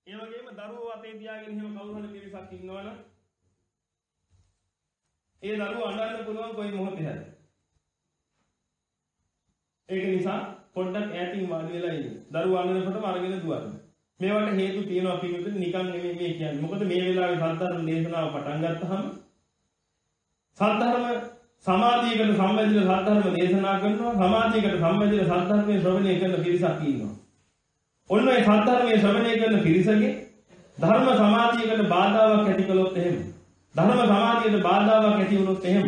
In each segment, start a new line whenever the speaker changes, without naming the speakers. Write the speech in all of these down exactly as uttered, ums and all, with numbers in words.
ඒ වගේම දරුවෝ අතේ තියාගෙන එහෙම කවුරු හරි පිරිසක් ඉන්නවනම් ඒ දරුවෝ අඬන්න පුළුවන් කොයි මොහොතේ හරි. ඒක නිසා පොඩ්ඩක් ඈතින් වාඩි වෙලා ඉන්න. දරුවෝ අඬනකොටම අරගෙන දුවන්න. මේවට හේතු තියෙනවා පිටුට නිකන් නෙමෙයි මේ කියන්නේ. මොකද මේ වෙලාවේ සද්ධර්ම දේශනාව පටන් ගත්තාම සද්ධර්ම සමාධියකට සම්බන්ධව සද්ධර්ම දේශනා කරනවා. සමාධියකට සම්බන්ධව සද්ධර්මයේ ශ්‍රවණය කරන පිරිසක් ඉන්නවා. ඔන්න ඒ සද්ධර්මයේ ශ්‍රවණය කරන පිරිසගේ ධර්ම සමාධියකට බාධාවක් ඇති කළොත් එහෙම ධර්ම සමාධියට බාධාවක් ඇති වුණොත් එහෙම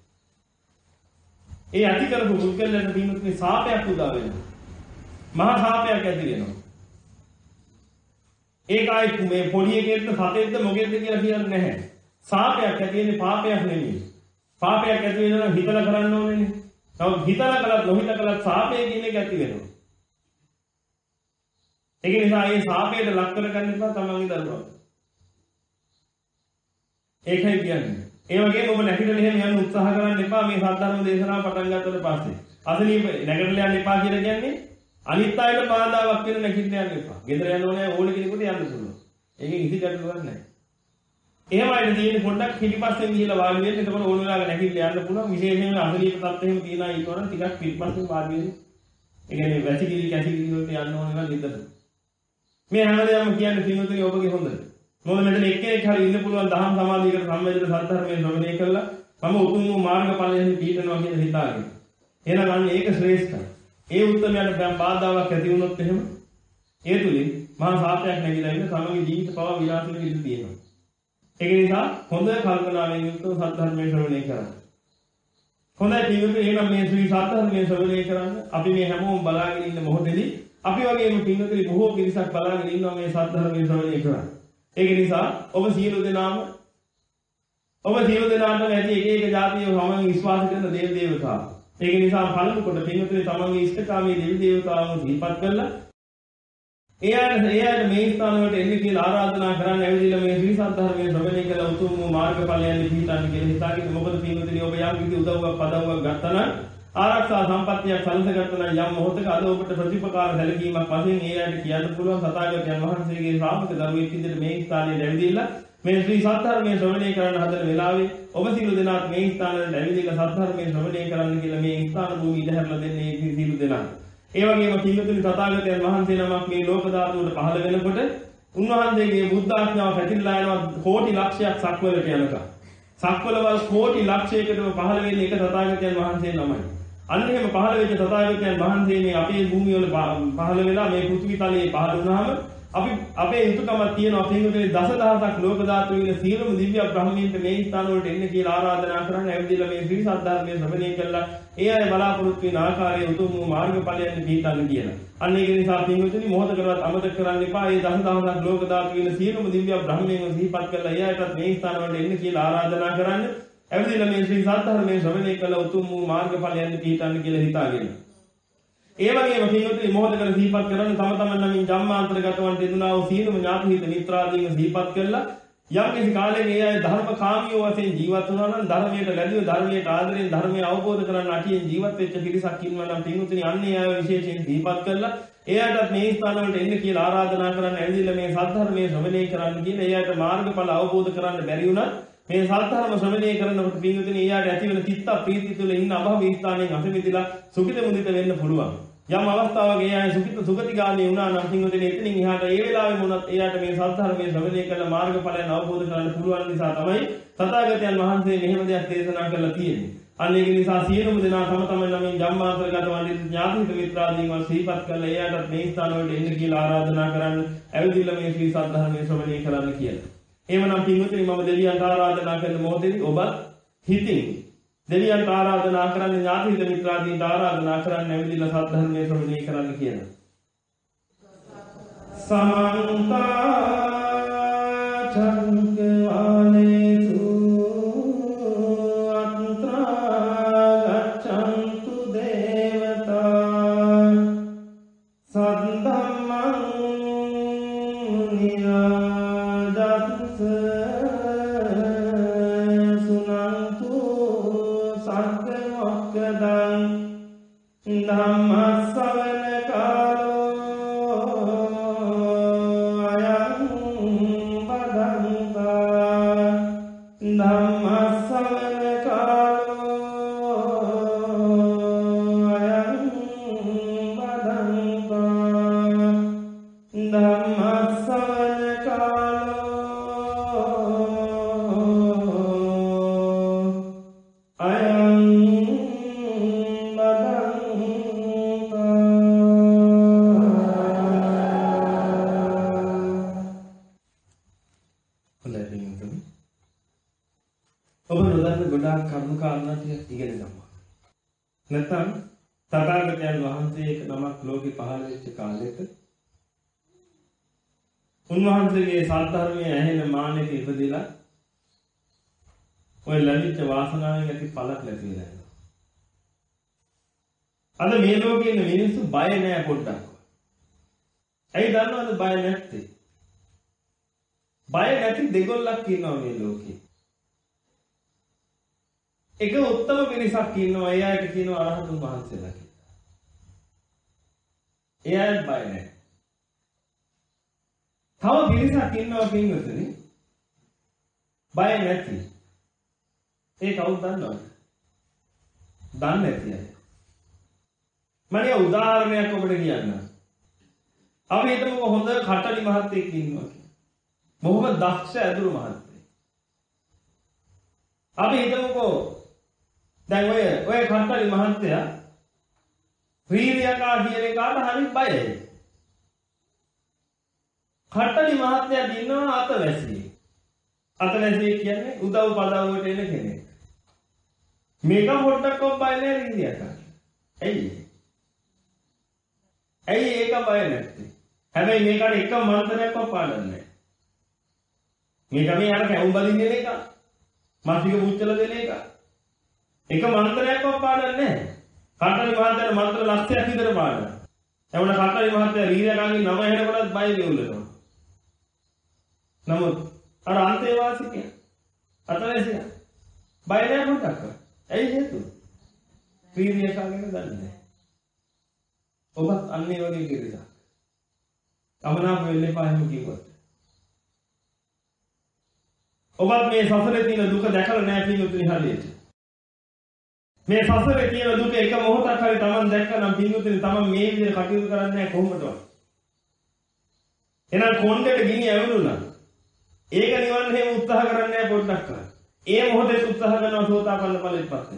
ඒ ඇති කරපු පුද්ගලයන්ට දිනුත් සාපයක් උදා වෙනවා. මහා සාපයක් ඇති වෙනවා. ඒකයි මේ පොඩි එකෙක්ද සතෙක්ද මොකෙක්ද කියලා කියන්නේ නැහැ. සාපයක් ඇති වෙන්නේ පාපයක් නෙමෙයි. පාපයක් ඇති වෙනවා නම් හිතලා කරන්න ඕනේනේ. නමුත් හිතලා කළත් නොහිත කළත් සාපය කියන එක ඇති වෙනවා. ඒක නිසා මේ සාපයට ලක් කරගන්න එපා තමන්ගේ දරුවා. ඒකයි කියන්නේ. ඒ වගේම ඔබ නැගිටලා එහෙම යන්න උත්සාහ කරන්න එපා මේ සද්ධර්ම දේශනාව පටන් ගත්තට පස්සේ. අසනීප නැගිටලා යන්න එපා කියලා කියන්නේ අනිත් අයට බාධාවක් වෙන නැගිටලා යන්න එපා. ගෙදර යන්න ඕනේ ඕන කෙනෙකුට යන්න පුළුවන්. ඒකෙන් කිසි ගැටලුවක් නැහැ. එහෙමයි තියෙන්නේ පොඩ්ඩක් පිටිපස්සෙන් ගිහිල්ලා වාඩි වෙන්න. එතකොට ඕන වෙලාවක නැගිටලා යන්න පුළුවන්. විශේෂයෙන්ම අසනීප තත්ත්වෙම තියනා ඉන්නවනම් ටිකක් පිටිපස්සෙන් වාඩි වෙන්න. ඒ කියන්නේ වැසිකිලි කැසිකිලි වලට යන්න ඕන වෙනවා නිතරම. මේ හැමදේම කියන්නේ පින්වතුනි ඔබගේ හොඳට. මොකද මෙතන එක්කෙනෙක් හරි ඉන්න පුළුවන් දහම් සමාධියකට සම්බන්ධ සද්ධර්මයේ ශ්‍රවණය කළා මම උතුම් වූ මාර්ගඵලයෙන් පිටනවා කියන හිතාගෙන. එහෙනම් අන්න ඒක ශ්‍රේෂ්ඨයි. ඒ උත්තරයට දැන් බාධාවක් ඇති වුණොත් එහෙම ඒ තුලින් මහා සාපයක් නැగిලා ඉන්න සමගි ජීවිත පව විනාශ වෙන්න ඉඩ තියෙනවා. ඒක නිසා හොඳ කල්පනාවෙන් යුක්තව සද්ධර්මයේ ශ්‍රවණය කරන්න. හොඳයි පින්වතුනි එහෙනම් මේ ශ්‍රී සද්ධර්මයේ ශ්‍රවණය කරන්න අපි මේ හැමෝම බලාගෙන ඉන්න මොහොතේදී අපි වගේම පින්වතුනි බොහෝ පිරිසක් බලාගෙන ඉන්නවා මේ සද්ධර්මයේ ශ්‍රවණය කරන්න. ඒක නිසා ඔබ සියලු දෙනාම ඔබ සියලු දෙනාටම ඇති එක එක જાතිය වමන් විශ්වාස කරන දේව දේවතා. ඒක නිසා පළමු කොට පින්වතුනි තමන්ගේ ඉෂ්ඨකාමී දේව දේවතාවුන් සිහිපත් කරලා එයාට එයාට මේ ස්ථාන වලට එන්න කියලා ආරාධනා කරන්න ඇවිදලා මේ ශ්‍රී සද්ධර්මයේ ශ්‍රවණය කළ උතුම් වූ මාර්ගඵලයන් පිහිටන්න කියලා හිතාගෙන මොකද පින්වතුනි ඔබ යම් කිසි උදව්වක් පදව්වක් ගත්තා නම් ආරක්ෂා සම්පත්තියක් සැලසගත්තා නම් යම් මොහොතක අද ඔබට ප්‍රතිපකාර සැලකීමක් වශයෙන් ඒ අයට කියන්න පුළුවන් සතාගතයන් වහන්සේගේ ශ්‍රාවක දරුවෙක් විදිහට මේ ස්ථානයේ ඇවිදilla මේ ශ්‍රී සද්ධර්මයේ ශ්‍රවණය කරන්න හදන වෙලාවේ ඔබ සියලු දෙනාත් මේ ස්ථානවලට ඇවිදilla සද්ධර්මයේ ශ්‍රවණය කරන්න කියලා මේ ස්ථාන භූමිය ඉදහැරලා දෙන්නේ මේ සියලු දෙනා. ඒ වගේම පින්වතුනි තථාගතයන් වහන්සේ නමක් මේ ලෝක ධාතුවට පහළ වෙනකොට උන්වහන්සේගේ බුද්ධ ආඥාව පැතිරලා යනවා කෝටි ලක්ෂයක් සක්වලට යනකම්. සක්වලවල් කෝටි ලක්ෂයකටම පහළ වෙන්නේ එක තථාගතයන් වහන්සේ නමයි. අන්න එහෙම පහළ වෙච්ච තථාගතයන් වහන්සේ මේ අපේ භූමිය වල පහළ වෙලා මේ පෘථිවි තලයේ පහළ වුණාම අපි අපේ යුතුයකමක් තියෙනවා පින්වතුනි දසදහසක් ලෝක ධාතු වෙන සියලුම දිව්‍ය බ්‍රහ්මීන්ට මේ ස්ථාන වලට එන්න කියලා ආරාධනා කරන්න ඇවිදලා මේ ශ්‍රී සද්ධර්මයේ ශ්‍රවණය කළා ඒ අය බලාපොරොත්තු වෙන ආකාරයේ උතුම් වූ මාර්ගඵලයන් පිහිටන්න කියලා. අන්න ඒක නිසා පින්වතුනි මොහොතකවත් අමතක කරන්න එපා. මේ දසදහසක් ලෝක ධාතු වෙන සියලුම දිව්‍ය බ්‍රහ්මීන්ව සිහිපත් කරලා ඒ අයටත් මේ ස්ථාන වලට එන්න කියලා ආරාධනා කරන්න. ඇවිදලා මේ ශ්‍රී සද්ධර්මයේ ශ්‍රවණය කළ උතුම් වූ මාර්ගඵලයන් පිහිටන්න කියලා හිතාගෙන. ඒ වගේම පින්වතුනි මොහොතකට සිහිපත් කරන්න තම තමන් නමින් ජම්මාන්තරගතවන් දෙදුනා වූ සීලම ඥාති හිත මිත්‍රාදීන් සිහිපත් කරලා යම් කිසි කාලයක ඒ අය ධර්මකාමීව වශයෙන් ජීවත් වුණා නම් ධර්මයට ලැබිව ධර්මයට ආදරෙන් ධර්මය අවබෝධ කරගන්න අටියෙන් ජීවත් වෙච්ච පිරිසක් ඉන්නවා නම් පින්වතුනි අන්නේ අය විශේෂයෙන් සිහිපත් කරලා ඒ අයටත් මේ ස්ථාන වලට එන්න කියලා ආරාධනා කරන්න ඇවිදලා මේ සද්ධර්මයේ ශ්‍රවණය කරන්න කියන ඒ අයට මාර්ගඵල අවබෝධ කරගන්න බැරි වුණත් මේ සද්ධර්ම ශ්‍රවණය කරනකොට පින්වතුනි එයාට ඇති වෙන චිත්ත ප්‍රීතිය තුළ ඉන්න අභව ස්ථානයෙන් අසමිතිලා සුඛිත මුදිත වෙන්න පුළුවන්. යම් අවස්ථාවක එයා සුඛිත සුගතිගාමී වුණා නම් පින්වතුනි එතනින් එහාට ඒ වෙලාවෙම වුණත් එයාට මේ සද්ධර්මයේ ශ්‍රවණය කළ මාර්ගඵලයන් අවබෝධ කරගන්න පුළුවන් නිසා තමයි තථාගතයන් වහන්සේ මෙහෙම දෙයක් දේශනා කරලා තියෙන්නේ. අන්න ඒක නිසා සියලුම දෙනා තම තමන් නමින් ජම්මාන්තරගත වන්දිත ඥාතිහිත මිත්‍රාදීන් වහන්සේ සිහිපත් කරලා එයාට මේ ස්ථාන වලට එන්න කියලා ආරාධනා කරන්න ඇවිදින්න මේ ශ්‍රී සද්ධර්මයේ ශ්‍රවණය කරන්න කියලා. එහෙමනම් පින්වතුනි මම දෙවියන්ට ආරාධනා කරන මොහොතේදී ඔබත් හිතින් දෙවියන්ට ආරාධනා කරන්න ඥාතිහිත මිත්‍රාදීන්ට ආරාධනා කරන්න ඇවිදින්න සද්ධර්මයේ ශ්‍රවණය කරන්න කියලා. සමන්ත චක්කවාලේසු අත්‍රා ගච්ඡන්තු දේවතා සද්ධම්මං නිරාජත්ස සුනන්තු සග්ග මොක්ඛදං ධම්මස්සවන කාලෝ අයං ඔබ නොදන්න ගොඩාක් කරුණු කාරණා ටික ඉගෙන ගන්න. නැත්නම් තථාගතයන් වහන්සේ එක නමක් ලෝකෙ පහළ වෙච්ච කාලෙක උන්වහන්සේගේ සත්‍ය ඇහෙන මානෙක ඉපදිලා ඔය ලැබිච්ච වාසනාවෙන් ඇති පළක් නැති වෙලා යනවා. අද මේ ලෝකේ ඉන්න මිනිස්සු බය නෑ පොඩ්ඩක්. ඇයි දන්නවද බය නැත්තේ? බය නැති දෙගොල්ලක් ඉන්නවා මේ ලෝකේ. එක උත්තම පිරිසක් ඉන්නවා. ඒ අයට කියනවා අරහතුන් වහන්සේලා කියලා. ඒ අය බය නැහැ. තව පිරිසක් ඉන්නවා පින්වතුනි. බය නැති. ඒ කවුද දන්නවද? දන්නේ නැති අය. මම උදාහරණයක් ඔබට කියන්නම්. අපි හිතමුකෝ හොඳ කටලි මහත්තයෙක් ඉන්නවා කියලා. බොහොම දක්ෂ ඇදුරු මහත්තයෙක්. අපි හිතමුකෝ දැන් ඔය ඔය කට්ටලි මහත්තයා වීර්යකා කියන එකට හරි බයයි. කට්ටලි මහත්තයා දිනනවා අතවැසියෙක්. අතවැසියෙක් කියන්නේ උදව් පදව්වට එන කෙනෙක්. මේක පොඩ්ඩක් බය නැහැ වීර්යකා. ඇයි? ඇයි ඒක බය නැත්තේ? හැබැයි මේකට එක මන්ත්‍රයක්වත් පාඩම් නැහැ. මේක මේ අර කැවුම් බලින් දෙන එක. මාසික පුච්චල දෙන එක. එක මන්ත්‍රයක්වත් පාඩම් නැහැ. කට්ටලි මහත්තයාට මන්ත්‍ර ලක්ෂයක් විතර පාඩම්. එවන කට්ටලි මහත්තයා වීරයන්ගේ නම ඇහෙනකොටත් බය වෙවුලනවා. නමුත් අර අන්තේවාසිකයා අතවැසියා බය නැහැ මොකක්ද? ඇයි හේතුව? වීරයකාගෙන දන්නේ නැහැ. ඔබත් අන්නේ වගේ කිරිසක්. කමනාප වෙන්න එපා එහෙම කිව්වත්. ඔබත් මේ සසරේ තියෙන දුක දැකලා නැහැ පින්වතුනි හරියට. මේ සසරේ තියෙන දුක එක මොහොතක් හරි Taman දැක්කනම් පින්වතුනි Taman මේ විදිහට කටයුතු කරන්නේ නැහැ කොහොමදවත්. එහෙනම් කොණ්ඩේට ගිනි ඇවිලුණා. ඒක නිවන්න හැම උත්සාහ කරන්නේ නැහැ පොඩ්ඩක්. ඒ මොහොතේ උත්සාහ කරනවා සෝතාපන්න ඵලෙටපත් වෙන්න.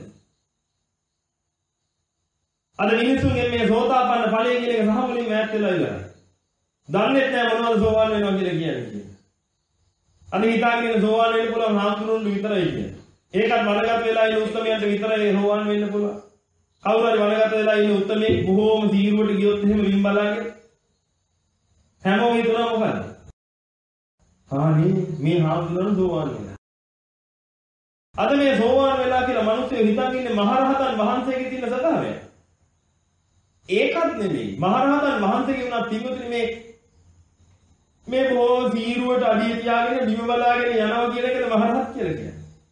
අද මිනිසුන්ගේ මේ සෝතාපන්න ඵලය කියන එක සහ මුලින් මෑත් වෙලා ඉවරයි. දන්නේ නැහැ මොනවද සෝවාන් වෙනවා කියලා කියන්නේ. අද හිතාගෙන සෝවාන් වෙන්න පුළුවන් හාමුදුරුවෝ විතරයි කියන්නේ. ඒකත් වනගත වෙලා ඉන්න උත්තරමයන්ට විතරයි සෝවාන් වෙන්න පුළුවන්. කවුරු හරි වනගත වෙලා ඉන්න උත්තරමේ බොහෝම සීරුවට ගියොත් එහෙම වින් බලාගෙන හැමෝම හිතනවා මොකද්ද? ආනේ මේ හාමුදුරුවෝ සෝවාන් වෙනවා. අද මේ සෝවාන් වෙලා කියලා මිනිස්සු හිතන් ඉන්නේ මහරහතන් වහන්සේගේ තියෙන සදාවය. ඒකත් නෙමෙයි. මහරහතන් වහන්සේගේ උනා පින්වතුනි මේ මේ බොහෝ සීරුවට අඩිය තියාගෙන බිම බලාගෙන යනවා කියන එකද මහරහත් කියලා කියන්නේ.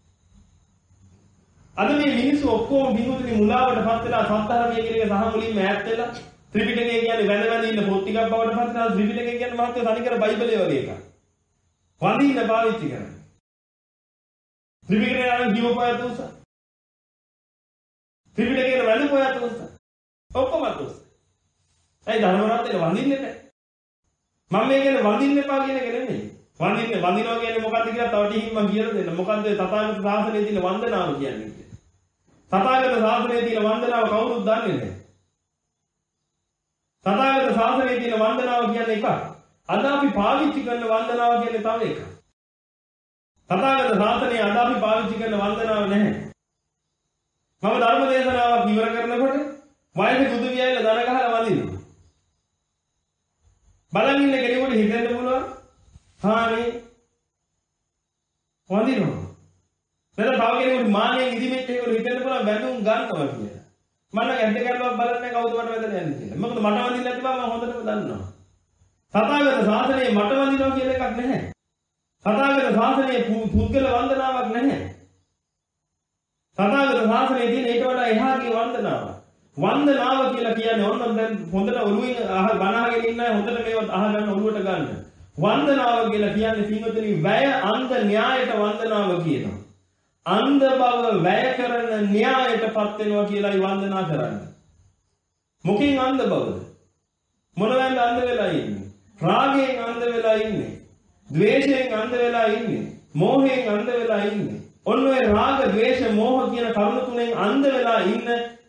අද මේ මිනිස්සු ඔක්කොම බිමුතුනි මුලාවටපත් වෙලා සත්‍ධර්මයේ කියන එක සහ මුලින්ම ඈත් වෙලා ත්‍රිපිටකය කියන්නේ වැඳ වැඳ ඉන්න පොත් ටිකක් බවට පත් වෙනවා. ත්‍රිපිටකය කියන්නේ මහත්ය තනිකර බයිබලයේ වගේ එකක්. වඳින්න පාවිච්චි කරන්නේ. ත්‍රිපිටකය නම් ජීවපය තුස. ත්‍රිපිටකයේ වැඳපය තුස. ඔක්කොම තුස. ඒ ධර්ම රත්නේ වඳින්නේ නැහැ. මම මේ කියන්නේ වඳින්න එපා කියන එක නෙමෙයි. වඳින්න වඳිනවා කියන්නේ මොකද්ද කියලා තව ටිකකින් මම කියලා දෙන්න. මොකද්ද තථාගත ශාසනයේ තියෙන වන්දනාව කියන්නේ කියලා. තථාගත ශාසනයේ තියෙන වන්දනාව කවුරුත් දන්නේ නැහැ. තථාගත ශාසනයේ තියෙන වන්දනාව කියන්නේ එකක්. අද අපි පාවිච්චි කරන වන්දනාව කියන්නේ තව එකක්. තථාගත ශාසනයේ අද අපි පාවිච්චි කරන වන්දනාව නැහැ. මම ධර්ම දේශනාවක් ඉවර කරනකොට වයසේ බුදු වියයිල දන ගහලා වඳිනවා. බලන් ඉන්න කෙනෙකුට හිතෙන්න පුළුවන් හානේ වඳිනවා. නැත්නම් තව කෙනෙකුට මානෙන් ඉදිමෙච්ච එකකට හිතෙන්න පුළුවන් වැඳුම් ගන්නවා කියලා. මම නම් ඇද්ද කරලා බලන්නේ කවුද මට වැදලා යන්නේ කියලා. මොකද මට වඳින්න නැති බව මම හොඳටම දන්නවා. තථාගත ශාසනයේ මට වඳිනවා කියලා එකක් නැහැ. තථාගත ශාසනයේ පුද්ගල වන්දනාවක් නැහැ. තථාගත ශාසනයේ තියෙන ඊට වඩා එහාගේ වන්දනාවක්. වන්දනාව කියලා කියන්නේ ඕනනම් දැන් හොඳට ඔළුවෙන් අහ බනහගෙන ඉන්න අය හොඳට මේවත් අහගන්න ඔළුවට ගන්න. වන්දනාව කියලා කියන්නේ පින්වතුනි වැය අන්ධ න්‍යායට වන්දනාව කියනවා. අන්ධ බව වැය කරන න්‍යායටපත් වෙනවා කියලායි වන්දනා කරන්නේ. මොකෙන් අන්ධ බවද? මොනවෙන්ද අන්ධ වෙලා ඉන්නේ? රාගයෙන් අන්ධ වෙලා ඉන්නේ. ද්වේෂයෙන් අන්ධ වෙලා ඉන්නේ. මෝහයෙන් අන්ධ වෙලා ඉන්නේ. ඔන්න ඔය රාග, ද්වේෂ, මෝහ කියන කරුණු තුනෙන් අන්ධ වෙලා ඉන්න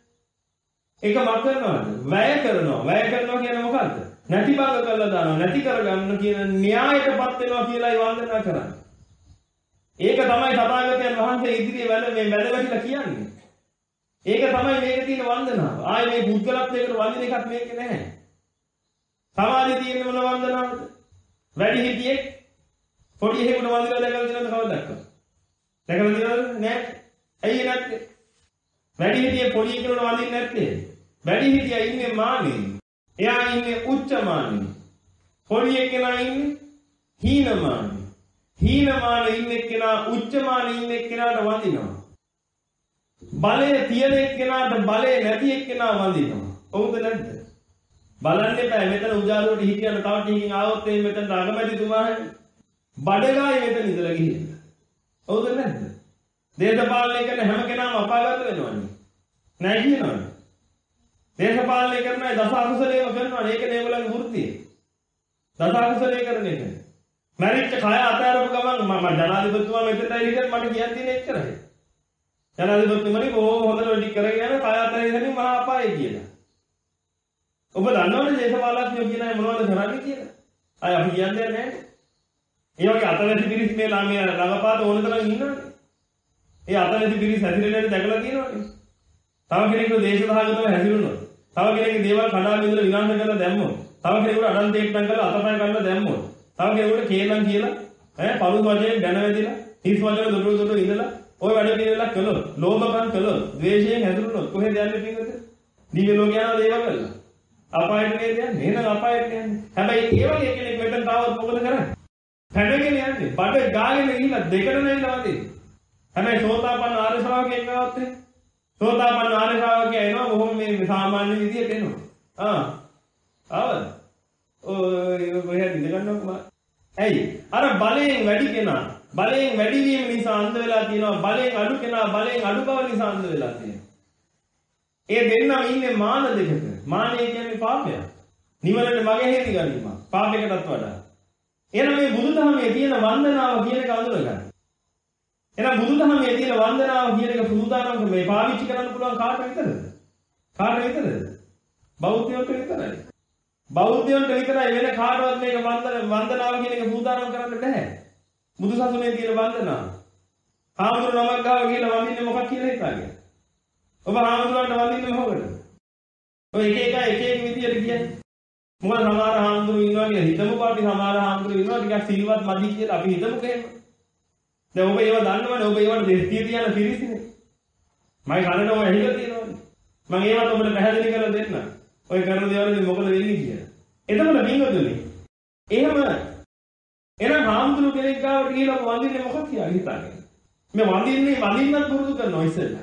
එක මක් කරනවද? වැය කරනවා. වැය කරනවා කියන්නේ මොකද්ද? නැති භාග කරලා දානවා. නැති කරගන්න කියන න්‍යායයටපත් වෙනවා කියලායි වන්දනා කරන්නේ. ඒක තමයි තථාගතයන් වහන්සේ ඉදිරියේ වැඩ මේ වැඩවලට කියන්නේ. ඒක තමයි මේකේ තියෙන වන්දනාව. ආයේ මේ පුද්ගලත්වයකට වඳින එකක් මේකේ නැහැ. සමාධිය තියෙන මොන වන්දනාවද? වැඩි හිටියෙක් පොඩි එහෙකට වඳිනවා දැකලා තියෙනවද කවදාවත්? දැකලා තියෙනවද? නෑ. ඇයි නැත්තේ? වැඩි හිටියෙක් පොඩි එකකට වඳින්නේ නැත්තේ? වැඩි හිටියා ඉන්නේ මානෙ. එයා ඉන්නේ උච්ච මානෙ. පොඩි එකනා ඉන්නේ හීන මානෙ. හීන මානෙ ඉන්නේ කෙනා උච්ච මානෙ ඉන්නේ කෙනාට වඳිනවා. බලය තියෙන එක්කෙනාට බලය නැති එක්කෙනා වඳිනවා. ඔව්ද නැද්ද? බලන්න එපා. මෙතන උජාරුවට හිටියන තව ටිකකින් ආවොත් එයි මෙතන අගමැතිතුමා බඩගායි මෙතන ඉඳලා ගිහින්. ඔව්ද නැද්ද? දේශපාලනය කරන හැම කෙනාම අපාගත වෙනවනේ. නෑ කියනවනේ. දේශපාලනය කරන අය දස අකුසලේම කරනවනේ. ඒකනේ ඒගොල්ලන්ගේ වෘත්තිය. දස අකුසලේ කරන එක. මැරිච්ච කය අතාරපු ගමන් මම ජනාධිපතිතුමා මෙතනට ඇවිල්ලා මට කියන්න තියෙන එච්චරයි. ජනාධිපතිතුමනි කොහොම හොඳට වැඩි කරගෙන යන කය අතරින් මහා අපායේ කියලා. ඔබ දන්නවනේ දේශපාලඥයෝ කියන අය මොනවද කරන්නේ කියලා. අය අපි කියන්නේ නැහැ. ඒ වගේ අතවැසි පිරිස් මේ ළමයා ළඟපාත ඕන තරම් ඉන්නවනේ. ඒ අතවැසි පිරිස් හැදිරෙන්නේ දැකලා තියෙනවනේ. තව කෙනෙකුට දේශසහගතව හැදිරුණොත්, තව කෙනෙක්ගේ දේවල් කඩා බිඳලා විනාශ කරලා දැම්මොත්, තව කෙනෙකුට අඩන්තේක්නම් කරලා අතපය ගන්න දැම්මොත්, තව කෙනෙකුට කේලම් කියලා ඈ පරුස වශයෙන් ගැන වැදිලා, හිස් වචන දොඩ දොඩ ඉඳලා ඔය වැඩ පිළිවෙලක් කළොත්, ලෝභකම් කළොත්, ද්වේෂයෙන් හැදිරුණොත් කොහෙද යන්නේ පින්වද? දිව්‍ය ලෝක යනවා දේව කරලා. අපායට නේද යන්නේ? එහෙනම් අපායට යන්නේ. හැබැයි ඒ වගේ කෙනෙක් මෙතන තාවත් මොකද කරන්නේ? පැනගෙන යන්නේ. බඩ ගාගෙන ඉන්න දෙකට නෙවිලා වදින්නේ. හැබැයි සෝතාපන්න ආර්ය ශ්‍රාවකයෙක් ආවත් එහෙනම් සෝතාපන්න ආර්ය ශ්‍රාවකයා එනවා බොහොම මේ සාමාන්‍ය විදියට එනවා. ආ. ආවද? ඔය කොහෙද ඉඳ ගන්නවද? ඇයි? අර බලයෙන් වැඩි කෙනා බලයෙන් වැඩි වීම නිසා අන්ධ වෙලා තියෙනවා. බලයෙන් අඩු කෙනා බලයෙන් අඩු බව නිසා අන්ධ වෙලා තියෙනවා. ඒ දෙන්නම ඉන්නේ මාන දෙකක. මානය කියන්නේ පාපයක්. නිවනට මගේ හේති ගැනීම. පාපයකටත් වඩා. එහෙනම් මේ බුදුදහමේ තියෙන වන්දනාව කියන එක අඳුරගන්න. එහෙනම් බුදුදහමේ තියෙන වන්දනාව කියන එක පුදුදානම් මේ පාවිච්චි කරන්න පුළුවන් කාට විතරද? කාට විතරද? බෞද්ධයන්ට විතරයි. බෞද්ධයන්ට විතරයි වෙන කාටවත් මේක වන්දනාව කියන එක පුදුදානම් කරන්න බෑ. බුදුසසුනේ තියෙන වන්දනාව. හාමුදුරු නමක් ගාව කියලා වඳින්නේ මොකක් කියලා හිතාගෙන. ඔබ හාමුදුරන්ට වඳින්නේ මොකද? ඔය එක එක එක එක විදියට කියන්නේ. මොකද සමහර හාමුදුරු ඉන්නවා කියලා හිතමුකෝ අපි සමහර හාමුදුරු ඉන්නවා ටිකක් සිල්වත් මදි කියලා අපි හිතමුකෝ එහෙම. දැන් ඔබ ඒව දන්නවනේ ඔබ ඒවට දෙස්තිය තියන පිරිසිනේ. මම කනට ඔය ඇහිලා තියෙනවනේ. මම ඒවත් ඔබට පැහැදිලි කරලා දෙන්නම්. ඔය කරන දේවල් මොකද වෙන්නේ කියලා. එතකොට බින්දුනේ. එහෙම එනම් හාමුදුරු කෙනෙක් ගාවට ගිහලා වඳින්නේ මොකක්ද කියලා හිතාගෙන. මේ වඳින්නේ වඳින්නත් පුරුදු කරනවා ඉස්සෙල්ලා.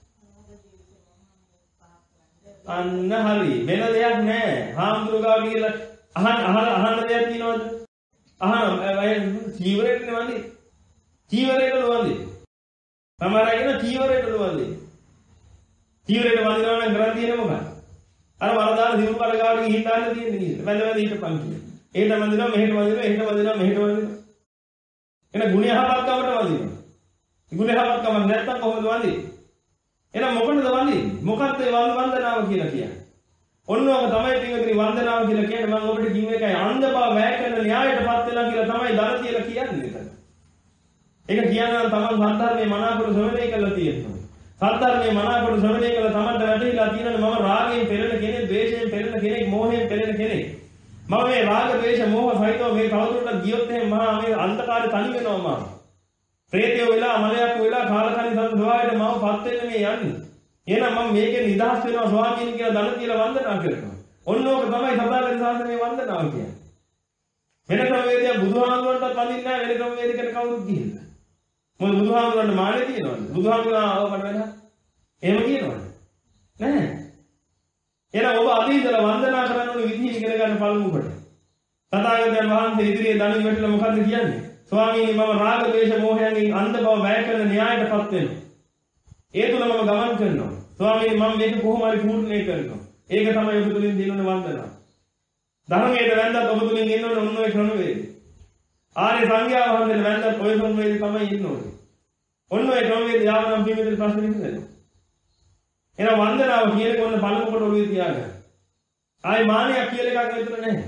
අන්න හරි වෙන දෙයක් නැහැ. හාමුදුරු ගාව කියලා අහන්න අහන්න අහන්න දෙයක් තියෙනවද? අහන අය ජීවරේට නෙවන්නේ. ජීවරේට නෙවන්නේ. සමහරගෙන ජීවරේට නෙවන්නේ. ජීවරේට වඳිනවා නම් කරන් තියෙන්නේ මොකක්ද? අර වරදාන දිනු කල ගාවට ගිහින් දාන්න තියෙන්නේ නේද? වැඳ වැඳ හිටපන් කියලා. එහෙට වඳිනවා මෙහෙට වඳිනවා එහෙට වඳිනවා මෙහෙට වඳිනවා. එන ගුණයහපත්කමට වඳිනවා. ගුණයහපත්කම නැත්තම් කොහොමද වඳින්නේ? එහෙනම් මොකටද වඳින්නේ? මොකක්ද ඒ වන්දනාව කියලා කියන්නේ? ඔන්න ඔක තමයි පින්වතුනි වන්දනාව කියලා කියන්නේ. මම ඔබට කිව්ව එකයි අන්ධ බව වැය කරන න්‍යායයටපත් වෙනවා කියලා තමයි දර කියලා කියන්නේ එතන. ඒක කියනවා තමන් සද්ධර්මයේ මනාකොට ශ්‍රවණය කළා තියෙනවා. සද්ධර්මයේ මනාකොට ශ්‍රවණය කළා තමන්ට වැටහිලා තියෙනනේ මම රාගයෙන් පෙළෙන කෙනෙක්, ද්වේෂයෙන් පෙළෙන කෙනෙක්, මෝහයෙන් පෙළෙන කෙනෙක්. මම මේ රාග, ද්වේෂ, මෝහ සහිතව මේ තවදුරටත් ගියොත් එහෙනම් මහා මේ අන්ධකාරේ තනි වෙනවා මම. ප්‍රේතය වෙලා මලයක් වෙලා කාලකන්ණි සංසාරයට මම පත් වෙන්න මේ යන්නේ. එහෙනම් මම මේකෙන් නිදහස් වෙනවා ස්වාමීන් කියලා දන කියලා වන්දනා කරනවා. ඔන්න ඕක තමයි සදාගත ශාසනයේ වන්දනාව කියන්නේ. වෙන ක්‍රමවේදයක් බුදුහාමුදුරන්ටත් වඳින්නේ නැහැ වෙන ක්‍රමවේදයකට කවුරුත් ගිහිල්ලා. මොකද බුදුහාමුදුරන්ට මානෙ තියෙනවද? බුදුහාමුදුරන් ආවකට වෙලා එහෙම කියනවද? නැහැ. එහෙනම් ඔබ අද ඉඳලා වන්දනා කරන්න ඕනේ විදිහ ඉගෙන ගන්න පළමු කොට. තථාගතයන් වහන්සේ ඉදිරියේ දණු ඉවටලා මොකද්ද කියන්නේ? ස්වාමීනි මම රාග, ද්වේෂ, මෝහයන්ගෙන් අන්ධ බව වැය කරන න්‍යායයටපත් වෙනවා. ඒ තුල මම ගමන් කරනවා. ස්වාමීනි මම මේක කොහොම හරි පූර්ණේ කරනවා. ඒක තමයි ඔබ තුලින් දිනන වන්දනාව. ධර්මයේ වැන්දත් ඔබ තුලින් එන්න ඕන ඔන්න ඔය ක්‍රමවේදය. ආර්ය සංඝයා වහන්සේලා වැන්දත් ඔය ක්‍රමවේදය තමයි ඉන්න ඕනේ. ඔන්න ඔය ක්‍රමවේද යාවනම් පින්වතුනි ප්‍රශ්න විසඳෙනවා. එහෙනම් වන්දනාව කියන එක ඔන්න පළමු කොට ඔළුවේ තියාගන්න. ආයි මානයක් කියලා එකක් මෙතන නැහැ.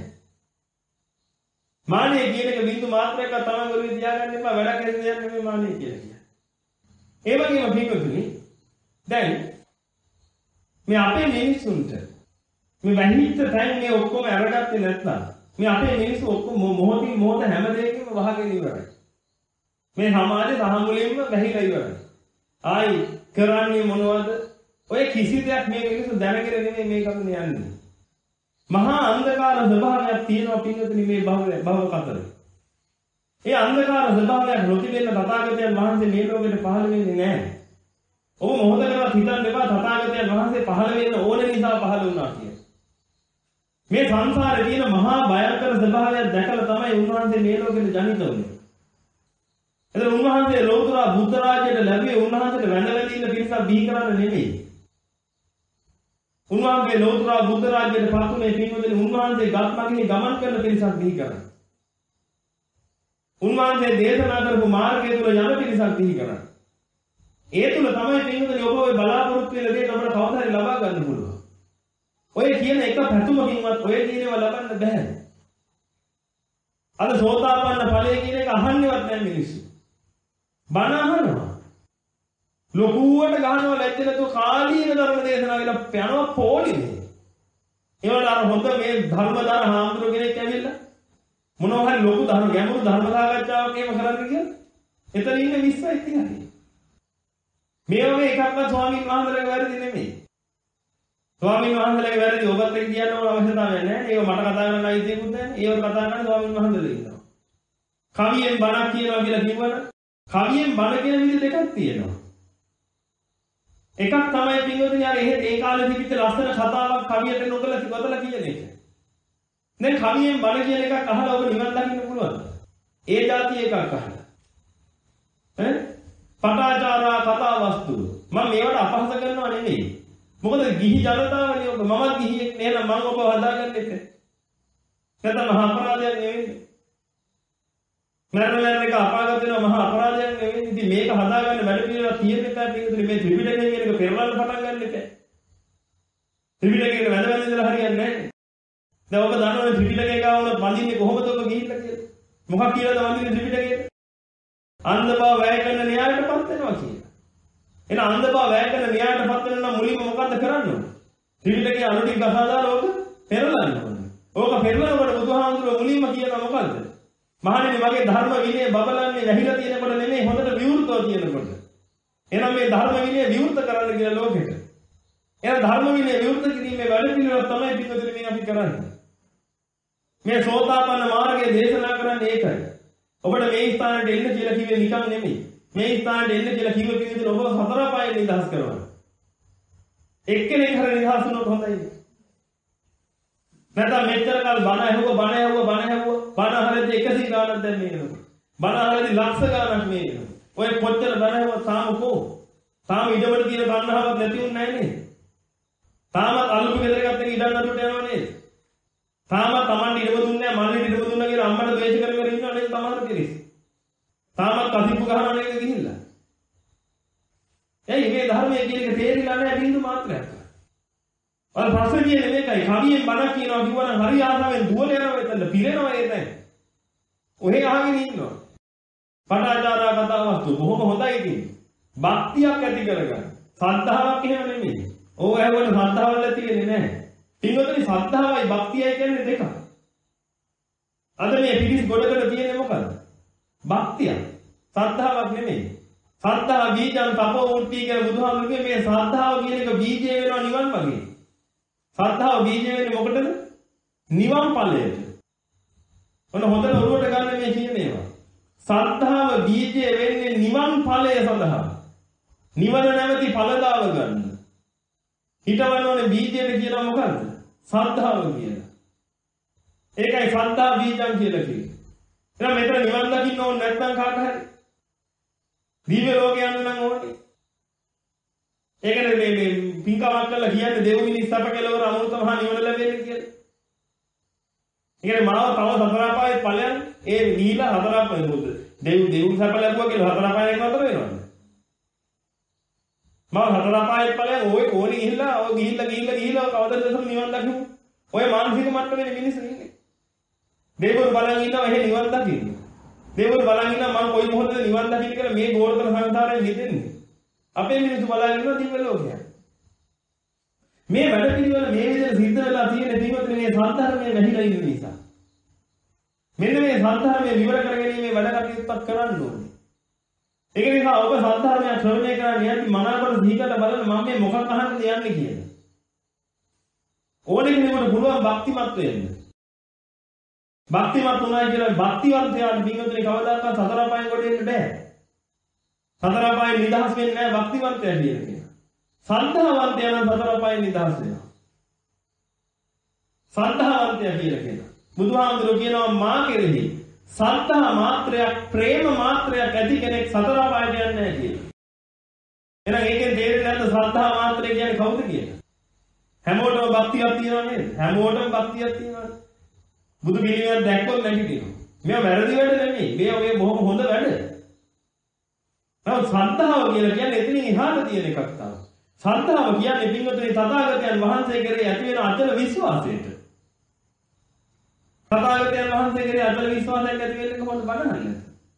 මානය කියන එක බින්දු මාත්‍රයක් තමයි ඔළුවේ තියාගන්න එපා. වැඩක් හරි දෙයක් නෙමෙයි මානය කියලා කියන්නේ. ඒ වගේම පින්වතුනි දැන් මේ අපේ මිනිස්සුන්ට මේ වැහිච්ච තැන් මේ ඔක්කොම අරගත්තේ නැත්නම් මේ අපේ මිනිස්සු ඔක්කොම මොහොතින් මොහොත හැම දෙයකම වහගෙන ඉවරයි. මේ සමාජය සහමුලින්ම වැහිලා ඉවරයි. ආයි කරන්නේ මොනවද? ඔය කිසි දෙයක් මේ මිනිස්සු දැනගෙන නෙමෙයි මේක අපිට යන්නේ. මහා අන්ධකාර ස්වභාවයක් තියෙනවා පින්වතුනි මේ භව භව කතරේ. ඒ අන්ධකාර ස්වභාවයක් නොතිබෙන්න තථාගතයන් වහන්සේ මේ ලෝකෙට පහළ වෙන්නේ නැහැ. ඔබ මොහොතකවත් හිතන්න එපා තථාගතයන් වහන්සේ පහළ වෙන්න ඕන නිසා පහළ වුණා කියලා. මේ සංසාරේ තියෙන මහා භයංකර ස්වභාවයක් දැකලා තමයි උන්වහන්සේ මේ ලෝකෙට ජනිත වුනේ. එතන උන්වහන්සේ ලෝතර බුද්ධ රාජ්‍යයට ලැබුවේ උන්වහන්සේට වැඳලා ඉන්න පිරිසක් බිහි කරන්න නෙමෙයි. උන්වහන්සේ ලෝතර බුද්ධ රාජ්‍යයට පත්ුනේ පින්වතුනි උන්වහන්සේ ගත්මගේ ගමන් කරන පිරිසක් බිහි කරන්න. උන්වහන්සේ දේශනා කරපු මාර්ගය තුල යන පිරිසක් බිහි කරන්න. ඒ තුල තමයි පින්වතුනි ඔබ ඔය බලාපොරොත්තු වෙන දේ අපිට කවදා හරි ලබා ගන්න පුළුවන්. ඔය කියන එක පැතුමකින්වත් ඔය දිනේව ලබන්න බෑ. අද සෝතාපන්න ඵලය කියන එක අහන්නේවත් නැහැ මිනිස්සු. බණ අහනවා. ලොකුවට ගහනවා ලැජ්ජ නැතුව කාලීන ධර්ම දේශනා කියලා යනවා පොලිනේ. ඒවල අර හොඳ මේ ධර්මදාන හාමුදුරුවෝ කෙනෙක් ඇවිල්ලා මොනවා හරි ලොකු ධර්ම ගැඹුරු ධර්ම සාකච්ඡාවක් එහෙම කරන්න කියලා. එතන ඉන්නේ විශ්වයි තියන්නේ. මේ වගේ එකක්වත් ස්වාමීන් වහන්සේලාගේ වැරදි නෙමෙයි. ස්වාමීන් වහන්සේලාගේ වැරදි ඔබත් එක්ක කියන්න ඕන අවශ්‍යතාවයක් නැහැ. ඒක මට කතා කරන්න අයිතියකුත් නැහැ. ඒව කතා කරන්න ස්වාමීන් වහන්සේලා ඉන්නවා. කවියෙන් බණක් කියනවා කියලා කිව්වන කවියෙන් බණ කියන විදිහ දෙකක් තියෙනවා. එකක් තමයි පින්වතුනි අර ඒ කාලේ තිබිච්ච ලස්සන කතාවක් කවියට නොකලා සිවතලා කියන එක. දැන් කවියෙන් බණ කියන එකක් අහලා ඔබ නිවන් දකින්න පුළුවන්ද? ඒ જાති එකක් අහලා. ඈ? පටාචාරා කතා වස්තු. මම මේවට අපහාස කරනවා නෙමෙයි. මොකද ගිහි ජනතාවනේ ඔබ මමත් ගිහියෙක් නේද මම ඔබ හදාගන්න එපේ. නැත්නම් මහා අපරාධයක් නෙවෙයි. මරණයන් එක අපාගත වෙනවා මහා අපරාධයක් නෙවෙයි. ඉතින් මේක හදාගන්න වැඩ පිළිවෙලක් තියෙන්න එපා. පිටුතුනි මේ ත්‍රිපිටකය කියන එක පෙරලන්න පටන් ගන්න එපා. ත්‍රිපිටකයේ වැඳ වැඳ ඉඳලා හරියන්නේ නැහැ. දැන් ඔබ දන්නවනේ ත්‍රිපිටකය ගාවන වඳින්නේ කොහොමද ඔබ ගිහිල්ලා කියලා. මොකක් කියලාද වඳින්නේ ත්‍රිපිටකයට? අන්ධ බව වැය කරන න්‍යායයටපත් වෙනවා කියලා. එහෙනම් අන්ධ බව වැය කරන න්‍යායයටපත් වෙන නම් මුලින්ම මොකද්ද කරන්න ඕනේ? ත්‍රිපිටකයේ අනුටික ගසා දාලා ඕක පෙරලන්න ඕනේ. ඕක පෙරලනකොට බුදුහාමුදුරුවෝ මුලින්ම කියනවා මොකද්ද? මහණෙනි මගේ ධර්ම විනය බබලන්නේ වැහිලා තියෙනකොට නෙමෙයි හොඳට විවෘතව තියෙනකොට. එහෙනම් මේ ධර්ම විනය විවෘත කරන්න කියලා ලෝකෙට. එහෙනම් ධර්ම විනය විවෘත කිරීමේ වැඩ පිළිවෙල තමයි පිටුතුනි මේ අපි කරන්නේ. මේ සෝතාපන්න මාර්ගයේ දේශනා කරන්නේ ඒකයි. ඔබට මේ ස්ථානට එන්න කියලා කිව්වේ නිකන් නෙමෙයි. මේ ස්ථානට එන්න කියලා කිව්ව පිළිතුර ඔබ හතර පායෙන් නිදහස් කරනවා. එක්කෙනෙක් හරි නිදහස් වුණොත් හොඳයි. නැත්නම් මෙච්චර කල් බණ ඇහුවා බණ ඇහුවා බණ ඇහුවා බණ අහලදී එකසිය ගානක් දැන් මේ එනවා. බණ අහලදී ලක්ෂ ගානක් මේ එනවා. ඔය කොච්චර බණ ඇහුවා තාම කො? තාම ඉඩමඩ තියෙන තණ්හාවක් නැති වුන්නේ නැහැ නේද? තාමත් අල්ලපු ගෙදර ගත්ත එක ඉඩම් නඩුවට යනවා නේද? තාමත් Taman ඉඩම දුන්නේ නැහැ මල්ලි ඉඩම දුන්නා කියලා අම්මට ද්වේෂ කර කර ඉන්නව නේද Taman කෙනෙක්? තාමත් කසිප්පු ගහනවා නේද ගිහිල්ලා? එයි මේ ධර්මයේ කියන එක තේරිලා නැහැ බින්දු මාත්‍රයක්. අර ප්‍රශ්නේ කියන්නේ මේකයි කවියෙන් බණක් කියනවා කිව්වනම් හරි ආසාවෙන් දුවල යනවා එතන පිරෙනවා ඒ දැන්. ඔහෙ අහගෙන ඉන්නවා. පටාචාරා කතා වස්තු බොහොම හොඳයි ඉතින්. භක්තියක් ඇති කරගන්න. ශ්‍රද්ධාවක් එහෙම නෙමෙයි. ඕක ඇහුවොත් ශ්‍රද්ධාවල් ඇති වෙන්නේ නැහැ. පින්වතුනි ශ්‍රද්ධාවයි භක්තියයි කියන්නේ දෙකක්. අද මේ පිටිස් ගොඩකට තියෙන්නේ මොකද්ද? භක්තිය. ශ්‍රද්ධාවක් නෙමෙයි. ශ්‍රද්ධා බීජං තපෝ උට්ටි කියලා බුදුහාමුදුරුවෝ මේ ශ්‍රද්ධාව කියන එක බීජය වෙනවා නිවන් මාර්ගේ. ශ්‍රද්ධාව බීජ වෙන්නේ මොකටද? නිවන් ඵලයට. ඔන්න හොඳට ඔරුවට ගන්න මේ කියන ඒවා. ශ්‍රද්ධාව බීජය වෙන්නේ නිවන් ඵලය සඳහා. නිවන නැමැති ඵලදාව ගන්න. හිතවන්න ඕනේ බීජයට කියනවා මොකද්ද? ශ්‍රද්ධාව කියලා. ඒකයි ශ්‍රද්ධා බීජං කියලා කියන්නේ. එහෙනම් මෙතන නිවන් දකින්න ඕනේ නැත්නම් කාට හරි දිව්‍ය ලෝකේ යන්න නම් ඕනේ. ඒකනේ මේ මේ පින්කමක් කරලා කියන්නේ දෙව් මිනිස් සැප කෙලවර අමෘත මහා නිවන ලැබෙන්නේ කියලා. ඒකනේ මාව තව සතර අපායේ ඵලයන් ඒ නිහිලා හතර අපායේ මොකද? දෙව් දෙව් සැප ලැබුවා කියලා හතර අපායෙන් නතර වෙනවද? මම හතර අපායෙත් ඵලයන් ඔය ඕනේ ගිහිල්ලා ඔය ගිහිල්ලා ගිහිල්ලා ගිහිල්ලා කවදාද දෙසම නිවන් දකිමු. ඔය මානසික මට්ටමේ මිනිස්සු ඉන්නේ. දේවල් බලන් ඉන්නවා එහෙ නිවන් දකින්න. දේවල් බලන් ඉන්නවා මම කොයි මොහොතද නිවන් දකින්න කියලා මේ ගෝලතර සංසාරයෙන් මිදෙන්නේ. අපේ මිනිස්සු බලන් ඉන්නවා දිව්‍ය ලෝකයක්. මේ වැඩ පිළිවෙල මේ විදිහට සිද්ධ වෙලා තියෙන දීවතුනේ මේ සත්‍යධර්මයේ වැහිලා ඉන්න නිසා. මෙන්න මේ සත්‍යධර්මයේ විවර කරගැනීමේ වැඩ කටයුත්තක් කරන්න ඕනේ. ඒක නිසා ඔබ සත්‍යධර්මය ශ්‍රවණය කරන්න යද්දි මනාවකට දීකට බලන්න මම මේ මොකක් අහන්නද යන්නේ කියලා. ඕනෙ කෙනෙකුට පුළුවන් භක්තිමත් වෙන්න. භක්තිමත් උනායි කියලා භක්තිවන්තයාට දීවතුනේ කවදාකවත් සතර පායෙන් කොට එන්න බෑ. සතර පායෙන් නිදහස් වෙන්නේ නැහැ භක්තිවන්තයා කියන්නේ. සද්ධාවන්තයා නම් සතර පායෙන් නිදහස් වෙනවා. සද්ධාවන්තයා කියලා කියනවා. බුදුහාමුදුරුවෝ කියනවා මා කෙරෙහි සද්ධා මාත්‍රයක් ප්‍රේම මාත්‍රයක් ඇති කෙනෙක් සතර පායට යන්නේ නැහැ කියලා. එහෙනම් ඒකෙන් තේරෙන්නේ නැද්ද සද්ධා මාත්‍රය කියන්නේ කවුද කියලා? හැමෝටම භක්තියක් තියෙනව නේද? හැමෝටම භක්තියක් තියෙනවා. බුදු පිළිවෙල දැක්කොත් නැගිටිනවා. මේවා වැරදි වැඩ නෙමෙයි. මේ ඔය බොහොම හොඳ වැඩ. නමුත් සද්ධාව කියලා කියන්නේ එතනින් එහාට තියෙන එකක් තමයි. සද්ධාව කියන්නේ පින්වතුනි තථාගතයන් වහන්සේ කෙරෙහි ඇති වෙන අචල විශ්වාසයට. තථාගතයන් වහන්සේ කෙරෙහි අචල විශ්වාසයක් ඇති වෙන්නේ කොහොමද බලන්න.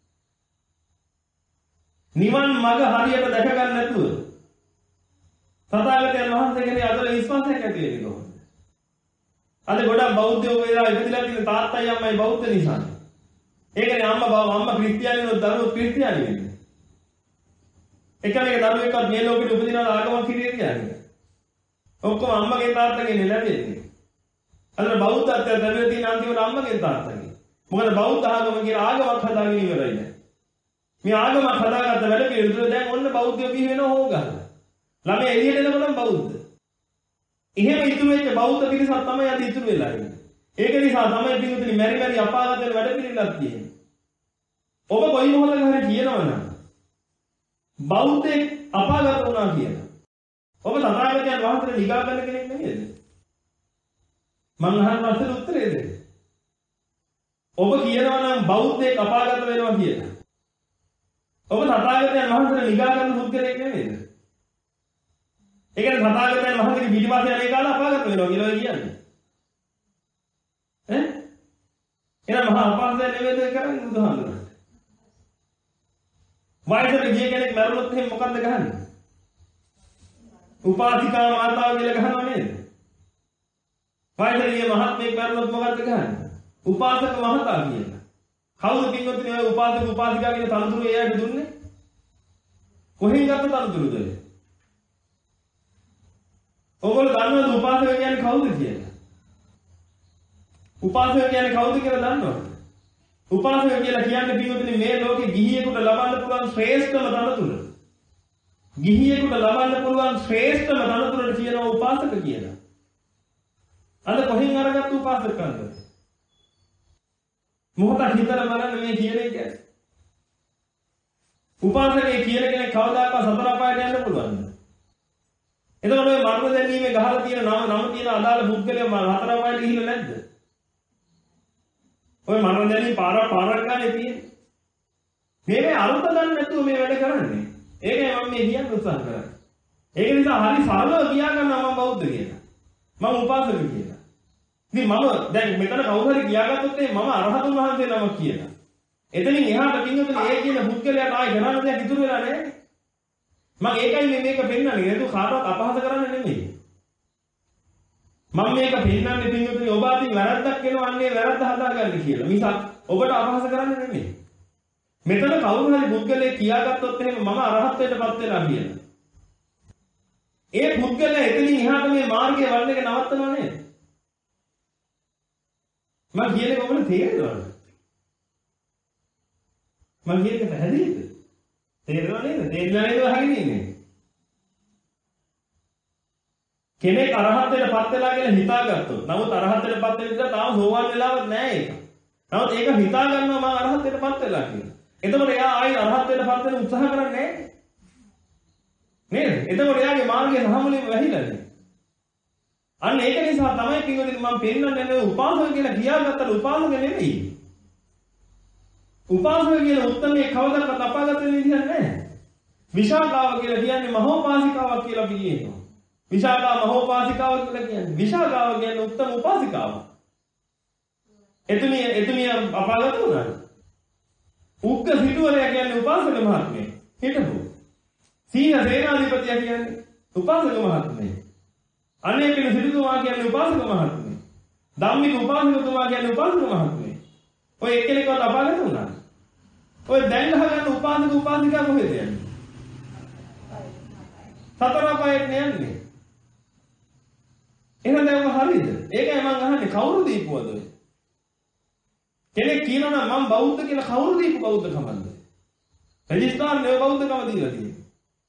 නිවන් මඟ හරියට දැක ගන්න නැතුව තථාගතයන් වහන්සේ කෙරෙහි අචල විශ්වාසයක් ඇති වෙන්නේ කොහොමද? අද ගොඩක් බෞද්ධයෝ වෙලා ඉපදිලා තියෙන තාත්තයි අම්මයි බෞද්ධ නිසා. ඒකනේ අම්මා බව අම්මා ක්‍රිස්තියානිනොත් දරුවෝ ක්‍රිස්තියානි වෙන්නේ. එකම එක දරුවෙක්වත් මේ ලෝකෙට උපදිනවා ආගමක් හිරියේ කියන්නේ. ඔක්කොම අම්මගෙන් තාත්තගෙන් ලැබෙන්නේ. අද බෞද්ධත්වයට ලැබෙලා තියෙන අන්තිමට අම්මගෙන් තාත්තගෙන්. මොකද බෞද්ධ ආගම කියන ආගමක් හදාගෙන ඉවරයි නේද? මේ ආගමක් හදාගත්ත වැඩ පිළිතුර දැන් ඔන්න බෞද්ධයෝ බිහි වෙනව හොගන්න. ළමයි එළියට එනකොටම බෞද්ධ. එහෙම ඉතුරු වෙච්ච බෞද්ධ පිරිසක් තමයි අද ඉතුරු වෙලා ඉන්නේ. ඒක නිසා තමයි පිටුතුනි මෙරි මෙරි අපාගත වෙන වැඩ පිළිලක් තියෙන්නේ. ඔබ කොයි මොහොතක හරි කියනවනම් බෞද්ධයෙක් අපාගත වුණා කියලා. ඔබ තථාගතයන් වහන්සේ නිගා කරන කෙනෙක් නෙමෙයිද? මං අහන ප්‍රශ්නෙට උත්තරේ දෙන්න. ඔබ කියනවා නම් බෞද්ධයෙක් අපාගත වෙනවා කියලා. ඔබ තථාගතයන් වහන්සේ නිගා කරන පුද්ගලයෙක් නෙමෙයිද? ඒ කියන්නේ තථාගතයන් වහන්සේගේ පිටිපස්සේ යන්නේ කාලා අපාගත වෙනවා කියලා කියන්නේ. ඈ? එහෙනම් මහා අපාගත නෙමෙයිද කරන්නේ බුදුහාමුදුරුවෝ? වයසට ගිය කෙනෙක් මැරුණොත් එහෙනම් මොකද්ද ගහන්නේ? උපාසිකා මාතාව කියලා ගහනව නේද? වයසට ගිය මහත්මයෙක් මැරුණොත් මොකද්ද ගහන්නේ? උපාසක මහතා කියලා. කවුද පින්වත්නි ඔය උපාසක උපාසිකා කියන තනතුරු එයාට දුන්නේ? කොහෙන් ගත්ත තනතුරුද? ඔයගොල්ලෝ දන්නවද උපාසක කියන්නේ කවුද කියලා? උපාසක කියන්නේ කවුද කියලා දන්නවද? උපාසක කියලා කියන්නේ පින්වත්නි මේ ලෝකේ ගිහියෙකුට ලබන්න පුළුවන් ශ්‍රේෂ්ඨම තනතුර. ගිහියෙකුට ලබන්න පුළුවන් ශ්‍රේෂ්ඨම තනතුරට කියනවා උපාසක කියලා. අද කොහෙන් අරගත්තු උපාසකකන්ද? මොහොතක් හිතලා බලන්න මේ කියන එක. උපාසකේ කියන කෙනෙක් කවදාකවත් සතර පායට යන්න පුළුවන්ද? එතකොට ඔය මරණ දැනීමේ ගහලා තියෙන නම නම තියෙන අදාළ පුද්ගලයා හතර පායට ගිහිල්ලා නැද්ද? ඔය මරණ දැනීම පාර පාරක් ගන්න තියෙන්නේ. මේ මේ අරුත ගන්න නැතුව මේ වැඩ කරන්නේ. ඒකයි මම මේ කියන්න උත්සාහ කරන්නේ. ඒක නිසා හරි සරලව කියා ගන්නවා මම බෞද්ධ කියලා. මම උපාසක කියලා. ඉතින් මම දැන් මෙතන කවුරු හරි කියාගත්තොත් මම අරහතුන් වහන්සේ නමක් කියලා. එතනින් එහාට පින්වතුනි ඒ කියන පුද්ගලයාට ආයෙ කරන්න දෙයක් ඉතුරු වෙලා නැහැ. මම ඒකයි මේ මේක පෙන්නන්නේ. ඒක කාටවත් අපහාස කරන්න නෙමෙයි. මම මේක පෙන්නන්නේ පින්වතුනි ඔබ අතින් වැරද්දක් වෙනවා අන්නේ වැරද්ද හදාගන්න කියලා. මිසක් ඔබට අපහාස කරන්න නෙමෙයි. මෙතන කවුරු හරි පුද්ගලයෙක් කියාගත්තොත් එහෙම මම අරහත්ත්වයටපත් වෙලා කියලා. ඒ පුද්ගලයා එතනින් එහාට මේ මාර්ගය වඩන එක නවත්තනවා නේද? මම කියන්නේ කොහොමද තේරෙනවද? මම කියන්නේ පැහැදිලිද? තේරෙනව නේද? තේරෙනව නේද අහගෙන කෙනෙක් අරහත්ත්වයටපත් වෙලා කියලා හිතාගත්තොත් නමුත් අරහත්ත්වයටපත් වෙන්න ඉතින් තාම සෝවාන් වෙලාවක් නැහැ ඒක. නමුත් ඒක හිතා ගන්නවා මම අරහත්ත්වයටපත් වෙලා කියලා. එතකොට එයා ආයි අරහත්ත්වයටපත් වෙන්න උත්සාහ කරන්නේ නැහැ. නේද? එතකොට එයාගේ මාර්ගය සහමුලින්ම වැහිලා නේ. අන්න ඒක නිසා තමයි පින්වදින මම පෙන්නන්නේ නේ උපාසක කියලා කියාගත්තට උපාසක නෙමෙයි. උපාසක කියන උත්තරේ කවදාවත් අපාගත වෙන්නේ නැහැ. විශාඛාව කියලා කියන්නේ මහෝපාසිකාවක් කියලා අපි කියනවා. විශාඛා මහෝපාසිකාව කියලා කියන්නේ විශාඛාව කියන්නේ උත්තම උපාසිකාවක්. එතුමිය එතුමිය අපාගත වුණා. උක්ක සිටුවරයා කියන්නේ උපාසක මහත්මයෙක්. හිටපු. සීන සේනාධිපතියා කියන්නේ උපාසක මහත්මයෙක්. අනේ පිළ සිටුතුමා කියන්නේ උපාසක මහත්මයෙක්. ධම්මික උපාසකතුමා කියන්නේ උපාසක මහත්මයෙක්. ඔය එක්කෙනෙක්වත් අපාගත වුණා. ඔය දැන් ගහගන්න උපාසක උපාසිකා කොහෙද යන්නේ? සතර අපායට යන්නේ. එහෙනම් ඒක හරියද? ඒකයි මම අහන්නේ කවුරු දීපුවද ඔය? කෙනෙක් කියනවා නම් මම බෞද්ධ කියලා කවුරු දීපු බෞද්ධකමද? රෙජිස්ට්‍රාර් නේ බෞද්ධකම දීලා තියෙන්නේ.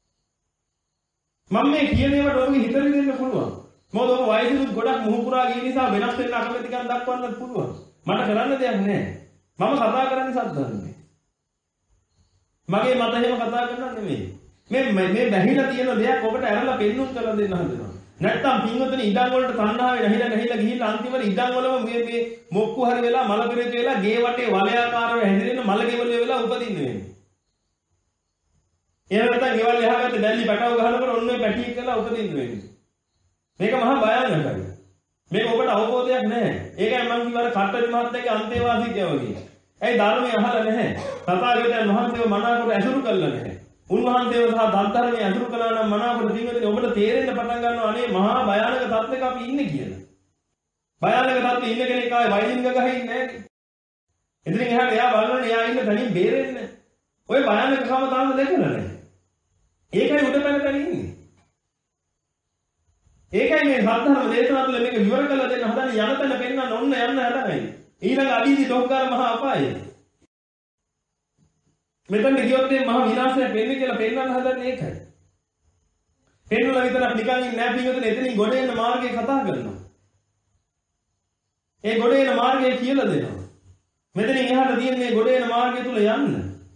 මම මේ කියන ඒවාට ඔයගේ හිතට දෙන්න පුළුවන්. මොකද ඔබ වයසිනුත් ගොඩක් මුහුපුරා ගිය නිසා වෙනස් වෙන්න අකමැතිකම් දක්වන්නත් පුළුවන්. මට කරන්න දෙයක් නැහැ. මම කතා කරන්නේ සත්‍යන්නේ. මගේ මත එහෙම කතා කරනවා නෙමෙයි. මේ මේ බැහැලා තියෙන දෙයක් ඔබට ඇරලා පෙන්නුම් කරලා දෙන්න හදනවා. නැත්තම් පින්වතුනි ඉඩම් වලට තණ්හාවේ නැහිලා නැහිලා ගිහිල්ලා අන්තිමට ඉඩම් වලම මේ මේ මොක්කු හරි වෙලා මල පෙරේත වෙලා ගේ වටේ වලයාකාරව හැඳිරෙන මල ගෙවල වෙලා උපදින්න වෙන්නේ. එහෙම නැත්නම් ගෙවල් එහාකට දැල්ලි පැටව ගහනකොට ඔන්න ඔය පැටි කියලා උපදින්න වෙන්නේ. මේක මහා භයානකයි. මේක ඔබට අවබෝධයක් නැහැ. ඒකයි මම කිව්වා කට්ටරි මහත්තයාගේ අන්තේවාසීකය වගේ. ඇයි ධර්මයේ අහලා නැහැ? තථාගතයන් වහන්සේව මනාකොට ඇසුරු කළා නැහැ. උන්වහන්සේව සහ ධර්මයේ ඇසුරු කළා නම් මනාකොට පින්වතුනි ඔබට තේරෙන්න පටන් ගන්නවා අනේ මහා භයානක තත්ත්වයක අපි ඉන්නේ කියලා. භයානක තත්ත්වෙ ඉන්න කෙනෙක් ආයේ වයිලින් ගහ ඉන්නේ නැහැ. ඉතින් එහාට එයා බලන්නේ එයා ඉන්න තනින් බේරෙන්නේ. ඔය භයානකකම තාම දැකලා නැහැ. ඒකයි උඩ පැන පැන ඉන්නේ. ඒකයි මේ සද්ධර්ම දේශනාව තුළ මේක විවර කරලා දෙන්න හදන්නේ යන තැන පෙන්නන්න ඔන්න යන්න හදන්නේ. ඊළඟ අදීදි දොක්කාර මහා අපායයි. මෙතන ගියොත් මේ මහා විනාශයක් වෙන්නේ කියලා පෙන්වන්න හදන්නේ ඒකයි. පෙන්වලා විතරක් නිකන් ඉන්නේ නැහැ පිටුතන එතනින් ගොඩ එන්න මාර්ගය කතා කරනවා. ඒ ගොඩ එන මාර්ගය කියලා දෙනවා. මෙතනින් එහාට තියෙන මේ ගොඩ එන මාර්ගය තුල යන්න.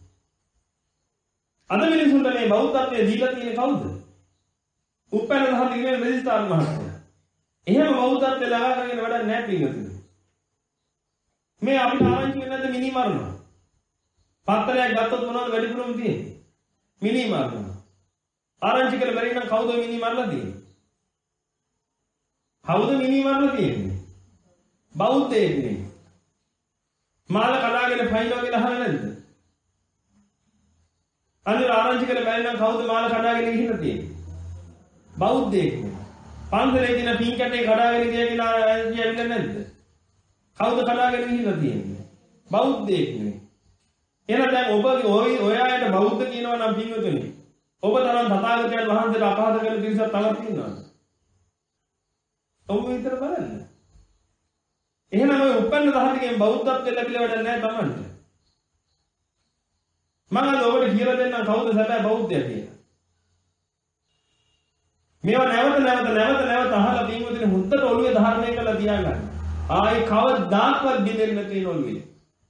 අද මිනිසුන්ට මේ බෞද්ධත්වයේ දීලා තියෙන්නේ කවුද? උපැන්න දහම් ඉන්නේ රෙජිස්ට්‍රාර් මහත්තයා. එහෙම බෞද්ධත්වයේ ළඟා කරගෙන වැඩක් නැහැ පිටුතන. මේ අපිට ආරංචි වෙන්නේ නැද්ද මිනි මරනවා? පත්තරයක් ගත්තොත් මොනවද වැඩිපුරම තියෙන්නේ? මිනි මරනවා. ආරංචි කරලා බැරි නම් කවුද මිනි මරලා තියෙන්නේ? කවුද මිනි මරලා තියෙන්නේ? බෞද්ධයෙක් නේ. මාල කඩාගෙන ෆයින්නවා කියලා අහන්නේ නැද්ද? අනිත් ආරංචි කරලා බැරි නම් කවුද මාල කඩාගෙන ගිහිල්ලා තියෙන්නේ? බෞද්ධයෙක් නේ. පන්සලේ දින පින් කැටේ කඩාගෙන ගියා කියලා ආරංචි ඇවිල්ලා නැද්ද? කවුද කඩාගෙන ගිහිල්ලා තියෙන්නේ? බෞද්ධයෙක් නේ. එහෙනම් දැන් ඔබගේ ඔය ඔය අයට බෞද්ධ කියනවා නම් පින්වතුනි ඔබ තරම් තථාගතයන් වහන්සේට අපහාස කරන පිරිසක් තවත් ඉන්නවද? ඔබ විතර බලන්න. එහෙනම් ඔය උපන්න දහතිකෙන් බෞද්ධත්වයට ලැබිලා වැඩක් නැහැ Tamanට. මම අද ඔබට කියලා දෙන්නම් කවුද සැබෑ බෞද්ධයා කියලා. මේවා නැවත නැවත නැවත නැවත අහලා පින්වතුනි හුද්දට ඔළුවේ ධාරණය කරලා තියාගන්න. ආයි කවදාක්වත් බින්දෙන්නේ නැති නෝල්වේ.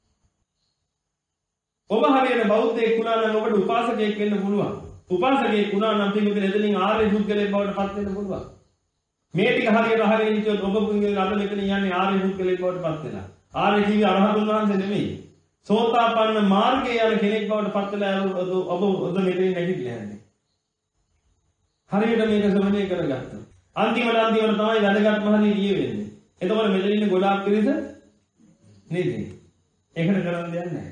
ඔබ හරියට බෞද්ධයෙක් වුණා නම් ඔබට උපාසකයෙක් වෙන්න පුළුවන්. උපාසකයෙක් වුණා නම් පින්වතුනි එතනින් ආර්ය පුද්ගලයෙක් බවට පත් වෙන්න පුළුවන්. මේ ටික හරියට අහගෙන ඉතින් ඔබ පුංගින් අද මෙතන යන්නේ ආර්ය පුද්ගලයෙක් බවට පත් වෙලා. ආර්ය කිවි අරහතුන් වහන්සේ නෙමෙයි. සෝතාපන්න මාර්ගයේ යන කෙනෙක් බවට පත් වෙලා ඔබ ඔබ මෙතනින් නැගිටලා යන්නේ. හරියට මේක සමනය කරගත්තා. අන්තිමට අන්තිමට තමයි වැඩගත් මහදී ගියේ වෙන්නේ. එතකොට මෙතන ඉන්න ගොඩාක් පිරිස නේද? ඒකට කරන්න දෙයක් නැහැ.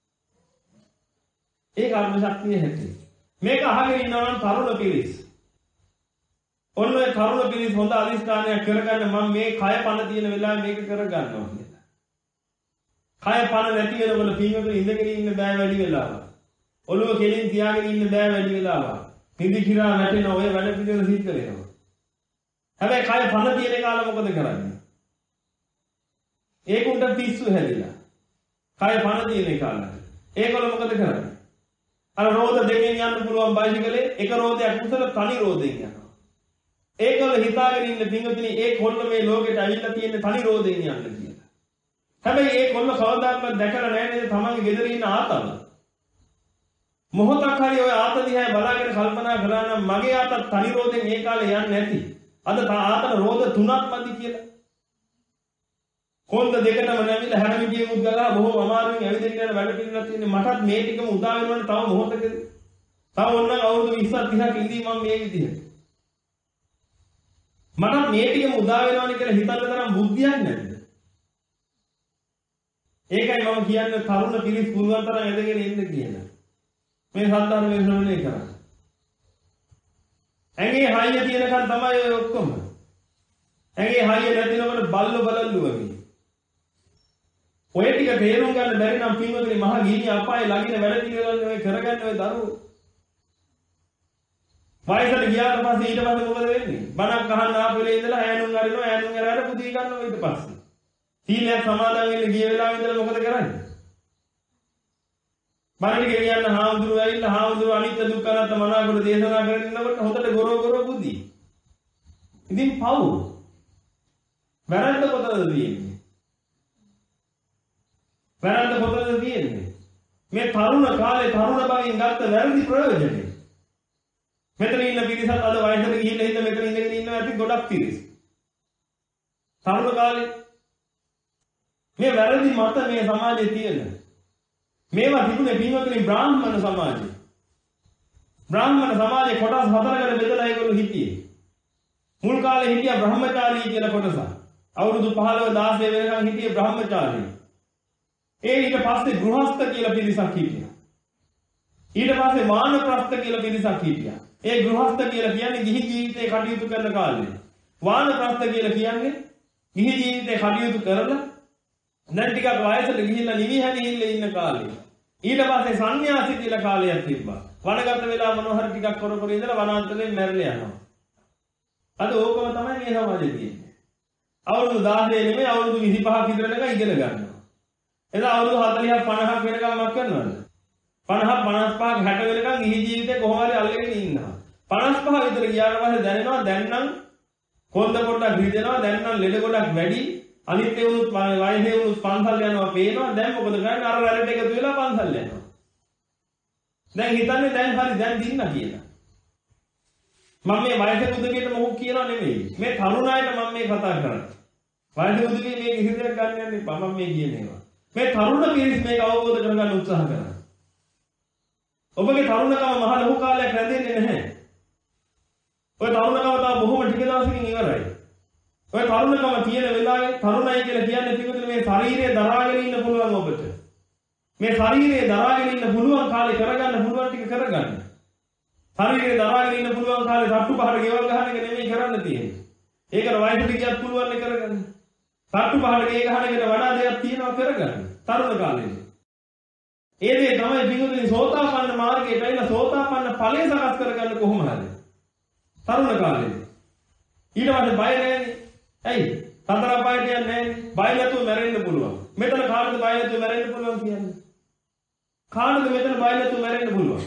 ඒ කර්ම ශක්තිය හැටි. මේක අහගෙන ඉන්නවා නම් තරුණ පිරිස. ඔන්න ඔය තරුණ පිරිස හොඳ අදිස්ථානයක් කරගන්න මම මේ කය පණ තියෙන වෙලාවේ මේක කරගන්නවා කියලා. කය පණ නැති වෙනකොට පින්වතුන් ඉඳගෙන ඉන්න බෑ වැඩි වෙලාවක්. ඔළුව කෙලින් තියාගෙන ඉන්න බෑ වැඩි වෙලාවක්. නිදි කිරා වැටෙන ඔය වැඩ පිළිවෙල සිද්ධ වෙනවා. හැබැයි කය පණ තියෙන කාලෙ මොකද කරන්නේ? ඒකුන්ට පිස්සු හැදිලා. කය පණ තියෙන කාලෙ. ඒකවල මොකද කරන්නේ? අර රෝද දෙකෙන් යන්න පුළුවන් බයිසිකලේ එක රෝදයක් උසල තනි රෝදෙන් යනවා. ඒකවල හිතාගෙන ඉන්න පින්වතුනි ඒ කොල්ල මේ ලෝකෙට ඇවිල්ලා තියෙන තනි රෝදෙන් යන්න කියලා. හැබැයි ඒ කොල්ල කවදාවත් දැකලා නැහැ නේද තමන්ගේ ගෙදර ඉන්න ආතල්. මොහොතක් හරි ඔය ආත දිහා බලාගෙන කල්පනා කරා නම් මගේ ආතත් තනි රෝදෙන් ඒ කාලේ යන්නේ නැති. අද ආතන රෝද තුනක් මදි කියලා. කොන්ද දෙකටම නැවිලා හැම විදියෙකුත් ගලා බොහොම අමාරුවෙන් ඇවිදින්න යන වැඩ පිළිවෙලක් තියෙන්නේ මටත් මේ ටිකම උදා වෙනවනේ තව මොහොතකදී. තව ඔන්න අවුරුදු විස්සක් තිහක් ඉඳී මම මේ විදිහට. මට මේ ටිකම උදා වෙනවනේ කියලා හිතන්න තරම් බුද්ධියක් නැද්ද? ඒකයි මම කියන්නේ තරුණ පිරිස් පුළුවන් තරම් ඇදගෙන ඉන්න කියලා. මේ සද්ධර්මයේ ශ්‍රවණය කරන්න. ඇඟේ හයිය තියෙනකන් තමයි ඔය ඔක්කොම. ඇඟේ හයිය නැතිනකොට බල්ලෝ බලල්ලු වගේ. ඔය ටික තේරුම් ගන්න බැරි නම් පින්වතුනි මහ ගිනි අපායේ ළඟින වැඩ පිළිවෙලන්නේ ඔය කරගන්න ඔය දරුවෝ. වයසට ගියාට පස්සේ ඊට පස්සේ මොකද වෙන්නේ? බණක් අහන්න ආපු වෙලේ ඉඳලා ඈනුම් අරිනවා ඈනුම් අරලා පුදී ගන්නවා ඊට පස්සේ. සීලයක් සමාදන් වෙන්න ගිය වෙලාවෙ ඉඳලා මොකද කරන්නේ? බණට ගෙනියන්න හාමුදුරුවෝ ඇවිල්ලා හාමුදුරුවෝ අනිත්‍ය දුක්ඛ අනාත්ම මනාකොට දේශනා කරගෙන ඉන්නකොට හොතට ගොරෝ ගොරෝ බුද්ධි. ඉතින් පව්. වැරද්ද කොතනද තියෙන්නේ? වැරද්ද කොතනද තියෙන්නේ? මේ තරුණ කාලේ තරුණ බවින් ගත්ත වැරදි ප්‍රයෝජනේ. මෙතන ඉන්න පිරිසත් අද වයසට ගිහිල්ලා හිට මෙතන ඉඳගෙන ඉන්නවා ඇති ගොඩක් පිරිස්. තරුණ කාලේ මේ වැරදි මත මේ සමාජයේ තියෙන. මේවා තිබුණේ පින්වතුනි බ්‍රාහ්මණ සමාජයේ. බ්‍රාහ්මණ සමාජයේ කොටස් හතරකට බෙදලා ඒගොල්ලෝ හිටියේ. මුල් කාලේ හිටියා බ්‍රහ්මචාරී කියලා කොටස. අවුරුදු පහළොව දාසය වෙනකන් හිටියේ බ්‍රහ්මචාරී. ඒ ඊට පස්සේ ගෘහස්ත කියලා පිරිසක් හිටියා. ඊට පස්සේ වානප්‍රස්ත කියලා පිරිසක් හිටියා. ඒ ගෘහස්ත කියලා කියන්නේ ගිහි ජීවිතේ කටයුතු කරන කාලේ. වානප්‍රස්ත කියලා කියන්නේ ගිහි ජීවිතේ කටයුතු කරලා දැන් ටිකක් වයසට ගිහිල්ලා නිවිහැනිහිල්ල ඉන්න කාලේ. ඊට පස්සේ සංන්‍යාසි කියලා කාලයක් තිබ්බා. වනගත වෙලා මොනවා හරි ටිකක් කර කර ඉඳලා වනාන්තරයෙන් මැරලා යනවා. අද ඕකම තමයි මේ සමාජයේ තියෙන්නේ. අවුරුදු දහසය නෙමෙයි අවුරුදු විසිපහක් විතරනක ඉගෙන ගන්නවා. එදා අවුරුදු හතළිහක් පනහක් වෙනකම් මක් කරනවද? පනහක් පනස්පහක් හැට වෙනකම් ගිහි ජීවිතේ කොහොම හරි අල්ලගෙන ඉන්නවා. පනස්පහ විතර ගියාට පස්සේ දැනෙනවා දැන් නම් කොන්ද පොඩ්ඩක් රිදෙනවා දැන් නම් ලෙඩ ගොඩක් වැඩි අනිත් ඒ උනුත් වයසේ උනුත් පන්සල් යනවා පේනවා දැන් මොකද කරන්නේ අර රැළට එකතු වෙලා පන්සල් යනවා. දැන් හිතන්නේ දැන් හරි දැන් දින්න කියලා. මම මේ වයසේ උදවියට මොකක් කියනවා නෙමෙයි. මේ තරුණ අයට මම මේ කතා කරන්නේ. වයසේ උදවිය මේ කිසිදෙයක් ගන්න යන්නේ මම මේ කියන්නේ. මේ තරුණ පිරිස් මේක අවබෝධ කරගන්න උත්සාහ කරනවා. ඔබගේ තරුණකම මහ ලොකු කාලයක් රැඳෙන්නේ නැහැ. ඔය තරුණකම තා බොහොම ටික දවසකින් ඉවරයි. ඔය තරුණකම තියෙන වෙලාවේ තරුණයි කියලා කියන්නේ පිටුතුනේ මේ ශරීරය දරාගෙන ඉන්න පුළුවන් ඔබට. මේ ශරීරය දරාගෙන ඉන්න පුළුවන් කාලේ කරගන්න පුළුවන් ටික කරගන්න. ශරීරය දරාගෙන ඉන්න පුළුවන් කාලේ තට්ටු පහර ගෙවල් ගහන එක නෙමෙයි කරන්න තියෙන්නේ. ඒකට වයසට ගියත් පුළුවන් නේ කරගන්න. තට්ටු පහර ගේ ගහන එකට වඩා දෙයක් තියෙනවා කරගන්න. තරුණ කාලේ. ඒ දේ තමයි පිටුතුනේ සෝතාපන්න මාර්ගයට ඇවිල්ලා සෝතාපන්න ඵලය සකස් කරගන්න කොහොම හරි. තරුණ කාලේ. ඊට පස්සේ බය නැහැ. ඇයි? සතර අපායට යන්නේ නැහැ. බය නැතුව මැරෙන්න පුළුවන්. මෙතන කාටද බය නැතුව මැරෙන්න පුළුවන් කියන්නේ? කාටද මෙතන බය නැතුව මැරෙන්න පුළුවන්?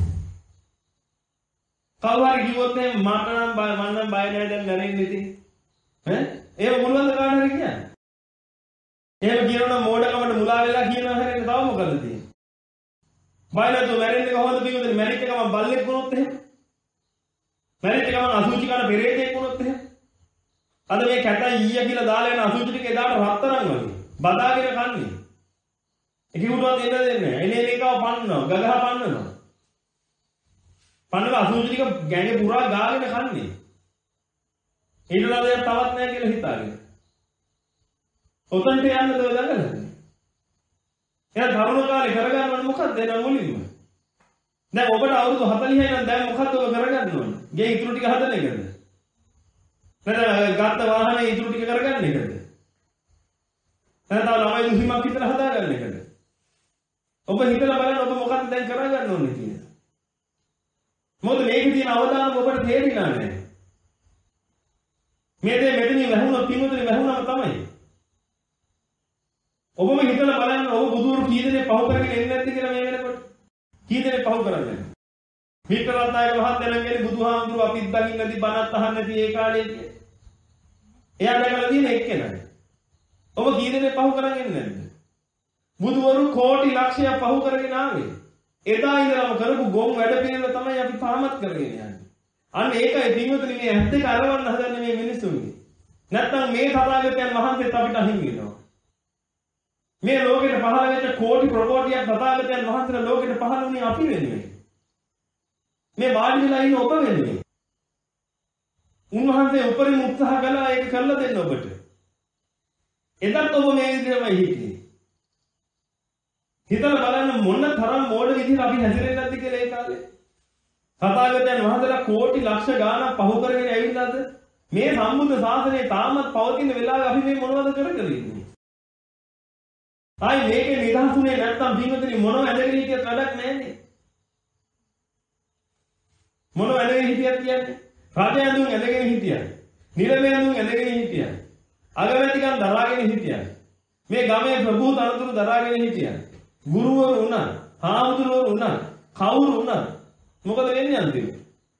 කවුරු හරි කිව්වොත් එහෙනම් මට නම් බය මම නම් බය නැහැ දැන් මැරෙන්න ඉතින්. ඈ? ඒක පුළුවන්ද කාට හරි කියන්නේ? එහෙම කියනොත් මෝඩකමට මුලා වෙලා කියනවා හැරෙන්න තව මොකද තියෙන්නේ? බය නැතුව මැරෙන්නේ කොහොමද පිටුනේ? මැරිච්ච ගමන් බල්ලෙක් වුණොත් එහෙම. මැරිච්ච ගමන් අසුචි කරන පෙරේතෙක් වුණොත් එහෙම. අද මේ කැටයි ඊය කියලා දාලා යන අසුචි ටික එදාට රත්තරන් වගේ බදාගෙන කන්නේ. ඒකියුටවත් එන්න දෙන්නේ නැහැ. එනේ එකව පන්නනවා, ගගහ පන්නනවා. පන්නලා අසුචි ටික ගැඟේ පුරා ගාගෙන කන්නේ. ඊටලා දෙයක් තවත් නැහැ කියලා හිතාගෙන. ඔතනට යන්නද ඔය දඟලන්නේ? එහෙනම් තරුණ කාලේ කරගන්න ඕනේ මොකක්ද එන මුලින්ම? දැන් ඔබට අවුරුදු හතළිහයි නම් දැන් මොකක්ද ඔබ කරගන්න ඕනේ? ගේ ඉතුරු ටික හදන එකද? නැත්නම් ගත්ත වාහනේ ඉතුරු ටික කරගන්න එකද? නැත්නම් ළමයි දුහිමක් විතර හදාගන්න එකද? ඔබ හිතලා බලන්න ඔබ මොකක්ද දැන් කරගන්න ඕනේ කියලා. මොකද මේකේ තියෙන අවදානම ඔබට තේරෙන්නේ නැහැ. මේ දේ මෙතනින් වැහුණොත් පින්වතුනි වැහුණාම තමයි. ඔබම හිතලා බලන්න ඔබ බුදුරු කී දෙනෙක් පහු කරගෙන එන්නේ නැද්ද කියලා මේ වෙනකොට. කී දෙනෙක් පහු කරන්නේ? වික්‍රමනායක මහත්තයා කියන්නේ බුදුහාමුදුරුව අපිත් දකින්න නැති බණත් අහන්න නැති ඒ කාලේ කිය. එයා දැකලා තියෙන එක්කෙනා. ඔබ කී දෙනෙක් පහු කරගෙන එන්නේ නැද්ද? බුදුවරු කෝටි ලක්ෂයක් පහු කරගෙන ආවේ. එදා ඉඳලම කරපු ගොම් වැඩ පිළිවෙල තමයි අපි තාමත් කරගෙන යන්නේ. අන්න ඒකයි පින්වතුනි මේ ඇත්ත එක අරවන්න හදන්නේ මේ මිනිස්සුන්ගේ. නැත්තම් මේ තථාගතයන් වහන්සේත් අපිට අහිමි වෙනවා. මේ ලෝකෙට පහළ වෙච්ච කෝටි ප්‍රකෝටියක් තථාගතයන් වහන්සේලා ලෝකෙට පහළ වුණේ අපි වෙනුවෙන්. මේ වාඩි වෙලා ඉන්න ඔබ වෙනුවෙන්. උන්වහන්සේ උපරිම උත්සාහ කළා ඒක කරලා දෙන්න ඔබට. එදත් ඔබ මේ විදිහමයි හිටියේ. හිතලා බලන්න මොන තරම් මෝඩ විදිහට අපි හැසිරෙන්නේ නැද්ද කියලා ඒ කාලේ. තථාගතයන් වහන්සේලා කෝටි ලක්ෂ ගාණක් පහු කරගෙන ඇවිල්ලාද මේ සම්බුද්ධ ශාසනය තාමත් පවතින වෙලාවේ අපි මේ මොනවද කර කර ඉන්නේ? ආයි මේකේ නිදහසුනේ නැත්තම් පින්වතුනි මොනව ඇදගෙන හිටියත් වැඩක් නැන්නේ. මොනව ඇදගෙන හිටියත් කියන්නේ රජ ඇඳුම් ඇදගෙන හිටියත්, නිරමේ ඇඳුම් ඇදගෙන හිටියත්, අගමැතිකම් දරාගෙන හිටියත්, මේ ගමේ ප්‍රභූ තනතුරු දරාගෙන හිටියත්, ගුරුවරු වුණා, හාමුදුරුවරු වුණා, කවුරු වුණා මොකද වෙන්නේ අන්තිමට?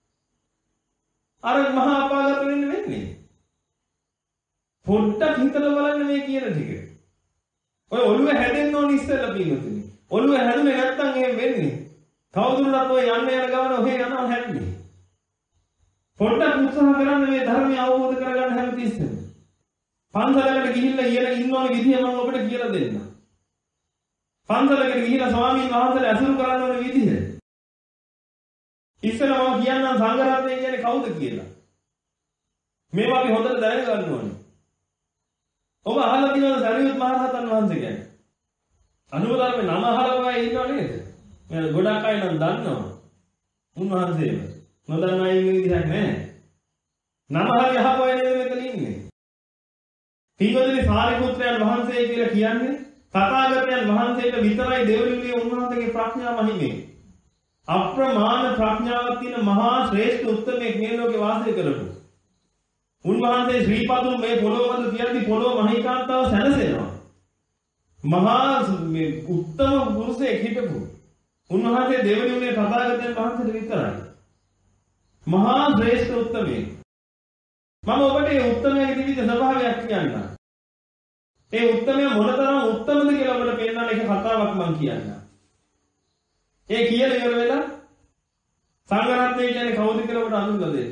අර මහා අපාගත වෙන්න වෙන්නේ. පොඩ්ඩක් හිතලා බලන්න මේ කියන ටික. ඔය ඔළුව හැදෙන්න ඕන ඉස්සෙල්ලා පින්වතුනි. ඔළුව හැදුනේ නැත්තම් එහෙම වෙන්නේ. කවුරුණත් ඔය යන්න යන ගමන ඔහේ යනවා හැන්නේ. පොඩ්ඩක් උත්සාහ කරන්න මේ ධර්මය අවබෝධ කරගන්න හැමතිස්සෙම. පන්සලකට ගිහිල්ලා ඉගෙන ඉන්න ඕන විදිය මම ඔබට කියලා දෙන්නම්. පන්සලකට ගිහිල්ලා ස්වාමීන් වහන්සේලා ඇසුරු කරන්න ඕන විදිය. ඉස්සෙල්ලා මම කියන්නම් සංඝ රත්නය කියන්නේ කවුද කියලා. මේවා අපි හොඳට දැනගන්න ඕනේ. ඔබ අහලා තියෙනවද සරියුත් මහ රහතන් වහන්සේ කියන්නේ? අනුමතරමේ නම අහලා වගේ ඉන්නව නේද? මම ගොඩක් අය නම් දන්නවා. උන්වහන්සේව. නොදන්න අය ඉන්න විදිහක් නැහැ. නම හරි අහපුවා නේද මෙතන ඉන්නේ? පින්වතුනි සාරිපුත්‍රයන් වහන්සේ කියලා කියන්නේ තථාගතයන් වහන්සේට විතරයි දෙවනුනේ උන්වහන්සේගේ ප්‍රඥා මහිමේ. අප්‍රමාණ ප්‍රඥාවක් තියෙන මහා ශ්‍රේෂ්ඨ උත්තමයෙක් මේ ලෝකේ වාසය කරපු. උන්වහන්සේ ශ්‍රී පතුල් මේ පොළොව මත තියද්දි පොළොව මහීකාන්තාව සැනසෙනවා. මහා මේ උත්තම පුරුෂයෙක් හිටපු. උන්වහන්සේ දෙවනුනේ තථාගතයන් වහන්සේට විතරයි. මහා ශ්‍රේෂ්ඨ උත්තමයෙක්. මම ඔබට මේ උත්තමයේ විවිධ ස්වභාවයක් කියන්නම්. ඒ උත්තමයා මොනතරම් උත්තමද කියලා ඔබට පෙන්නන්න එක කතාවක් මම කියන්නම්. ඒ කියලා ඉවර වෙලා සංඝ රත්නය කියන්නේ කවුද කියලා ඔබට අඳුනලා දෙන්න.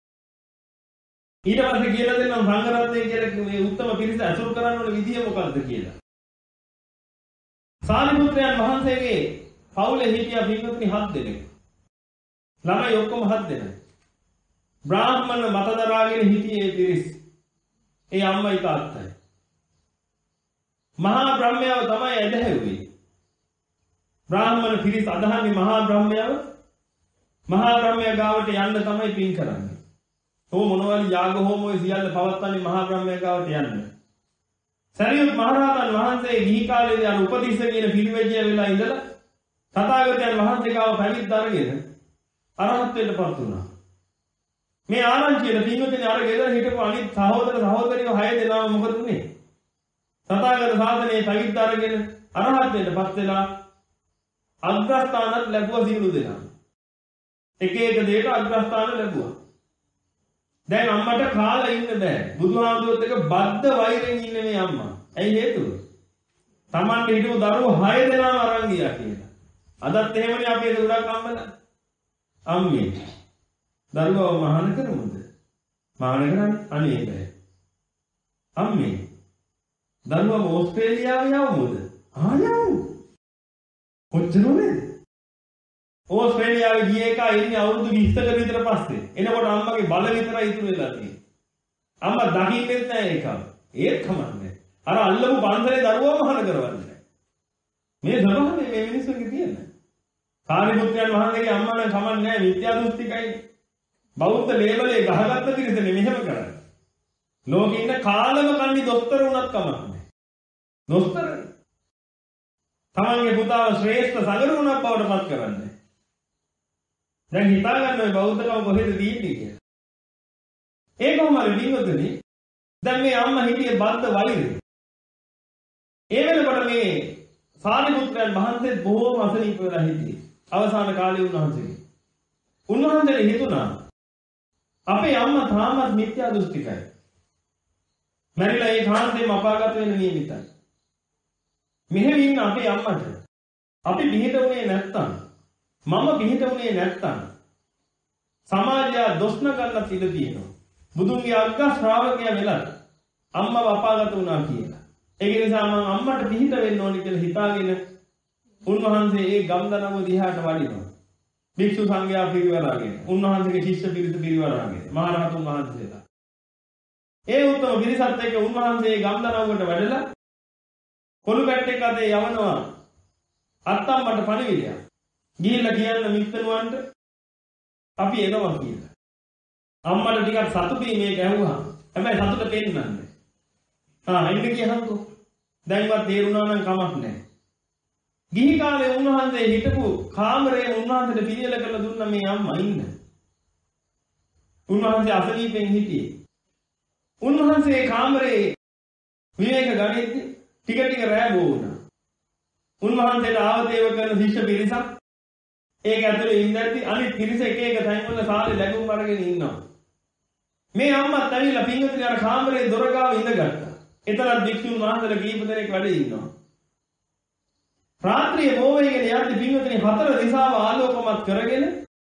ඊට පස්සේ කියලා දෙන්නම් සංඝ රත්නය කියලා මේ උත්තම පිරිස අසුරු කරන්න ඕන විදිය මොකක්ද කියලා. සාරිපුත්‍රයන් වහන්සේගේ පවුලේ හිටියා පින්වත්නි හත් දෙනෙක්. ළමයි ඔක්කොම හත් දෙනෙක්. බ්‍රාහ්මණ මත දරාගෙන හිටියේ පිරිස්. ඒ අම්මයි තාත්තයි. මහා බ්‍රහ්මයාව තමයි ඇදහැව්වේ. බ්‍රාහ්මණ පිරිස් අදහන්නේ මහා බ්‍රහ්මයාව. මහා බ්‍රහ්මයා ගාවට යන්න තමයි පින් කරන්නේ. ඕ මොනවාරි යාග හෝමෝය සියල්ල පවත්වන්නේ මහා බ්‍රහ්මයා ගාවට යන්න. සරියුත් මහ රහතන් වහන්සේ ගිහි කාලේදී අර උපතිස්ස කියන පිරිවැජිය වෙලා ඉඳලා තථාගතයන් වහන්සේ ගාව පැවිද්ද අරගෙන අරහත්ත්වයටපත් වුණා. මේ ආරංචියට පින්වතුනි අර ගෙදර හිටපු අනිත් සහෝදර සහෝදරියෝ හය දෙනාම මොකද උනේ? තථාගත ශාසනයේ පැවිද්ද අරගෙන අරහත්ත්වයටපත් වෙලා අග්‍රස්ථානත් ලැබුවා සියලු දෙනා. එක එක දෙයක අග්‍රස්ථාන ලැබුවා. දැන් අම්මට කාලා ඉන්න බෑ. බුදුහාමුදුරුවොත් එක බද්ධ වෛරෙන් ඉන්නේ මේ අම්මා. ඇයි හේතුව? Tamante හිටපු දරුවෝ හය දෙනාම අරන් ගියා කියලා. අදත් එහෙමනේ අපි ඒක උඩක් අම්මලා. අම්මේ. දරුවව මහාන කරමුද? මහාන කරන්නේ අනේ බෑ. අම්මේ. දරුවව ඕස්ට්‍රේලියාව යවමුද? ආ යවමු. කොච්චරද? ඕස්ට්‍රේලියාවේ ගිය එක ඉන්නේ අවුරුදු විස්සක විතර පස්සේ. එනකොට අම්මගේ බල විතරයි ඉතුරු වෙලා තියෙන්නේ. අම්මා දකින්නෙත් නැහැ ඒක. ඒත් කමන්නේ. අර අල්ලපු පන්සලේ දරුවව මහාන කරවන්නේ. මේ ස්වභාවය මේ මිනිස්සුන්ගේ තියෙන. සාරිපුත්‍රයන් වහන්සේගේ අම්මා නම් කමන්නේ නැහැ විද්‍යා දෘෂ්ටිකයි. බෞද්ධ ලේබලේ ගහගත්ත පිරිසනේ මෙහෙම කරන්නේ. ලෝකේ ඉන්න කාලම කන්නේ දොස්තර වුණත් කමක් නැහැ. දොස්තර තමන්ගේ පුතාව ශ්‍රේෂ්ඨ සගරුණක් බවට පත් කරන්නේ. දැන් හිතා ගන්න ඔය බෞද්ධකම කොහෙද තියෙන්නේ කියලා. ඒ කොහොමද වින්නතුනි? දැන් මේ අම්මා හිටියේ බද්ධ වෛරය. ඒ වෙනකොට මේ සාරිපුත්‍රයන් වහන්සේ බොහෝම අසනීප වෙලා හිටියේ. අවසාන කාලේ උන්වහන්සේ. උන්වහන්සේට හිතුණා අපේ අම්මා තාමත් මිත්‍යා දෘෂ්ටිකයි. මැරිලා ඒ කාන්තේම අපාගත වෙන්න නියමිතයි. මෙහෙම ඉන්න අපේ අම්මට අපි පිහිට වුණේ නැත්තම් මම පිහිට වුණේ නැත්තම් සමාජය දොස්න ගන්න ඉඩ තියෙනවා. බුදුන්ගේ අග්ග ශ්‍රාවකයා වෙලා අම්මව අපාගත වුණා කියලා. ඒක නිසා මම අම්මට පිහිට වෙන්න ඕනි කියලා හිතාගෙන උන්වහන්සේ ඒ ගම්දනම දිහාට වඩිනවා. භික්ෂු සංඝයා පිරිවරාගෙන උන්වහන්සේගේ ශිෂ්‍ය පිරිස පිරිවරාගෙන මහරහතුන් වහන්සේලා ඒ උත්තම පිරිසත් එක්ක උන්වහන්සේ ගම්දරව්වට වැඩලා කොළු පැට්ටෙක් අතේ යවනවා අත්තම්මට පණිවිඩයක්. ගිහිල්ලා කියන්න මිත්තනුවන්ට අපි එනවා කියලා. අම්මට ටිකක් සතුටුයි මේක ඇහුවා. හැබැයි සතුට පෙන්නන්නේ. ආ එන්න කියහන්කෝ. දැන්වත් තේරුණා නම් කමක් නැහැ. ගිහි කාලේ උන්වහන්සේ හිටපු කාමරේ උන්වහන්සේට පිළියෙල කරලා දුන්න මේ අම්මා ඉන්න. උන්වහන්සේ අසනීපෙන් හිටියේ. උන්වහන්සේ කාමරේ විවේක ගනිද්දී ටික ටික රැ වුණා. උන්වහන්සේට ආවදේව කරන ශිෂ්‍ය පිරිසක් ඒක ඇතුලේ ඉඳද්දී අනිත් පිරිස එක එක තැන්වල සාලේ ලැබුම් අරගෙන ඉන්නවා. මේ අම්මත් ඇවිල්ලා පින්වතුනි අර කාමරේ දොර ගාව ඉඳගත්තා. එතරම් භික්ෂුන් වහන්සේලා කීප දෙනෙක් වැඩ ඉන්නවා. රාත්‍රියේ බොවේගෙන යද්දී පින්වතුනි හතර දිශාව ආලෝකමත් කරගෙන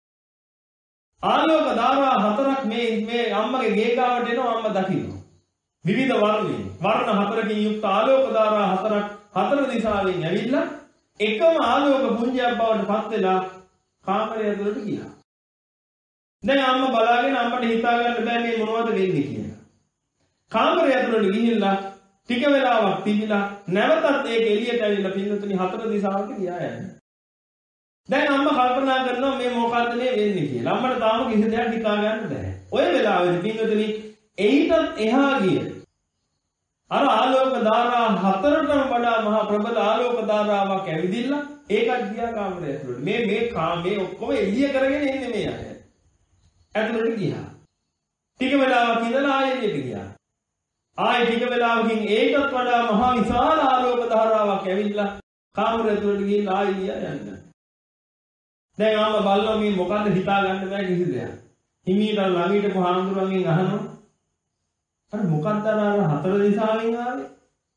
ආලෝක ධාරා හතරක් මේ මේ අම්මගේ ගේ ගාවට එනවා අම්මා දකින්න. විවිධ වර්ණ වර්ණ හතරකින් යුක්ත ආලෝක ධාරා හතරක් හතර දිශාවෙන් ඇවිල්ලා එකම ආලෝක පුංජයක් බවට පත් වෙලා කාමරය ඇතුළට ගියා. දැන් අම්මා බලාගෙන අම්මට හිතා ගන්න බෑ මේ මොනවද වෙන්නේ කියලා. කාමරය ඇතුළට ගිහිල්ලා ටික වෙලාවක් තිබිලා නැවතත් ඒක එළියට ඇවිල්ලා පින්නතුනි හතර දිශාවට ගියා යන්නේ. දැන් අම්මා කල්පනා කරනවා මේ මොකද්ද මේ වෙන්නේ කියලා. අම්මට තාම කිසි දෙයක් හිතා ගන්න බෑ. ඔය වෙලාවේදී පින්නතුනි එයිටත් එහා ගිය අර ආලෝක ධාරා හතරටම වඩා මහා ප්‍රබල ආලෝක ධාරාවක් ඇවිදිලා ඒකත් ගියා කාමරය ඇතුළට. මේ මේ කාමේ ඔක්කොම එළිය කරගෙන ඉන්නේ මේ අය. ඇතුළට ගියා. ටික වෙලාවක් ඉඳලා ආයෙ එළියට ගියා. ආයෙ ටික වෙලාවකින් ඒකත් වඩා මහා විශාල ආලෝක ධාරාවක් ඇවිල්ලා කාමරය ඇතුළට ගිහින් ආයෙ ගියා යන්න. දැන් ආම බලනවා මේ මොකද්ද හිතා ගන්න බෑ කිසි දෙයක්. හිමීට ළඟිට පහඳුරන්ගෙන් අහනවා අර මොකක්ද අර හතර දිශාවෙන් ආවේ?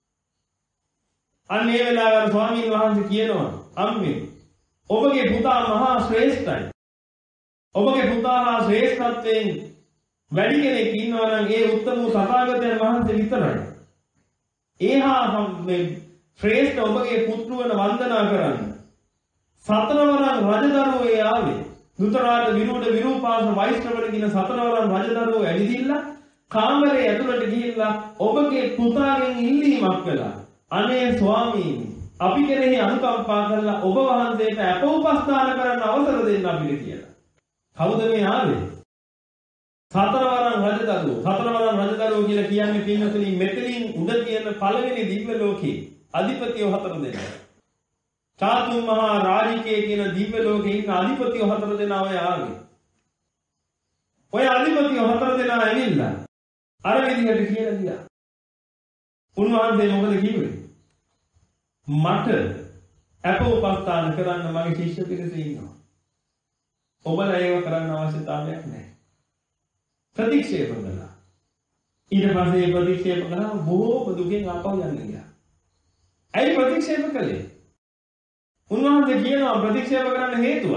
අන්න ඒ වෙලාවේ ස්වාමීන් වහන්සේ කියනවා අම්මේ ඔබගේ පුතා මහා ශ්‍රේෂ්ඨයි. ඔබගේ පුතා හා ශ්‍රේෂ්ඨත්වයෙන් වැඩි කෙනෙක් ඉන්නවා නම් ඒ උත්තම වූ සතාගතයන් වහන්සේ විතරයි. ඒහා මේ ශ්‍රේෂ්ඨ ඔබගේ පුත්‍රවන වන්දනා කරන්න. සතරවරන් රජදරුවෝ ආවේ. දුතරාට විරුඩ විරූපාස වෛශ්‍රවණ කියන සතරවරන් රජදරුවෝ ඇවිදින්න කාමරේ ඇතුළට ගිහිල්ලා ඔබගේ පුතාගෙන් ඉල්ලීමක් කළා. අනේ ස්වාමීනි අපි කෙරෙහි අනුකම්පා කරලා ඔබ වහන්සේට අපෝපස්ථාන කරන්න අවසර දෙන්න අපිට කියලා. කවුද මේ ආවේ? සතරවරන් රජදරුවෝ. සතරවරන් රජදරුවෝ කියලා කියන්නේ පින්වතුනි මෙතනින් උඩ තියෙන පළවෙනි දිව්‍ය ලෝකේ අධිපතියෝ හතර දෙනා. චාතුම් මහා රාජිකේ කියන දිව්‍ය ලෝකේ ඉන්න අධිපතියෝ හතර දෙනා ඔය ආවේ. ඔය අධිපතියෝ හතර දෙනා ඇවිල්ලා අර විදිහට කියලා ගියා. උන්වහන්සේ මොකද කිව්වේ? මට අපෝපස්ථාන කරන්න මගේ ශිෂ්‍ය පිරිස ඉන්නවා. ඔබලා ඒව කරන්න අවශ්‍යතාවයක් නැහැ. ප්‍රතික්ෂේප කළා. ඊට පස්සේ ප්‍රතික්ෂේප කළා බොහෝ දුකෙන් ආපහු යන්න ගියා. ඇයි ප්‍රතික්ෂේප කළේ? උන්වහන්සේ කියනවා ප්‍රතික්ෂේප කරන්න හේතුව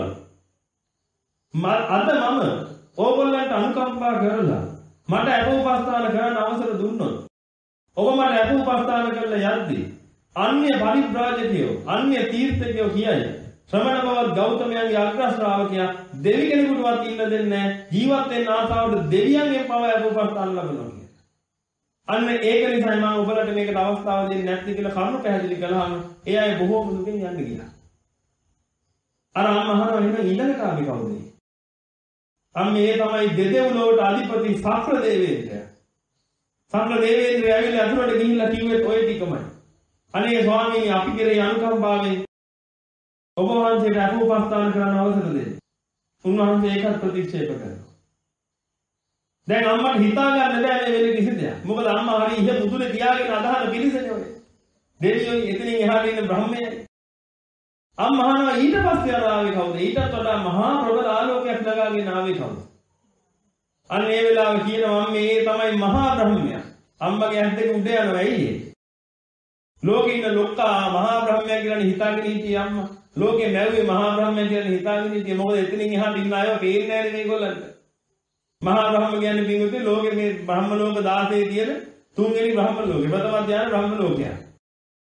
අද මම ඕගොල්ලන්ට අනුකම්පා කරලා මට අපෝපස්ථාන කරන්න අවසර දුන්නොත් ඔබ මට අපෝපස්ථාන කරලා යද්දී අන්‍ය පරිබ්‍රාජකයෝ අන්‍ය තීර්ථකයෝ කියයි ශ්‍රමණ බවත් ගෞතමයන්ගේ අග්‍ර ශ්‍රාවකයා දෙවි කෙනෙකුටවත් ඉන්න දෙන්නේ නැහැ ජීවත් වෙන්න ආසාවට දෙවියන්ගෙන් පව අපෝපස්ථාන ලබනවා කියලා. අන්න ඒක නිසා මම ඔබලට මේකට අවස්ථාව දෙන්නේ නැති කියලා කරුණු පැහැදිලි කළාම ඒ අය බොහෝම දුකින් යන්න ගියා. අර අම්මහරව එන ඊළඟ කාගේ කවුද? අම්මේ තමයි දෙදෙව්ලොවට අධිපති සක්‍ර දේවේන්ද්‍රය. සක්‍ර දේවේන්ද්‍රය ඇවිල්ලා අතුරට ගිහිල්ලා කිව්වෙත් ඔය ටිකමයි. අනේ ස්වාමීනි අපි කෙරේ අනුකම්පාවෙන් ඔබ වහන්සේට අපෝපස්ථාන කරන්න අවසර දෙන්න. උන්වහන්සේ ඒකත් ප්‍රතික්ෂේප කරනවා. දැන් අම්මට හිතා ගන්න බෑ මේ වෙලේ කිසි දෙයක්. මොකද අම්මා හරි ඉහ මුදුනේ තියාගෙන අදහන පිළිසනේ ඔය. දෙවියෝ එතනින් එහාට ඉන්න බ්‍රහ්මයයි. අම්මා අහනවා ඊට පස්සේ ආවේ කවුද? ඊටත් වඩා මහා ප්‍රබල ආලෝකයක් ලගාගෙන ආවේ කවුද? අන්න ඒ වෙලාව කියනවා මේ තමයි මහා බ්‍රහ්මයා. අම්මගේ ඇස් දෙක උඩ යනවා ඇයි ඒ? ලෝකේ ඉන්න ලොක්කා මහා බ්‍රහ්මයා කියලා හිතාගෙන හිටියේ අම්මා. ලෝකේ මැව්වේ මහා බ්‍රහ්මයා කියලා හිතාගෙන හිටියේ. මොකද එතනින් එහාට ඉන්න අයව පේන්නේ නැහැ මේගොල්ලන්ට. මහා බ්‍රහ්ම කියන්නේ පින්වතුනි ලෝකේ මේ බ්‍රහ්ම ලෝක දාසයේ තියෙන තුන්වෙනි බ්‍රහ්ම ලෝකේ. ප්‍රථම ධ්‍යාන බ්‍රහ්ම ලෝකය.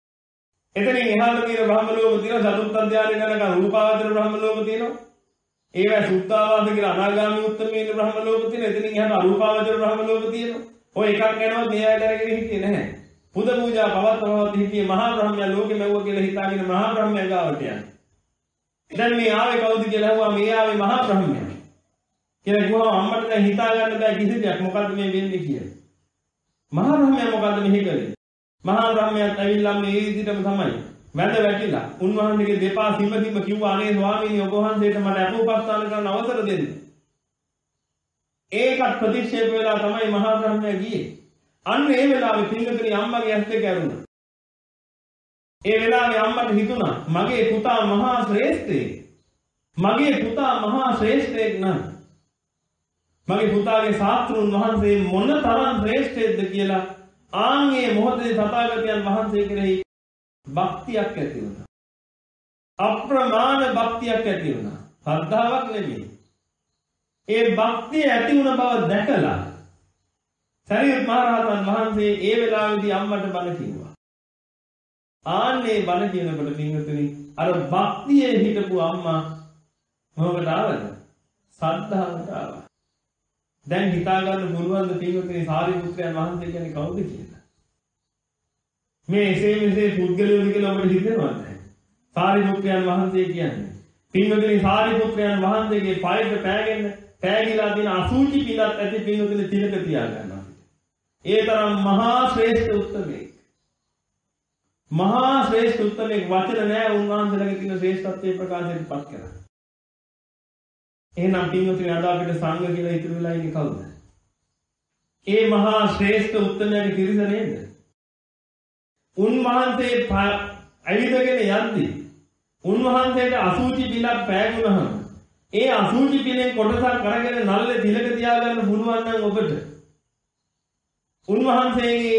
එතනින් එහාට තියෙන බ්‍රහ්ම ලෝක තියෙන චතුර්ථ ධ්‍යානෙ යනකම් රූපාවචර බ්‍රහ්ම ලෝක තියෙනවා. ඒවා සුද්ධාවාස කියලා අනාගාමී උත්තමයන් බ්‍රහ්ම ලෝක තියෙන. එතනින් එහාට අරූපාවචර බ්‍රහ්ම ලෝක තියෙනවා. ඔය එකක් යනවත් මේ අය දරගෙන හිටියේ නැහැ. පුද පූජා පවත්වනවත් හිටියේ මහා බ්‍රහ්මයා ලෝකෙ මෙව්ව කියලා හිතාගෙන මහා බ්‍රහ්මයා ගාවට යන්නේ. දැන් මේ ආවේ කවුද කියලා අහුවා මේ ආවේ මහා බ්‍රහ්මයා. කියලා කිව්වම අම්මට දැන් හිතා ගන්න බෑ කිසි දෙයක් මොකද්ද මේ වෙන්නේ කියලා. මහා බ්‍රහ්මයා මොකද්ද මෙහි කළේ? මහා බ්‍රහ්මයාත් ඇවිල්ලා මේ විදිහටම තමයි වැඳ වැටිලා උන්වහන්සේගේ දෙපා සිම සිම කිව්වා අනේ ස්වාමීනි ඔබ වහන්සේට මට අපෝපස්ථාන කරන්න අවසර දෙන්න. ඒකත් ප්‍රතික්ෂේප වෙලා තමයි මහා බ්‍රහ්මයා ගියේ. අන්න ඒ වෙලාවේ පින්වතුනි අම්මගේ ඇස් දෙක ඇරුණා. ඒ වෙලාවේ අම්මට හිතුණා මගේ පුතා මහා ශ්‍රේෂ්ඨයෙක්. මගේ පුතා මහා ශ්‍රේෂ්ඨයෙක් නම් මගේ පුතාගේ ශාස්ත්‍රුන් වහන්සේ මොන තරම් ශ්‍රේෂ්ඨයෙක්ද කියලා ආන්ගේ මොහොතේ තථාගතයන් වහන්සේ කෙරෙහි භක්තියක් ඇති වුණා. අප්‍රමාණ භක්තියක් ඇති වුණා. ශ්‍රද්ධාවක් නෙමෙයි. ඒ භක්තිය ඇති වුණ බව දැකලා සරියුත් මහ රහතන් වහන්සේ ඒ වෙලාවේදී අම්මට බණ කිව්වා. ආන්නේ බණ කියනකොට පින්වතුනි අර භක්තියේ හිටපු අම්මා මොකද ආවද? සද්ධාවට ආවා. දැන් හිතා ගන්න පුළුවන් ද පින්වතුනි සාරිපුත්‍රයන් වහන්සේ කියන්නේ කවුද කියලා? මේ එසේ මෙසේ පුද්ගලයෝද කියලා ඔබට හිතෙනවද? සාරිපුත්‍රයන් වහන්සේ කියන්නේ පින්වතුනි සාරිපුත්‍රයන් වහන්සේගේ පයට පෑගෙන පෑගිලා තියෙන අසූචි පිටත් ඇති පින්වතුනි තිලක තියා ගන්නවා. ඒ තරම් මහා ශ්‍රේෂ්ඨ උත්තමයෙක්. මහා ශ්‍රේෂ්ඨ උත්තමයෙක් වචන නෑ උන්වහන්සේලාගේ තියෙන ශ්‍රේෂ්ඨත්වයේ ප්‍රකාශයට පත් කරා. එහෙනම් පින්වතුනි අද අපිට සංඝ කියලා ඉතුරු වෙලා ඉන්නේ කවුද? ඒ මහා ශ්‍රේෂ්ඨ උත්තමයාගේ පිරිස නේද? උන්වහන්සේ ඇවිදගෙන යද්දී උන්වහන්සේට අසූචි පිලක් පෑගුණාම ඒ අසූචි පිලෙන් කොටසක් අරගෙන නල්ලේ තිලක තියාගන්න පුළුවන් නම් ඔබට උන්වහන්සේගේ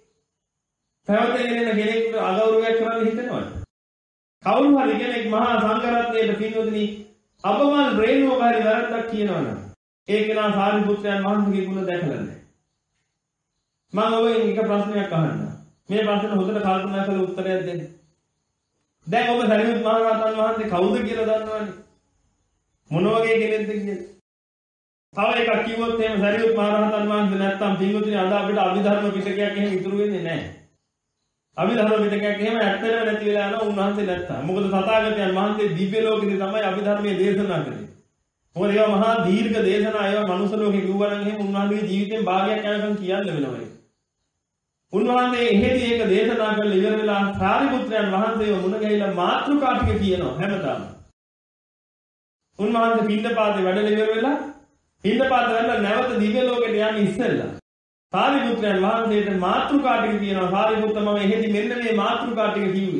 පැවතගෙන යන කෙනෙකුට අගෞරවයක් කරන්න හිතෙනවද? කවුරු හරි කෙනෙක් මහා සංඝරත්නයේ පින්වතුනි අපමණ රේණුවක හරි වැරද්දක් කියනවනම් ඒ කෙනා සාරිපුත්‍රයන් වහන්සේගේ ගුණ දැකලා නැහැ. මම ඔබෙන් එක ප්‍රශ්නයක් අහන්නම්. මේ ප්‍රශ්නෙට හොඳට කල්පනා කරලා උත්තරයක් දෙන්න. දැන් ඔබ සරියුත් මහ රහතන් වහන්සේ කවුද කියලා දන්නවනේ. මොන වගේ කෙනෙක්ද කියලා. තව එකක් කිව්වොත් එහෙම සරියුත් මහ රහතන් වහන්සේ නැත්තම් පින්වතුනි අද අපිට අභිධර්ම පිටකයක් එහෙම ඉතුරු වෙන්නේ නැහැ. අභිධර්ම පිටකයක් එහෙම ඇත්තටම නැති වෙලා යනවා උන්වහන්සේ නැත්තම්. මොකද තථාගතයන් වහන්සේ දිව්‍ය ලෝකෙදී තමයි අභිධර්මයේ දේශනා කළේ. මොකද ඒවා මහා දීර්ඝ දේශනා ඒවා මනුස්ස ලෝකේ කිව්වා නම් එහෙම උන්වහන්සේගේ ජීවිතෙන් භාගයක් යනකම් කියන්න වෙනවා ඒක. උන්වහන්සේ එහෙදී ඒක දේශනා කරලා ඉවර වෙලා සාරිපුත්‍රයන් වහන්සේව මුණ ගැහිලා මාත්‍රිකා ටික කියනවා හැමදාම. උන්වහන්සේ පින්දපාතේ වැඩලා ඉවර වෙලා පින්දපාත වැඩලා නැවත දිව්‍ය ලෝකෙට යන්න ඉස්සෙල්ලා සාරිපුත්‍රයන් වහන්සේට මාත්‍රිකා ටික කියනවා. සාරිපුත්ත මම එහෙදී මෙන්න මේ මාත්‍රිකා ටික කිව්වේ.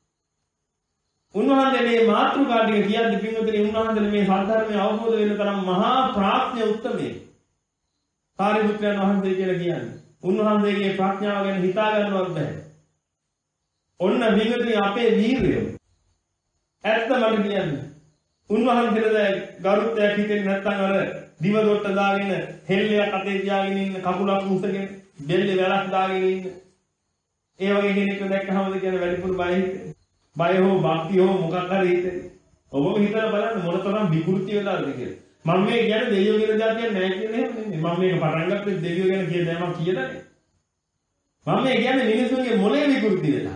උන්වහන්සේ මේ මාත්‍රිකා ටික කියද්දි පින්වතුනි උන්වහන්සේ මේ සත්‍යධර්මය අවබෝධ වෙන තරම් මහා ප්‍රඥ උත්තමයෙක්. සාරිපුත්‍රයන් වහන්සේ කියලා කියන්නේ උන්වහන්සේගේ ප්‍රඥාව ගැන හිතා ගන්නවත් බෑ. ඔන්න පින්වතුනි අපේ වීරයෝ ඇත්ත මට කියන්නේ උන්වහන්සේට ගරුත්වයක් හිතෙන්නේ නැත්නම් අර දිව දොට්ට දාගෙන හෙල්ලයක් අතේ තියාගෙන ඉන්න කකුලක් උස්සගෙන බෙල්ලේ වැලක් දාගෙන ඉන්න ඒ වගේ කෙනෙක් දැක්කහමද කියන වැඩිපුර බය හිතෙන්නේ. බය හෝ භක්තිය හෝ මොකක් හරි හිතෙන්නේ. ඔබම හිතලා බලන්න මොනතරම් විකෘති වෙලාද කියලා. මම මේ කියන්නේ දෙවියෝ කියන જાතියක් නෑ කියන්නේ එහෙම නෙමෙයි. මම මේක පටන් ගත්තේ දෙවියෝ ගැන කියන දේ මම කියලානේ. මම මේ කියන්නේ මිනිසුන්ගේ මොලේ විකෘති වෙලා.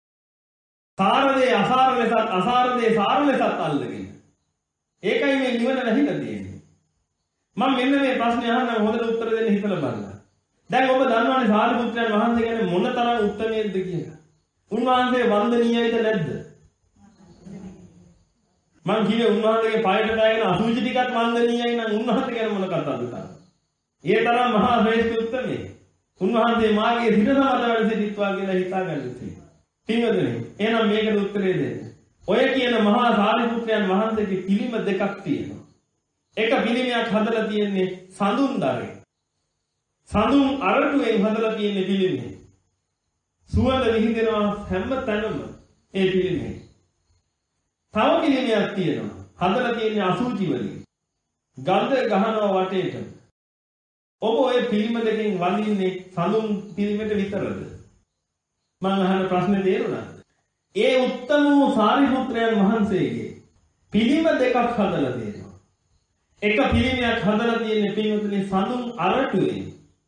සාරදේ අසාර ලෙසත් අසාරදේ සාර ලෙසත් අල්ලගෙන. ඒකයි මේ නිවන නැහිලා තියෙන්නේ. මම මෙන්න මේ ප්‍රශ්නේ අහන්න හොඳට උත්තර දෙන්න හිතලා බලන්න. දැන් ඔබ දන්නවනේ සාරිපුත්‍රයන් වහන්සේ ගැන මොන තරම් උත්තමයෙක්ද කියලා. උන්වහන්සේ වන්දනීයයිද නැද්ද? මං කියේ උන්වහන්සේගේ පයට දාගෙන අසුචි ටිකක් වන්දනීයයි නම් උන්වහන්සේ ගැන මොන කතාවද තාම? ඒ තරම් මහා ශ්‍රේෂ්ඨ උත්තමයෙක්. උන්වහන්සේ මාගේ හිත සමත වැඩ සිටිත්වා කියලා හිතා ගන්න තියෙනවා. පින්වතුනි, එහෙනම් මේකට උත්තරේ දෙන්න. ඔය කියන මහා සාරිපුත්‍රයන් වහන්සේගේ පිළිම දෙකක් තියෙනවා. එක පිළිමයක් හදලා තියෙන්නේ සඳුන් දරේ. සඳුන් අරටුවෙන් හදලා තියෙන පිළිමේ. සුවඳ විහිදෙනවා හැම තැනම ඒ පිළිමේ. තව පිළිමයක් තියෙනවා. හදලා තියෙන්නේ අසුචි වලින්. ගඳ ගහනවා වටේට. ඔබ ඔය පිළිම දෙකෙන් වඳින්නේ සඳුන් පිළිමෙට විතරද? මම අහන ප්‍රශ්නේ තේරුණාද? ඒ උත්තම වූ සාරිපුත්‍රයන් වහන්සේගේ පිළිම දෙකක් හදලා තියෙනවා. එක පිළිමයක් හදලා තියෙන පින්වතුනි සඳුන් අරටුවේ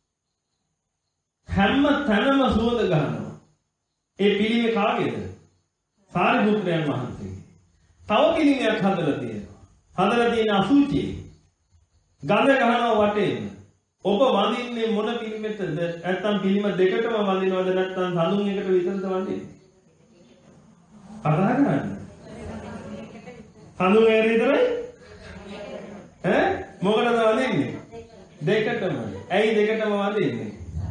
හැම තැනම සුවඳ ගන්නවා. ඒ පිළිමේ කාගේද? සාරිපුත්‍රයන් වහන්සේගේ. තව පිළිමයක් හදලා තියෙනවා. හදලා තියෙන අසුචි ගඳ ගන්නවා වටේම. ඔබ වඳින්නේ මොන පිළිමෙටද? නැත්තම් පිළිම දෙකටම වඳිනවද නැත්තම් සඳුන් එකට විතරද වඳින්නේ? කතා කරන්නේ. සඳුන් එකට විතරයි? ඈ මොකටද වඳින්නේ? දෙකටම. ඇයි දෙකටම වඳින්නේ?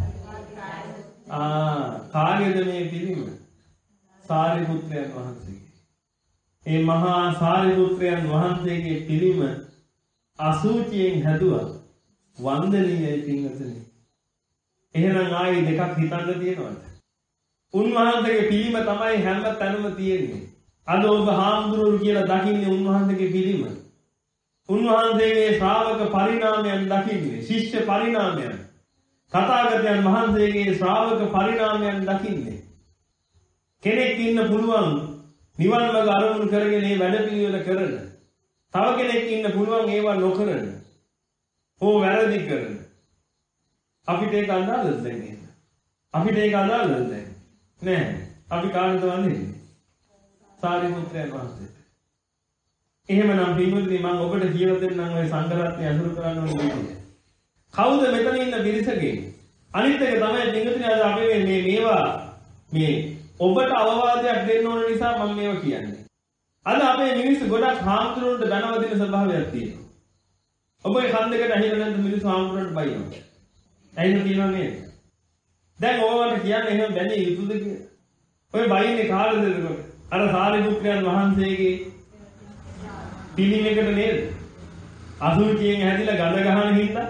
ආ කාගේද මේ පිළිම? සාරිපුත්‍රයන් වහන්සේගේ. ඒ මහා සාරිපුත්‍රයන් වහන්සේගේ පිළිම අසුචියෙන් හැදුවා. වන්දනීයයි පින්වතුනි. එහෙනම් ආයි දෙකක් හිතන්න තියෙනවද? උන්වහන්සේගේ පිළිම තමයි හැම තැනම තියෙන්නේ. අද ඔබ හාමුදුරුවෝ කියලා දකින්නේ උන්වහන්සේගේ පිළිම. උන්වහන්සේගේ ශ්‍රාවක පරිණාමයන් දකින්නේ, ශිෂ්‍ය පරිණාමයන්. තථාගතයන් වහන්සේගේ ශ්‍රාවක පරිණාමයන් දකින්නේ. කෙනෙක් ඉන්න පුළුවන් නිවන් මඟ අරමුණු කරගෙන මේ වැඩපිළිවෙල කරන. තව කෙනෙක් ඉන්න පුළුවන් ඒවා නොකරන. ඕ වැරදි කරන. අපිට ඒක අදාළද දැන්? අපිට ඒක අදාළද දැන්? නෑ. අපි කාටද වඳින්නේ? සාරිපුත්‍රයන් වහන්සේට. එහෙමනම් පින්වතුනි මම ඔබට කියලා දෙන්නම් ඔය සංඝරත්නය අසුරු කරන්න ඕනේ විදිය. කවුද මෙතන ඉන්න පිරිසගේ? අනිත් එක තමයි පින්වතුනි අද අපි මේ මේවා මේ ඔබට අවවාදයක් දෙන්න ඕන නිසා මම මේවා කියන්නේ. අද අපේ මිනිස්සු ගොඩක් හාමුදුරුවන්ට බනවදින ස්වභාවයක් තියෙනවා. ඔබ ඒ කන් දෙකට ඇහිලා නැද්ද මිනිස්සු හාමුදුරුවන්ට බයිනවා? ඇහිලා තියෙනව නේද? දැන් ඕවට කියන්නේ එහෙම බැනේ යුතුද කියලා. ඔය බයින්නේ කාටද එතකොට? අර සාරිපුත්‍රයන් වහන්සේගේ පිළිමයකට නේද? අසුචියෙන් හැදිලා ගඳ ගහන හින්දා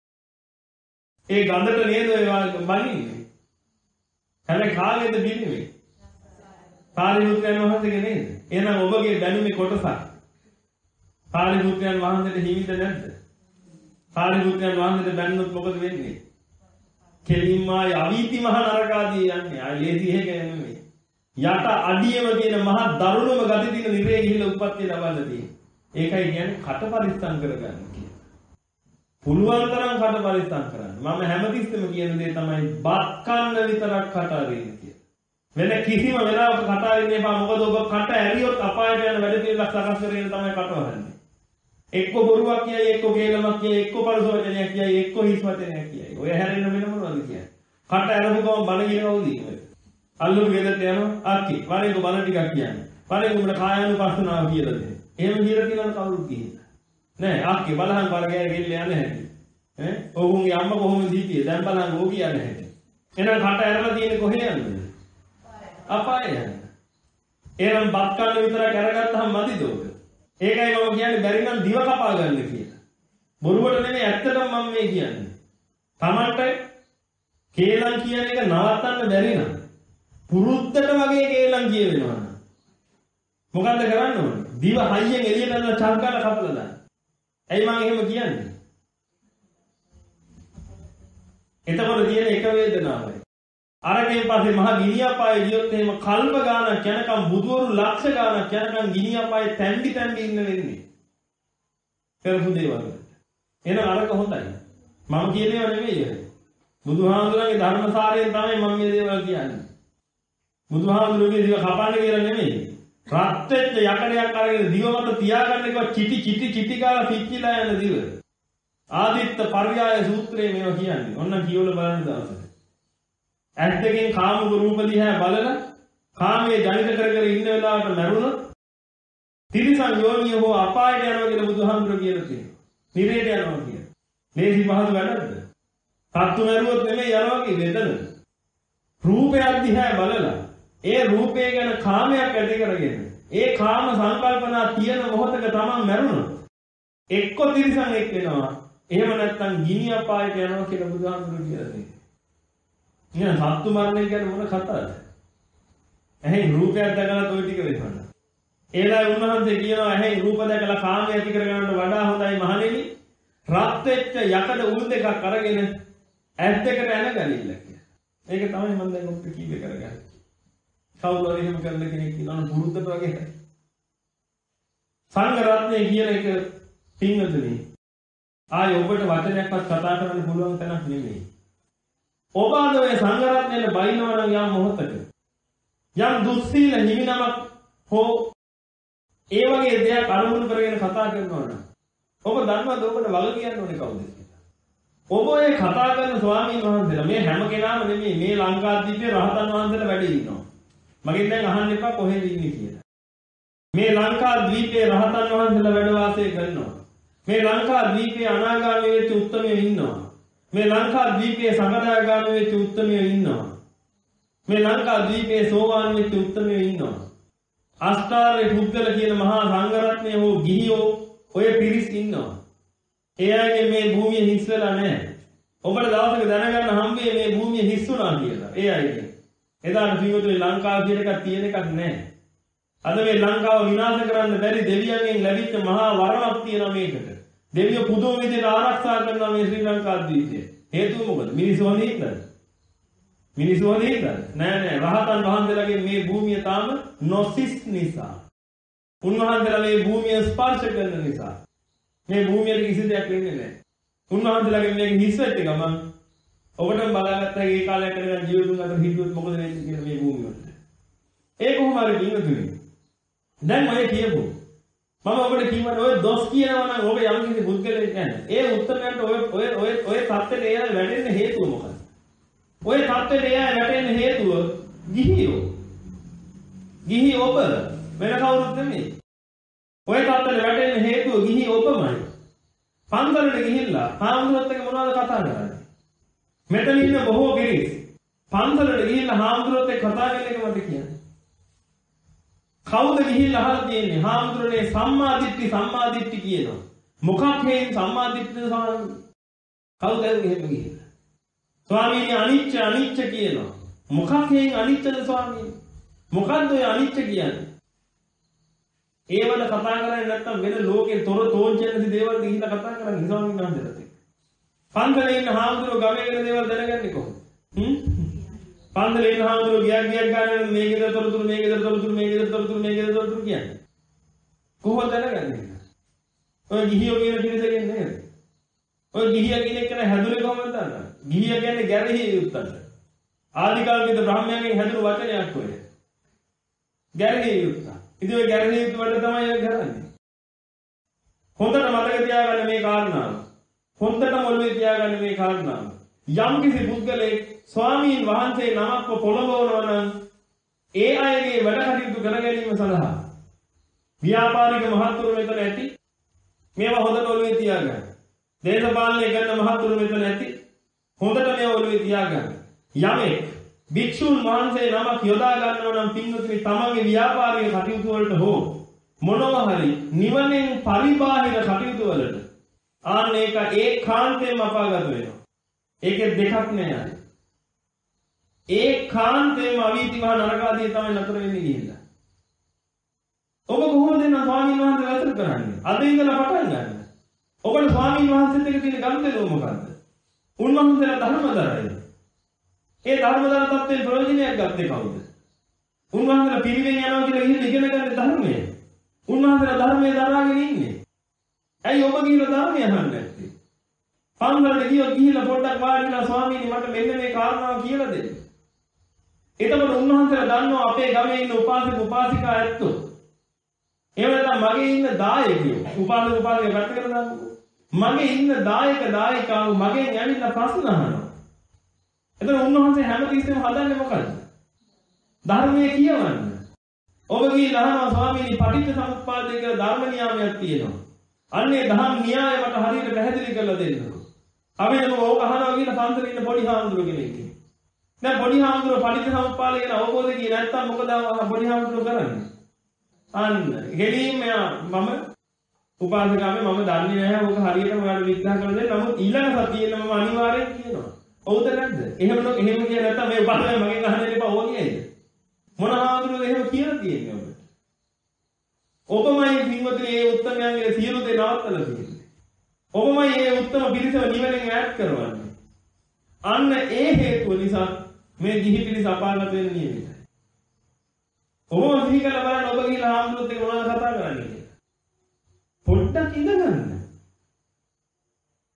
ඒ ගඳට නේද ඔය බලින්නේ? හැබැයි කාගේද පිළිමේ? සාරිපුත්‍රයන් වහන්සේගේ නේද? එහෙනම් ඔබගේ දැනුමේ කොටසක් සාරිපුත්‍රයන් වහන්සේට හිමිද නැද්ද? සාරිපුත්‍රයන් වහන්සේට බැන්නොත් මොකද වෙන්නේ? කෙලින්ම ආයි අවීති මහ නරකාදී යන්නේ. ආයි ලේසි එක නෙමෙයි. යට අඩියම තියෙන මහ දරුණුම ගති තියෙන නිරේ ගිහිල්ලා උප්පත්තිය ලබන්න තියෙන්නේ. ඒකයි කියන්නේ කට පරිස්සම් කරගන්න කියලා. පුළුවන් තරම් කට පරිස්සම් කරන්න. මම හැමතිස්සෙම කියන දේ තමයි බත් කන්න විතරක් කට අරින්න කියලා. වෙන කිසිම වෙලාවක කට අරින්න එපා. මොකද ඔබ කට ඇරියොත් අපායට යන වැඩ පිළිවෙලක් සකස් කරගෙන තමයි කට වහන්නේ. එක්ක බොරුවක් කියයි, එක්ක ගේලමක් කියයි, එක්ක පරස වචනයක් කියයි, එක්ක හිස් වචනයක් කියයි. ඔය හැරෙන්න වෙන මොනවද කියන්නේ? කට ඇරපු ගමන් බණ කියන කවුද? අල්ලුරු ගෙදරට යනවා අක්කි. වරේක බණ ටිකක් කියන්නේ. වරේක උඹට කායानुපස්සනාව කියලා දෙන්නේ. එහෙම කියලා කියනවා කවුරුත් කියන්නේ. නෑ අක්කි බලහන් බලගෑ ගෙල්ල යන්නේ නැහැටි. ඈ ඔවුන්ගේ අම්මා කොහොමද හිටියේ? දැන් බලහන් ඕක කියන්නේ නැහැටි. එහෙනම් කට ඇරලා තියෙන්නේ කොහේ යන්නද? අපාය යන්න. එහෙනම් බත් කන්න විතරක් අරගත්තාම මදිද ඔක? ඒකයි මම කියන්නේ බැරි නම් දිව කපා ගන්න කියලා. බොරුවට නෙමෙයි ඇත්තටම මම මේ කියන්නේ. Tamanට කේලම් කියන එක නවත්තන්න බැරි නම් පුරුද්දට වගේ කේලම් කියවෙනවා. මොකද්ද කරන්න ඕනේ? දිව හයියෙන් එළියට යන චංකාල කපලා දාන්න. ඇයි මම එහෙම කියන්නේ? එතකොට තියෙන එක වේදනාවයි. අරගෙන පස්සේ මහා ගිනියපායේ ගියොත් එහෙම කල්ප ගානක් යනකම් බුදුවරු ලක්ෂ ගානක් යනකම් ගිනියපායේ තැම්බි තැම්බි ඉන්න වෙන්නේ. කරපු දේවල්. එහෙනම් අරක හොඳයි. මම කියනේව නෙමෙයි. බුදුහාමුදුරන්ගේ ධර්මසාරයෙන් තමයි මම මේ දේවල් කියන්නේ. බුදුහාමුදුරන්ගේ දිව කපන්න කියලා නෙමෙයි. රත් වෙච්ච යකඩයක් අරගෙන දිව මත තියාගන්න එක චිටි චිටි චිටි ගාලා පිච්චිලා යන දිව. ආදිත්ත පර්යාය සූත්‍රයේ මේවා කියන්නේ. ඔන්න කියවල බලන්න දවසට. ඇස් දෙකෙන් කාම රූප දිහා බලලා කාමයේ ජනිත කර කර ඉන්න වෙලාවට මරුණොත් තිරිසන් යෝනිය හෝ අපායට යනවා කියලා බුදුහාමුදුරුවෝ කියලා තියෙනවා. නිරේට යනවා කියලා. මේසි පහසු වැඩක්ද? සත්තු මරුවොත් නෙමෙයි යනවා කියන්නේ එතන. රූපයක් දිහා බලලා ඒ රූපය ගැන කාමයක් ඇති කරගෙන ඒ කාම සංකල්පනා තියෙන මොහොතක තමන් මරුණොත් එක්ක තිරිසන් එක් වෙනවා. එහෙම නැත්නම් ගිනි අපායට යනවා කියලා බුදුහාමුදුරුවෝ කියලා තියෙනවා. නිකන් සත්තු මරණය කියන්නේ මොන කතාවද? ඇහෙන් රූපයක් දැකලා toy ටික වෙනවා. ඒලා උන්වහන්සේ කියනවා ඇහෙන් රූප දැකලා කාමය ඇති කරගන්නට වඩා හොඳයි මහණෙනි. රත් වෙච්ච යකඩ උල් දෙකක් අරගෙන ඇස් දෙකට ඇන ගනින්න කියලා. ඒක තමයි මම දැන් ඔබට කීවේ කරගන්නේ. කවුරු හරි එහෙම කරන්න කෙනෙක් ඉන්නවනම් පුරුද්දට වගේ. සංඝ රත්නය කියන එක පින්වතුනි ආයේ ඔබට වචනයක්වත් කතා කරන්න පුළුවන් තැනක් නෙමෙයි. ඔබ අද ඔය සංඝරත්නයට බයිනවා නම් යම් මොහොතක යම් දුස්සීල හිමිනමක් හෝ ඒ වගේ දෙයක් අරමුණු කරගෙන කතා කරනවා නම් ඔබ දන්නවද ඔබට වග කියන්න ඕනේ කවුද කියලා? ඔබ ඔය කතා කරන ස්වාමීන් වහන්සේලා මේ හැම කෙනාම නෙමෙයි මේ ලංකාදීපේ රහතන් වහන්සේලා වැඩ ඉන්නවා. මගෙන් දැන් අහන්න එපා කොහෙද ඉන්නේ කියලා. මේ ලංකාදීපේ රහතන් වහන්සේලා වැඩ වාසය කරනවා. මේ ලංකාදීපේ අනාගාමී වෙච්ච උත්තමයෝ ඉන්නවා. මේ ලංකාදීපේ සකදාගාමී වෙච්ච උත්තමයෝ ඉන්නවා. මේ ලංකාදීපේ සෝවාන් වෙච්ච උත්තමයෝ ඉන්නවා. අෂ්ටාර්ය පුද්ගල කියන මහා සංඝරත්නය හෝ ගිහියෝ ඔය පිරිස් ඉන්නවා. ඒ අයගේ මේ භූමිය හිස් වෙලා නැහැ. ඔබට දවසක දැනගන්න හම්බෙන්නේ මේ භූමිය හිස් වුණා කියලා. ඒ අයගේ. එදාට පිටුතුනේ ලංකාව කියන එකක් තියෙන එකක් නැහැ. අද මේ ලංකාව විනාශ කරන්න බැරි දෙවියන්ගෙන් ලැබිච්ච මහා වරමක් තියෙනවා මේකට. දෙවියෝ පුදුම විදිහට ආරක්ෂා කරනවා මේ ශ්‍රී ලංකාද්වීපය. හේතුව මොකද? මිනිස්සු වඳින්නද? මිනිස්සු වඳින්නද? නෑ නෑ රහතන් වහන්සේලාගේ මේ භූමිය තාම නොසිස් නිසා. උන්වහන්සේලා මේ භූමිය ස්පර්ශ කරන නිසා. මේ භූමියට කිසි දෙයක් වෙන්නේ නැහැ. උන්වහන්සේලාගේ මේක හිස් වෙච්ච ගමන් ඔබටම බලාගත්තා ඒ කාලයක් කරගෙන ජීවිතුන් අතර හිතුවොත් මොකද වෙන්නේ කියලා මේ භූමිය වලට. ඒ කොහොම හරි ජීවිතුනේ. දැන් මම කියපු මම ඔබට කියවන ඔය දොස් කියනවා නම් ඔබ යම් කිසි බුද්ධලෙක් නැහැ. ඒ උත්තරයට ඔය ඔය ඔය ඔය தත්ත්වයට එයා වැටෙන්න හේතුව මොකක්ද? ඔය தත්ත්වයට එයා වැටෙන්න හේතුව ගිහියෝ. ගිහි ඔබ වෙන කවුරුත් නෙමෙයි. ඔය தත්ත්වයට වැටෙන්න හේතුව ගිහි ඔබමයි. පන්සලට ගිහිල්ලා හාමුදුරුවොත් එක්ක මොනවද කතා කරන්නේ? මෙතන ඉන්න බොහෝ පිරිස් පන්සලට ගිහිල්ලා හාමුදුරුවොත් එක්ක කතා කරන එක මට කියන්නේ. කවුද ගිහිල්ලා අහලා තියෙන්නේ? හාමුදුරනේ සම්මාදිට්ඨි සම්මාදිට්ඨි කියනවා. මොකක් හේන් සම්මාදිට්ඨිද සාරන්නේ? කවුද එහෙම ගිහිල්ලා? ස්වාමීනි අනිච්ච අනිච්ච කියනවා. මොකක් හේන් අනිච්චද ස්වාමීනි? මොකද්ද ඔය අනිච්ච කියන්නේ? ඒවල කතා කරන්නේ නැත්තම් වෙන ලෝකේ තොර තෝංචන දේවල් ගිහිල්ලා කතා කරන්නේ ස්වාමීන් වහන්සේලාට. පන්සලේ ඉන්න හාමුදුරුවෝ ගමේ වෙන දේවල් දැනගන්නේ කොහොමද? හ්ම්? පන්සලේ ඉන්න හාමුදුරුවෝ ගියක් ගියක් ගන්න මේ ගෙදර තොරතුරු මේ ගෙදර තොරතුරු මේ ගෙදර තොරතුරු මේ ගෙදර තොරතුරු කියන්නේ. කොහොමද දැනගන්නේ? ඔය ගිහියෝ කියන පිළිසෙන්නේ නේද? ඔය ගිහියා කියන එක හැදුනේ කොහොමද දන්නවද? ගිහියා කියන්නේ ගැරහි යුත්තට. ආදිකාල්මික බ්‍රාහ්මණයන්ගෙන් හැදුණු වචනයක් ඔය. ගැරහි යුත්ත. ඉතින් ඔය ගැරහි යුත්ත වල තමයි ඔය කරන්නේ. හොඳට මතක තියාගන්න මේ කාරණාව. හොඳට මොළේ තියාගන්න මේ කාරණාව. යම් කිසි පුද්ගලෙක් ස්වාමීන් වහන්සේ නමක්ව පොළඹවනවා නම් ඒ අයගේ වැඩ කටයුතු කර ගැනීම සඳහා ව්‍යාපාරික මහත්තුරු මෙතන ඇති. මේවා හොඳට ඔළුවේ තියාගන්න. දේශපාලනය කරන මහත්තුරු මෙතන ඇති. හොඳට මේවා ඔළුවේ තියාගන්න. යමෙක් භික්ෂුන් වහන්සේ නමක් යොදා ගන්නවා නම් පින්වතුනි තමන්ගේ ව්‍යාපාරික කටයුතු වලට හෝ මොනවා හරි නිවනෙන් පරිබාහිර කටයුතු වලට ආන්න ඒක ඒකාන්තයෙන්ම අපාගත වෙනවා. ඒකේ දෙකක් නෑ. ඒකාන්තයෙන්ම අවීති මහ නරකාදී තමයි නතර වෙන්නේ කියලා. ඔබ කොහොමද නම් ස්වාමීන් වහන්සේ වැසුරු කරන්නේ? අද ඉඳලා පටන් ගන්න. ඔබට ස්වාමීන් වහන්සේත් එක්ක තියෙන ගනුදෙනුව මොකද්ද? උන්වහන්සේලා ධර්මදරයි. ඒ ධර්මදර තත්ත්වයෙන් ප්‍රයෝජනයක් ගත්තේ කවුද? උන්වහන්සේලා පිරිවෙන් යනවා කියලා ඉගෙන ඉගෙන ගන්න ධර්මය. උන්වහන්සේලා ධර්මයේ දරාගෙන ඉන්නේ. ඇයි ඔබ කියලා ධර්මය අහන්නේ නැත්තේ? පන්සලට ගියොත් ගිහිල්ලා පොඩ්ඩක් වාඩිලා ස්වාමීනි මට මෙන්න මේ කාරණාව කියලා දෙන්න. එතකොට උන්වහන්සේලා දන්නවා අපේ ගමේ ඉන්න උපාසක උපාසිකා ඇත්තෝ. එහෙම නැත්නම් මගේ ඉන්න දායකයෝ උපාසක උපාසිකා පැත්තකට දාන්නකෝ. මගේ ඉන්න දායක දායිකාවෝ මගෙන් ඇවිල්ලා ප්‍රශ්න අහනවා. එතකොට උන්වහන්සේ හැමතිස්සෙම හදන්නේ මොකද්ද? ධර්මයේ කියවන්න. ඔබ ගිහිල්ලා අහනවා ස්වාමීනි පටිච්ච සමුප්පාදේ කියලා ධර්ම නියාමයක් තියෙනවා. අන්නේ ධම්ම න්‍යාය මට හරියට පැහැදිලි කරලා දෙන්නකෝ. අපි නම ඕක අහනවා කියලා පන්සලේ ඉන්න පොඩි හාමුදුරුවෝ කෙනෙක්. දැන් පොඩි හාමුදුරුවෝ පටිච්ච සමුප්පාදේ කියන අවබෝධය කියේ නැත්තම් මොකද පොඩි හාමුදුරුවෝ කරන්නේ? අන්න ගෙලීම මම උපාසකාමේ මම දන්නේ නැහැ ඕක හරියටම ඔයාලට විග්‍රහ කරලා දෙන්න. නමුත් ඊළඟ සතියේ මම අනිවාර්යෙන් කියනවා. ඔව්ද නැද්ද? එහෙම නෝ එහෙම කිය නැත්තම් මේ උපාසකයා මගෙන් අහන්න එපා ඕක කියයිද? මොන හාමුදුරුවෝ එහෙම කියලා තියෙන්නේ ඔබට? ඔබමයි පින්වතුනි මේ උත්තමයන්ගේ සියලු දේ නවත්තලා තියෙන්නේ. ඔබමයි මේ උත්තම පිරිසව නිවනෙන් ඈත් කරවන්නේ. අන්න ඒ හේතුව නිසා මේ ගිහි පිරිස අපාගත වෙන නියමිතයි. ඔබ සිහි කරලා බලන්න ඔබ ගිහලා හාමුදුරුවෝත් එක්ක මොනවද කතා කරන්නේ කියලා. පොඩ්ඩක් ඉඳගන්න.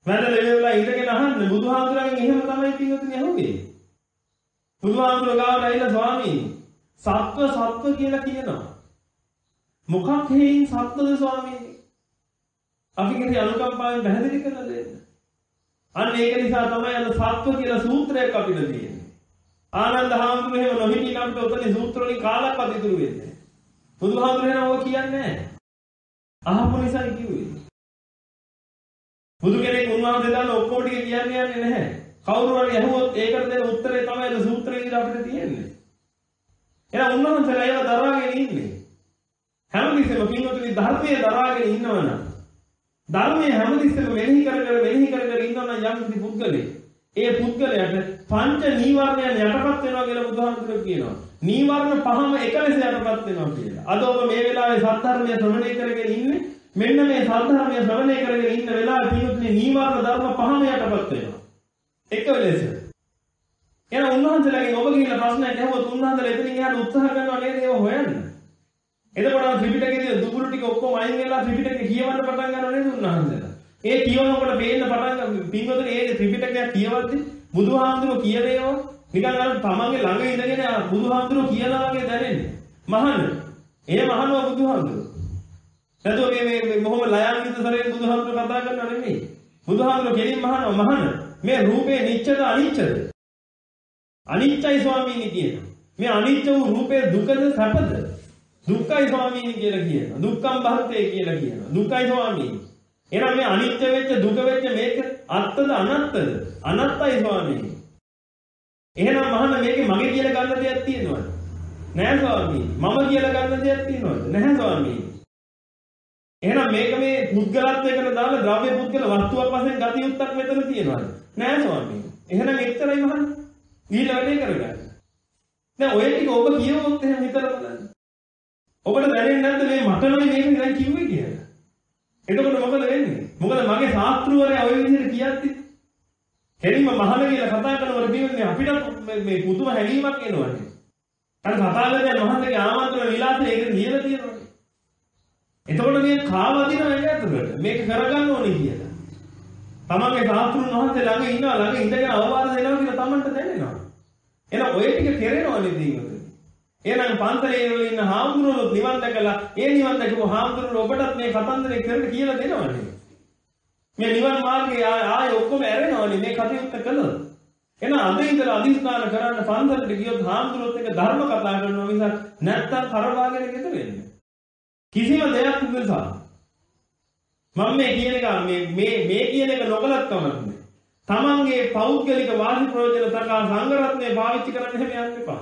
මම ලෙවෙලා ඉඳගෙන අහන්න බුදුහාමුදුරන්ගෙන් එහෙම තමයි පින්වතුනි අහුවේ. බුදුහාමුදුරුවෝ ගාවට ඇවිල්ලා ස්වාමීනි සත්ව සත්ව කියලා කියනවා. මොකක් හේයින් සත්වද ස්වාමීනි? අපි කෙරේ අනුකම්පාවෙන් පැහැදිලි කරලා දෙන්න. අන්න ඒක නිසා තමයි අද සත්ව කියලා සූත්‍රයක් අපිට තියෙන්නේ. ආනන්ද හාමුදුරුවෝ එහෙම නොහිටින අපිට ඔතන සූත්‍ර වලින් කාලක්වත් ඉතුරු වෙන්නේ නැහැ. බුදුහාමුදුරුවෝ එහෙම ඔය කියන්නේ නැහැ. අහපු නිසා කිව්වේ. බුදු කෙනෙක් උන්වහන්සේ දාන ඔක්කොම ටික කියන්නේ යන්නේ නැහැ. කවුරු හරි අහුවොත් ඒකට දෙන උත්තරේ තමයි අද සූත්‍රයේ ඉඳලා අපිට තියෙන්නේ. එහෙනම් උන්වහන්සේලා ඒව දරාගෙන ඉන්නේ. හැමතිස්සෙම පින්වතුනි ධර්මයේ දරාගෙන ඉන්නවනම් ධර්මයේ හැමතිස්සෙම මෙනෙහි කර කර මෙනෙහි කර කර ඉන්නවනම් යම් කිසි පුද්ගලෙක් ඒ පුද්ගලයාට පංච නීවරණයන් යටපත් වෙනවා කියලා බුදුහාමුදුරුවෝ කියනවා. නීවරණ පහම එක ලෙස යටපත් වෙනවා කියලා. අද ඔබ මේ වෙලාවේ සත්‍ය ශ්‍රවණය කරගෙන ඉන්නේ මෙන්න මේ සත්‍ය ශ්‍රවණය කරගෙන ඉන්න වෙලාවේ පින්වතුනි නීවරණ ධර්ම පහම යටපත් වෙනවා. එක වෙලෙස. එහෙනම් උන්වහන්සේලාගෙන් ඔබ ගිහිල්ලා ප්‍රශ්නයක් අහුවොත් උන්වහන්සේලා එතනින් එහාට උත්සාහ කරනවා නේද ඒව හොයන්න. එතකොට ත්‍රිපිටකයේ දුබුරු ටික ඔක්කොම අයින් වෙලා ත්‍රිපිටකේ කියවන්න පටන් ගන්නවා නේද උන්වහන්සේලා. ඒ කියවනකොට පේන්න පටන් ගන්න පින්වතුනි ඒ ත්‍රිපිටකය කියවද්දි බුදුහාමුදුරුවෝ කියන ඒවා නිකන් අර තමන්ගේ ළඟ ඉඳගෙන බුදුහාමුදුරුවෝ කියනවා වගේ දැනෙන්නේ. මහන්න. ඒ මහනවා බුදුහාමුදුරුවෝ. නැතෝ මේ මේ මොහොම ලයන්විත සරේ බුදුහාමුදුරුවෝ කතා කරනවා නෙමෙයි. බුදුහාමුදුරුවෝ කෙලින් මහනවා මහන්න. මේ රූපේ නිච්චද අනිච්චද? අනිච්චයි ස්වාමීනි කියනවා. මේ අනිච්ච වූ රූපේ දුකද සැපද? දුක්ඛයි ස්වාමීනි කියලා කියනවා. දුක්ඛම් භන්තේ කියලා කියනවා. දුක්ඛයි ස්වාමීනි. එහෙනම් මේ අනිච්ච වෙච්ච දුක වෙච්ච මේක අත්තද අනත්තද? අනත්තයි ස්වාමීනි. එහෙනම් මහන්න මේකේ මගේ කියලා ගන්න දෙයක් තියෙනවද? නැහැ ස්වාමීනි. මම කියලා ගන්න දෙයක් තියෙනවද? නැහැ ස්වාමීනි. එහෙනම් මේක මේ පුද්ගලත්වයකට දාලා ද්‍රව්‍ය පුද්ගල වස්තුවක් වශයෙන් ගති යුක්තක් මෙතන තියෙනවද? නෑ ස්වාමීනි. එහෙනම් එච්චරයි මහන්නේ. ඊළ වැඩේ කරගන්න. දැන් ඔය ටික ඔබ කියවොත් එහෙම හිතලා බලන්න. ඔබට දැනෙන්නේ නැද්ද මේ මටමයි මේක දැන් කිව්වේ කියලා? එතකොට මොකද වෙන්නේ? මොකද මගේ ශාස්ත්‍රවරයා ඔය විදිහට කියද්දි කෙලින්ම මහල කියලා කතා කරනකොට කියන්නේ අපිට මේ පුදුම හැඟීමක් එනවනේ. අර කතාවේදී මහල්ලගේ ආමන්ත්‍රණ විලාසය ඒක නියම තියෙනවනේ. එතකොට මේ කාවදිනව ඇතුළට මේක කරගන්න ඕනේ කියලා. තමන්ගේ සාස්ත්‍රුන් වහන්සේ ළඟ ඉන්නවා ළඟ ඉඳගෙන අවවාද දෙනවා කියලා තමන්ට දැනෙනවා. එහෙනම් ඔය ටික කෙරෙනවනේ දීගොතේ. එහෙනම් පන්සලේ ඉන්න හාමුදුරුවෝ නිවන් දැකලා ඒ නිවන් දැකපු හාමුදුරුවෝ ඔබටත් මේ කතන්දරේ කරලා කියලා දෙනවනේ. මේ නිවන් මාර්ගයේ ආය ඔක්කොම ඇරෙනවනේ මේ කටයුත්ත කළොත්. එහෙනම් අද ඉඳලා අදිස්ථාන කරන්න පන්සලට ගියොත් හාමුදුරුවෝත් එක්ක ධර්ම කතා කරනවා මිසක් නැත්තම් කරවාගෙන ගෙද වෙන්නේ. කිසිම දෙයක් නිසා මම මේ කියන එක මේ මේ මේ කියන එක නොකලත් කමන්නේ. තමන්ගේ පෞද්ගලික වාසි ප්‍රයෝජන තකා සංඝ රත්නය පාවිච්චි කරන්න හැම යන්න එපා.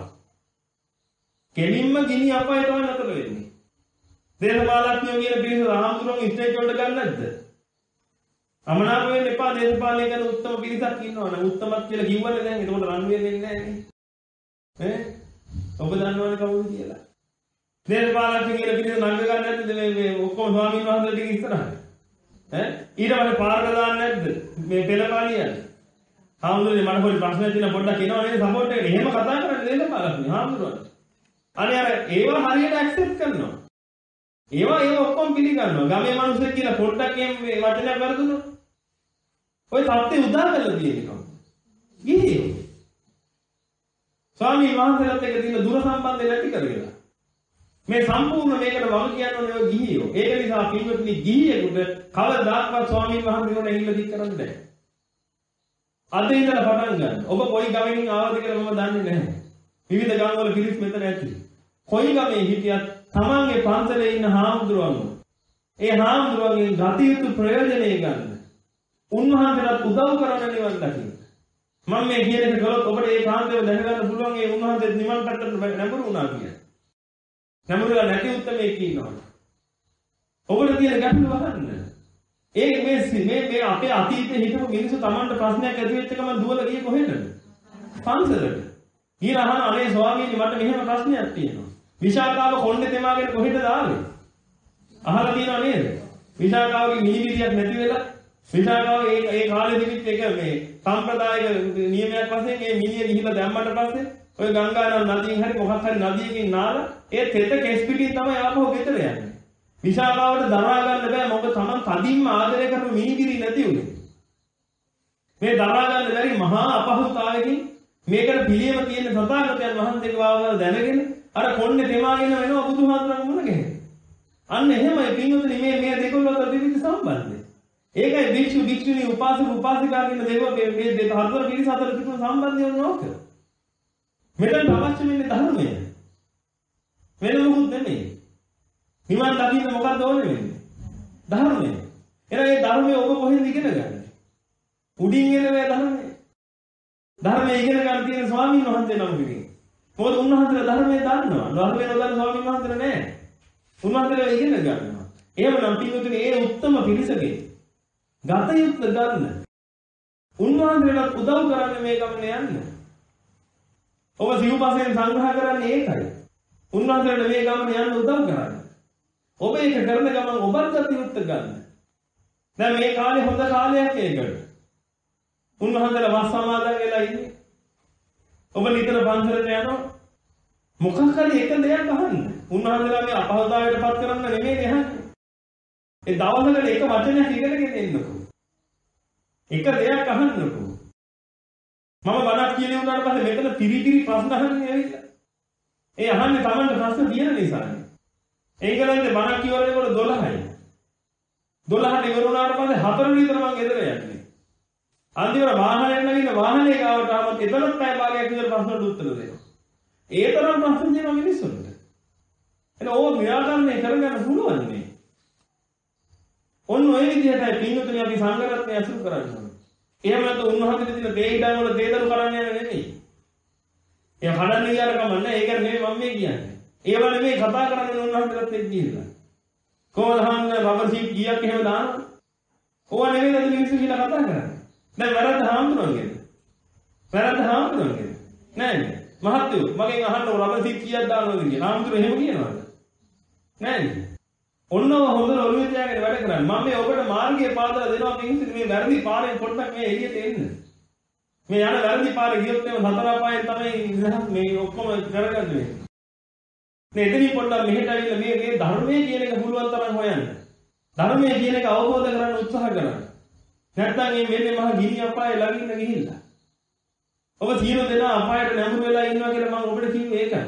කෙලින්ම ගිනි අපාය තමයි නතර වෙන්නේ. දේශපාලඥයෝ කියන පිරිස ආහඳුරන් ස්ටේජ් වලට ගන්න නැද්ද? අමනාප වෙන්න එපා දේශපාලනය කරන උත්තම පිරිසක් ඉන්නවනේ. උත්තමත් කියලා කිව්වනේ දැන්. ඒකට රන් වෙන්නේ නැහැ නේ. ඈ ඔබ දන්නවනේ කවුද කියලා. දේශපාලඥ කියලා පිරිස නංග ගන්න නැද්ද මේ මේ ඔක්කොම ස්වාමීන් වහන්සේලා ටික ඉස්සරහට? ඈ ඊට පස්සේ පාරට දාන්නේ නැද්ද මේ පෙළපාලියන්? හාමුදුරනේ මට පොඩි ප්‍රශ්නයක් තියෙනවා පොඩ්ඩක් එනවා නේද සපෝට් එකට. එහෙම කතා කරන්නේ දේශපාලඥ හාමුදුරනේ. අනේ අර ඒවා හරියට ඇක්සෙප්ට් කරනවා. ඒවා ඒව ඔක්කොම පිළිගන්නවා. ගමේ මිනිස්සු කියලා පොඩ්ඩක් මේ වචනයක් වරදුනොත් ඔය සත්‍ය උදා කරලා තියෙනවා. ගිහියෝ. ස්වාමීන් වහන්සේලාත් එක්ක තියෙන දුර සම්බන්ධය නැති කරගෙන. මේ සම්පූර්ණ මේකට වග කියන්නේ ඔය ගිහියෝ. ඒක නිසා පින්වත්නි ගිහියෙකුට කවදාවත් ස්වාමීන් වහන්සේනෝට ඇහිලා දික් කරන්න බෑ. අද ඉඳලා පටන් ගන්න. ඔබ කොයි ගමකින් ආවද කියලා මම දන්නේ නැහැ. විවිධ ගම් වල පිරිස් මෙතන ඇති. කොයි ගමේ හිටියත් තමන්ගේ පන්සලේ ඉන්න හාමුදුරුවන්ව ඒ හාමුදුරුවන්ගෙන් ගත යුතු ප්‍රයෝජනෙ ගන්න. උන්වහන්සේලාට උදව් කරන්න නිවන් දකින්න. මම මේ කියන එක කළොත් ඔබට ඒ කාන්තේව දැනගන්න පුළුවන් ඒ උන්වහන්සේ නිවන් පැත්තට නැඹුරු වුණා කියලා. නැඹුරුලා නැති උත්තරයක් කියනවා. ඔබට තියෙන ගැටලුව අහන්න. ඒ මේ මේ මේ අපේ අතීතේ හිටපු මිනිස්සු Tamanට ප්‍රශ්නයක් ඇති වෙච්ච එකම දුවලා ගියේ කොහෙද? පන්සලට. ඊළඟ අහන අනේ ස්වාමීනි මට මෙහෙම ප්‍රශ්නයක් තියෙනවා. විශාකාව කොණ්ඩේ තෙමාගෙන කොහෙද දාන්නේ? අහලා තියෙනව නේද? විශාකාවගේ නිවිදියක් නැති වෙලා විශාකාව ඒ ඒ කාලේ දිවිත් එක මේ සම්ප්‍රදායික නියමයක් වශයෙන් මේ මිනිය ගිහිල්ලා දැම්මට පස්සේ ඔය ගංගානම් නදියෙන් හරි මොකක් හරි නදියකින් නාලා ඒ තෙත කෙස් පිටින් තමයි ආපහු ගෙදර යන්නේ. විශාකාවට දරා ගන්න බෑ මොකද Taman කදින්ම ආදරය කරපු මිනිගිරි නැති උනේ. මේ දරා ගන්න බැරි මහා අපහසුතාවයකින් මේකට පිළියම තියෙන සතාගතයන් වහන්සේගේ වාවල දැනගෙන අර කොන්නේ තෙමාගෙන වෙනවා බුදුහාමුදුරන් මුණ ගැහෙන. අන්න එහෙමයි පින්වතුනි මේ මේ දෙකොල්ල අතර තිබෙන සම්බන්ධය. ඒකයි භික්ෂු භික්ෂුණී උපාසක උපාසිකා කියන දේව මේ මේ දෙක හතර පිරිස අතර තිබුණු සම්බන්ධය නෝක. මෙතන අවශ්‍ය වෙන්නේ ධර්මය. වෙන මොකුත් නෙමෙයි. නිවන් දකින්න මොකක්ද ඕනේ වෙන්නේ? ධර්මය. එහෙනම් මේ ධර්මය ඔබ කොහෙන්ද ඉගෙන ගන්නේ? උඩින් එන මේ ධර්මය. ධර්මය ඉගෙන ගන්න තියෙන ස්වාමීන් වහන්සේ නමකින්. මොකද උන්වහන්සේලා ධර්මය දන්නවා. ධර්මය නොදන්න ස්වාමීන් වහන්සේලා නැහැ. උන්වහන්සේලා ඉගෙන ගන්නවා. එහෙමනම් පින්වතුනි ඒ උත්තම පිරිසගේ ගත යුත්ත ගන්න. උන්වහන්සේලාට උදව් කරන්න මේ ගමනේ යන්න. ඔබ සිව්පසෙන් සංග්‍රහ කරන්නේ ඒකයි. උන්වහන්සේලාට මේ ගමනේ යන්න උදව් කරන්න. ඔබ ඒක කරන ගමන් ඔබත් ගත යුත්ත ගන්න. දැන් මේ කාලේ හොඳ කාලයක් ඒකට. උන්වහන්සේලා වස් සමාදන් වෙලා ඉන්නේ. ඔබ නිතර පන්සලට යනවා. මොකක් හරි එක දෙයක් අහන්න. උන්වහන්සේලා මේ අපහසුතාවයට පත් කරන්න නෙමෙයි අහන්නේ. ඒ දවසකට එක වචනයක් ඉගෙනගෙන එන්නකෝ. එක දෙයක් අහන්නකෝ. මම බණක් කියලා උනාට පස්සේ මෙතන පිරිපිරි ප්‍රශ්න අහන්නේ ඇවිල්ලා. ඒ අහන්නේ Tamanට ප්‍රශ්න තියෙන නිසානේ. ඒකලන්නේ බණක් කියවනකොට දොළහයි. දොළහට ඉවර වුණාට පස්සේ හතර විතර මම ගෙදර යන්නේ. අන්තිමට වාහනයෙන් නැගින වාහනේ ගාවට ආවම එතනත් පැය භාගයක් විතර ප්‍රශ්නට උත්තර දෙනවා. ඒ තරම් ප්‍රශ්න තියෙනවා මිනිස්සුන්ට. එතන ඕක निराකරණය කරගන්න පුළුවන් නේ. ඔන්න ඔය විදිහටයි පින්වතුනි අපි සංඝරත්නය අසුර කරන්නේ. එහෙම නැත්නම් උන්වහන්සේ දින තේ ඉඩම් වල තේදරු කරන්න යන නෙමෙයි. ඒ හදන්න ගියාර කමන්නේ ඒක නෙමෙයි මම මේ කියන්නේ. ඒව නෙමෙයි කතා කරන්නේ උන්වහන්සේලාත් එක්ක ගිහිල්ලා. කොහොමද හම්න රබර් සීට් ගියක් එහෙම දානවා. ඕවා නෙමෙයි අද මිනිස්සු කියලා කතා කරන්නේ. දැන් වැරද්ද හාමුදුරන්ගේද? වැරද්ද හාමුදුරන්ගේද? නෑ නේ. මහත්තයෝ මගෙන් අහන්න රබර් සීට් කීයක් දානවද කියලා. හාමුදුර එහෙම කියනවද? නෑ නේ. ඔන්නව හොඳට ඔළුවේ තියාගෙන වැඩ කරන්නේ. මම මේ ඔබට මාර්ගය පාදලා දෙනවා පින්සිට මේ වැරදි පාරෙන් පොඩ්ඩක් මේ එළියට එන්න. මේ යන වැරදි පාරේ ගියොත් එම හතර පායෙන් තමයි මේ ඔක්කොම කරගන්නේ. මේ එතනින් පොඩ්ඩක් මෙහෙට ඇවිල්ලා මේ මේ ධර්මයේ කියන එක පුළුවන් තරම් හොයන්න. ධර්මයේ කියන එක අවබෝධ කරගන්න උත්සාහ කරන්න. නැත්තම් මේ මෙන්නේ මහ ගිනි අපායේ ළඟින් ගිහිල්ලා. ඔබ සියලු දෙනා අපායට නැඹුරු වෙලා ඉන්නවා කියලා මම ඔබට කිව්වේ ඒකයි.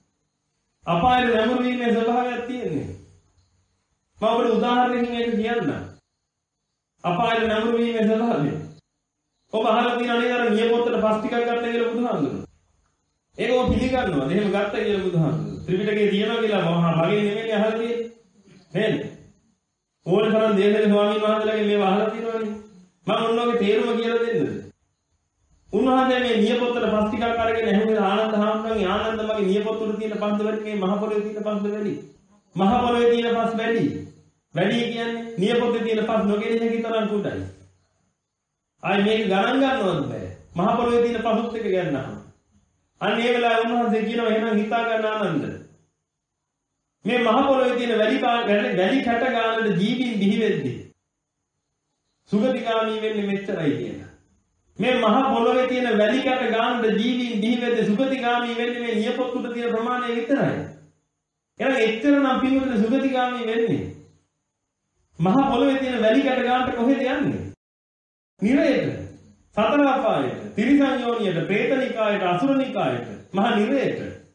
අපායට නැඹුරු වීමේ ස්වභාවයක් තියෙන්නේ. මම ඔබට උදාහරණයකින් ඒක කියන්නම්. අපායට නැඹුරු වීමේ ස්වභාවය. ඔබ අහලා තියෙන නේද අර නියපොත්තට පස් ටිකක් ගත්ත කියලා බුදුහාමුදුරුවෝ. ඒක ඔබ පිළිගන්නවද? එහෙම ගත්තා කියලා බුදුහාමුදුරුවෝ. ත්‍රිපිටකයේ තියෙනවා කියලා මහා භාගයේ නෙමෙයි අහලා තියෙන්නේ. නේද? ඕන තරම් දේශේ ස්වාමීන් වහන්සේලාගේ මේව අහලා තියෙනවනේ. මම ඔන්නෝගේ තේරුම කියලා දෙන්නද? උන්වහන්සේ මේ නියපොත්තට පස් ටිකක් අරගෙන ඇහුවේ ආනන්ද හාමුදුරන්ගේ ආනන්ද මගේ නියපොත්තට තියෙන පස්ද වැඩි මේ මහ පොළොවේ තියෙන පස්ද වැඩි? මහ පොළොවේ තියෙන පස් වැඩි. වැඩි කියන්නේ නියපොත්තේ තියෙන පස් නොගෙනි හැකි තරම් කුඩායි. ආයි මේක ගණන් ගන්නවද බෑ. මහ පොළොවේ තියෙන පසුත් එක ගන්නවා. අන්න ඒ වෙලාවේ උන්වහන්සේ කියනවා එහෙනම් හිතා ගන්න ආනන්ද. මේ මහ පොළොවේ තියෙන වැඩි වැඩි කැට ගන්නට ජීවීන් බිහි වෙද්දී සුගතිගාමී වෙන්නේ මෙච්චරයි කියලා. මේ මහ පොළොවේ තියෙන වැලි කැට ගන්නට ජීවීන් බිහි වෙද්දී සුගතිගාමී වෙන්නේ මේ නියපොත්තුට තියෙන ප්‍රමාණය විතරයි. එහෙනම් එච්චර නම් පින්වතුනි සුගතිගාමී වෙන්නේ. මහ පොළොවේ තියෙන වැලි කැට ගන්නට කොහෙද යන්නේ? නිරයට, සතර අපායට, තිරිසන් යෝනියට, പ്രേතනිකායට, අසුරනිකායට, මහ නිරයට.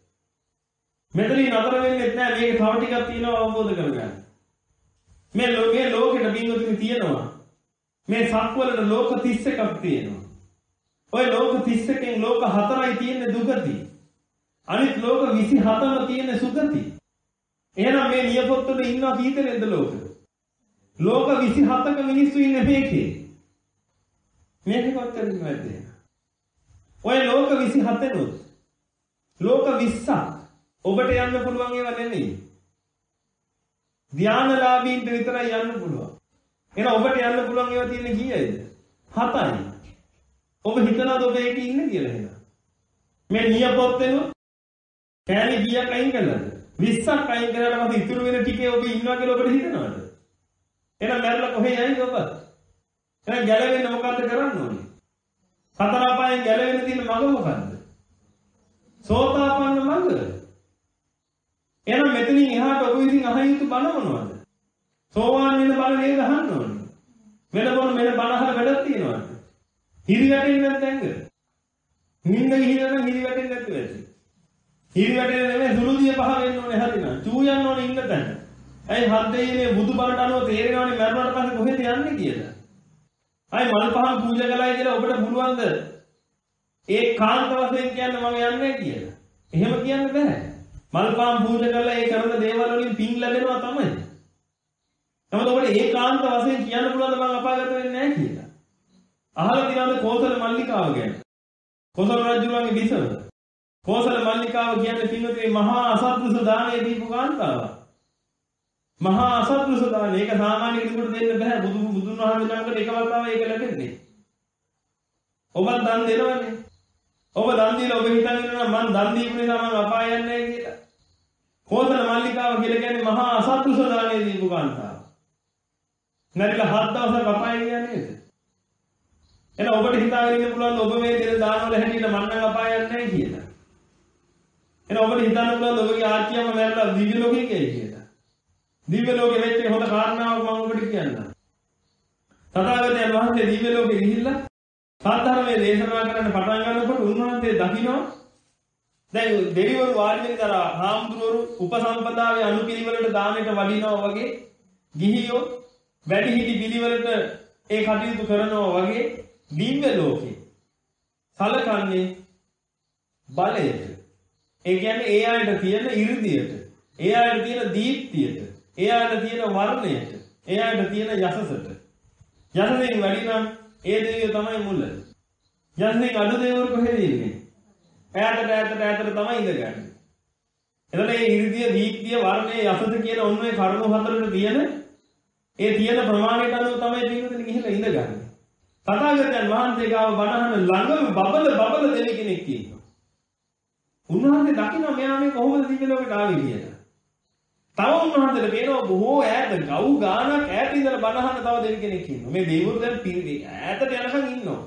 මෙතනින් නතර වෙන්නේ නැහැ. මේක තව ටිකක් තියෙනවා අවබෝධ කරගන්න. මේ ලෝකේ ලෝකෙට පින්වතුනි තියෙනවා. මේ සක්වලට ලෝක තිස් එකක් තියෙනවා. ඔය ලෝක තිස් එකෙන් ලෝක හතරයි තියෙන්නේ දුගති. අනිත් ලෝක විසි හතම තියෙන්නේ සුගති. එහෙනම් මේ නියපොත්තේ ඉන්නවා කීතරෙන්ද ලෝක? ලෝක විසි හතක මිනිස්සු ඉන්නේ මේකේ. මේක කොච්චරද නැද්ද? ඔය ලෝක විසි හතෙනුත් ලෝක විස්සක් ඔබට යන්න පුළුවන් ඒවා නෙමෙයි. ධානලාභීන්ට විතරයි යන්න පුළුවන්. එහෙනම් ඔබට යන්න පුළුවන් ඒවා තියෙන්නේ කීයද? හතයි. ඔබ හිතනවාද ඔබ ඒකේ ඉන්නේ කියලා එහෙනම්? මේ නියපොත්තෙනුත් කෑලි කීයක් අයින් කළාද? විස්සක් අයින් කරලා මත ඉතුරු වෙන ටිකේ ඔබ ඉන්නවා කියලා ඔබට හිතනවද? එහෙනම් මැරලා කොහේ යයිද ඔබ? එහෙනම් ගැලවෙන්න මොකද්ද කරන්න ඕනේ? සතර අපායෙන් ගැලවෙන්න තියෙන මඟ මොකද්ද? සෝතාපන්න මඟ. එහෙනම් මෙතනින් එහාට ඔබ විසින් අහ යුතු බණ මොනවද? සෝවාන් වෙන බණ නේද අහන්න ඕනේ. වෙන මොන මෙන්න බණ අහලා වැඩක් තියනවද? හිරි වැටෙන්නේ නැත්නම් නිින්ද ගිහින් නම් හිරි වැටෙන්නේ නැතුව ඇති. හිරි වැටෙන්නේ නෙමෙයි සුළුදිය පහ වෙන්න ඕනේ හරිනම්. චූ යන්න ඕනේ ඉන්න තැන. ඇයි හද්දේනේ බුදුබණට අනුව තේරෙනවනේ මරුණාට පස්සේ කොහෙද යන්නේ කියලා. අයි මල් පහන් පූජා කළයි කියලා ඔබට පුළුවන්ද ඒ කාන්ත වශයෙන් කියන්න මම යන්නේ කියලා. එහෙම කියන්න බෑ. මල් පහන් පූජා කළා ඒ කරන දේවල් වලින් පින් ලැබෙනවා තමයි. නමුත් ඔබට ඒ කාන්ත වශයෙන් කියන්න පුළුවන්ද මම අපාගත වෙන්නේ නැහැ කියලා. අහලා තියෙනවද කෝසල මල්ලිකාව ගැන? කොසල් රජුගේ බිසව. කෝසල මල්ලිකාව කියන්නේ පින්වතුනි මහා අසත්පුරුෂ දානයේ දීපු කාන්තාවක්. මහා අසත්පුරුෂ දානය ඒක සාමාන්‍ය කෙනෙකුට දෙන්න බෑ. බුදු බුදුන් වහන්සේ නමකට එක වතාවක් ඒක ලැබෙන්නේ. ඔබ දන් දෙනවනේ. ඔබ දන් දීලා ඔබ හිතන් ඉන්නවා මං දන් දීපු නිසා මං අපාය යන්නේ නැහැ කියලා. කෝසල මල්ලිකාව කියලා කියන්නේ මහා අසත්පුරුෂ දානයේ දීපු කාන්තාව. නැතිලා හත් දවසක් අපාය ගියා නේද? එන ඔබට හිතාගෙන ඉන්න පුළුවන් ඔබ මේ දෙන දාන වල හැටියට මම නම් අපාය යන්නේ නැහැ කියලා. එන ඔබට හිතන්න පුළුවන් ඔබගේ ආච්චියම මැරලා දිව්‍ය ලෝකෙ ගියයි කියලා. දිව්‍ය ලෝකෙ වෙච්ච හොඳ කාරණාවක් මම ඔබට කියන්නම්. තථාගතයන් වහන්සේ දිව්‍ය ලෝකෙ ගිහිල්ලා සාධර්මයේ දේශනා කරන්න පටන් ගන්නකොට උන්වහන්සේ දකින්න දැන් දෙවිවරු වාඩි වෙන දර හාමුදුරුවරු උපසම්පදාවේ අනුපිළිවෙලට දානෙට වඩිනවා වගේ ගිහියෝ වැඩිහිටි පිළිවෙලට ඒ කටයුතු කරනවා වගේ දිව්‍ය ලෝකේ සලකන්නේ බලයට. ඒ කියන්නේ ඒ ආයත තියෙන 이르දියට, ඒ ආයත තියෙන දීප්තියට, ඒ ආයත තියෙන වර්ණයට, ඒ ආයත තියෙන යසසට. යසෙන් වැඩි නම් ඒ දෙවියෝ තමයි මුල. යසෙන් අඩු දෙවිවරු කොහෙද ඉන්නේ? ඈතට ඈතට ඈතට තමයි ඉඳගන්නේ. එතන මේ 이르දිය, දීප්තිය, වර්ණය, යසස කියන ඔන්න ඔය කරුණු හතරට තියෙන ඒ තියෙන ප්‍රමාණයට අනුව තමයි ජීවිතේ ගිහිල්ලා ඉඳගන්නේ. තථාගතයන් වහන්සේ ගාව බණහන ළඟම බබල බබල දෙවි කෙනෙක් ඉන්නවා. උන්වහන්සේ දකින්න මෙයා මේ කොහොමද දිව්‍ය ලෝකයට ආවේ කියලා. තව උන්වහන්සේට පේනවා බොහෝ ඈත ගව් ගානක් ඈත ඉඳලා බණහන තව දෙවි කෙනෙක් ඉන්නවා. මේ දෙවිවරු දැන් පිරි ඈතට යනකම් ඉන්නවා.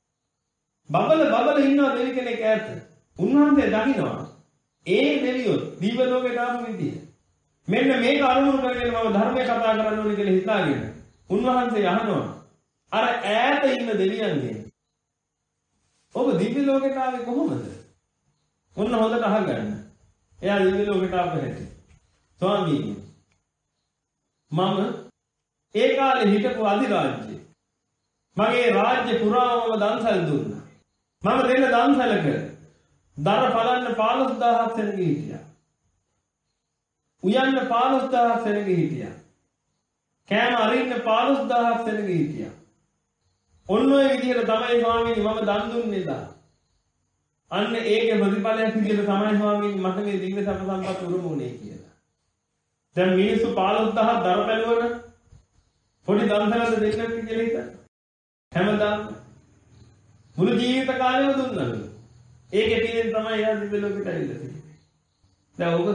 බබල බබල ඉන්නවා දෙවි කෙනෙක් ඈත. උන්වහන්සේ දකින්නවා ඒ දෙවියෝ දිව්‍ය ලෝකයට ආපු විදිය. මෙන්න මේක අනුමුණු කරගෙන මම ධර්මයේ කතා කරන්න ඕනේ කියලා හිතාගෙන උන්වහන්සේ අහනවා අර ඈත ඉන්න දෙවියන්ගෙන් ඔබ දිව්‍ය ලෝකයට ආවේ කොහොමද? ඔන්න හොඳට අහගන්න. එයා දිව්‍ය ලෝකයට ආව හැටි. ස්වාමීනි මම ඒ කාලේ හිටපු අධිරාජ්‍ය මගේ රාජ්‍ය පුරාම දන්සල් දුන්නා. මම දෙන්න දන්සලක දර බලන්න පහළොස් දහසක් සෙනග හිටියා. උයන්න පහළොස් දහසක් සෙනග හිටියා. කෑම අරින්න පහළොස් දහසක් සෙනග හිටියා. ඔන්න ඔය විදිහට තමයි ස්වාමීනි මම දන් දුන්නේ දා. අන්න ඒකේ ප්‍රතිඵලයක් විදිහට තමයි ස්වාමීනි මට මේ දිව්‍ය සම්ප සම්පත් උරුමුනේ කියලා. දැන් මිනිස්සු පහළොස් දහසක් දර පැලවන පොඩි දන්සලද දෙන්නත් කියලා හිතන්න. හැමදාම මුළු ජීවිත කාලෙම දුන්නලු. ඒකේ පිටින් තමයි එයා දිව්‍ය ලෝකෙට ඇවිල්ලා තියෙන්නේ. දැන් ඔබ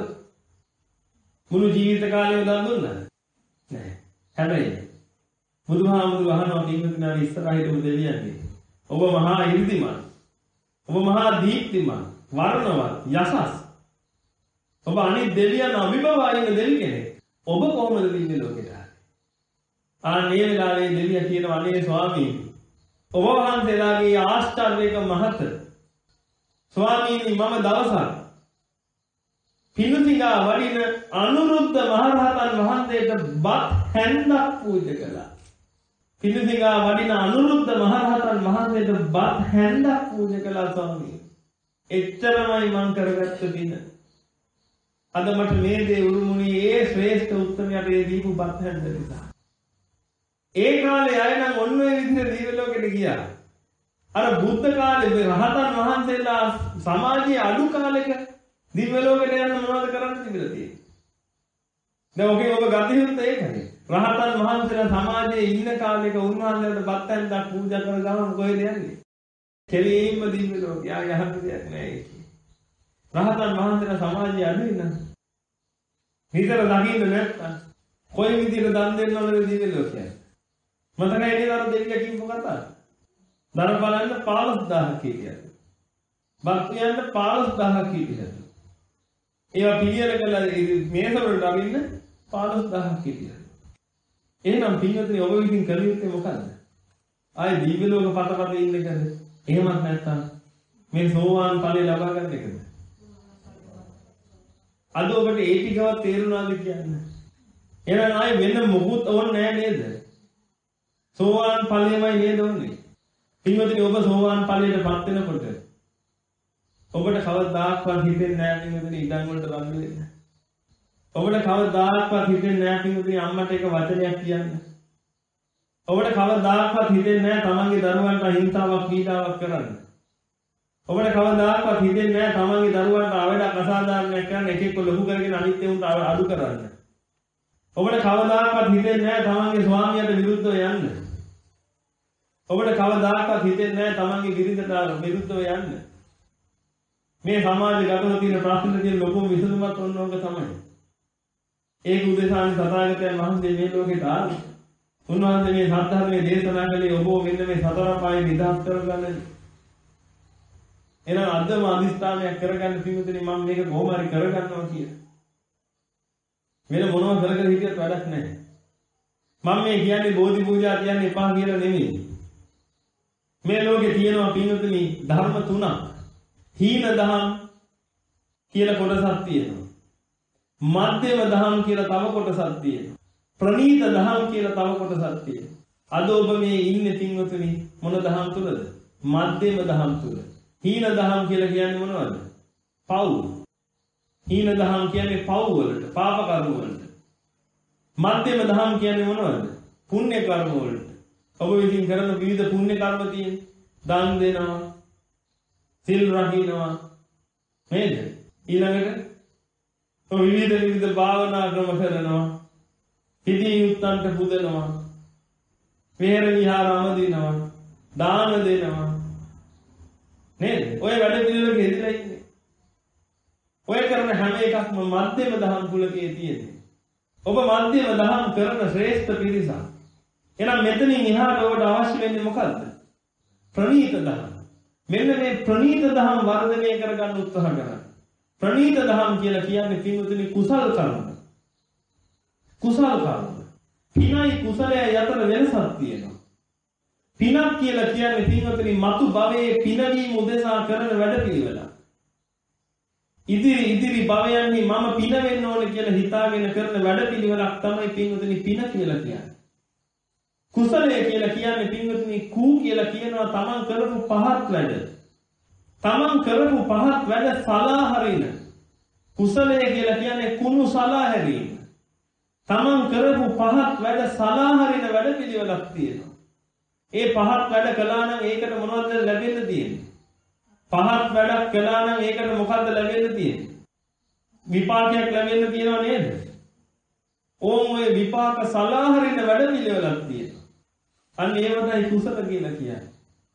මුළු ජීවිත කාලෙම දන් දුන්නාද? නෑ. හැබැයි බුදුහාමුදුරු අහනවා පින්වතුනි ඉස්සරහිටම දෙවියන්ගේ. ඔබ මහා 이르දිමත්. ඔබ මහා දීප්තිමත්, වර්ණවත්, යසස්. ඔබ අනිත් දෙවියන් අභිභවා ඉන්න දෙවි කෙනෙක්. ඔබ කොහොමද දිව්‍ය ලෝකෙට ආවේ? ආන්නේ වෙලාවේ දෙවියා කියනවා අනේ ස්වාමීනි ඔබ වහන්සේලාගේ ආශ්චර්යක මහත ස්වාමීනි මම දවසක් පිනුතිගා වඩින අනුරුද්ධ මහරහතන් වහන්සේට බත් හැන්දක් පූජා කළා. පිනුතිගා වඩින අනුරුද්ධ මහරහතන් වහන්සේට බත් හැන්දක් පූජා කළා ස්වාමීනි. එච්චරමයි මං කරගත්ත දින. අද මට මේ දේ උරුමුනේ ඒ ශ්‍රේෂ්ඨ උත්තමයාට ඒ දීපු බත් හැන්ද නිසා. ඒ කාලේ අය නම් ඔන්න ඔය විදිහට දිව්‍ය ලෝකෙට ගියා. අර බුද්ධ කාලේ රහතන් වහන්සේලා සමාජයේ අඩු කාලෙක දිව්‍ය ලෝකෙට යන්න මොනවද කරන්න තිබිලා තියෙන්නේ? දැන් ඔකේ ඔබ ගතියුත් ඒකනේ. රහතන් වහන්සේලා සමාජයේ ඉන්න කාලෙක උන්වහන්සේලාට බත් හැන්දක් පූජා කරගම කොහෙද යන්නේ? කෙලින්ම දිව්‍ය ලෝකෙ. ආ යහන්න දෙයක් නැහැ ඒක. රහතන් වහන්සේලා සමාජයේ අඩු ඉන්න. හිතර දකින්න නැත්තම් කොයි විදිහට දන් දෙන්නවද දිව්‍ය ලෝකයට? මතකයි නේද අර දෙවියන් කිව්ව කතාව? දර බලන්න පහළොස් දහසක් හිටියද? බත් යන්න පහළොස් දහසක් හිටියද? ඒවා පිළියෙල කළා මේස වලට අරින්න පහළොස් දහසක් හිටියද? එහෙනම් පින්වතුනි ඔබ විසින් කළ යුත්තේ මොකද්ද? ආයි දිව්‍ය ලෝක පතපත ඉන්න එකද? එහෙමත් නැත්නම් මේ සෝවාන් ඵලය ලබා ගන්න එකද? අද ඔබට ඒ ටිකවත් තේරුණාද කියන්නේ? එහෙනම් ආයි වෙන මොකුත් ඕනේ නැහැ නේද? සෝවාන් ඵලයමයි නේද ඕනේ? පින්වතුනි ඔබ සෝවාන් ඵලයටපත් වෙනකොට ඔබට කවදාක්වත් හිතෙන්නේ නැහැ පින්වතුනි ඉඩම් වලට රන් වෙන්න. ඔබට කවදාක්වත් හිතෙන්නේ නැහැ පින්වතුනි අම්මට එක වචනයක් කියන්න. ඔබට කවදාක්වත් හිතෙන්නේ නැහැ තමන්ගේ දරුවන්ට හිංසාවක් පීඩාවක් කරන්න. ඔබට කවදාක්වත් හිතෙන්නේ නැහැ තමන්ගේ දරුවන්ට අවඩක් අසාධාරණයක් කරන්න එක එක ලොකු කරගෙන අනිත් ඒවාට අඩු කරන්න. ඔබට කවදාක්වත් හිතෙන්නේ නැහැ තමන්ගේ ස්වාමියාට විරුද්ධව යන්න. ඔබට කවදාක්වත් හිතෙන්නේ නැහැ තමන්ගේ බිරිඳට විරුද්ධව යන්න. මේ සමාජගතව තියෙන ප්‍රශ්න තියෙන ලොකුම විසඳුමක් ඔන්න ඕක තමයි. ඒක උදෙසානි තථාගතයන් වහන්සේ මේ ලෝකෙට ආවේ. උන්වහන්සේ මේ සත්‍ය දේශනා කළේ ඔබ මෙන්න මේ සතර පායේ නිදහස් කරගන්න. එහෙනම් අදම අදිස්ථානයක් කරගන්න පිටුතුනි මම මේක කොහොම හරි කරගන්නවා කියලා. වෙන මොනවා කර කර හිටියත් වැඩක් නැහැ. මම මේ කියන්නේ බෝධි පූජා කියන්නේ එපා කියලා නෙමෙයි. මේ ලෝකේ තියෙනවා පිටුතුනි ධර්ම තුනක්. හීන දහම් කියලා කොටසක් තියෙනවා. මධ්‍යම දහම් කියලා තව කොටසක් තියෙනවා. ප්‍රණීත දහම් කියලා තව කොටසක් තියෙනවා. අද ඔබ මේ ඉන්නේ පින්වතුනි මොන දහම් තුලද? මධ්‍යම දහම් තුල. හීන දහම් කියලා කියන්නේ මොනවද? පව්. හීන දහම් කියන්නේ පව් වලට, පාප කර්ම වලට. මධ්‍යම දහම් කියන්නේ මොනවද? පුණ්‍ය කර්ම වලට. ඔබ විසින් කරන විවිධ පුණ්‍ය කර්ම තියෙන. දන් දෙනවා, සිල් රකින්නවා. නේද? ඊළඟට ඔය විවිධ විවිධ භාවනා ක්‍රම කරනවා. හිදී යුක්තන්ට පුදනවා. විහෙර විහාර ආමදිනවා. දාන දෙනවා. නේද? ඔය වැඩ පිළිවෙලක යෙදලා ඉන්නේ. ඔය කරන හැම එකක්ම මධ්‍යම දහම් කුලකයේ තියෙන්නේ. ඔබ මධ්‍යම දහම් කරන ශ්‍රේෂ්ඨ පිරිසක්. එහෙනම් මෙතනින් එහාට ඔබට අවශ්‍ය වෙන්නේ මොකද්ද? ප්‍රණීත දහම්. මෙන්න මේ ප්‍රණීත දහම් වර්ධනය කරගන්න උත්සාහ කරන්න. ප්‍රණීත දහම් කියලා කියන්නේ පින්වතුනි කුසල් කර්ම. කුසල් කර්ම. පිනයි කුසලයයි අතර වෙනසක් තියෙනවා. පිනක් කියලා කියන්නේ පින්වතුනි මතු භවයේ පිනවීම උදෙසා කරන වැඩපිළිවෙල. ඉදිරි ඉදිරි භවයන්හි මම පින වෙන්න ඕන කියලා හිතාගෙන කරන වැඩපිළිවෙලක් තමයි පින්වතුනි පින කියලා කියන්නේ. කුසලය කියලා කියන්නේ පින්වතුනි කූ කියලා කියනවා තමන් කරපු පහත් වැඩ. තමන් කරපු පහත් වැඩ සලා හරින. කුසලය කියලා කියන්නේ කුණු සලා හැරීම. තමන් කරපු පහත් වැඩ සලා හරින වැඩපිළිවෙලක් තියෙනවා. ඒ පහත් වැඩ කළා නම් ඒකට මොනවද ලැබෙන්න තියෙන්නේ? පහත් වැඩක් කළා නම් ඒකට මොකද්ද ලැබෙන්න තියෙන්නේ? විපාකයක් ලැබෙන්න තියෙනව නේද? ඕම් ඔය විපාක සලා හරින වැඩපිළිවෙලක් තියෙනවා. අන්න ඒවටයි කුසල කියලා කියන්නේ.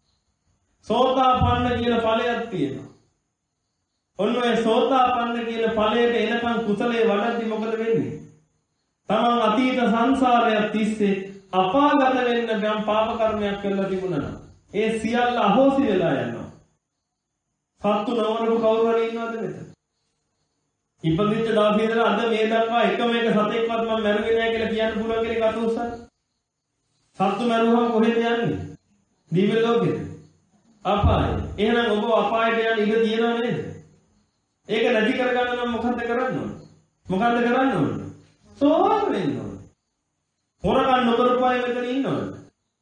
සෝතාපන්න කියලා ඵලයක් තියෙනවා. ඔන්න ඔය සෝතාපන්න කියලා ඵලයට එනකන් කුසලයේ වඩද්දි මොකද වෙන්නේ? තමන් අතීත සංසාරයක් තිස්සේ අපාගත වෙන්න ගම් පාප කර්මයක් කරලා තිබුණා නම් ඒ සියල්ල අහෝසි වෙලා යනවා. සත්තු නවරපු කවුරු හරි ඉන්නවද මෙතන? ඉපදිච්ච දවසේ ඉඳලා අද මේ දක්වා එකම එක සතෙක්වත් මම මැරුවේ නැහැ කියලා කියන්න පුළුවන් කෙනෙක් අත උස්සන්න. සත්තු මැරුවම කොහෙද යන්නේ? දිව්‍ය ලෝකෙද? අපාය. එහෙනම් ඔබ අපායට යන්න ඉඩ තියෙනව නේද? ඒක නැති කරගන්න නම් මොකද්ද කරන්න ඕන? මොකද්ද කරන්න ඕන? සෝවාන් වෙන්න ඕන. හොරකම් නොකරපු අය මෙතන ඉන්නවද?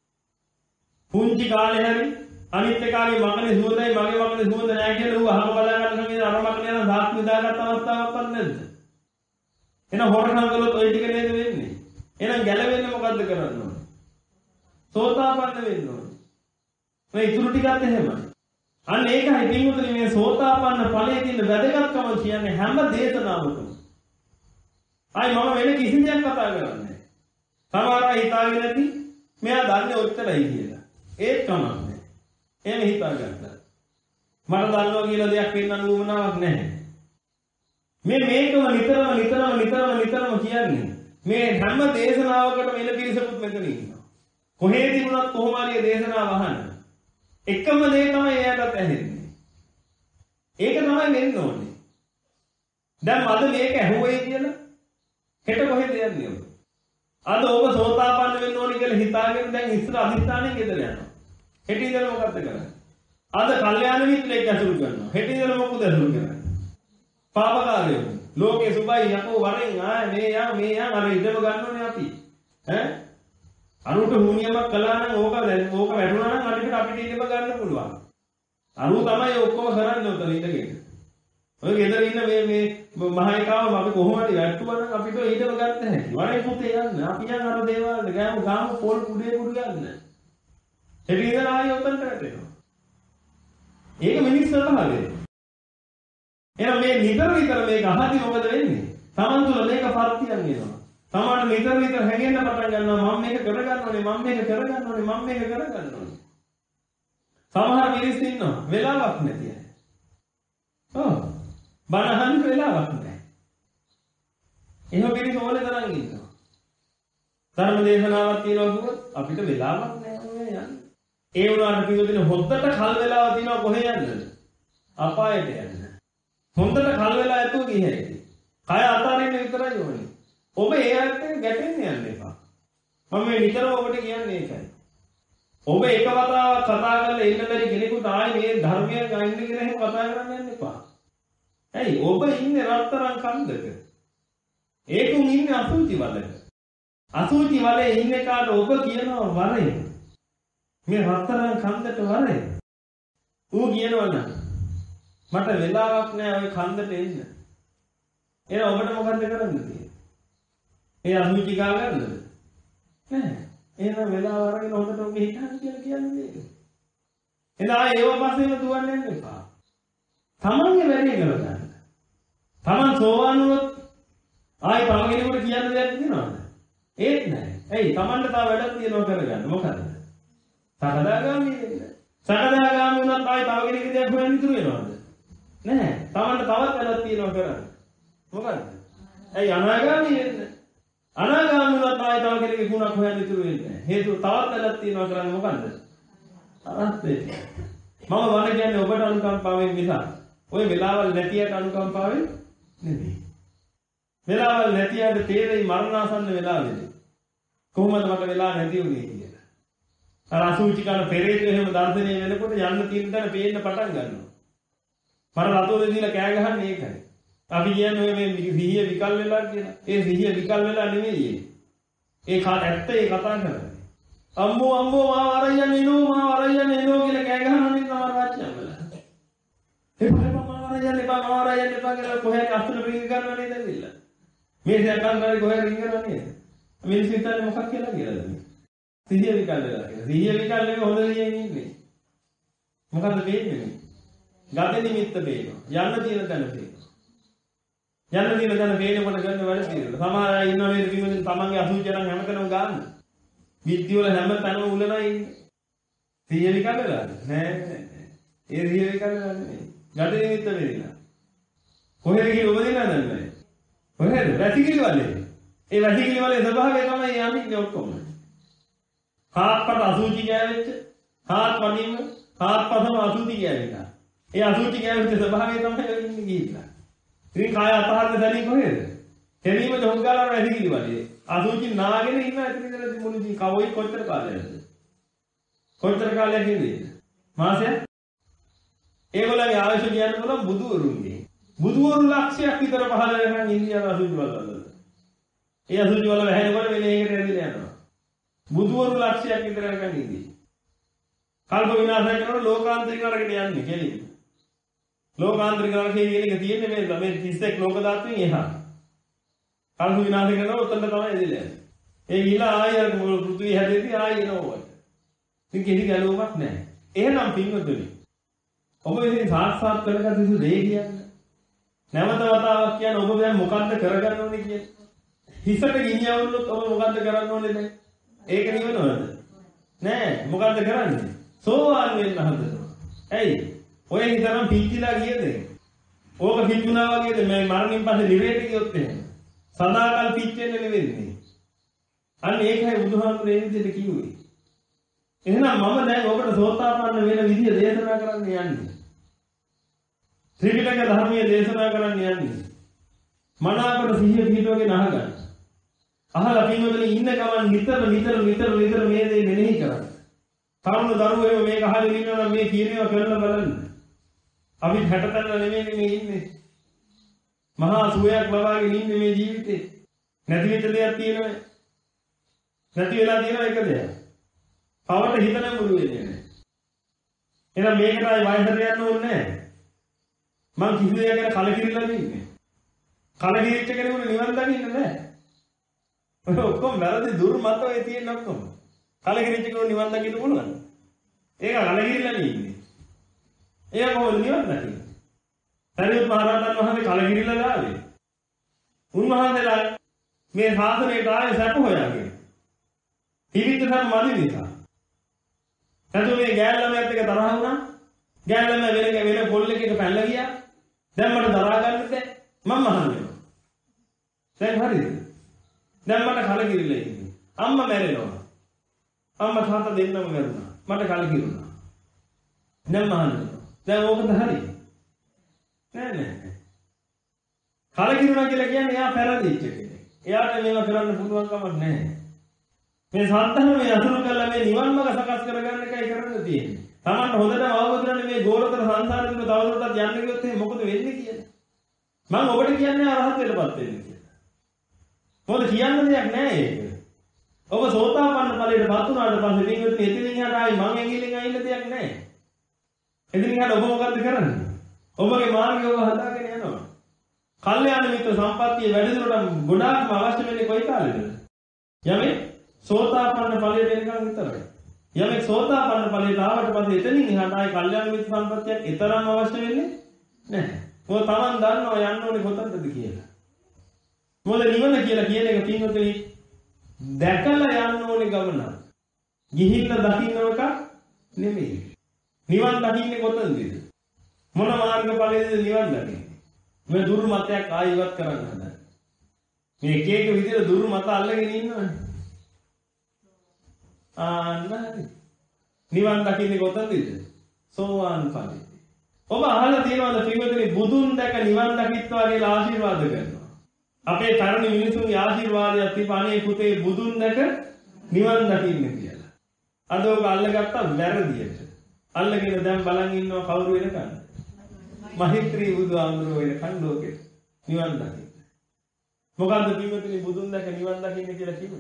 පුංචි කාලේ හැරි අනිත් කාලේ මගනේ සුවඳයි මගේ මගනේ සුවඳ නැහැ කියලා ඌ අහම බලා ගන්න සමේ අර මගනේ යන සාක් විදාගත් අවස්ථාවක්වත් නැද්ද? එහෙනම් හොරකම් කළොත් ওই ටික නේද වෙන්නේ? එහෙනම් ගැලවෙන්න මොකද්ද කරන්න ඕන? සෝතාපන්න වෙන්න ඕන. මේ ඉතුරු ටිකත් එහෙමයි. අන්න ඒකයි පින්වතුනි මේ සෝතාපන්න ඵලයේ තියෙන වැදගත්කම කියන්නේ හැම දේශනාවකම. ආයි මම වෙන කිසි දෙයක් කතා කරන්නේ නැහැ. සමහර අය හිතාගෙන ඇති මෙයා දන්නේ ඔච්චරයි කියලා. ඒත් කමන්නේ. එහෙම හිතාගත්තා. මට දන්නවා කියලා දෙයක් වෙන්නන්න උවමනාවක් නැහැ. මේ මේකම නිතරම නිතරම නිතරම නිතරම කියන්නේ මේ හැම දේශනාවකටම එන පිරිසකුත් මෙතන ඉන්නවා. කොහේ තිබුණත් කොහොම හරි දේශනාව අහන්න. එකම දේ තමයි එයාටත් ඇහෙන්නේ. ඒක තමයි වෙන්න ඕනේ. දැන් අද මේක ඇහුවයි කියලා හෙට කොහෙද යන්නේ ඔබ? අද ඔබ සෝතාපන්න වෙන්න ඕනේ කියලා හිතාගෙන දැන් ඉස්සර අදිස්ථානෙ ගෙදර යනවා. හෙට ඉඳලා මොකද කරන්නේ? අද කල්යාණ මිත්‍රෙක් ඇසුරු කරනවා. හෙට ඉඳලා මොකද ඇසුරු කරන්නේ? පාපකාරයෝ. ලෝකේ සුභයි යකෝ වරෙන් ආ මේ යා මේ යා අර ඉදම ගන්න ඕනේ අපි. ඈ? අරුට හුනියමක් කළා නම් ඕක දැන් ඕක වැටුණා නම් අනිකට අපිට ඉදම ගන්න පුළුවන්. අරු තමයි ඔක්කොම කරන්නේ උතන ඉඳගෙන. ඔය ගෙදර ඉන්න මේ මේ මහේකාව අපි කොහොමද වැට්ටුවා නම් අපිට ඊටම ගන්න හැටි. වරේ පුතේ යන්න. අපි යන් අර දේවල් ගෑමු ගාමු පොල් කුඩේ කුඩු ගන්න. හෙට ඉඳලා ආයෙ උතන්ට වැටෙනවා. ඒක මිනිස් ස්වභාවය. එහෙනම් මේ නිතර නිතර මේක අහදී මොකද වෙන්නේ? Taman තුල මේක පත්තියක් වෙනවා. Taman නිතර නිතර හැගෙන්න පටන් ගන්නවා මම මේක කරගන්න ඕනේ මම මේක කරගන්න ඕනේ මම මේක කරගන්න ඕනේ. සමහර මිනිස්සු ඉන්නවා වෙලාවක් නැති අය. ඔව්. බණහන් වෙලාවක් නැහැ. එහෙම පිළිස ඕනේ තරම් ඉන්නවා. ධර්ම දේශනාවක් තියෙනවා කිව්වොත් අපිට වෙලාවක් නැහැ ඔය යන්නේ. ඒ වුණාට පිළිවෙදින හොද්දට කල් වෙලාව තියෙනවා කොහෙ යන්නද? අපායට යන්න. හොඳට කල් වෙලා ඇතුව ගියයි. කය අතාරින්න විතරයි ඕනේ. ඔබ ඒ අයට ගැටෙන්න යන්න එපා. මම මේ නිතරම ඔබට කියන්නේ ඒකයි. ඔබ එක වතාවක් කතා කරලා ඉන්න බැරි කෙනෙකුට ආයේ මේ ධර්මය ගන්න කියලා එහෙම කතා කරන්න යන්න එපා. ඇයි ඔබ ඉන්නේ රත්තරන් කන්දක. ඒකුන් ඉන්නේ අසුචි වලක. අසුචි වලේ ඉන්න කාට ඔබ කියනවා වරේ. මේ රත්තරන් කන්දට වරේ. ඌ කියනවා නම් මට වෙලාවක් නෑ ඔය කන්දට එන්න. එහෙනම් ඔබට මොකද්ද කරන්න තියෙන්නේ? ඒ අසුචි ගා ගන්නද? නෑ. එහෙනම් වෙලාව අරගෙන හොඳට ඔබ හිතන්න කියලා කියන්නේ. එහෙනම් ආයේ ඒව පස්සේම දුවන්න යන්න එපා. තමන්ගේ වැඩේ කරගන්න. තමන් සෝවාන් වුණොත් ආයි තව කෙනෙකුට කියන්න දෙයක් තියෙනවද? ඒත් නැහැ. ඇයි? තමන්ට තව වැඩක් තියෙනවා කරගන්න. මොකද? සකදාගාමී වෙන්න. සකදාගාමී වුණත් ආයි තව කෙනෙකුට දෙයක් හොයන්න ඉතුරු වෙනවද? නැහැ. තමන්ට තවත් වැඩක් තියෙනවා කරන්න. මොකද? ඇයි අනාගාමී වෙන්න? අනාගාමී වුණත් ආයි තව කෙනෙකුගේ ගුණක් හොයන්න ඉතුරු වෙන්නේ නැහැ. හේතුව තවත් වැඩක් තියෙනවා කරන්න මොකන්ද? අරස්තේ. මම වණ කියන්නේ ඔබට අනුකම්පාවෙන් මිසක් ඔය වෙලාවල් නැතියට අනුකම්පාවෙන් නෙමෙයි. වෙලාවල් නැතියට තේරෙයි මරණාසන්න වෙලාවේදී. කොහොමද මට වෙලා නැති වුනේ කියලා. අර අසුචි කරන පෙරේත එහෙම දර්ශනය වෙනකොට යන්න තියෙන තැන පේන්න පටන් ගන්නවා. මර රතෝද දීලා කෑ ගහන්නේ ඒකයි. අපි කියන්නේ මේ සිහිය විකල් වෙලා කියලා. ඒ සිහිය විකල් වෙලා නෙමෙයි. ඒ කාට ඇත්ත ඒ කතා කරන්නේ. අම්මෝ අම්මෝ මාව අරයන් එනෝ මාව අරයන් එනෝ කියලා කෑ ගහනවා නේද තමයි වාච්‍යම් වල. ඒ පහේ මාව අරයන් එපා මාව අරයන් එපා කියලා කොහෙද අස්සල රිංග ගන්නව නේද ඇවිල්ලා. මේ සයන්කාරේ කොහෙද රිංගනව නේද? මිනිස්සු හිතන්නේ මොකක් කියලා කියලාද මේ? සිහිය විකල් වෙලා කියලා. සිහිය විකල් නෙමෙයි හොඳ සිහියෙන් ඉන්නේ. මොකද්ද වෙන්නේ? ගත නිමිත්ත පේනවා. යන්න තියෙන තැන පේනවා. යන්න තියෙන තැන පේනකොට ගන්න වැඩ පිළිවෙල. සමහර අය ඉන්නවා නේද කිව්වොත් තමන්ගේ අසුචි නම් හැමතැනම ගන්න. විද්‍ය වල හැම තැනම උලලා ඉන්නේ. සිහිය විකල් වෙලාද? නෑ නෑ. ඒ සිහිය විකල් වෙලා නෙමෙයි. ගත නිමිත්ත වෙලා. කොහෙද ගිහින් ඔබ දෙනා දන්නේ? කොහෙද? වැසිකිලි වලේ. ඒ වැසිකිලි වලේ ස්වභාවය තමයි යන්නේ ඔක්කොම. හාත්පත අසුචි ගෑවෙච්ච, හාත්පතින්ම හාත්පතම අසුචි ගෑවෙලා. ඒ අසුචි ගෑවෙච්ච ස්වභාවය තමයි ඉන්නේ ගිහිල්ලා. ඉතින් කාය අතහරින්න දැනි කොහෙද? කෙලිම ජොංගාලා වැසිකිලි වලේ. අසුචි නාගෙන ඉන්න ඇතුළේ ඉඳලා මුළුදී කවොයි කොච්චර කාලයක්ද? කොච්චර කාලයක් ඉඳීද? මාසයක්? ඒගොල්ලන්ගේ ආයුෂ කියන්න පුළුවන් බුදුවරුන්ගේ. බුදුවරු ලක්ෂයක් විතර පහළ වෙනකන් ඉන්දියාවේ අසුචි වල වල. ඒ අසුචි වල වැහෙනකොට වෙන එකට ඇවිල්ලා යනවා. බුදුවරු ලක්ෂයක් විතර වෙනකන් ඉඳී. කල්ප විනාශය කරන ලෝකාන්තරික නරකට යන්නේ කෙලින්. ලෝකාන්තරික නරකයේ කියන එක තියෙන්නේ මේ මේ තිස් එක් ලෝක ධාතුන් එහා. කල්ප විනාශ කරනවා උතන්ට තමයි එදිලා යන්නේ. ඒ ගිලා ආයෙ පෘථිවි හැදෙද්දි ආයෙ එනවා. ඉතින් කිසි ගැලවීමක් නැහැ. එහෙනම් පින්වතුනි ඔබ විසින් සාක්ෂාත් කරගන්න යුතු දේ කියන්නේ නැවත වතාවක් කියන්නේ ඔබ දැන් මොකද්ද කරගන්න ඕනේ කියන්නේ. හිසට ගිනියවුනොත් ඔබ මොකද්ද කරන්න ඕනේ දැන්? ඒක නිවනවද? නෑ මොකද්ද කරන්නේ? සෝවාන් වෙන්න හදනවා. ඇයි? ඔය හිතරම් පිච්චිලා ගියද? ඕක පිච්චුණා වගේද මේ මරණින් පස්සේ නිරේට ගියොත් එහෙම. සදාකල් පිච්චෙන්නේ නෙවෙන්නේ. අන්න ඒකයි බුදුහාමුදුරේ මේ විදිහට කිව්වේ. එහෙනම් මම දැන් ඔබට සෝතාපන්න වෙන විදිය දේශනා කරන්න යන්නේ. ත්‍රිපිටක ධර්මයේ දේශනා කරන්න යන්නේ. මනාවකට සිහිය පිටවගෙන අහගන්න. අහලා පින්වතුනි ඉන්න ගමන් නිතර නිතර නිතර නිතර මේ දේ මෙනෙහි කරන්න. තරුණ දරුවෝ මේක අහගෙන ඉන්නවා නම් මේ කියනවා කරලා බලන්න. අපි හැටතන නෙමෙයි මේ ඉන්නේ. මහා සුවයක් ලබාගෙන ඉන්නේ මේ ජීවිතේ. නැති වෙච්ච දෙයක් තියෙනවා. නැති වෙලා තියෙන එක දෙයක්. පවට හිත නැඹුරු වෙන්නේ නැහැ. එහෙනම් මේකටයි වයසට යන්න ඕනේ නැහැ. මං කිසි දෙයක් ගැන කලකිරිලා නෙන්නේ. කලකිරිච්ච කෙනෙකුට නිවන් දකින්න නැහැ. ඔය ඔක්කොම වැරදි දුර්මත ඔය තියෙන ඔක්කොම. කලකිරිච්ච කෙනෙකුට නිවන් දකින්න පුළුවන්. ඒක කලකිරිලා නෙන්නේ. ඒක කොහොමද නිවන් දකින්නේ? සරියුත් මහ රහතන් වහන්සේ කලකිරිලා ගාවේ. උන්වහන්සේලා මේ සාසනයට ආයේ සැප හොයාගෙන. හිවිත සම් මදි නිසා. එතකොට මේ ගෑල් ළමයාත් එක්ක තරහ වුණා. ගෑල් ළමයා වෙන වෙන පොල් එකක පැනලා ගියා. දැන් මට දරා ගන්න බැහැ. මම මහන්නේ. දැන් හරිද? දැන් මට කලකිරිලා ඉන්නේ. අම්මා මැරෙනවා. අම්මා තාත්තා දෙන්නම මැරුණා. මට කලකිරුණා. දැන් මහන්නේ. දැන් ඕකද හරි? නෑ නෑ. කලකිරුණා කියලා කියන්නේ එයා පෙරදිච්ච කෙනෙක්. එයාට මේවා කරන්න පුළුවන් කමක් නැහැ. මේ සත්‍යම මේ අසුරු කළා මේ නිවන් මාර්ග සකස් කරගන්න එකයි කරන්න තියෙන්නේ. Tamanට හොඳටම අවබෝධ කරගන්න මේ ගෝලතර සංසාරේ තුල තවදුරටත් යන්න ගියොත් එහෙනම් මොකද වෙන්නේ කියලා. මම ඔබට කියන්නේ අරහත් වෙලපත් වෙන්න කියලා. මොකද කියන්න දෙයක් නැහැ ඒක. ඔබ සෝතාපන්න ඵලයට පත් වුණාට පස්සේ පින්විත එතනින් එහාට ආයි මං ඇඟිල්ලෙන් අයින්න දෙයක් නැහැ. එතනින් එහාට ඔබ මොකද්ද කරන්නේ? ඔබගේ මාර්ගය ඔබ හදාගෙන යනවා. කල්යාණ මිත්‍ර සම්පත්තිය වැඩිදුරටත් ගොඩාක්ම අවශ්‍ය වෙන්නේ කොයි කාලෙද? යමෙක් සෝතාපන්න ඵලයට එනකන් විතරයි. යමෙක් සෝතාපන්න ඵලයට ආවට පස්සේ එතනින් එහාට ආයි කල්යාණ මිත්‍ර සම්පත්තියක් ඊතරම් අවශ්‍ය වෙන්නේ නැහැ. මොකද Taman දන්නවා යන්න ඕනේ කොතනද කියලා. මොකද නිවන කියලා කියන එක පින්වතුනි දැකලා යන්න ඕනේ ගමන. ගිහිල්ලා දකින්න එක නෙමෙයි. නිවන් දකින්නේ කොතනද? මොන මාර්ග ඵලයේද නිවන් දකින්නේ? මේ දුරු මතයක් ආයිවත් කරන්න හදන්නේ. මේ එක එක විදිහට දුරු මත අල්ලගෙන ඉන්නවනේ. ආන්නයි. නිවන් දකින්නේ කොතනද? සෝවාන් ඵලෙ. ඔබ අහලා තියෙනවද පින්වතුනි බුදුන් දැක නිවන් දකිත්වා කියලා ආශිර්වාද කරනවා. අපේ තරුණ මිනිසුන්ගේ ආශිර්වාදයක් තිබානේ පුතේ බුදුන් දැක නිවන් දකින්න කියලා. අද ඔබ අල්ලගත්තා වැරදියට. අල්ලගෙන දැන් බලන් ඉන්නවා කවුරු වෙනකන්ද? මහිත්‍රී බුදුආමරෝ වෙන කණ්ඩෝකේ නිවන් දකින්න. මොකද්ද පින්වතුනි බුදුන් දැක නිවන් දකින්න කියලා කිව්වේ?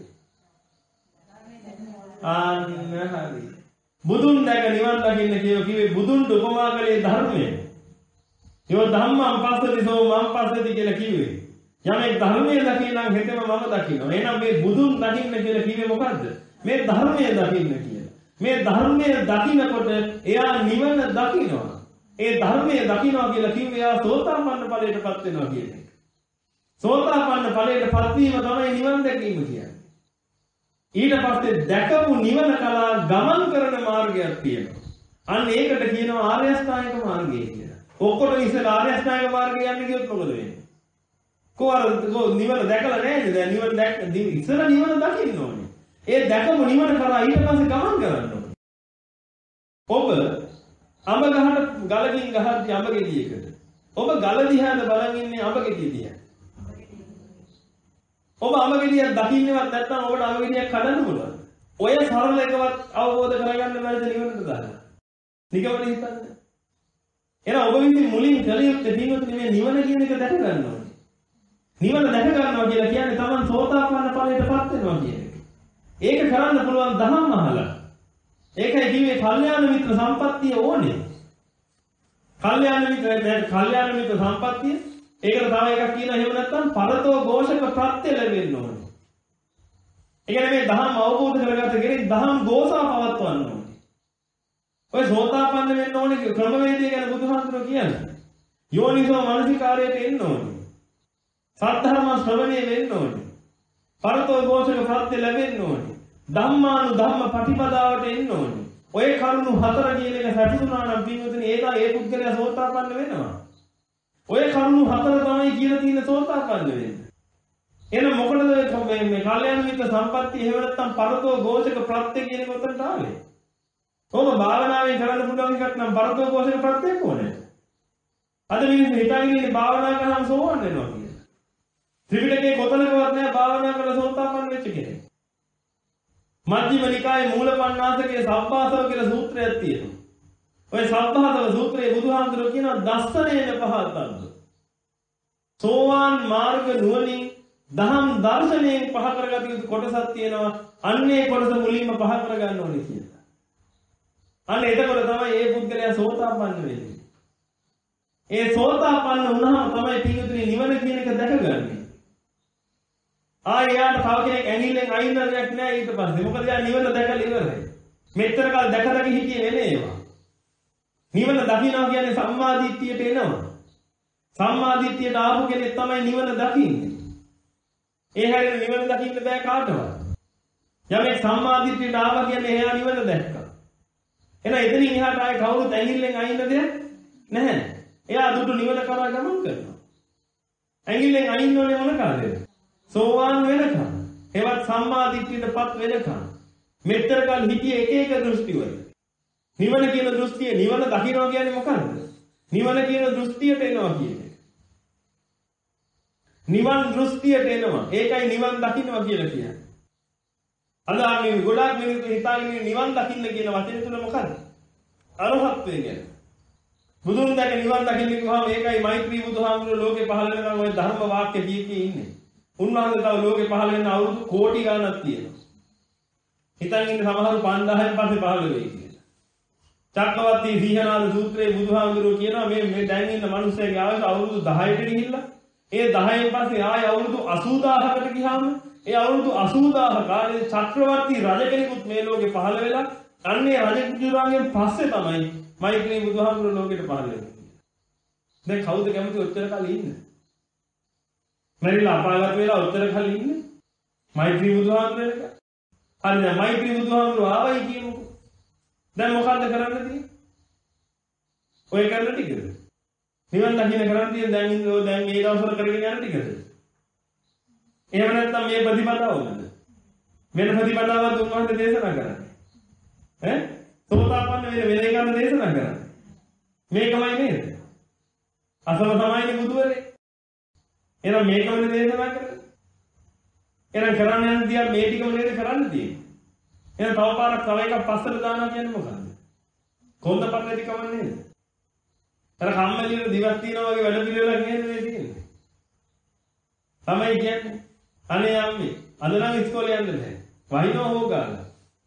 ආන්න හරි. බුදුන් දැක නිවන් දකින්න කියව කිව්වේ බුදුන්ට උපමා කළේ ධර්මය. යෝ ධම්මං පස්සති සෝ මං පස්සති කියලා කිව්වේ. යමෙක් ධර්මයේ දකින්නම් හෙතෙම මම දකින්නවා. එහෙනම් මේ බුදුන් දකින්න කියලා කිව්වේ මොකද්ද? මේ ධර්මයේ දකින්න කියලා. මේ ධර්මයේ දකින්නකොට එයා නිවන දකින්නවා. ඒ ධර්මයේ දකින්නවා කියලා කිව්වේ එයා සෝතාපන්න ඵලයටපත් වෙනවා කියන එක. සෝතාපන්න ඵලයටපත් වීම තමයි නිවන් දැකීම කියන්නේ. ඊට පස්සේ දැකපු නිවන කලා ගමන් කරන මාර්ගයක් තියෙනවා. අන්න ඒකට කියනවා ආර්ය අෂ්ටාංගික මාර්ගය කියලා. ඔක්කොටම ඉස්සෙල්ලා ආර්ය අෂ්ටාංගික මාර්ගය යන්න ගියොත් මොකද වෙන්නේ? කොහොමද නිවන දැකලා නැහැනේ. දැන් නිවන දැක්ක ඉස්සෙල්ලා නිවන දකින්න ඕනේ. ඒ දැකපු නිවන කරා ඊට පස්සේ ගමන් කරන්න ඕනේ. ඔබ අඹ ගහට ගලකින් ගහද්දි අඹ ගෙඩියකට. ඔබ ගල දිහාද බලන් ඉන්නේ අඹ ගෙඩිය දිහා. ඔබ අඹ ගෙඩියක් දකින්නවත් නැත්නම් ඔබට අඹ ගෙඩියක් කඩන්න පුළුවන්. ඔය සරල එකවත් අවබෝධ කරගන්න බැරිද නිවනට දාලා? නිකමට හිතන්න. එහෙනම් ඔබ විසින් මුලින් කළ යුත්තේ පින්වතුනි මේ නිවන කියන එක දැක ගන්න ඕනේ. නිවන දැක ගන්නවා කියලා කියන්නේ Taman සෝතාපන්න ඵලයටපත් වෙනවා කියන එක. ඒක කරන්න පුළුවන් දහම් අහලා. ඒකයි කිව්වේ කල්යාණ මිත්‍ර සම්පත්තිය ඕනේ. කල්යාණ මිත්‍ර කල්යාණ මිත්‍ර සම්පත්තිය ඒකට තව එකක් කියනවා එහෙම නැත්නම් පරතෝ ഘോഷක ප්‍රත්‍ය ලැබෙන්න ඕනේ. ඒ කියන්නේ මේ දහම් අවබෝධ කරගත්ත කෙනෙක් දහම් ഘോഷා පවත්වන්න ඕනේ. ඔය සෝතාපන්න වෙන්න ඕනේ ක්‍රමවේදය ගැන බුදුහාමුදුරුවෝ කියන්නේ. යෝනිසෝ මනසිකාරයට එන්න ඕනේ. සද්ධර්ම ශ්‍රවණය වෙන්න ඕනේ. පරතෝ ഘോഷක ප්‍රත්‍ය ලැබෙන්න ඕනේ. ධම්මානු ධම්ම පටිපදාවට එන්න ඕනේ. ඔය කරුණු හතර කියන එක සැපුණා නම් පින්වතුනි ඒක ඒ පුද්ගලයා සෝතාපන්න වෙනවා. ඔය කරුණු හතර තමයි කියලා තියෙන සෝතාපන්න වෙන්නේ. එහෙනම් මොකටද මේ මේ කල්යාණ මිත්‍ර සම්පත්තිය එහෙම නැත්නම් පරතෝ ഘോഷක ප්‍රත්‍ය කියන එක උතන්ට ආවේ? කොහොම භාවනාවෙන් කරන්න පුළුවන් එකක් නම් පරතෝ ഘോഷක ප්‍රත්‍යක් ඕනේ. අද මිනිස්සු හිතාගෙන ඉන්නේ භාවනා කරාම සෝවන් වෙනවා කියලා. ත්‍රිපිටකයේ කොතනකවත් නැහැ භාවනා කරලා සෝතාපන්න වෙච්ච කෙනෙක්. මජ්ක්‍ධිම නිකායේ මූලපණ්ණාසකේ සබ්බාසව කියලා සූත්‍රයක් තියෙනවා. ඔය සබ්බාසව සූත්‍රයේ බුදුහාමුදුරුවෝ කියනවා දස්සනේන පහතද්ද. සෝවාන් මාර්ග නුවණින් දහම් දර්ශනයෙන් පහ කරගත යුතු කොටසක් තියෙනවා. අන්නේ කොටස මුලින්ම පහ කරගන්න ඕනේ කියලා. අන්න එතකොට තමයි මේ පුද්ගලයා සෝතාපන්න වෙන්නේ. ඒ සෝතාපන්න වුණාම තමයි පිටුතුනි නිවන කියන එක දැකගන්නේ. ආයෙ යාට තව කෙනෙක් ඇඟිල්ලෙන් අයින් කරන්නක් නෑ ඊට පස්සේ. මොකද යා නිවන දැකලා ඉවරයි. මෙච්චර කල් දැක දැක හිටියේ නෙමෙයි ඒවා. නිවන දකින්නවා කියන්නේ සම්මාදිට්ඨියට එනවා. සම්මාදිට්ඨියට ආපු කෙනෙක් තමයි නිවන දකින්නේ. ඒ හැරෙන නිවන දකින්න බෑ කාටවත්. යමෙක් සම්මාදිට්ඨියට ආවා කියන්නේ එයා නිවන දැක්කා. එහෙනම් එතනින් එහාට ආයෙ කවුරුත් ඇඟිල්ලෙන් අයින්න දෙයක් නැහැ. එයා දුටු නිවන කරා ගමන් කරනවා. ඇඟිල්ලෙන් අයින්න ඕනේ මොන කාලේද? සෝවාන් වෙනකම්. එවත් සම්මාදිට්ඨියටපත් වෙනකම්. මෙතර කල් හිතියේ එක එක දෘෂ්ටි වල. නිවන කියන දෘෂ්ටිය නිවන දකින්නවා කියන්නේ මොකක්ද? නිවන කියන දෘෂ්ටියට එනවා කියන්නේ. නිවන් දෘෂ්ටියට එනවා. ඒකයි නිවන් දකින්නවා කියලා කියන්නේ. අද අපි ගොඩාක් මිනිස්සු හිතාගෙන නිවන් දකින්න කියන වචනේ තුන මොකක්ද? අරහත්ත්වය කියන්නේ. බුදුන් දැක නිවන් දකින්න කිව්වම ඒකයි මෛත්‍රී බුදුහාමුදුරුවෝ ලෝකේ පහළ වෙනකම් ওই ධර්ම වාක්‍ය කිය කී ඉන්නේ. උන්වහන්සේ තව ලෝකේ පහළ වෙන අවුරුදු කෝටි ගණනක් තියෙනවා. හිතන් ඉන්න සමහරු පන්දාහෙන් පස්සේ පහළ වෙයි කියලා. චක්කවර්ති සීහනාද සූත්‍රයේ බුදුහාමුදුරුවෝ කියනවා මේ මේ දැන් ඉන්න මිනිස්සුගේ ආයුෂ අවුරුදු දහයට ගිහිල්ලා ඒ දහයෙන් පස්සේ ආය අවුරුදු අසූදාහකට ගියාම ඒ අවුරුදු අසූදාහ කාලේ චක්‍රවර්ති රජ කෙනෙකුත් මේ ලෝකේ පහළ වෙලා අන්නේ රජ කුජුරාගෙන් පස්සේ තමයි මෛත්‍රී බුදුහාමුදුරුවෝ ලෝකෙට පහළ වෙන්නේ. දැන් කවුද කැමති ඔච්චර කාලෙ ඉන්න? මරිලා අපාගත වෙලා ඔච්චර කාලෙ ඉන්නේ? මෛත්‍රී බුදුහාමුදුරුවෝ හරි දැන් මෛත්‍රී බුදුහාමුදුරුවෝ ආවයි කියමුකෝ. දැන් මොකද්ද කරන්න තියෙන්නේ? ඔය කරන ටිකද? නිවන් දකින්න කරන් තියෙන දැන් ඉන්නෝ දැන් මේ දවස්වල කරගෙන යන ටිකද? එහෙම නැත්නම් මේ ප්‍රතිපදාවද? වෙන ප්‍රතිපදාවක් උන්වහන්සේ දේශනා කරන්නේ. ඈ? සෝතාපන්න වෙන වෙන එකම දේශනා කරන්නේ. මේකමයි නේද? අසල තමයිනේ බුදුවරේ. එහෙනම් මේකම දේශනා කරන්නේ. එහෙනම් කරන්න යන දියා මේ ටිකම නේද කරන්න තියෙන්නේ. එහෙනම් තව පාරක් තව එකක් පස්සට දානවා කියන්නේ මොකද්ද? කොන්දපත් නැති කම නේද? අර කම්මැලිව දිවක් තියනවා වගේ වැඩ පිළිවෙලක් නේද මේ තියෙන්නේ. තමයි කියන්නේ. අනේ අම්මේ අද නම් ඉස්කෝලේ යන්න නැහැ. වහිනවා හොගාලා.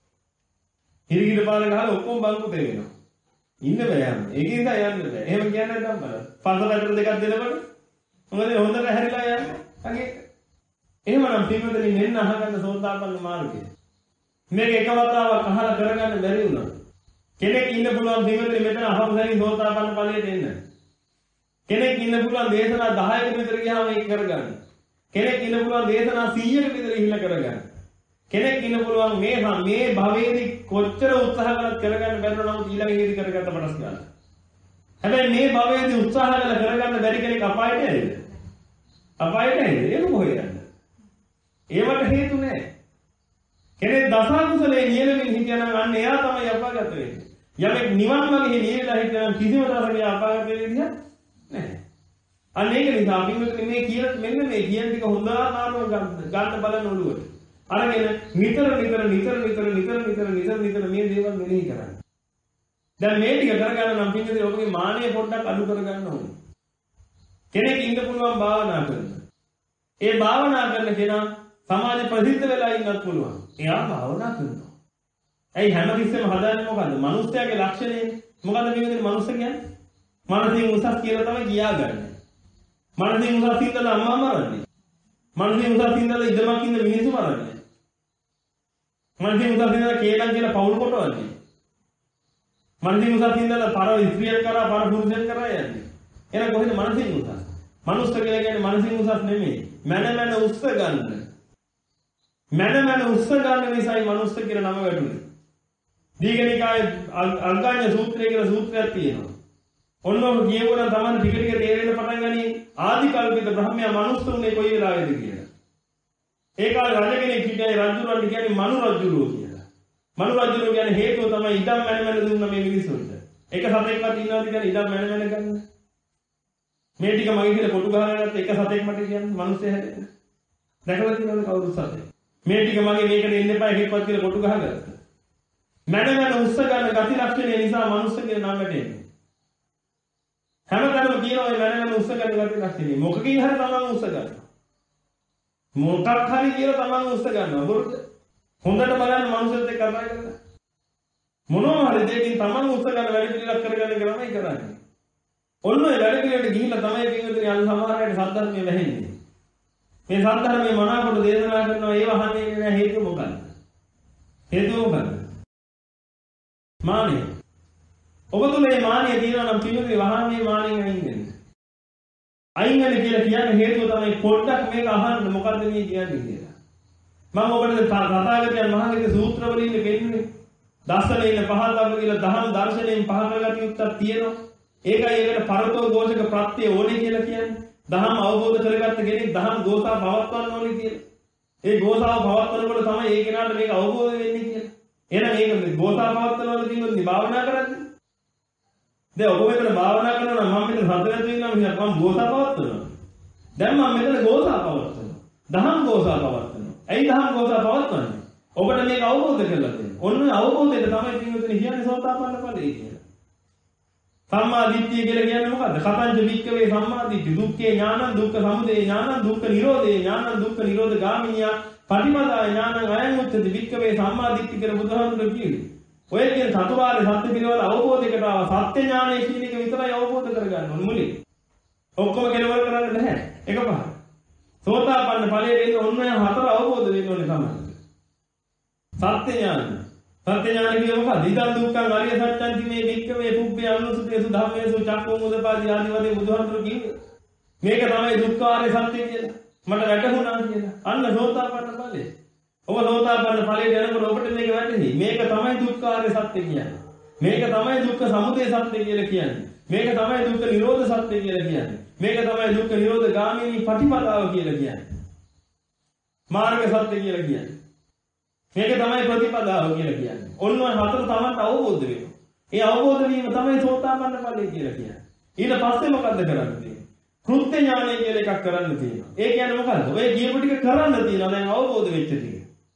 හිරිගිර පාන ගහලා ඔක්කොම බංකු දෙවෙනවා. ඉන්න බෑ යන්න. ඒක නිසා යන්න බෑ. එහෙම කියන්නේ නැත්නම් බලන්න. පස්ස පැත්තට දෙකක් දෙනකොට මොකද හොඳට හැරිලා යන්නේ. අගේ එහෙමනම් පින්වතුනි මෙන්න අහගන්න සෝතාපන්න මාර්ගය. මේක එක වතාවක් අහලා කරගන්න බැරි වුණා. කෙනෙක් ඉන්න පුළුවන් පින්වතුනි මෙතන අහපු සැනින් සෝතාපන්න ඵලයට එන්න. කෙනෙක් ඉන්න පුළුවන් දේශනා දහයකට විතර ගියාම ඒක කරගන්න. කෙනෙක් ඉන්න පුළුවන් දේශනා සීයකට විතර ඉහිලා කරගන්න. කෙනෙක් ඉන්න පුළුවන් මේ මේ භවයේදී කොච්චර උත්සාහ කළත් කරගන්න බැරි නම් ඊළඟ හේදි කරගත්ත පටස් ගන්න. හැබැයි මේ භවයේදී උත්සාහ කරලා කරගන්න බැරි කෙනෙක් අපායට යයිද? අපායට යයිද? ඒක මොකද යන්නේ? ඒවට හේතු නැහැ. කෙනෙක් දසකුසලේ නියලමින් හිටියනම් අන්න එයා තමයි අපාගත වෙන්නේ. යමෙක් නිවන් මාර්ගයේ නියලලා හිටියනම් කිසිම තරමක අපාගත වෙන්නේ නැහැ. අන්න ඒක නිසා පින්වතුනි මේ කියන මෙන්න මේ කියන ටික හොඳාකාරව ගන්න බලන්න ඕළුවට. අරගෙන නිතර නිතර නිතර නිතර නිතර නිතර නිතර නිතර මේ දේවල් මෙනෙහි කරන්න. දැන් මේ ටික කරගන්න නම් පින්වතුනි ඔබගේ මානය පොඩ්ඩක් අඩු කරගන්න ඕනේ. කෙනෙක් ඉන්න පුළුවන් භාවනා කරන. ඒ භාවනා කරන කෙනා සමාජ ප්‍රසිද්ධ වෙලා ඉන්නත් පුළුවන්. එයා භාවනා කරනවා. ඇයි හැමතිස්සෙම හදන්නේ මොකද්ද? මිනිස්යාගේ ලක්ෂණය මොකද්ද පින්වතුනි මිනිස්ස කියන්නේ? මනසින් උසස් කියලා තමයි කියාගන්නේ. මනසින් උසස් ඉඳලා අම්මා මරන්නේ. මනසින් උසස් ඉඳලා ඉදමක් ඉඳ මිනිස්සු මරන්නේ. මනසින් උසස් ඉඳලා කේලම් කියලා පවුල් කොටවන්නේ. මනසින් උසස් ඉඳලා පර ස්ත්‍රියක් කරා පර පුරුෂයෙක් කරා යන්නේ. එහෙනම් කොහෙද මනසින් උසස්? මනුස්ස කියලා කියන්නේ මනසින් උසස් නෙමෙයි. මන මන උස්ස ගන්න. මන මන උස්ස ගන්න නිසායි මනුස්ස කියලා නම වැටුනේ. දීඝනිකායේ අංගාඤ්ඤ සූත්‍රය කියලා සූත්‍රයක් තියෙනවා. ඔන්නෝම කියවන තමයි ටික ටික තේරෙන්න පටන් ගනි ආදි කල්පිත බ්‍රහ්මයා මනුස්සුනේ කොයි වෙලාවේද කියලා. ඒ කාලේ රජ කෙනෙක් හිටියේ රජුරන්ට කියන්නේ මනු රජුරෝ කියලා. මනු රජුරෝ කියන්නේ හේතුව තමයි ඉඩම් මැන මැන දුන්න මේ මිනිස්සුන්ට. එක සතෙක්වත් ඉන්නවද කියලා ඉඩම් මැන මැන ගන්න. මේ ටික මගේ කියලා කොටු ගහගෙන ගත්ත එක සතෙක් මට කියන්නේ මිනිස්සු හැදෙන්න. දැකලා තියෙනවද කවුරු සතෙක්? මේ ටික මගේ මේකට එන්න එපා එකෙක්වත් කියලා කොටු ගහගත්තා. මැන මැන උස්ස ගන්න ගති ලක්ෂණය නිසා මිනිස්සු කියන නම වැටෙන්නේ. හැමතැනම කියනවා මේ මැන මැන උස්ස ගන්න ගති ලක්ෂණය. මොකකින් හරි තමන් උස්ස ගන්නවා. මොකක් හරි කියලා තමන් උස්ස ගන්නවා. බොරුද? හොඳට බලන්න මිනිස්සුත් එක්ක කතා කරලා. මොනවා හරි දෙයකින් තමන් උස්ස ගන්න වැඩි පිළිලක් කරගන්න ගමයි කරන්නේ. ඔන්න ඔය වැඩ පිළිවෙලට ගිහිල්ලා තමයි පින්වතුනි අද සමහර අයට සද්ධර්මයේ වැහෙන්නේ. මේ සද්ධර්මයේ මනාකොට දේශනා කරනවා ඒව අහන්නේ නැහැ හේතුව මොකක්ද? හේතුව මොකක්ද? මානිය. ඔබ තුල මේ මානිය තියෙනවා නම් පින්වතුනි වහන්නේ මානියෙන් අයින් වෙන්න. අයින් වෙන්න කියලා කියන්නේ හේතුව තමයි පොඩ්ඩක් මේක අහන්න මොකද්ද මේ කියන්නේ කියලා. මම ඔබට තථාගතයන් වහන්සේගේ සූත්‍ර වලින් පෙන්නන්නේ දර්ශනයෙන් පහත් අප කියලා දහම් දර්ශනයෙන් පහ කරගatiya උත්තර තියෙනවා. ඒකයි ඒකට පරතෝ ഘോഷක ප්‍රත්‍ය ඕනේ කියලා කියන්නේ. දහම් අවබෝධ කරගත්ත කෙනෙක් දහම් ഘോഷා පවත්වන්න ඕනේ කියලා. ඒ ഘോഷාව පවත්වනකොට තමයි ඒ කෙනාට මේක අවබෝධ වෙන්නේ කියලා. එහෙනම් මේක ഘോഷා පවත්වනවල තියෙන්නේ භාවනා කරද්දී. දැන් ඔබ මෙතන භාවනා කරනවා නම් මම මෙතන සතරේ තියෙනවා මම ഘോഷා පවත්වනවා. දැන් මම මෙතන ഘോഷා පවත්වනවා. දහම් ഘോഷා පවත්වනවා. ඇයි දහම් ഘോഷා පවත්වන්නේ? ඔබට මේක අවබෝධ කරලා දෙන්න. ඔන්න අවබෝධයට තමයි පින්වතුනි කියන්නේ සෝතාපන්න ඵලය කියලා. සම්මා දිට්ඨිය කියලා කියන්නේ මොකද්ද? කතංච වික්කවේ සම්මා දිට්ඨි. දුක්ඛේ ඥානං දුක්ඛ සමුදය ඥානං දුක්ඛ නිරෝධේ ඥානං දුක්ඛ නිරෝධ ගාමිනිය පටිපදා ඥානං අයං උච්චති වික්කවේ සම්මා දිට්ඨි කියලා බුදුහාමුදුරුවෝ කිව්වේ. ඔය කියන චතුරාර්ය සත්‍ය පිළිවෙල අවබෝධයකට ආව සත්‍ය ඥානය කියන එක විතරයි අවබෝධ කරගන්න ඕනේ මුලින්. ඔක්කොම කෙලවර කරන්න බෑ. එකපාර. සෝතාපන්න ඵලයට එන්න ඔන්න ඔය හතර අවබෝධ වෙන්න ඕනේ තමයි. සත්‍ය ඥානය. සත්‍ය ඥානය කියන්නේ මොකක්ද? ඉදන් දුක්ඛං අරිය සත්‍යං මේ වික්කවේ පුබ්බේ අනුසුතේසු ධම්මේසු චක්කෝ මුදපාදී ආදී වශයෙන් බුදුහාමුදුරුවෝ කිව්වේ. මේක තමයි දුක්ඛාරය සත්‍ය කියලා. මට වැටහුණා කියලා. අන්න සෝතාපන්න ඵලය. ඔබ සෝතාපන්න ඵලයට යනකොට ඔබට මේක වැටහෙයි. මේක තමයි දුක්ඛාරය සත්‍ය කියන්නේ. මේක තමයි දුක්ඛ සමුදය සත්‍ය කියලා කියන්නේ. මේක තමයි දුක්ඛ නිරෝධ සත්‍ය කියලා කියන්නේ. මේක තමයි දුක්ඛ නිරෝධ ගාමිනී පටිපදාව කියලා කියන්නේ. මාර්ග සත්‍ය කියලා කියන්නේ. මේක තමයි ප්‍රතිපදාව කියලා කියන්නේ. ඔන්න ඔය හතර තමයි අවබෝධ වෙනවා. ඒ අවබෝධ වීම තමයි සෝතාපන්න ඵලය කියලා කියන්නේ. ඊට පස්සේ මොකද්ද කරන්න තියෙන්නේ? කෘත්‍ය ඥානය කියලා එකක් කරන්න තියෙනවා. ඒ කියන්නේ මොකද්ද? ඔය කියපු ටික කරන්න තියෙනවා දැන් අවබෝධ වෙච්ච ටික.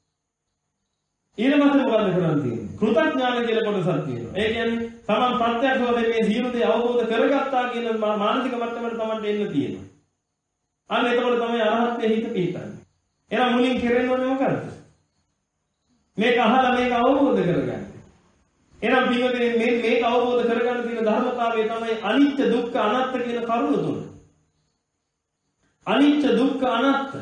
ඊට පස්සේ මොකද්ද කරන්න තියෙන්නේ? කෘතඥාන කියලා කොටසක් තියෙනවා. ඒ කියන්නේ තමන් ප්‍රත්‍යක්ෂ වශයෙන් මේ සියලු දේ අවබෝධ කරගත්තා කියන මානසික මට්ටමට තමන්ට එන්න තියෙනවා. අන්න එතකොට තමයි අරහත්ත්වයේ හිත පිහිටන්නේ. එහෙනම් මුලින් කෙරෙන්න ඕනේ මොකද්ද? මේක අහලා මේක අවබෝධ කරගන්න. එහෙනම් පින්වතුනි මේ මේක අවබෝධ කරගන්න තියෙන ධර්මතාවය තමයි අනිත්‍ය දුක්ඛ අනාත්ම කියන කරුණ තුන. අනිත්‍ය දුක්ඛ අනාත්ම.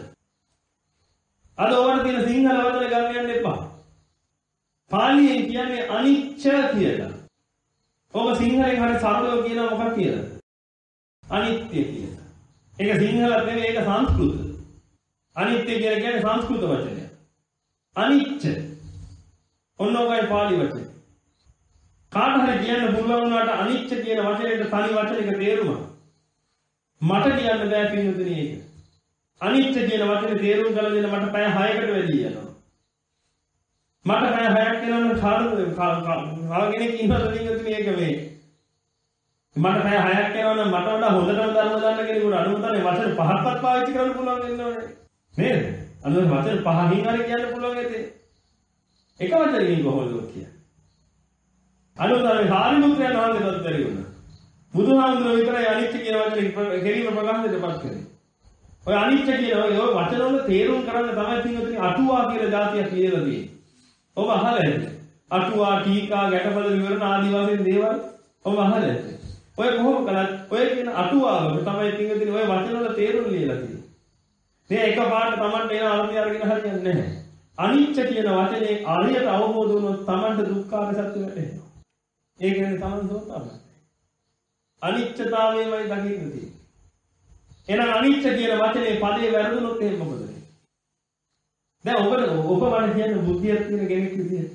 අද ඔයාලට තියෙන සිංහල වචන ගන්න යන්න එපා. පාලියෙන් කියන්නේ අනිච්ච කියලා. ඔබ සිංහලෙන් හරි සරලව කියනවා මොකක්ද කියලා? අනිත්‍ය කියලා. ඒක සිංහලත් නෙවෙයි ඒක සංස්කෘත. අනිත්‍ය කියලා කියන්නේ සංස්කෘත වචනයක්. අනිච්ච. ඔන්න ඔකයි පාලි වචනේ. කාට හරි කියන්න පුළුවන් වුණාට අනිච්ච කියන වචනේට තනි වචනයක තේරුම මට කියන්න බෑ පින්වතුනි ඒක. අනිච්ච කියන වචනේ තේරුම් ගන්න දෙන්න මට පැය හයකට වැඩි යනවා. මට පැය හයක් යනනම් කාගෙනෙක් ඉන්නවද පින්වතුනි ඒක මේ. මට පැය හයක් යනනම් මට වඩා හොඳටම ධර්ම දන්න කෙනෙකුට අනුමතනේ වචන පහක්වත් පාවිච්චි කරන්න පුළුවන් වෙන්න ඕනේ. නේද? අන්න වචන පහකින් හරි කියන්න පුළුවන් ඇතේ. එක වචනකින් කොහොමද කියන්නේ? අනුතරේ හාරිමුත්‍රයන් වහන්සේටත් බැරි වුණා. බුදුහාමුදුරුවෝ විතරයි අනිත්‍ය කියන වචනේ කෙලිම ප්‍රකාශයටපත් කරේ. ඔය අනිත්‍ය කියන ඔය වචන වල තේරුම් කරන්න තමයි පින්වතුනි අටුවා කියලා જાතියක් කියලා තියෙන්නේ. ඔබ අහලා ඇති. අටුවා, ටීකා, ගැටපද විවරණ ආදී වශයෙන් දේවල් ඔබ අහලා ඇති. ඔය කොහොම කළත් ඔය කියන අටුවාව තමයි පින්වතුනි ඔය වචන වල තේරුම් ලියලා තියෙන්නේ. මේ එකපාරට Tamanට එන අර්ථය අරගෙන හරියන්නේ නැහැ. අනිත්‍ය කියන වචනේ අරියට අවබෝධ වුණොත් Tamanට දුක්ඛාර සත්‍ය වැටහෙනවා. ඒ කියන්නේ Taman සෝතාපන්න. අනිත්‍යතාවයමයි දකින්න තියෙන්නේ. එහෙනම් අනිත්‍ය කියන වචනේ පදේ වැරදුනොත් එහෙම මොකද වෙන්නේ? දැන් ඔබට ඔබ මට කියන්න බුද්ධියක් තියෙන කෙනෙක් විදියට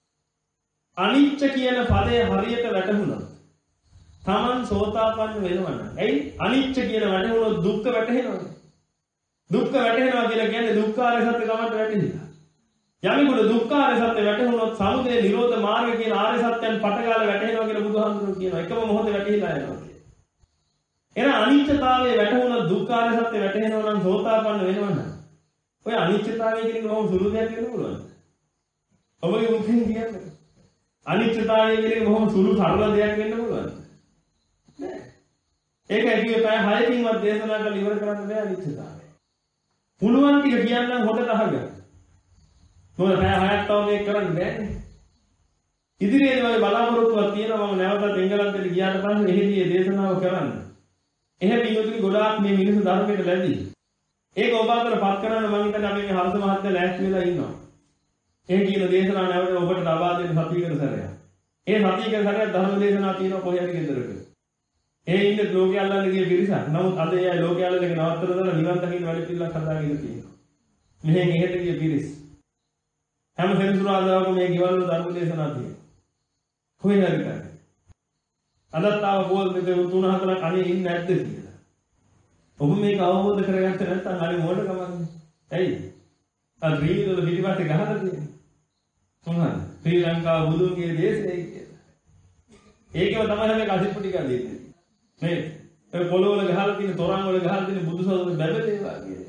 අනිත්‍ය කියන පදේ හරියට වැටහුණා. Taman සෝතාපන්න වෙනවනම්. ඇයි? අනිත්‍ය කියන වැටහුණොත් දුක්ඛ වැටහෙනවනේ. දුක්ඛ වැටහෙනවා කියලා කියන්නේ දුක්ඛාර සත්‍ය තමයි වැටහෙනවා. යමෙකුට දුක්ඛාර සත්‍ය වැටහුණොත් සමුදය නිරෝධ මාර්ග කියන ආර්ය සත්‍යයන් පටගාලා වැටහෙනවා කියලා බුදුහාමුදුරුවෝ කියනවා. එකම මොහොතේ වැටහිලා යනවා කියලා. එන අනිත්‍යතාවයේ වැටුණ දුක්ඛාර සත්‍ය වැටෙනවා නම් සෝතාපන්න වෙනවා නම් ඔය අනිත්‍යතාවය කියන එක බොහොම සුළු දෙයක් වෙන්න පුළුවන්. ඔබගේ මුඛයෙන් කියන්නේ අනිත්‍යතාවය කියන එක බොහොම සුළු සරල දෙයක් වෙන්න පුළුවන්. නෑ. ඒක ඇතුලේ පැය හයකින්වත් දේශනා කරලා ඉවර කරන්න බෑ අනිත්‍යතාවය. පුළුවන් ටික කියන්නම් හොඳට අහගන්න. මොකද පැය හයක් තව මේක කරන්න බෑනේ. ඉදිරියේදී වගේ බලාපොරොත්තුවක් තියෙනවා මම නැවතත් එංගලන්තෙට ගියාට පස්සේ එහෙදී දේශනාව කරන්න. එහෙම පිටුතුනි ගොඩාක් මේ මිනිස්සු ධර්මයට ලැබි. ඒක ඔබ අතර පත් කරන්න මම හිතන්නේ අපි මේ හර්ෂ මහත්තයා ලෑස්ති වෙලා ඉන්නවා. ඒ කියන දේශනාව නැවත ඔබට ලබා දෙන්න සතියකට සැරයක්. ඒ සතියකට සැරයක් ධර්ම දේශනාව තියෙනවා කොහේ හරි ගෙදරක. ඒ ඉන්නේ ලෝකයේ අල්ලන්න ගිය පිරිසක්. නමුත් අද එයා ලෝකයේ අල්ලන එක නවත්තලා දාලා නිවන් දකින්න වැඩ පිළිලක් හදාගෙන තියෙනවා. මෙහෙන් එහෙට ගිය පිරිස. හැම සෙනසුරාදාකම මේ ගෙවල් වල ධර්ම දේශනා තියෙනවා. කොහේ හරි කරන්නේ. අදත් ආව පොල් දෙක තුන හතරක් අනේ ඉන්නේ නැද්ද කියලා. ඔබ මේක අවබෝධ කරගත්තේ නැත්නම් අනේ මොඩ කමන්නේ. ඇයි? අද රීවල පිටිපස්සේ ගහලා තියෙන්නේ. මොනවද? ශ්‍රී ලංකාව බුදුන්ගේ දේශයයි කියලා. ඒකම තමයි මේ කසිප්පු ටික දෙන්නේ. මේ ඒ පොළොවල ගහලා තියෙන තොරන් වල ගහලා තියෙන බුදුසසුන බැබලේ වගේ.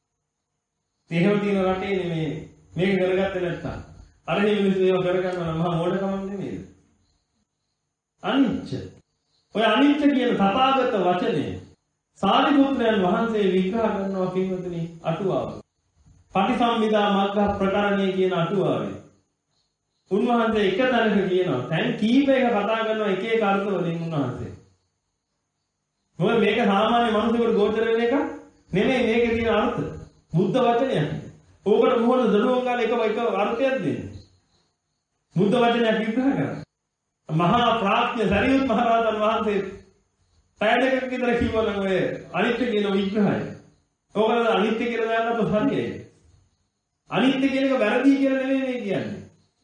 එහෙම තියෙන රටේ මේ මේක කරගත්තේ නැත්නම් අර මේ මිනිස්සු ඒව කරගන්නවා මහා මොඩකමක් නෙමෙයි. අනිච්ච. ඔය අනිච්ච කියන තථාගත වචනේ සාරිපුත්‍රයන් වහන්සේ විග්‍රහ කරනවා කිව්වොත්නි අටුවාව. පටිසම්භිදා මග්ග ප්‍රකරණයේ කියන අටුවාවේ. උන්වහන්සේ එක තැනක කියනවා දැන් කීපයක කතා කරනවා එක එක අර්ථ වලින් උන්වහන්සේ. මොකද මේක සාමාන්‍ය මනුස්සයෙකුට ගෝචර වෙන එක නෙමෙයි මේකේ තියෙන අර්ථ. බුද්ධ වචනයක්. ඕකට මොහොත දඩුවම් ගාලා එක එක අර්ථයක් දෙන්නේ. බුද්ධ වචනයක් විග්‍රහ කරනවා. මහා ප්‍රඥ සරියුත් මහ රහතන් වහන්සේ පැයකට විතර කිව්වනම් ඔය අනිත්‍ය කියන විග්‍රහය. ඕකද අනිත්‍ය කියලා දාන්නත් හරියයි. අනිත්‍ය කියන එක වැරදි කියලා නෙමෙයි මේ කියන්නේ.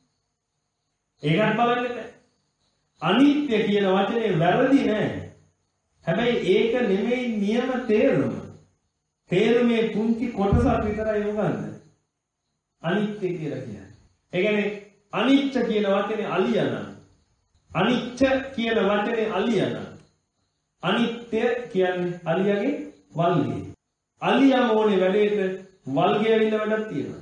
ඒකත් බලන්න බෑ. අනිත්‍ය කියන වචනේ වැරදි නෑ. හැබැයි ඒක නෙමෙයි නියම තේරුම. තේරුමේ කුංචි කොටසක් විතරයි මොකන්ද? අනිත්‍ය කියලා කියන්නේ. ඒ කියන්නේ අනිච්ච කියන වචනේ අලියන. අනිච්ච කියන වචනේ අලියන. අනිත්‍ය කියන්නේ අලියගේ වල්ගේ. අලියා මොනේ වැඩේට වල්ගේ ඇවිල්ලා වැඩක් තියෙනවා.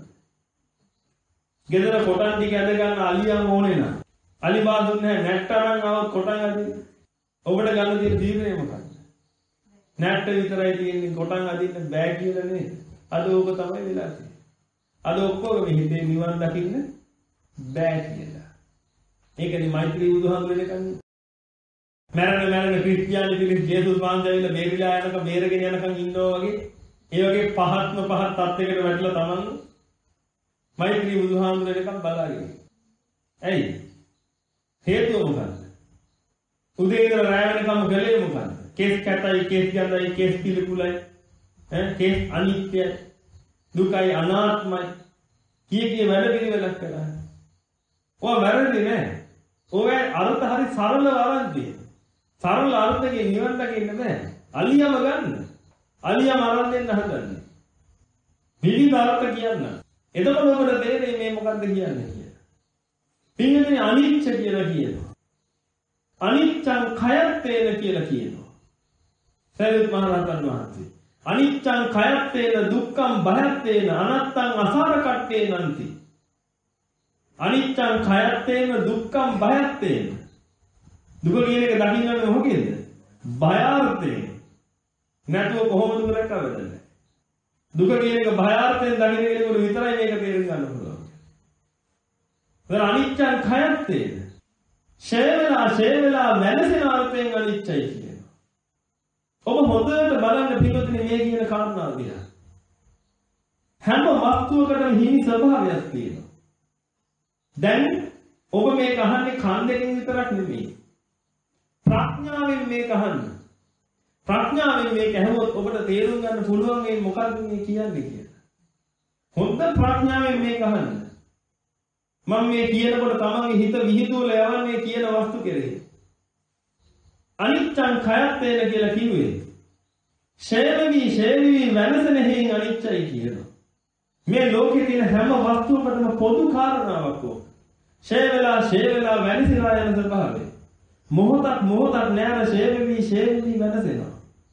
ගෙදර කොටන් ටික ඇද ගන්න අලියා මොනේ නෑ. අලි බාදුන් නැහැ නැට්ටරන් આવත් කොටන් අදින්න. ඔබට ගන්න තියෙන තීරණය මොකක්ද? නැට්ට විතරයි තියෙන්නේ කොටන් අදින්න බෑ කියලා නේද? අද ඕක තමයි වෙලා තියෙන්නේ. අද ඔක්කොම හිතේ නිවන් දකින්න බෑ කියලා. ඒකනේ මෛත්‍රී බුදුහාමුදුරනේ කන්නේ. මරණ මරණ ක්‍රිස්තියානි පිළිස් ජේසුස් වහන්සේ ඇවිල්ලා බේරිලා යනකම් බේරගෙන යනකම් ඉන්නවා වගේ ඒ වගේ පහත්ම පහත් තත්යකට වැටලා තමන් මෛත්‍රී බුදුහාමුදුරනේකම් බලාගෙන. ඇයි? හේතුව මොකක්ද? උදේ ඉඳලා රැ වෙනකම් ගලේ මොකක්ද? කේස් කැටයි කේස් ගඳයි කේස් පිළිකුලයි ඈ කේස් අනිත්‍යයි දුකයි අනාත්මයි කී කී වැඩ පිළිවෙලක් කරා. ඔය වැරදි නෑ. ඔය අර්ථ හරි සරලව අරන්දී. සරල අර්ථකේ නිවන් දකින්න බෑ. අලියම ගන්න. අලියම අරන් දෙන්න හදන්නේ. විවිධ අර්ථ කියන්න. එතකොට ඔබට තේරෙන්නේ මේ මොකද්ද කියන්නේ කියලා. පින්වතුනි අනිච්ච කියලා කියනවා. අනිච්චං khයත්තේන කියලා කියනවා. සරියුත් මහ රහතන් වහන්සේ. අනිච්චං khයත්තේන දුක්ඛං භයත්තේන අනත්තං අසාරකට්ඨේනන්ති. අනිච්චං khයත්තේන දුක්ඛං භයත්තේන. දුක කියන එක දකින්නන්නේ මොකේද? භයාර්ථයෙන්. නැතුව කොහොමද දුක රැකවෙන්නේ? දුක කියන එක භයාර්ථයෙන් දකින්න කෙනෙකුට විතරයි මේක තේරුම් ගන්න පුළුවන්. ඒතර අනිච්චං khයත්තේන ෂේවලා ෂේවලා වෙනසෙන අර්ථයෙන් අනිච්චයි කියනවා. ඔබ හොඳට බලන්න පිටුතුනි මේ කියන කාරණාව දිහා. හැම වස්තුවකටම හිමි ස්වභාවයක් තියෙනවා. දැන් ඔබ මේක අහන්නේ කන් දෙකෙන් විතරක් නෙමෙයි. ප්‍රඥාවෙන් මේක අහන්න. ප්‍රඥාවෙන් මේක ඇහුවොත් ඔබට තේරුම් ගන්න පුළුවන් මේ මොකක්ද මේ කියන්නේ කියලා. හොඳ ප්‍රඥාවෙන් මේක අහන්න. මම මේ කියනකොට තමන්ගේ හිත විහිදුවලා යවන්නේ කියන වස්තු කෙරෙහි. අනිච්චං khයත්තේන කියලා කිව්වේ. ෂේවවි ෂේවවි වෙනසන හේන් අනිච්චයි කියනවා. මේ ලෝකේ තියෙන හැම වස්තුවකටම පොදු කාරණාවක් ඕක. ෂේවලා ෂේවලා වෙනසලා යන ස්වභාවය. මොහොතක් මොහොතක් නෑර ෂේවවි ෂේවවි වෙනසෙනවා.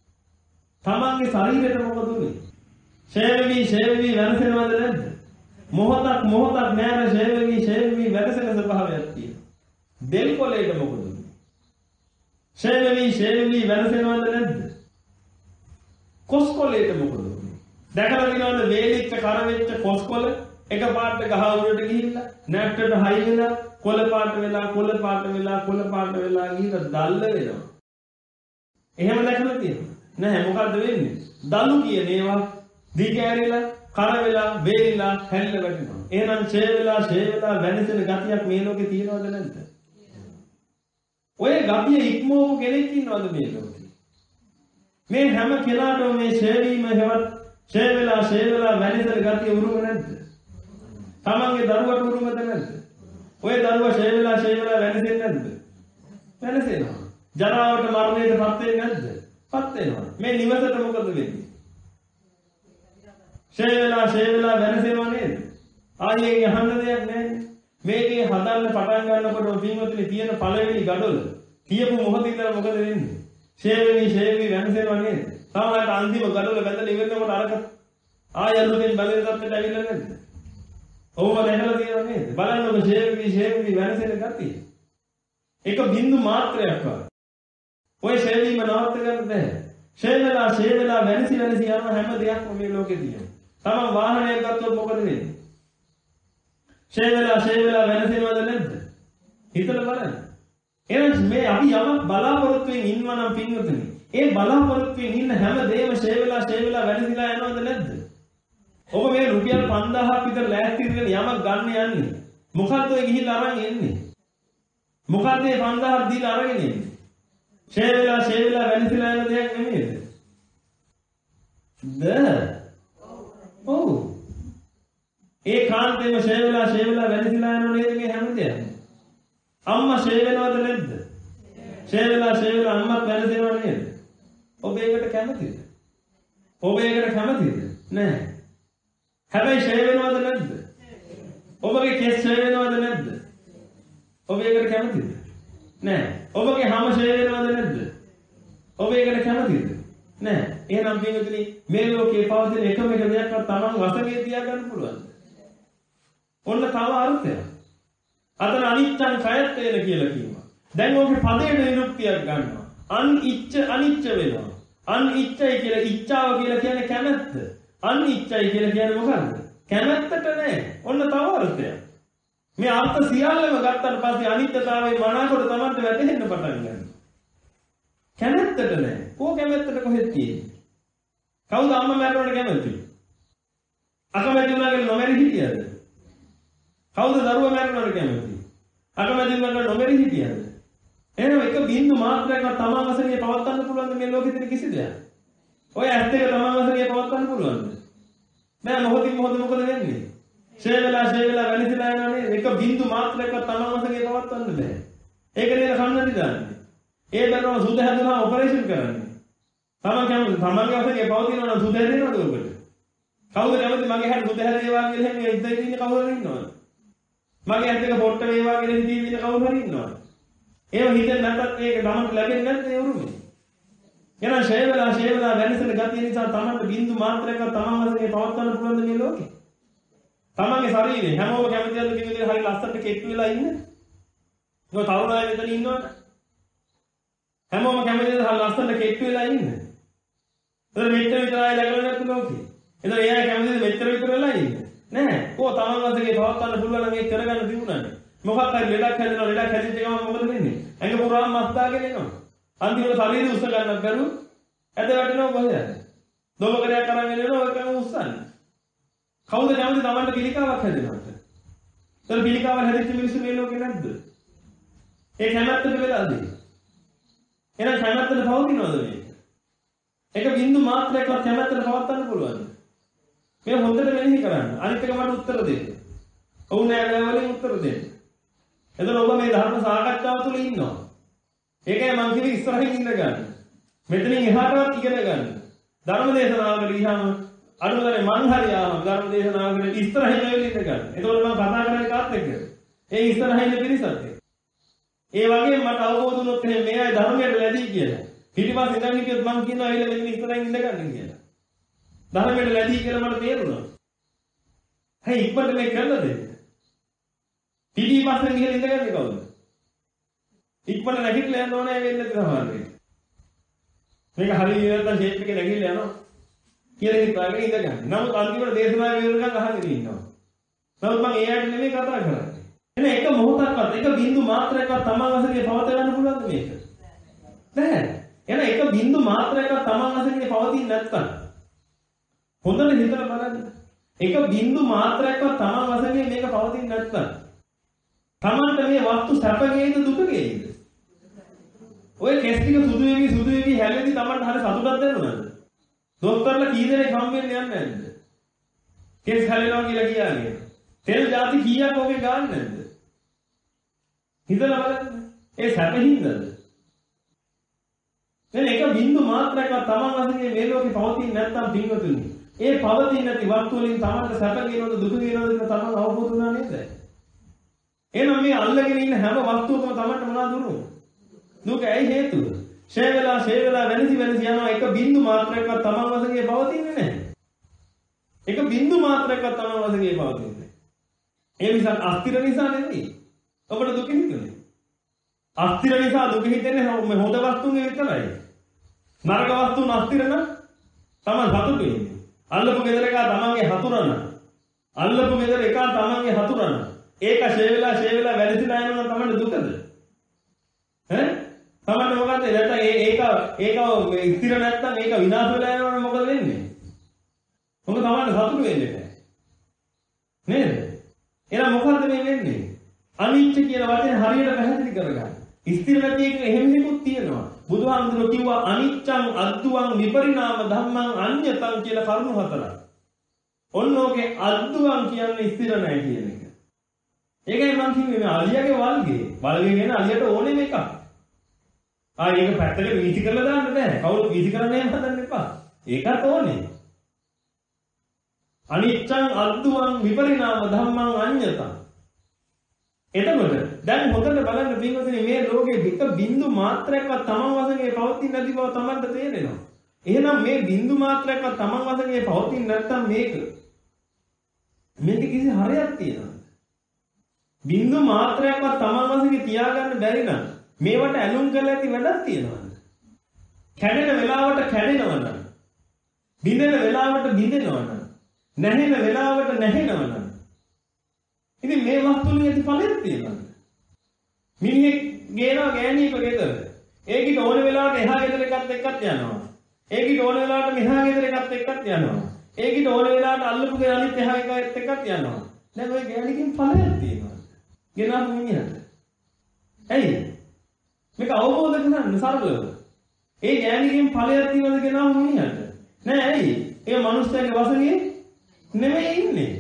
තමන්ගේ ශරීරයට මොකද උනේ? ෂේවි ෂේවි වෙනසෙනවද නැද්ද? මොහොතක් මොහොතක් නෑර ෂේවි ෂේවි වෙනසෙන ස්වභාවයක් තියෙනවා. දෙල් කොලේට මොකද උනේ? ෂේවි ෂේවි වෙනසෙනවද නැද්ද? කොස් කොලේට මොකද උනේ? දැකලා තියෙනවද වේලිච්ච කර වෙච්ච කොස් කොල එක පාට ගහ උඩට ගිහිල්ලා නැට්ටට හයි වෙලා කොළ පාට වෙලා කොළ පාට වෙලා කොළ පාට වෙලා ගිහින් දල්ල වෙනවා. එහෙම දැකලා තියෙනවා. නැහැ මොකද්ද වෙන්නේ? දලු කියන ඒවා දිගෑරිලා කර වෙලා වේලිලා හැල්ල වැටෙනවා. එහෙනම් ඡේ වෙලා ඡේ වෙලා වෙනසෙන ගතියක් මේ ලෝකේ තියෙනවද නැද්ද? ඔය ගතිය ඉක්මවපු කෙනෙක් ඉන්නවද මේ ලෝකේ? මේ හැම කෙනාටම මේ ඡේවීම හැවත් ඡේ වෙලා ඡේ වෙලා වෙනසෙන ගතිය උරුම නැද්ද? තමන්ගේ දරුවට උරුමද නැද්ද? ඔය දරුවා ඡේ වෙලා ඡේ වෙලා වෙනසෙන්නේ නැද්ද? වෙනසෙනවා. ජරාවට මරණයට පත් වෙන්නේ නැද්ද? පත් වෙනවා. මේ නිවසට මොකද වෙන්නේ? ඡේ වෙලා ඡේ වෙලා වෙනසෙනව නේද? ආයේ අහන්න දෙයක් නැහැ. මේකේ හදන්න පටන් ගන්නකොට පින්වතුනි තියෙන පළවෙනි gadol කියපු මොහොතේ ඉඳලා මොකද වෙන්නේ? ඡේ වෙවි ඡේ වෙවි වෙනසෙනව නේද? සමහරවිට අන්තිම gadol බඳලා ඉවරනකොට අරක ආය අලුතෙන් බඳින තත්ත්වයට ඇවිල්ලා නැද්ද? ඔව්ම දැකලා තියෙනව නේද? බලන්නකො ඡේ වෙවි ඡේ වෙවි වෙනසෙන ගතිය. එක බින්දු මාත්‍රයක් වගේ. ඔය ඡේ වීම නවත්ත ගන්න බෑ. ඡේ වෙලා ඡේ වෙලා වෙනසි වෙනසි යන හැම දෙයක්ම මේ ලෝකේ තියෙනවා. තමන් වාහනයක් ගත්තොත් මොකද වෙන්නේ? ඡේ වෙලා ඡේ වෙලා වෙනසෙනවද නැද්ද? හිතලා බලන්න. එහෙනම් මේ අපි යමක් බලාපොරොත්තුෙන් ඉන්නවා නම් පින්වතුනි, ඒ බලාපොරොත්තුෙන් ඉන්න හැම දෙයක්ම ඡේ වෙලා ඡේ වෙලා වෙනසිලා යනවද නැද්ද? ඔබ මේ රුපියල් පන්දාහක් විතර ලෑස්ති කරගෙන යමක් ගන්න යන්නේ. මොකද්ද ඔය ගිහිල්ලා අරන් එන්නේ? මොකද්ද මේ පන්දාහක් දීලා අරගෙන එන්නේ? ඡේ වෙලා ඡේ වෙලා වෙනසිලා යන දෙයක් නෙමෙයිද? ද ඔව්. ඒ කාන්තේම ඡේ වෙලා ඡේ වෙලා වෙනසිලා යනව නේද මේ හැම දෙයක්ම? අම්මා ඡේ වෙනවද නැද්ද? ඡේ වෙලා ඡේ වෙලා අම්මත් වෙනසෙනව නේද? ඔබ ඒකට කැමතිද? ඔබ ඒකට කැමතිද? නැහැ. හැබැයි ඡේ වෙනවද නැද්ද? ඔබගේ කෙස් ඡේ වෙනවද නැද්ද? ඔබ ඒකට කැමතිද? නැහැ. ඔබගේ හැම ඡේ වෙනවද නැද්ද? ඔබ ඒකට කැමතිද? නැහැ. එහෙනම් පින්වතුනි මේ ලෝකේ පවතින එකම එක දෙයක්වත් Taman වශයෙන් තියාගන්න පුළුවන්ද? ඔන්න තව අර්ථයක්. අතන අනිච්චං කයත්තේන කියලා කිව්වා. දැන් ඔබේ පදයට නිරුක්තියක් ගන්නවා. අනිච්ච අනිච්ච වෙනවා. අනිච්චයි කියලා ඉච්ඡාව කියලා කියන්නේ කැමැත්ත. අනිච්චයි කියලා කියන්නේ මොකක්ද? කැමැත්තට නෑ. ඔන්න තව අර්ථයක්. මේ අර්ථ සියල්ලම ගත්තට පස්සේ අනිත්‍යතාවයේ මනාකොට Tamanට වැටහෙන්න පටන් ගන්නවා. කැමැත්තට නෑ. කෝ කැමැත්තට කොහෙද තියෙන්නේ? කවුද අම්මා මැරුණාට කැමති? අකමැති වුණා කියලා නොමැරි හිටියද? කවුද දරුවා මැරුණාට කැමති? අකමැති වුණාට නොමැරි හිටියද? එහෙනම් එක බින්දු මාත්‍රයක්වත් තමන් වශයෙන් පවත්වන්න පුළුවන්ද මේ ලෝකෙ තියෙන කිසි දෙයක්? ඔය ඇත්ත එක තමන් වශයෙන් පවත්වන්න පුළුවන්ද? බෑ. මොහොතින් මොහොත මොකද වෙන්නේ? ඡේ වෙලා ඡේ වෙලා වෙනසිලා යනනේ. එක බින්දු මාත්‍රයක්වත් තමන් වශයෙන් පවත්වන්න බෑ. ඒක නේද කන්නදි දාන්නේ. ඒ බරම සුද හැදුනා ඔපරේෂන් කරන්නේ. තමන් කැමති තමන්ගේ වශයෙන් පවතිනවා නම් සුද හැදෙනවද ඔබට? කවුද කැමති මගේ හැට සුද හැදේවා කියලා එහෙම ඉද්දේ ඉන්න කවුරු හරි ඉන්නවද? මගේ ඇත්ත එක පොට්ට වේවා කියලා හිතේ ඉන්න කවුරු හරි ඉන්නවද? ඒව හිතෙන් නැත්නම් ඒක තමන්ට ලැබෙන්නේ නැත්නම් ඒ උරුමේ. එහෙනම් ඡේ වෙලා ඡේ වෙලා වෙනසෙන ගතිය නිසා තමන්ට බින්දු මාත්‍රයක්වත් තමන් වශයෙන් පවත්වන්න පුළුවන්ද මේ ලෝකේ? තමන්ගේ ශරීරේ හැමෝම කැමතිද කියන දේ හරිය ලස්සනට කෙට්ටු වෙලා ඉන්න? ඔය තරුණ අය මෙතන ඉන්නවද? හැමෝම කැමතිද හරිය ලස්සනට කෙට්ටු වෙලා ඉන්න? ඒතර මෙච්චර විතරයි ලැබෙන්නේ නැත්නම් ලෝකේ. ඒතර එයා කැමතිද මෙච්චර විතර වෙලා ඉන්න? නෑ. කො තමන් වශයෙන් පවත්වන්න පුළුවන් නම් ඒක කරගන්න තිබුණානේ. මොකක් හරි ලෙඩක් හැදෙනවා ලෙඩක් හැදිච්ච ගමන් මොකද වෙන්නේ? ඇඟ පුරාම මස් දාගෙන එනවා. අන්තිමට ශරීරය උස්ස ගන්නත් බැරුව ඇද වැටෙනවා කොහෙද? දොබකරයක් කරන් එනවා ඒකම උස්සන්නේ. කවුද කැමති තමන්ට පිළිකාවක් හැදෙනවට? ඒතර පිළිකාවක් හැදිච්ච මිනිස්සු මේ ලෝකේ නැද්ද? ඒ කැමැත්තට වෙලාද? එහෙනම් කැමැත්තට පවතිනවද මේක? එක බින්දු මාත්‍රයක්වත් කැමැත්තට පවත්වන්න පුළුවන්ද? මේ හොඳට මෙනෙහි කරන්න. අනිත් එක මට උත්තර දෙන්න. ඔව් නෑ නෑ වලින් උත්තර දෙන්න. එතන ඔබ මේ ධර්ම සාකච්ඡාව තුළ ඉන්නවා. ඒකයි මම කිව්වේ ඉස්සරහින් ඉන්න ගන්න. මෙතනින් එහාටවත් ඉගෙන ගන්න. ධර්ම දේශනාවකට ගියාම අනුගමනේ මං හරියාම ධර්ම දේශනාවකට ඉස්සරහින් වෙලා ඉන්න ගන්න. එතකොට මම කතා කරන්නේ කාත් එක්කද? ඒ ඉස්සරහින් ඉන්න පිරිසත් එක්ක. ඒ වගේම මට අවබෝධ වුණොත් මේ අය ධර්මයට ලැබී කියලා. පිටිපස්සේ ඉඳන් හිටියොත් මං කියනවා ඇවිල්ලා මෙතන ඉස්සරහින් ඉඳ ගන්න කියලා. ධර්මයට ලැබී කියලා මට තේරුණා. හැයි ඉක්මනට මේක කරලා දෙන්න. පිටිපස්සෙන් ගිහලා ඉඳගන්නේ කවුද? ඉක්මනට නැගිටලා යන්න ඕනේ වෙන්නේ තමයි. මේක හරියට නැත්තම් ෂේප් එකේ නැගිටලා යනවා. කියලා හිතාගෙන ඉඳගන්න. නමුත් අන්තිමට දේශනාවේ විවරණක් අහගෙන ඉන්නවා. නමුත් මම ඒ ආයත නෙමෙයි කතා කරන්නේ. එන එක මොහොතක්වත් එක බින්දු මාත්‍රයක්වත් තමන් අසගේ පවත ගන්න පුළුවන්ද මේක? නැහැ. එන එක බින්දු මාත්‍රයක්වත් තමන් අසගේ පවතින්නේ නැත්තම් හොඳට හිතලා බලන්න. එක බින්දු මාත්‍රයක්වත් තමන් අසගේ මේක පවතින්නේ නැත්තම් තමන්ට මේ වස්තු සැපගේද දුකගේද? ඔය කෙස් ටික සුදු වෙවි සුදු වෙවි හැලෙදි තමන්ට හරි සතුටක් දැනෙනවද? දොස්තරලා කී දෙනෙක් හම් වෙන්න යන්නේ නැද්ද? කෙස් හැලෙනවා කියලා කියන්නේ. තෙල් ಜಾති කීයක් ඔගේ ගන්න නැද්ද? හිතලා බලන්න. ඒ සැපහින්දද? දැන් එක බින්දු මාත්‍රයක්වත් තමන් වශයෙන් මේ ලෝකේ පවතින්නේ නැත්නම් පින්වතුනි. ඒ පවතින නැති වස්තු වලින් තමන්ට සැප කියනවද දුක කියනවද කියලා තමන් අවබෝධ වුණා නේද? එහෙනම් මේ අල්ලගෙන ඉන්න හැම වස්තුවකම තමන්ට මොනවද උරුම? දුක ඇයි හේතුව? ෂේ වෙලා ෂේ වෙලා වෙනසි වෙනසි යනවා එක බින්දු මාත්‍රයක්වත් තමන් වශයෙන් පවතින්නේ නැහැ. එක බින්දු මාත්‍රයක්වත් තමන් වශයෙන් පවතින්නේ නැහැ. ඒ නිසා අස්තිර නිසා නෙවෙයි. ඔබට දුක හිතෙන්නේ. අස්තිර නිසා දුක හිතෙන්නේ මේ හොඳ වස්තුන්ගේ විතරයි. නරක වස්තුන් අස්තිර නම් තමන් සතුටු වෙන්නේ. අල්ලපු ගෙදර එක තමන්ගේ හතුරන. අල්ලපු ගෙදර එක තමන්ගේ හතුරන. ඒක ෂේ වෙලා ෂේ වෙලා වැළසිලා යනවා නම් තමන්ට දුකද? ඈ? තමන්ට මොකද? නැත්නම් ඒ ඒක ඒක ස්ථිර නැත්නම් ඒක විනාශ වෙලා යනවා නම් මොකද වෙන්නේ? මොකද තමන්ට සතුටු වෙන්නේ නැහැ. නේද? එහෙනම් මොකද්ද මේ වෙන්නේ? අනිච්ච කියන වචනේ හරියට පැහැදිලි කරගන්න. ස්ථිර නැති එක එහෙම නිකුත් තියෙනවා. බුදුහාමුදුරුවෝ කිව්වා අනිච්චං අද්දුවං විපරිණාම ධම්මං අඤ්ඤතං කියලා කරුණු හතරක්. ඔන්නෝගේ අද්දුවං කියන්නේ ස්ථිර නැහැ කියන එක. ඒකයි මම කිව්වේ මේ අලියාගේ වල්ගේ. වල්ගේ කියන අලියට ඕනෙම එකක්. ආ ඒක පැත්තකට වීසි කරලා දාන්න බෑ. කවුරුත් වීසි කරන්නේ නැහැ හදන්න එපා. ඒකත් ඕනේ. අනිච්චං අද්දුවං විපරිණාම ධම්මං අඤ්ඤතං. එතකොට දැන් හොඳට බලන්න පින්වතුනි මේ ලෝකේ එක බින්දු මාත්‍රයක්වත් තමන් වශයෙන් පවතින්නේ නැති බව තමන්ට තේරෙනවා. එහෙනම් මේ බින්දු මාත්‍රයක්වත් තමන් වශයෙන් පවතින්නේ නැත්නම් මේක මේක කිසි හරයක් තියෙනවද? බින්දු මාත්‍රයක්වත් තමන් වශයෙන් තියාගන්න බැරි නම් මේවට ඇලුම් කරලා ඇති වැඩක් තියෙනවද? කැඩෙන වෙලාවට කැඩෙනව නම් බිඳෙන වෙලාවට බිඳෙනව නම් නැහෙන වෙලාවට නැහෙනව නම් ඉතින් මේ වස්තුන් ඇති ඵලයක් තියෙනවද? මිනිහෙක් ගේනවා ගෑණියෙක් ගෙදර. ඒකිට ඕන වෙලාවට එහා ගෙදර එකත් එක්කත් යනවා. ඒකිට ඕන වෙලාවට මෙහා ගෙදර එකත් එක්කත් යනවා. ඒකිට ඕන වෙලාවට අල්ලපු ගේ අනිත් එහා එකත් එක්කත් යනවා. දැන් ওই ගෑණිකෙන් ඵලයක් තියෙනවද? ගෙනාපු මිනිහට. ඇයි? මේක අවබෝධ කරගන්න සරලව. ඒ ගෑණිකෙන් ඵලයක් තියෙනවද ගෙනාපු මිනිහට? නෑ ඇයි? ඒ මනුස්සයාගේ වශයෙන් නෙමෙයි ඉන්නේ.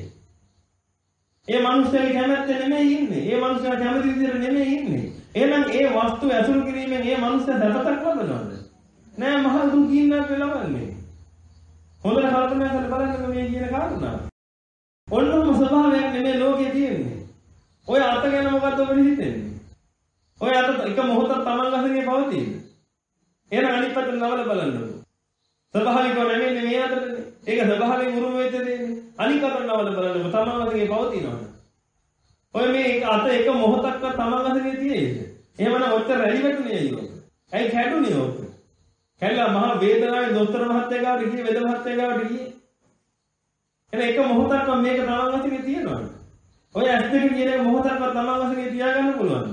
ඒ මනුස්සයාගේ කැමැත්ත නෙමෙයි ඉන්නේ. ඒ මනුස්සයා කැමති විදිහට නෙමෙයි ඉන්නේ. එහෙනම් ඒ වස්තු ඇසුරු කිරීමෙන් ඒ මනුස්සයා දැපතක් ලබනවද? නෑ මහ දුකින්නක් ලබන්නේ. හොඳට කල්පනා කරලා බලන්න මේ කියන කාරණා. ඔන්නම ස්වභාවයක් නෙමෙයි ලෝකේ තියෙන්නේ. ඔය අත ගැන මොකද්ද ඔබට හිතෙන්නේ? ඔය අත එක මොහොතක් Taman වශයෙන් පවතින. එහෙනම් අනිත් පැත්තට නවල බලන්නකො. ස්වභාවිකව නෙමෙයි මේ අතටනේ. ඒක ස්වභාවයෙන් උරුම වෙච්ච දෙන්නේ. අනිත් අතට නවල බලන්නකො Taman වශයෙන් පවතිනවද? ඔය මේ අත එක මොහොතක්වත් Taman වශයෙන් තියෙයිද? එහෙමනම් ඔච්චර රැලි වැටුනේ අයියෝ. ඇයි කැඩුනේ ඔක? කැඩලා මහා වේදනාවේ දොස්තර මහත්තයා ගාවට ගියේ වෙද මහත්තයා ගාවට ගියේ. එන එක මොහොතක්වත් මේක Taman වශයෙන් තියෙනවද? ඔය ඇස් දෙක කියන එක මොහොතක්වත් Taman වශයෙන් තියාගන්න පුළුවන්ද?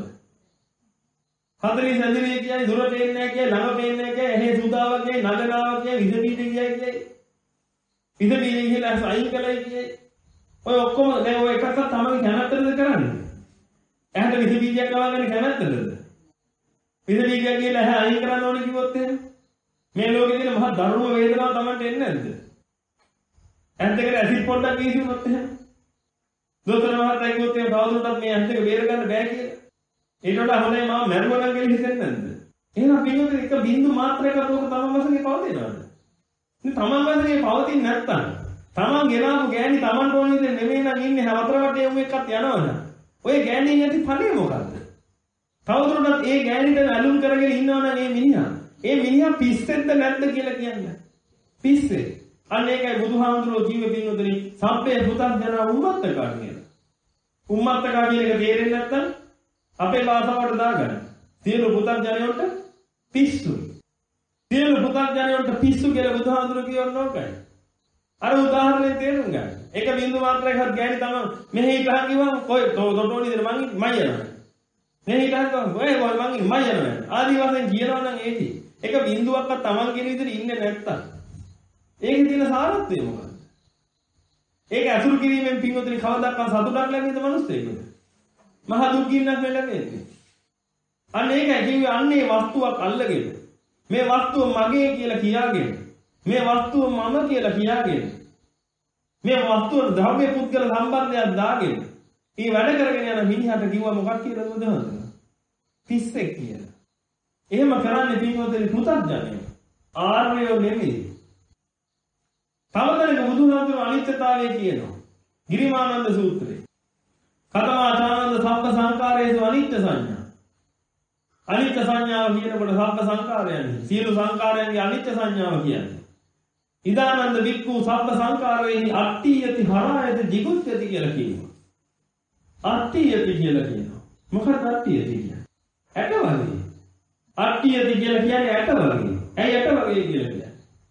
හතරේ සැදිරිය කියන්නේ දුර පේන්නේ නැහැ කියයි ළඟ පේන්නේ නැහැ කියයි එහෙ සුදාවක් කියයි නගනාවක් කියයි විස බීජ කියයි කියයි විස බීජ කියලා සයින් කළයි කියයි ඔය ඔක්කොම දැන් ඔය එකක්වත් තමයි කැමැත්තද කරන්නේ ඇහැට විස බීජයක් ගවගෙන කැමැත්තද විස බීජයක් කියලා ඇහැ අයින් කරන්න ඕනේ කිව්වොත් එහෙම මේ ලෝකේ තියෙන මහා ධර්ම වේදනාව Tamanට එන්නේ නැද්ද ඇස් දෙකට ඇසිඩ් පොඩ්ඩක් වීසුනොත් එහෙම දොස්තර මහත්තයා කිව්වොත් එහෙම කවුරුන්ටත් මේ ඇස් දෙක බේර ගන්න බෑ කියලා ඊට වඩා හොඳයි මම මැරුණා කියලා හිතෙන්නේ නැද්ද? එහෙනම් පිළිවෙල එක බින්දු මාත්‍රයකට ඕක තමන් වශයෙන් පවතිනවද? ඉතින් තමන් වශයෙන් පවතින්නේ නැත්තම් තමන් ගෙනාවු ගෑණි තමන්ට ඕන විදිහ නෙමෙයි නම් ඉන්නේ හතර වටේ උන් එක්කත් යනවද? ඔය ගෑණියෙන් ඇති ඵලය මොකද්ද? තවදුරටත් ඒ ගෑණිට ඇලුම් කරගෙන ඉන්නවනම් මේ මිනිහා ඒ මිනිහා පිස්සෙක්ද නැද්ද කියලා කියන්නේ. පිස්සේ. අන්න ඒකයි බුදුහාමුදුරුවෝ කිව්වේ පින්වතුනි සම්පේ පුතග්ජන උම්මත්තකා කියලා. උම්මත්තකා කියන එක තේරෙන්නේ නැත්නම් අපේ භාෂාවට දාගන්න. සියලු පුතග්ජනයන්ට පිස්සු. සියලු පුතග්ජනයන්ට පිස්සු කියලා බුදුහාමුදුරුවෝ කියවන්න ඕකයි. අර උදාහරණේ තේරුම් ගන්න. එක බින්දු මාත්‍රයක්වත් ගෑණි තමයි මෙහෙ ඉතහන් කිව්වම කොයි තොටෝනි දෙන මං මයි යනවා. මෙහෙ ඉතහන් කිව්වම ඔය මං මයි යනවා. ආදි වශයෙන් කියනවා නම් ඒකයි. එක බින්දුවක්වත් Taman කියන විදිහට ඉන්නේ නැත්තම් ඒකේ තියෙන සාරත්වය මොකක්ද? ඒක අසුරු කිරීමෙන් පින්වතුනි කවදාවත් සතුටක් ලැබෙයිද මිනිස්සෙකුට? මහ දුක්ගින්නක් ලැබෙන්නේ. අන්න ඒකයි කිව්වේ අන්නේ වස්තුවක් අල්ලගෙන මේ වස්තුව මගේ කියලා කියාගෙන මේ වස්තුව මම කියලා කියාගෙන මේ වස්තුව ධර්ම පුද්ගල සම්බන්ධයක් දාගෙන ඊ වැඩ කරගෙන යන මිනිහට කිව්වා මොකක් කියලාද බුදුහාමුදුරුවෝ? පිස්සෙක් කියලා. එහෙම කරන්නේ පින්වතුනි පුතග්ජනයෝ. ආර්යයෝ නෙමෙයි. තවදලක බුදුහාමුදුරුවෝ අනිත්‍යතාවය කියනවා. ගිරිමානන්ද සූත්‍රයේ. කතමාචානන්ද සබ්බ සංකාරයේසු අනිත්‍ය සංඥා. අනිත්‍ය සංඥාව කියනකොට සබ්බ සංකාරයන් සියලු සංකාරයන්ගේ අනිත්‍ය සංඥාව කියන්නේ. ඉදානන්ද වික්ඛු සබ්බ සංකාරේහි අට්ඨියති හරායති jigucchati කියලා කියනවා. අට්ඨියති කියලා කියනවා. මොකක්ද අට්ඨියති කියන්නේ? ඇට වගේ. අට්ඨියති කියලා කියන්නේ ඇට වගේ. ඇයි ඇට වගේ කියලා කියන්නේ?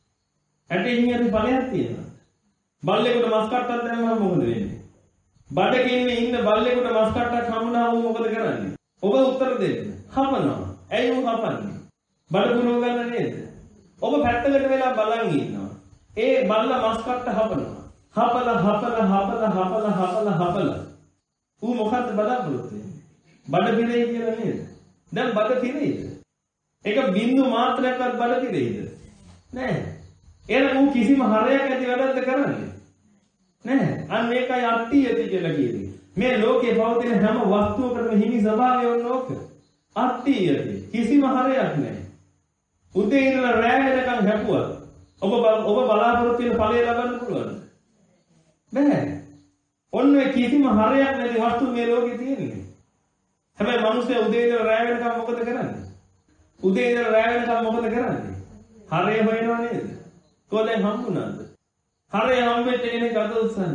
ඇටෙන් යටි ඵලයක් තියෙනවා. බල්ලෙකුට මස් කට්ටක් දැම්මම මොකද වෙන්නේ? බඩගින්නේ ඉන්න බල්ලෙකුට මස් කට්ටක් හම්බුනහම ඌ මොකද කරන්නේ? ඔබ උත්තර දෙන්න. හපනවා. ඇයි ඌ හපන්නේ? බඩ පුරව ගන්න නේද? ඔබ පැත්තකට වෙලා බලන් ඉන්නවා. ඒ බල්ලා මස් කට්ට හපනවා. හපලා හපලා හපලා හපලා හපලා හපලා. ඌ මොකද්ද බලාපොරොත්තු වෙන්නේ? බඩ පිරෙයි කියලා නේද? දැන් බඩ පිරෙයිද? ඒක බින්දු මාත්‍රයක්වත් බඩ පිරෙයිද? නෑ. එහෙනම් ඌ කිසිම හරයක් ඇති වැඩක්ද කරන්නේ? නෑ. අන්න ඒකයි අට්ඨියති කියලා කියන්නේ. මේ ලෝකේ පවතින හැම වස්තුවකටම හිමි ස්වභාවය වුණ ඕක. අට්ඨියති. කිසිම හරයක් නෑ. උදේ ඉඳලා රැ වෙනකන් හැපුවා. ඔබ ඔබ බලාපොරොත්තු වෙන ඵලය ලබන්න පුළුවන්ද? බෑ. ඔන්න ඔය කිසිම හරයක් නැති වස්තු මේ ලෝකේ තියෙන්නේ. හැබැයි මිනිස්සු උදේ ඉඳලා රැ වෙනකන් මොකද කරන්නේ? උදේ ඉඳලා රැ වෙනකන් මොකද කරන්නේ? හරය හොයනව නේද? කොහෙන් හම්බුණාද? හරය හම්බෙච්ච කෙනෙක් අත උස්සන්න.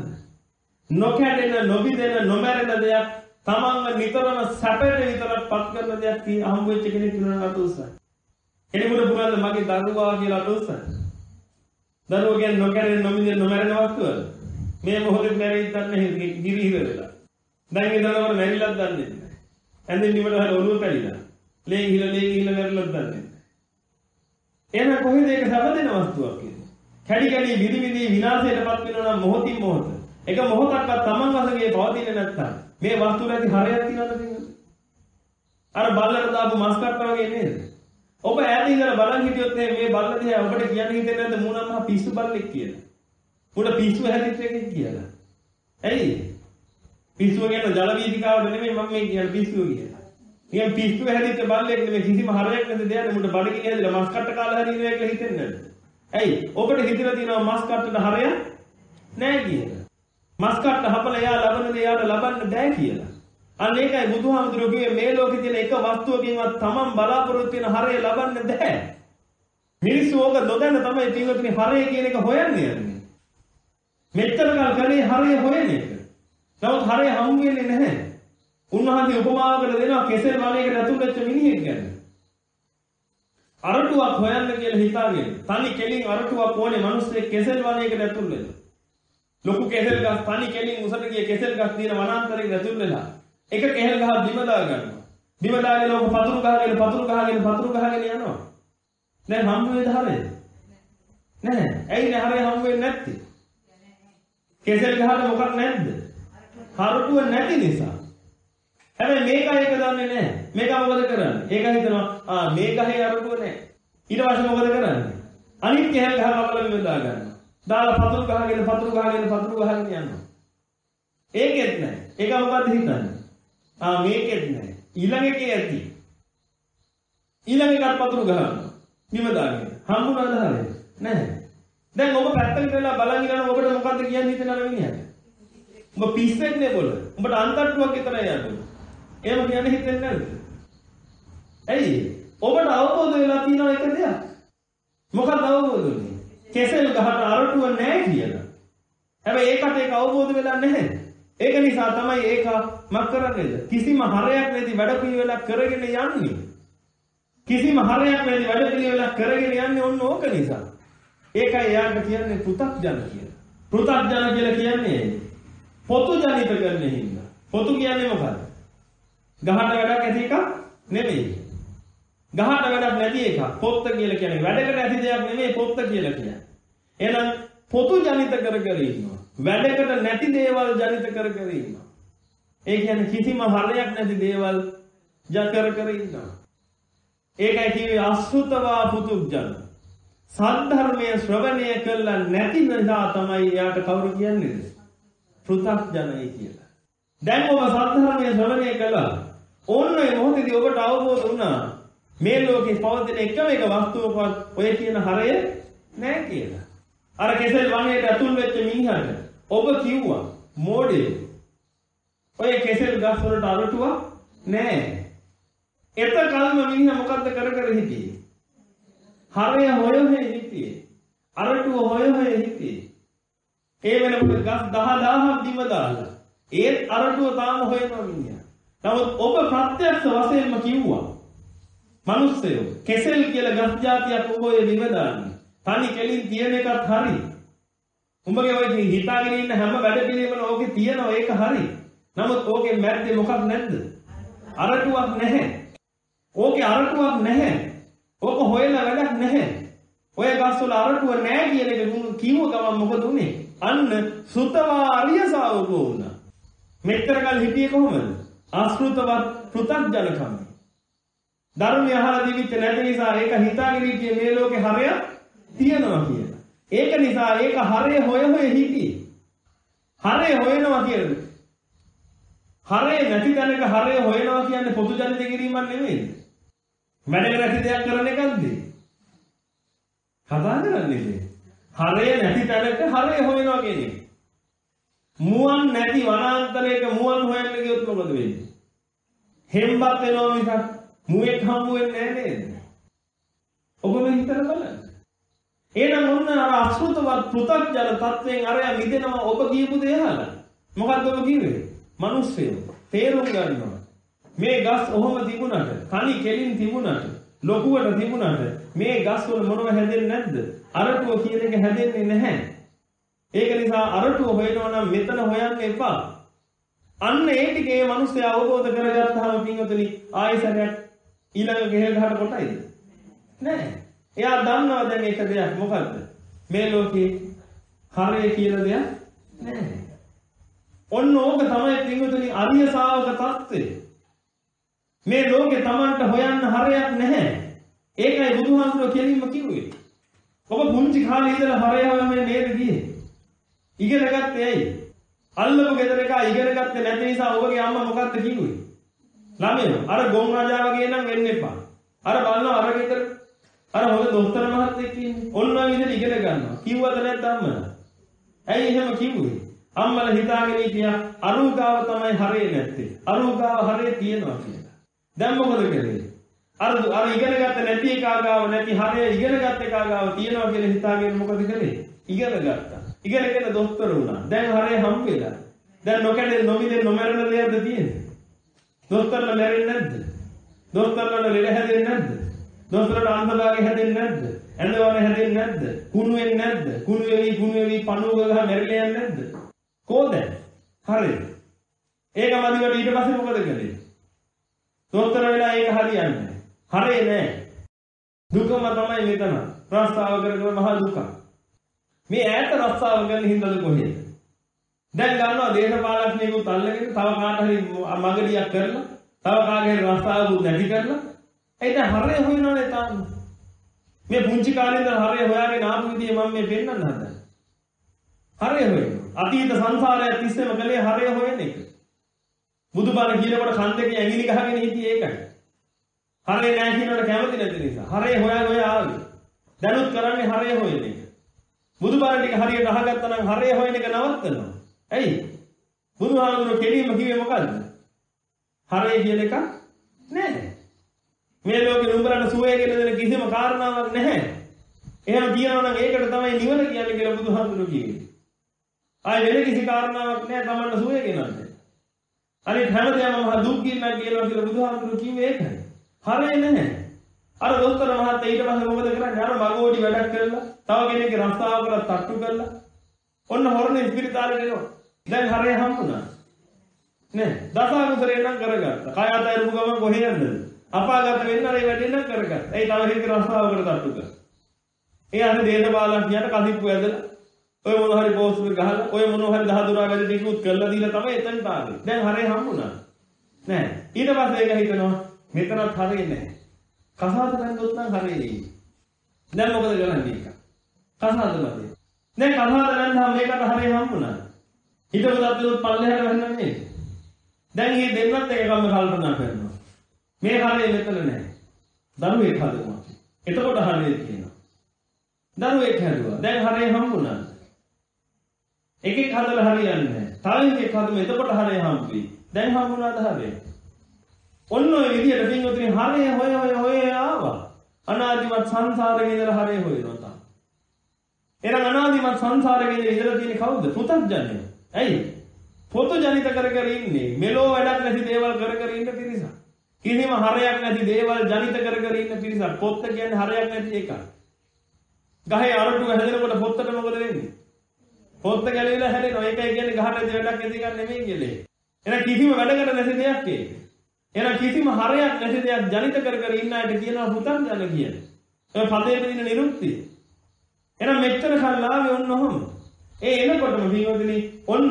නොකැඩෙන, නොබිදෙන, නොමැරෙන දෙයක් තමන්ව නිතරම සැපයට විතරක් පත් කරන දෙයක් හම්බෙච්ච කෙනෙක් වෙනවා අත උස්සන්න. කෙනෙකුට පුළුවන් මගේ දරුවා කියලා අත උස්සන්න. දරුවා කියන්නේ නොකැඩෙන, නොබිදෙන, නොමැරෙන වස්තුවද? මේ මොහොතේ මැරෙයිද නැහැ ගිරිහිර වෙලා. දැන් ඒ දරුවා මැරිලත් දන්නේ නැහැ. ඇඳෙන් නිවට හල ඔළුව පැලිලා. ලේ ගිහිලා ලේ ගිහිලා මැරිලත් දන්නේ නැහැ. එහෙනම් කොහෙද ඒක සැප දෙන වස්තුවක් කියන්නේ? කැඩි කැඩි විදි විදි විනාශයටපත් වෙනවා නම් මොහොතින් මොහොත. එක මොහොතක්වත් Taman වශයෙන් පවතින්නේ නැත්තම් මේ වස්තු වලදී හරයක් තියනවද කියන්නේ? අර බල්ලට දාපු මස් කට්ට වගේ නේද? ඔබ ඈතින් ඉඳලා බලන් හිටියොත් මේ බල්ල දිහා ඔබට කියන්න හිතෙන්නේ නැද්ද මූණම මහ පිස්සු බල්ලෙක් කියලා? උඩ පිස්සු හැදිච්ච එකෙක් කියලා. ඇයි? පිස්සුව කියන ජල වීදිකාවට නෙමෙයි මම මේ කියන්නේ පිස්සුව කියලා. නිකන් පිස්සු හැදිච්ච බල්ලෙක් නෙමෙයි කිසිම හරයක් නැති දෙයක් උඩ බඩගිනි හැදිලා මස් කට්ට කාලා හරිනවා කියලා හිතෙන්නේ නැද්ද? ඇයි? ඔබට හිතලා තියෙනවා මස් කට්ටට හරයක් නැහැ කියලා. මස් කට්ට හපලා එයා ලබන දේ එයාට ලබන්න බෑ කියලා. අන්න ඒකයි බුදුහාමුදුරුවෝ කිව්වේ මේ ලෝකේ තියෙන එක වස්තුවකින්වත් Taman බලාපොරොත්තු වෙන හරය ලබන්න බෑ. මිනිස්සු ඕක නොදන්න තමයි පින්වතුනි හරය කියන එක හොයන්නේ යන්නේ. මෙච්චර කල් කරේ හරය හොයන එක. නමුත් හරය හම්බ වෙන්නේ නැහැ. උන්වහන්සේ උපමාවකට දෙනවා කෙසෙල් වලයකට ඇතුල් වෙච්ච මිනිහෙක් ගැන. අරටුවක් හොයන්න කියලා හිතාගෙන තනි කෙලින් අරටුවක් ඕනේ මිනිස්සෙක් කෙසෙල් වලයකට ඇතුල් වෙලා. ලොකු කෙසෙල් ගස් තනි කෙලින් උසට ගිය කෙසෙල් ගස් තියෙන වනාන්තරයකට ඇතුල් වෙලා එක කෙහෙල් ගහක් බිම දා ගන්නවා. බිම දාගෙන ඔක පතුරු ගහගෙන පතුරු ගහගෙන පතුරු ගහගෙන යනවා. දැන් හම්බ වෙද හරය? නැහැ. ඇයි නෑ හරය හම්බ වෙන්නේ නැත්තේ? කෙසෙල් ගහට මොකක් නැද්ද? හරටුව නැති නිසා. හැබැයි මේක එක දන්නේ නැහැ. මේක මොකද කරන්නේ? ඒක හිතනවා ආ මේ ගහේ අරටුව නැහැ. ඊට පස්සේ මොකද කරන්නේ? අනිත් කෙහෙල් ගහ කපලා බිම දා ගන්නවා. දාලා පතුරු ගහගෙන පතුරු ගහගෙන පතුරු ගහගෙන යනවා. ඒකෙත් නැහැ. ඒක මොකද්ද හිතන්නේ? ආ මේකෙත් නැහැ. ඊළඟ එකේ ඇති. ඊළඟ එකට පතුරු ගහනවා. බිම දාගෙන. හම්බුණාද හරිය? නැහැ. දැන් ඔබ පැත්තකට වෙලා බලන් ඉන්නකොට ඔබට මොකද්ද කියන්න හිතෙනවද මිනිහට? ඔබ පිස්සෙක් නේ බොල. ඔබට අන්තට්ටුවක් විතරයි යන්නේ. එහෙම කියන්න හිතෙන්නේ නැද්ද? ඇයි? ඔබට අවබෝධ වෙලා තියෙන එක දෙයක්. මොකක්ද අවබෝධ වෙන්නේ? කෙසෙල් ගහට අරටුව නැහැ කියලා. හැබැයි ඒකට ඒක අවබෝධ වෙලා නැහැ. ඒක නිසා තමයි ඒක මක් කරන්නේද? කිසිම හරයක් නැති වැඩ පිළිවෙලක් කරගෙන යන්නේ. කිසිම හරයක් නැති වැඩ පිළිවෙලක් කරගෙන යන්නේ ඔන්න ඕක නිසා. ඒකයි යාට කියන්නේ පෘථග්ජන කියලා. පෘථග්ජන කියලා කියන්නේ පොතු ජනිත කරන්නේ හින්දා. පොතු කියන්නේ මොකක්ද? ගහට වැඩක් ඇති එකක් නෙමෙයි. ගහට වැඩක් නැති එකක්. පොත්ත කියලා කියන්නේ වැඩකට ඇති දෙයක් නෙමෙයි පොත්ත කියලා කියන්නේ. එහෙනම් පොතු ජනිත කර කර ඉන්නවා. වැඩකට නැති දේවල් ජනිත කර කර ඉන්නවා. ඒ කියන්නේ කිසිම හරයක් නැති දේවල් ජ කර කර ඉන්නවා. ඒකයි කිව්වේ අසුතවා පුතුජන. සද්ධර්මයේ ශ්‍රවණය කළා නැති නිසා තමයි එයාට කවුරු කියන්නේ? පෘථග්ජනයි කියලා. දැන් ඔබ සද්ධර්මයේ ශ්‍රවණය කළා. ඕන්නේ මොහොතේදී ඔබට අවබෝධ වුණා මේ ලෝකේ පවතින එකම එක වස්තුවකවත් ඔය කියන හරය නැහැ කියලා. අර කෙසෙල් වනයේට ඇතුල් වෙච්ච මිනිහට ඔබ කිව්වා මෝඩේ ඔය කෙසෙල් ගස් වලට අරටුවක් නැහැ. එතකල්ම මිනිහා මොකද්ද කර කර හිටියේ? හරය හොය හොය හිටියේ. අරටුව හොය හොය හිටියේ. ඒ වෙනකොට ගස් දහදාහක් දිව දාලා ඒත් අරටුව තාම හොයනවා මිනිහා. නමුත් ඔබ ප්‍රත්‍යක්ෂ වශයෙන්ම කිව්වා මිනිස්සයෝ කෙසෙල් කියලා ගස් జాතියක් ඔබ ඔය දිව දාන්නේ. තනි කෙලින් තියෙන එකත් හරි. උඹගේ ඔය හිතාගෙන ඉන්න හැම වැඩ පිළිවෙලම ඕකේ තියෙනවා ඒක හරි. නමුත් ඕකේ මැද්දේ මොකක් නැද්ද? අරටුවක් නැහැ. ඕකේ අරටුවක් නැහැ. ඕක හොයලා වැඩක් නැහැ. ඔය ගස්වල අරටුව නැහැ කියන එක කිව්ව ගමන් මොකද උනේ? අන්න සුතවා අරිය ශාවකෝ වුණා. මෙතර කල් හිටියේ කොහොමද? අසෘතවත් පෘථග්ජනකම. ධර්මය අහලා දිවිච්ච නැති නිසා ඒක හිතාගෙන හිටියේ මේ ලෝකේ හරයක් තියෙනවා කියලා. ඒක නිසා ඒක හරය හොය හොය හිටියේ. හරය හොයනවා කියන්නේ හරය නැති තැනක හරය හොයනවා කියන්නේ පොදු ජනිත කිරීමක් නෙමෙයි. වැඩකට නැති දෙයක් කරන එකක්ද? කතා කරන්නේ. හරය නැති තැනක හරය හොයනවා කියන්නේ. මුවන් නැති වනාන්තරයක මුවන් හොයන්න ගියොත් මොකද වෙන්නේ? හෙම්බත් වෙනවා මිසක් මුවෙක් හම්බ වෙන්නේ නැහැ නේද? ඔබ මේ හිතලා බලන්න. එහෙනම් ඔන්න අර අසෘතවත් පෘථග්ජන තත්වයෙන් අරය මිදෙනවා ඔබ කියපු දේ අහලා. මොකක්ද ඔබ කිව්වේ? මිනිස්සුયો තේරුම් ගන්නවා. මේ ගස් ඔහොම තිබුණාට, කණි කෙලින් තිබුණාට, ලොකුවට තිබුණාට මේ ගස් වල මොනව හැදෙන්නේ නැද්ද? අරටුව කියන එක හැදෙන්නේ නැහැ. ඒක නිසා අරටුව හොයනවා නම් මෙතන හොයන්න එපා. අන්න ඒ ටිකේ මිනිස්සු අවබෝධ කරගත්තාම පින්වතුනි ආයෙසරයක් ඊළඟ ගෙහෙල් ගහට කොටයිද? නැහැ. එයා දන්නවා දැන් ඒක දෙයක් මොකද්ද? මේ ලෝකේ හරය කියලා දෙයක් නැහැ. ඔන්න ඕක තමයි පින්වතුනි අරිය ශාවක තත්ත්වය. මේ ලෝකේ Tamanට හොයන්න හරයක් නැහැ. ඒකයි බුදුහාමුදුරුවෝ කෙලින්ම කිව්වේ. ඔබ පුංචි කාලේ ඉඳලා හරය හොයන්නේ නේද ගියේ? ඉගෙන ගත්තේ ඇයි? අල්ලපු ගෙදර එක ඉගෙන ගත්තේ නැති නිසා ඔබගේ අම්මා මොකක්ද කිව්වේ? ළමයෝ අර ගොන් රජා වගේ නම් වෙන්න එපා. අර බලනවා අර ගෙදර අර හොඳ දොස්තර මහත්තයෙක් ඉන්නේ. ඔන්න ඔය විදිහට ඉගෙන ගන්නවා. කිව්වද නැද්ද අම්මලා? ඇයි එහෙම කිව්වේ? අම්මලා හිතාගෙන හිටියා අරුගාව තමයි හරේ නැත්තේ. අරුගාව හරේ තියෙනවා කියලා. දැන් මොකද කරන්නේ? අර අර ඉගෙන ගත්ත නැති එකාගාව නැති හරේ ඉගෙන ගත්ත එකාගාව තියෙනවා කියලා හිතාගෙන මොකද කරේ? ඉගෙන ගත්තා. ඉගෙනගෙන දොස්තර වුණා. දැන් හරේ හම්බ වෙලා. දැන් නොකඩේ නොමිදේ නොමරන දෙයක්ද තියෙන්නේ? දොස්තරලා මැරෙන්නේ නැද්ද? දොස්තරලා ලෙඩ හැදෙන්නේ නැද්ද? දොස්තරලා අන්ධභාගය හැදෙන්නේ නැද්ද? ඇඳවල හැදෙන්නේ නැද්ද? කුණු වෙන්නේ නැද්ද? කුණු වෙවි කුණු වෙවි පණුව ගහ මැරිලා යන්නේ නැද්ද? කොහොද? හරි. ඒක මදිවට ඊට පස්සේ මොකද කළේ? දොස්තර වෙලා ඒක හරියන්නේ නැහැ. හරේ නෑ. දුකම තමයි මෙතන. රස්සාව කර කර මහ දුක. මේ ඈත රස්සාව කරන හින්දාද කොහෙද? දැන් ගන්නවා දේශපාලඥයෙකුත් අල්ලගෙන තව කාට හරි මගඩියක් කරලා තව කාගේ හරි රස්සාවකුත් නැති කරලා ඒක හරය හොයනවානේ තාම. මේ පුංචි කාලේ ඉඳන් හරය හොයාගෙන ආපු විදිය මම මේ පෙන්නන්න හදන්නේ. හරය හොයනවා. අතීත සංසාරය තිස්සේම කලේ හරය හොයන එක. බුදුබණ කියනකොට කන් දෙකේ ඇඟිලි ගහගෙන හිටියේ ඒකයි. හරය නැහැ කියනකොට කැමති නැති නිසා. හරය හොයා හොයා ආවේ. දැනුත් කරන්නේ හරය හොයන එක. බුදුබණ ටික හරියට අහගත්තා නම් හරය හොයන එක නවත්තනවා. ඇයි? බුදුහාමුදුරුවෝ කෙලින්ම කිව්වේ මොකද්ද? හරය කියන එක නෑ. මේ ලෝකේ නුඹලට සුවය කියලා දෙන කිසිම කාරණාවක් නැහැ. එහෙම කියනවා නම් ඒකට තමයි නිවන කියන්නේ කියලා බුදුහාමුදුරුවෝ කියන්නේ. ආයි වෙන කිසි කාරණාවක් නැහැ තමන්ට සුවය ගෙනන්නේ. අනිත් හැමදේම මහා දුක් ගින්නක් කියලා කියලා බුදුහාමුදුරුවෝ කිව්වේ ඒකයි. හරියන්නේ නැහැ. අර දොස්තර මහත්තයා ඊට පස්සේ මොකද කරන්නේ? අර මගෝඩි වැඩක් කරලා, තව කෙනෙක්ගේ රස්තාව කරලා තට්ටු කරලා, ඔන්න හොරනේ ඉස්පිරිතාලෙට එනවා. දැන් හරිය හම්බුණා. නේ දසාකුසලේ නම් කරගත්තා. කය අතහැරපු ගමන් කොහේ යන්නද? අපාගත වෙන්න අර ඒ වැඩේ නම් කරගත්තා. ඒ තව කෙනෙක්ගේ රස්තාව කරලා තට්ටු කරලා. ඒ අර දේශපාලනඥයාට කසිප්පු ඇදලා ඔය මොන හරි පෝස්ට් එක ගහලා ඔය මොන හරි දහදුරා වැඩ ටිකුත් කරලා දීලා තමයි එතනට ආවේ. දැන් හරිය හම්බුණා. නෑ ඊට පස්සේ ඒක හිතනවා මෙතනත් හරියන්නේ නැහැ. කසාද බැන්දොත් නම් හරියන්නේ. දැන් මොකද කරන්නේ ඒක? කසාද බැන්දේ. දැන් කසාද බැන්දාම මේකට හරිය හම්බුණා. හිතවලත් දුත් පල්ලෙහාට වැන්නන්නේ නේද? දැන් මේ දෙන්නත් එකකම කල්පනා කරනවා. මේ හරිය මෙතන නැහැ. දරුවෙක් හදනවා. එතකොට හරිය කියනවා. දරුවෙක් හැදුවා. දැන් හරිය හම්බුණා. එකෙක් හදලා හරියන්නේ නැහැ. තව එකෙක් හදමු එතකොට හරිය හම්බුයි. දැන් හම්බුණාද හරිය? ඔන්න ඔය විදියට පින්වතුනි හරිය හොය හොය හොය ආවා. අනාදිමත් සංසාරේ ඉඳලා හරිය හොයනවා තා. එහෙනම් අනාදිමත් සංසාරේ ඉඳලා තියෙන්නේ කවුද? පුතග්ජනය. ඇයි? පොත ජනිත කර කර ඉන්නේ. මෙලෝ වැඩක් නැති දේවල් කර කර ඉන්න පිරිසක්. කිසිම හරයක් නැති දේවල් ජනිත කර කර ඉන්න පිරිසක්. පොත් කියන්නේ හරයක් නැති එකක්. ගහේ අරටුව හැදෙනකොට පොත්තට මොකද වෙන්නේ? පොත්ත ගැලවිලා හැදෙනවා. ඒකයි කියන්නේ ගහට ඇති වැඩක් නැති එකක් නෙමෙයි කියන්නේ. එහෙනම් කිසිම වැඩකට නැති දෙයක් ඒක. එහෙනම් කිසිම හරයක් නැති දෙයක් ජනිත කර කර ඉන්න අයට කියනවා පුතග්ජන කියලා. ඒ පදයේ තියෙන නිරුක්තිය. එහෙනම් මෙච්චර කල් ආවේ ඔන්න ඔහොම. ඒ එනකොටම පින්වතුනි ඔන්න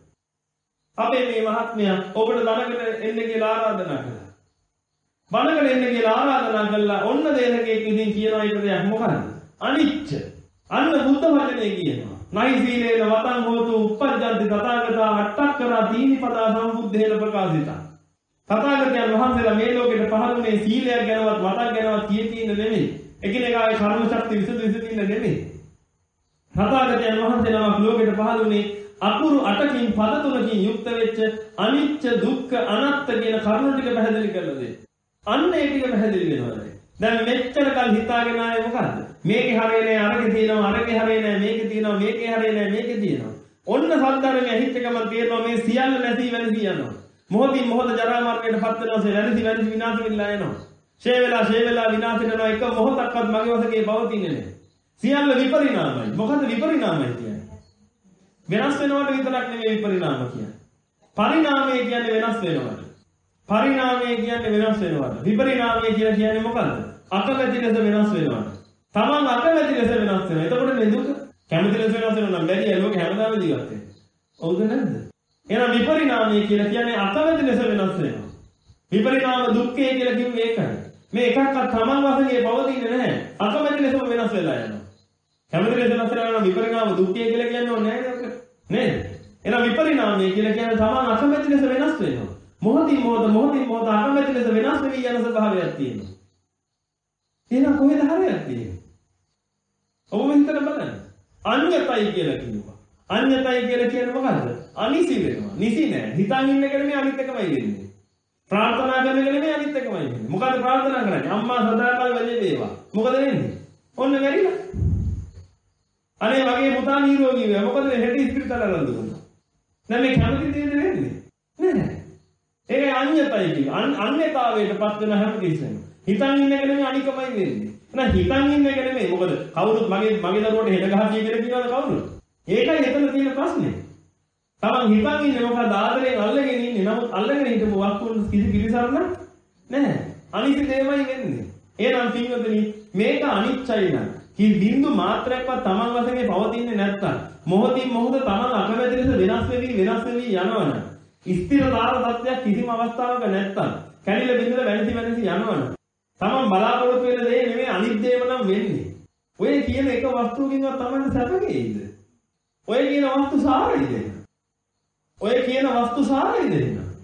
අපේ මේ මහත්මයා ඔබට ධනකට එන්න කියලා ආරාධනා කළා. බණකට එන්න කියලා ආරාධනා කළා. ඔන්න දේශකෙක් ඉතින් කියනවා ඊට දෙයක් මොකද්ද? අනිච්ච. අන්න බුද්ධ වචනේ කියනවා. නයි සීලේන වතං හෝතු උප්පජ්ජන්ති තථාගතා අට්ඨක්කරා දීනිපදා සම්බුද්ධේන ප්‍රකාශිතා. තථාගතයන් වහන්සේලා මේ ලෝකෙට පහළුනේ සීලයක් ගැනවත් වතක් ගැනවත් කියෙතිින්න නෙමෙයි. එකිනෙකාගේ කර්ම ශක්තිය විසඳ විසඳින්න නෙමෙයි. තථාගතයන් වහන්සේලාම ලෝකෙට පහළුනේ අකුරු අටකින් පද තුනකින් යුක්ත වෙච්ච අනිච්ච දුක්ඛ අනාත්ත කියන කරුණු ටික පැහැදිලි කරලා දෙන්න. අන්න ඒ ටික පැහැදිලි වෙනවා. දැන් මෙච්චර කල් හිතාගෙන ආයේ මොකද්ද? මේකේ හරිය නෑ අරකේ තියෙනවා අරකේ හරිය නෑ මේකේ තියෙනවා මේකේ හරිය නෑ මේකේ තියෙනවා. ඔන්න සද්ධර්මයේ ඇහිච්ච ගමන් තේරෙනවා මේ සියල්ල නැති වෙනසි යනවා. මොහොතින් මොහොත ජරා මරණයට පත් වෙනවා වෙනසි වෙනසි විනාශ වෙලා යනවා. ෂේ වෙලා ෂේ වෙලා විනාශ වෙනවා එක මොහොතක්වත් මගේ වශයෙන් පවතින්නේ නෑ. සියල්ල විපරිණාමයි. මොකද විපරිණාමයි කියන්නේ? වෙනස් වෙනවට විතරක් නෙමෙයි විපරිණාම කියන්නේ. පරිණාමය කියන්නේ වෙනස් වෙනවට. පරිණාමය කියන්නේ වෙනස් වෙනවට. විපරිණාමය කියලා කියන්නේ මොකද්ද? අකමැති ලෙස වෙනස් වෙනවට. තමන් අකමැති ලෙස වෙනස් වෙනවා. එතකොට මේ දුක කැමති ලෙස වෙනස් වෙනවා නම් බැරිය ලෝක හැමදාම ජීවත් වෙන්නේ. හවුද නැද්ද? එහෙනම් විපරිණාමය කියලා කියන්නේ අකමැති ලෙස වෙනස් වෙනවා. විපරිණාම දුක්ඛය කියලා කිව්වේ ඒකයි. මේ එකක්වත් තමන් වශයෙන් පවතින්නේ නැහැ. අකමැති ලෙසම වෙනස් වෙලා යනවා. කැමති ලෙස වෙනස් වෙනවා විපරිණාම දුක්ඛය කියලා කියන්නේ ඕනේ නැහැ නේද? එහෙනම් විපරිණාමය කියලා කියන්නේ තමන් අකමැති ලෙස වෙනස් වෙනවා. මොහොතින් මොහොත මොහොතින් මොහොත අකමැති ලෙස වෙනස් වෙවි යන ස්වභාවයක් තියෙනවා. එහෙනම් කොහෙද හරයක් තියෙන්නේ? ඔබ හිතලා බලන්න. අඤ්ඤතයි කියලා කියනවා. අඤ්ඤතයි කියලා කියන්නේ මොකද්ද? අනිසි වෙනවා. නිසි නෑ. හිතන් ඉන්න එක නෙමෙයි අනිත් එකමයි වෙන්නේ. ප්‍රාර්ථනා කරන එක නෙමෙයි අනිත් එකමයි වෙන්නේ. මොකද ප්‍රාර්ථනා කරන්නේ? අම්මා සදාකාල වැඩි වේවා. මොකද වෙන්නේ? ඔන්න වැඩිලා. අනේ වගේ පුතා නිරෝගී වෙනවා. මොකද හෙටි ඉස්පිරිතාල අරන් දුන්නා. දැන් මේ කැමති දෙයක් වෙන්නේ නෑ. ඒකයි අඤ්ඤතයි කියන්නේ. අන්‍යතාවයට පත් වෙන හැම කිසිම. හිතන් ඉන්න එක නෙමෙයි අනිකමයි වෙන්නේ. එහෙනම් හිතන් ඉන්න එක නෙමෙයි. මොකද කවුරුත් මගේ මගේ දරුවට හෙට ගහතිය කියලා කියනවද කවුරුත්? ඒකයි එතන තියෙන ප්‍රශ්නේ. තමන් හිතන් ඉන්නේ මොකද ආදරයෙන් අල්ලගෙන ඉන්නේ. නමුත් අල්ලගෙන හිටපු වස්තුන් කිසි පිළිසරණ නැහැ. අනිත්‍ය දෙයමයි වෙන්නේ. එහෙනම් පින්වතුනි මේක අනිත්‍යයි නම් කි බින්දු මාත්‍රයක්වත් තමන් වශයෙන් පවතින්නේ නැත්තම් මොහොතින් මොහොත තමන් අකමැති ලෙස වෙනස් වෙවි වෙනස් වෙවි යනවනම් ස්ථිරතාව තත්ත්වයක් කිසිම අවස්ථාවක නැත්තම් කැඩිලා බින්දලා වැනිසි වැනිසි යනවනම් තමන් බලාපොරොත්තු වෙන දේ නෙමෙයි අනිත් දේම නම් වෙන්නේ. ඔය කියන එක වස්තුවකින්වත් තමන්ට සැපකේයිද? ඔය කියන වස්තු සාරයිද? ඔය කියන වස්තු සාරයිද?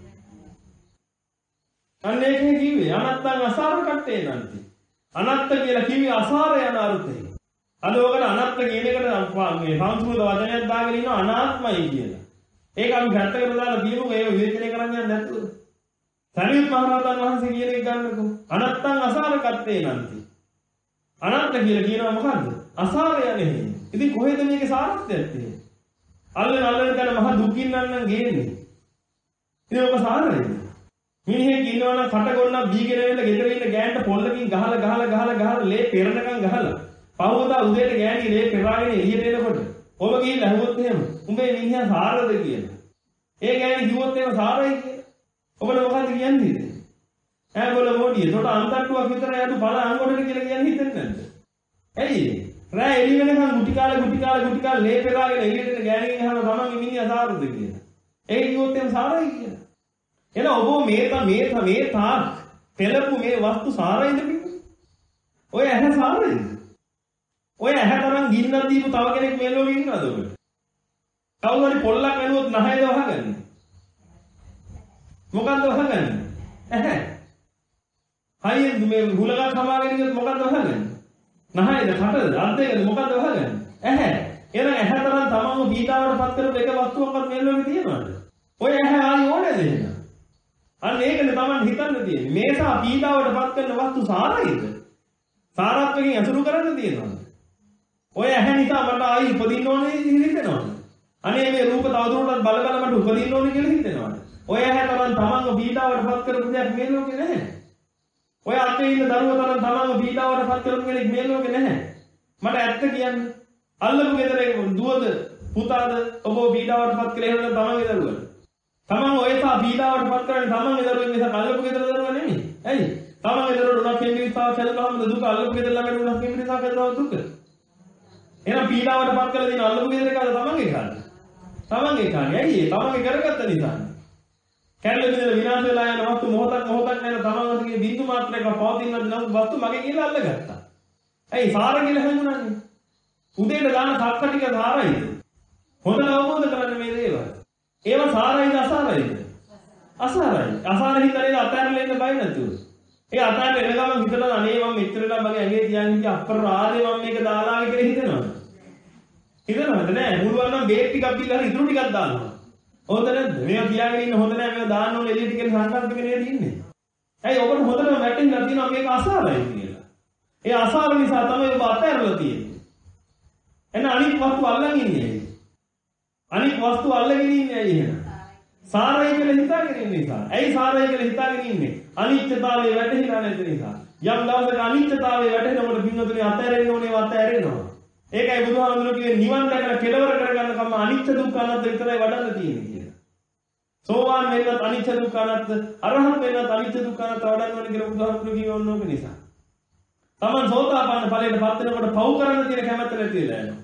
අන්න ඒකේ කිව්වේ අනත්තං අසාර කට්ටේ නන්ති. අනත්ත කියලා කිව්වේ අසාර යන අර්ථය. අද ඔකට අනත්ත කියන එකට මේ සංස්කෘත වචනයක් දාගෙන ඉන්නවා අනාත්මයි කියලා. ඒක අපි පැත්තකට දාලා කියමු ඒක විවේචනය කරන්න යන්නේ නැතුව. සරියුත් මහ රහතන් වහන්සේ කියන එක ගන්නකො. අනත්තං අසාරකත්තේ නන්ති. අනත්ත කියලා කියනවා මොකද්ද? අසාරය නෙමෙයි. ඉතින් කොහෙද මේකේ සාරත්වයක් තියෙන්නේ? අල්ලන අල්ලන තන මහ දුකින් නන්නම් ගේන්නේ. ඉතින් ඔබ සාරයි. මිනිහෙක් ඉන්නවනම් කටගොන්නක් බීගෙන වෙන්න ගෙදර ඉන්න ගෑන්ට පොල්ලකින් ගහලා ගහලා ගහලා ගහලා ලේ පෙරණකම් ගහලා පහවදා උදේට ගෑණි ලේ පෙරාගෙන එළියට එනකොට ඔබ ගිහින් ඇහුවොත් එහෙම උඹේ මිනිහා සාරද කියලා. ඒ ගෑණි කිව්වොත් එහෙම සාරයි කියලා. ඔබට මොකද්ද කියන්නේ? ඈ බොල මොඩිය. ඒකට අන්තට්ටුවක් විතර යතු බල අංගොඩට කියලා කියන්නේ හිතෙන්නේ නැද්ද? ඇයි? රෑ එළි වෙනකන් ගුටි කාලේ ගුටි කාලේ ගුටි කාලේ ලේ පෙරාගෙන එළියට එන ගෑණිගෙන් අහනවා තමන්ගේ මිනිහා සාරද කියලා. ඒක කිව්වොත් එහෙම සාරයි කියලා. එන ඔබ මේ තා මේ තා මේ තාක් පෙළපු මේ වස්තු සාරයිද කිව්වේ? ඔය ඇහැ සාරයිද? ඔය ඇහැ තරම් ගින්නක් දීපු තව කෙනෙක් මේ ලෝකේ ඉන්නවද ඔබට? කවුරු හරි පොල්ලක් ඇනුවොත් නහයද වහගන්නේ? මොකද්ද වහගන්නේ? ඇහැ. හයියෙන් මේ හුලගක් සමාගෙන ඉන්නත් මොකද්ද වහගන්නේ? නහයද කටද අත් දෙකද මොකද්ද වහගන්නේ? ඇහැ. එන ඇහැ තරම් තමන්ව පීඩාවට පත් කරපු එක වස්තුවක්වත් මේ ලෝකේ තියෙනවද? ඔය ඇහැ ආයි ඕනේද එහෙනම්? අන්න ඒකනේ Taman හිතන්න තියෙන්නේ. මේසා පීඩාවට පත් කරන වස්තු සාරයිද? සාරත්වයෙන් අසුරු කරන්න තියෙනවද? ඔය ඇහැ නිසා මට ආයි උපදින්න ඕනේ හිතෙනවද? අනේ මේ රූප තවදුරටත් බල බල මට උපදින්න ඕනේ කියලා හිතෙනවද? ඔය ඇහැ Taman Tamanව පීඩාවට පත් කරපු දෙයක් මේ ලෝකේ නැහැ. ඔය අතේ ඉන්න දරුවා Taman Tamanව පීඩාවට පත් කරපු කෙනෙක් මේ ලෝකේ නැහැ. මට ඇත්ත කියන්න. අල්ලපු ගෙදරේ දුවද පුතාද ඔබ පීඩාවට පත් කරේ එහෙම තමන්ගේ දරුවා. තමන් ඔයසා පීඩාවට පත් කරන්නේ තමන්ගේ දරුවෙන් නිසා අල්ලපු ගෙදර දරුවා නෙමෙයි. ඇයි? තමන්ගේ දරුවට උනක් වෙන නිසා කළාම දුක අල්ලපු ගෙදර ළඟට උනක් වෙන නිසා කළා දුක. එහෙනම් පීඩාවට පත් කරලා දින අල්ලපු ගෙදර කාද තමන්ගේ කාද? තමන්ගේ කානේ. ඇයි ඒ තමන්ගේ කරගත්ත නිසා. කැඩලා බිඳලා විනාශ වෙලා යන වස්තු මොහොතක් මොහොතක් නැන තමන් අතේ බින්දු මාත්‍රයක පවතිනද නම් වස්තු මගේ කියලා අල්ලගත්තා. ඇයි සාර කියලා හඳුනන්නේ? උදේට දාන සක්ක ටික සාරයිද? හොඳට අවබෝධ කරගන්න මේ දේවල්. ඒවා සාරයිද අසාරයිද? අසාරයි. අසාර හිතේ අතහැරලා ඉන්න බය නැතුව. ඒ අතහැරලා එන ගමන් හිතලා අනේ මම මෙච්චරලා මගේ ඇඟේ තියන් ඉන්නේ අපරාධේ මම මේක දාලා කියලා හිතනවද? හිතනවද නෑ? මුළුවන් නම් බේත් ටිකක් බිල්ලා හරි ඉතුරු ටිකක් දානවා. හොඳ නැද්ද? මේවා තියාගෙන ඉන්න හොඳ නෑ මේවා දාන්න ඕනේ එළියට කියලා සංකල්පක නේද ඉන්නේ. ඇයි ඔබට හොඳටම වැටෙන්න තියෙනවා මේක අසාරයි කියලා. ඒ අසාර නිසා තමයි ඔබ අතහැරලා තියෙන්නේ. එන අනිත් වස්තු අල්ලන් ඉන්නේ. අනිත් වස්තු අල්ලගෙන ඉන්නේ ඇයි එහෙනම්? සාරයි කියලා හිතාගෙන ඉන්න නිසා. ඇයි සාරයි කියලා හිතාගෙන ඉන්නේ? අනිත්‍යතාවයේ වැටහිලා නැති නිසා. යම් දවසක අනිත්‍යතාවයේ වැටෙනකොට පින්නතුනේ අතහැරෙන්න ඕනේ අතහැරෙනවා. ඒකයි බුදුහාමුදුරුවෝ කිව්වේ නිවන් දැකලා කෙලවර කරගන්න කම අනිත්‍ය දුක්ඛ අනාත්ම විතරයි වඩන්න තියෙන්නේ කියලා. සෝවාන් වෙන්නත් අනිත්‍ය දුක්ඛ අනාත්ම, අරහත් වෙන්නත් අනිත්‍ය දුක්ඛ අනාත්ම වඩන්න ඕනේ කියලා බුදුහාමුදුරුවෝ කිව්වේ ඕනෝක නිසා. Taman සෝතාපන්න ඵලයට පත් වෙනකොට පව් කරන්න තියෙන කැමැත්ත නැති වෙලා යනවා.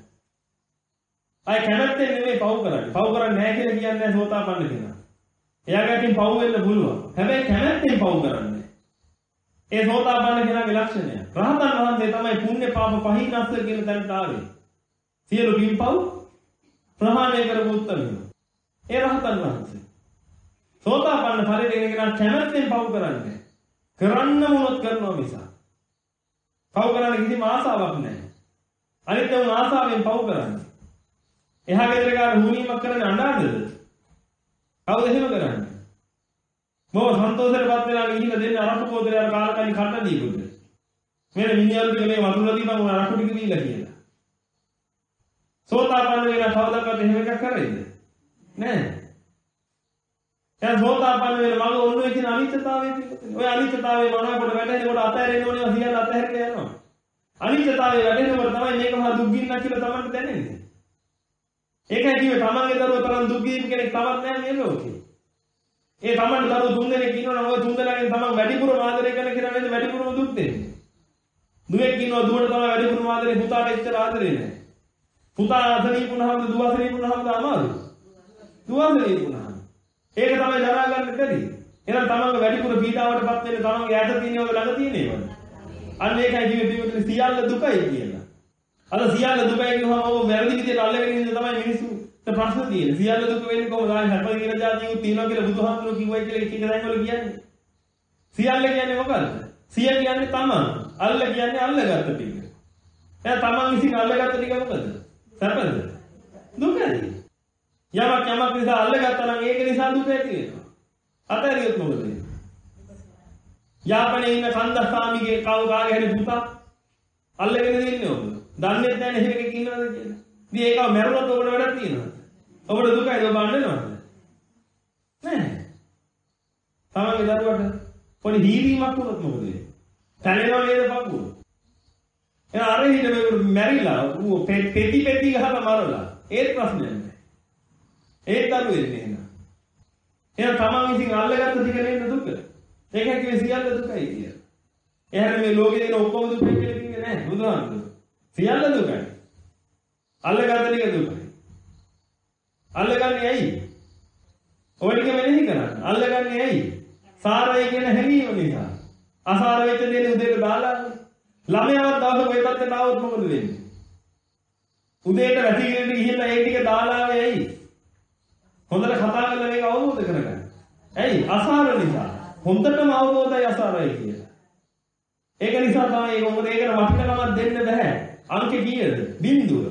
අය කැමැත්තෙන් නෙමෙයි පව් කරන්නේ. පව් කරන්නේ නැහැ කියලා කියන්නේ නැහැ සෝතාපන්න කෙනා. එයාගෙන් පව් වෙන්න පුළුවන්. හැබැයි කැමැත්තෙන් පව් කරන්නේ. ඒ සෝතාපන්න කෙනාගේ ලක්ෂණය. රහතන් වහන්සේ තමයි පුණ්‍ය පාප පහිනස්ස කියන තැනට ආවේ. සියලු පින්පව් ප්‍රහාණය කරපු උත්තමයෝ. ඒ රහතන් වහන්සේ. සෝතාපන්න ඵලයට එන කෙනා කැමැත්තෙන් පව් කරන්නේ. කරන්න මොනොත් කරනවා මිස. පව් කරන්න කිසිම ආසාවක් නැහැ. අනිත් උන් ආසාවෙන් පව් කරන්නේ. එහා ගෙදර ගාන හුනීමක් කරන්නේ අඬාදද? කවුද එහෙම කරන්නේ? මොව සන්තෝෂයටපත් වෙලා ගිහින් දෙන්න අරක්කු පොතේ අර කාලකන්ණි කන්න දීපුද? මෙන්න මිනිහල් ටික මේ වතුර දීපන් උන අරක්කු ටික දීලා කියලා. සෝතාපන්න වෙන කවදාවත් එහෙම එකක් කරයිද? නෑ. දැන් සෝතාපන්න වෙන මග ඔන්න ඔය කියන අනිත්‍යතාවය පිළිබඳව. ඔය අනිත්‍යතාවය මනකට වැටෙනකොට අතහැරෙන්න ඕනේ සියල්ල අතහැරලා යනවා. අනිත්‍යතාවය වැටෙනකොට තමයි මේක මහා දුක් ගින්නක් කියලා තමන්ට දැනෙන්නේ. ඒකයි කිව්වේ තමන්ගේ දරුවෝ තරම් දුක් ගිහින් කෙනෙක් තවත් නැහැ මේ ලෝකේ. ඒ තමන්ට දරුවෝ තුන් දෙනෙක් ඉන්නවනම් ඔය තුන් දෙනාගෙන් තමන් වැඩිපුරම ආදරය කරන කෙනා නේද වැඩිපුරම දුක් දෙන්නේ. දුවෙක් ඉන්නවා දුවට තමයි වැඩිපුරම ආදරේ පුතාට එච්චර ආදරේ නැහැ. පුතා ආදරේ වුණාම දුව ආදරේ වුණාම අමාරු. දුව ආදරේ වුණාම ඒක තමයි දරා ගන්න බැරි. එහෙනම් තමන්ගේ වැඩිපුර පීඩාවටපත් වෙන්නේ තමන්ගේ ඈත තියෙන වගේ ළඟ තියෙන ඒවා. අන්න ඒකයි කිව්වේ පිටුතුනේ සියල්ල දුකයි කියලා. අද සියල්ල දුකයි කියනවාම ඔබ වැරදි විදිහට අල්ලගෙන ඉන්න තමයි මිනිස්සුන්ට ප්‍රශ්න තියෙන්නේ. සියල්ල දුක වෙන්නේ කොහොමද? ආයි හැප කියන જાතියු තියෙනවා කියලා බුදුහාමුදුරුවෝ කිව්වයි කියලා එක එක තැන්වල කියන්නේ. සියල්ල කියන්නේ මොකද්ද? සිය කියන්නේ තමන්. අල්ල කියන්නේ අල්ලගත්ත ටික. එහෙනම් තමන් විසින් අල්ලගත්ත ටික මොකද? සැපද? දුකයි. යමක් යමක් නිසා අල්ලගත්තා නම් ඒක නිසා දුක ඇති වෙනවා. අතහැරියොත් මොකද වෙන්නේ? යාපනයේ ඉන්න කන්දස්සාමිගේ කව කාගේ හරි පුතා අල්ලගෙන ඉන්නේ ඔබ. දන්නේ නැහැ නේ එකෙක් ඉන්නවද කියලා. ඉතින් ඒකව මැරුණොත් ඔබට වැඩක් තියෙනවද? ඔබට දුකයිද ඔබ අඬනවද? නෑ. තමන්ගේ දරුවට පොඩි හීරීමක් වුණොත් මොකද වෙන්නේ? තැලෙනව නේද පපුව? එයා අර හිට මේ මැරිලා ඌ පෙති පෙති ගහලා මරලා ඒත් ප්‍රශ්නයක් නෑ. ඒත් දරුවෙන්නේ නේද? එයා තමන් විසින් අල්ලගත්ත ටික නේද දුක? ඒක කිව්වේ සියල්ල දුකයි කියලා. එයාට මේ ලෝකේ දෙන ඔක්කොම දුකයි කියලා කිව්වේ නෑ බුදුහාමුදුරුවෝ. සියල්ල දුකයි. අල්ලගත්ත ටික දුකයි. අල්ලගන්නේ ඇයි? ඔය ටික මෙනෙහි කරන්න. අල්ලගන්නේ ඇයි? සාරයි කියන හැඟීම නිසා. අසාර වෙච්ච දේ උදේට දාලා ළමයාවත් දවසක ඔය පැත්තට ආවොත් මොකද වෙන්නේ? උදේට රැකිගෙනට ගිහිල්ලා ඒ ටික දාලා ආවේ ඇයි? හොඳට කතා කරලා මේක අවබෝධ කරගන්න. ඇයි? අසාර නිසා. හොඳටම අවබෝධයි අසාරයි කියලා. ඒක නිසා තමයි ඒක මොකද ඒකට වටිනකමක් දෙන්න බෑ. අංක කීයද? බිංදුව.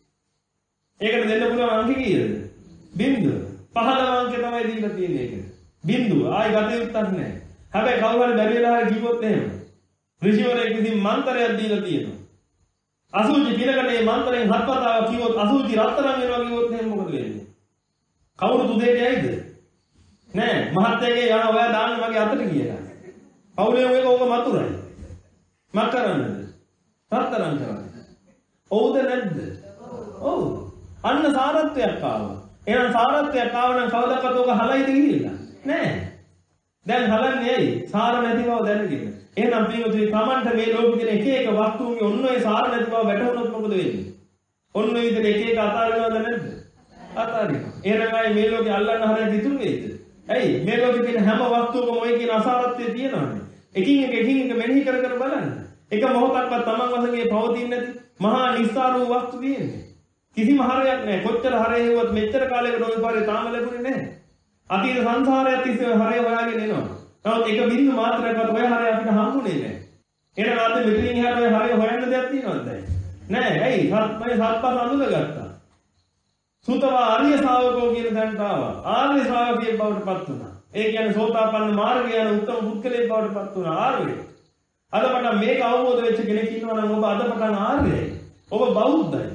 ඒකට දෙන්න පුළුවන් අංක කීයද? බිංදුව. පහළම අංකය තමයි දීලා තියෙන්නේ ඒකට. බිංදුව. ආයි ගත යුත්තක් නැහැ. හැබැයි කවුරු හරි බැරි වෙලා හරි කිව්වොත් එහෙම. ඍෂිවරයෙක් විසින් මන්ත්‍රයක් දීලා තියෙනවා. අසුචි පිනකට මේ මන්ත්‍රයෙන් හත් වතාවක් කිව්වොත් අසුචි රත්තරන් වෙනවා කිව්වොත් එහෙම මොකද වෙන්නේ? කවුරුත් උදේට යයිද? නෑ. මහත්තයගේ යන ඔයා දාන්න මගේ අතට කියලා. පවුලේ මේක ඕක මතුරයි. මක් කරන්නද? රත්තරන් කරන්නේ. ඔව්ද නැද්ද? ඔව්. අන්න සාරත්වයක් ආවා. එහෙනම් සාරත්වයක් ආව නම් කවදාවත් ඕක හලයිද කියලා? නෑ. දැන් හලන්නේ ඇයි? සාර නැති බව දැනගෙන. එහෙනම් පිටුතුනි තමන්ට මේ ලෝකෙ තියෙන එක එක වස්තුන්ගේ ඔන්න ඔය සාර නැති බව වැටහුනොත් මොකද වෙන්නේ? ඔන්න ඔය විදිහට එක එක අතාරිනවද නැද්ද? අතාරිනවා. එහෙනම් මේ ලෝකෙ අල්ලන්න හරියට ඉතුරු වෙයිද? ඇයි? මේ ලෝකෙ තියෙන හැම වස්තුවකම ඔය කියන අසාරත්වය තියෙනවානේ. එකින් එක එකින් එක මෙනෙහි කර කර බලන්න. එක මොහොතක්වත් තමන් වශයෙන් පවතින්නේ නැති මහා නිස්සාර වූ වස්තු තියෙන්නේ. කිසිම හරයක් නැහැ. කොච්චර හරය හෙව්වත් මෙච්චර කාලයකට ওই පාරේ තාම ලැබුණේ නැහැ. අතීත සංසාරයත් තිස්සේ හරය හොයාගෙන එනවා. නමුත් එක බින්දු මාත්‍රයක්වත් ඔය හරය අපිට හම්බුනේ නැහැ. එහෙනම් අද මෙතනින් එහාට ඔය හරය හොයන්න දෙයක් තියෙනවද දැන්? නැහැ. ඇයි? සත්මයි සත්පස් අඳුනගත්තා. සුතවා ආර්ය ශ්‍රාවකෝ කියන තැනට ආවා. ආර්ය ශ්‍රාවකයෙක් බවට පත් වුණා. ඒ කියන්නේ සෝතාපන්න මාර්ගය යන උත්තම පුද්ගලයෙක් බවට පත් වුණා ආර්ය. අද පටන් මේක අවබෝධ වෙච්ච කෙනෙක් ඉන්නවා නම් ඔබ අද පටන් ආර්යයි. ඔබ බෞද්ධයි.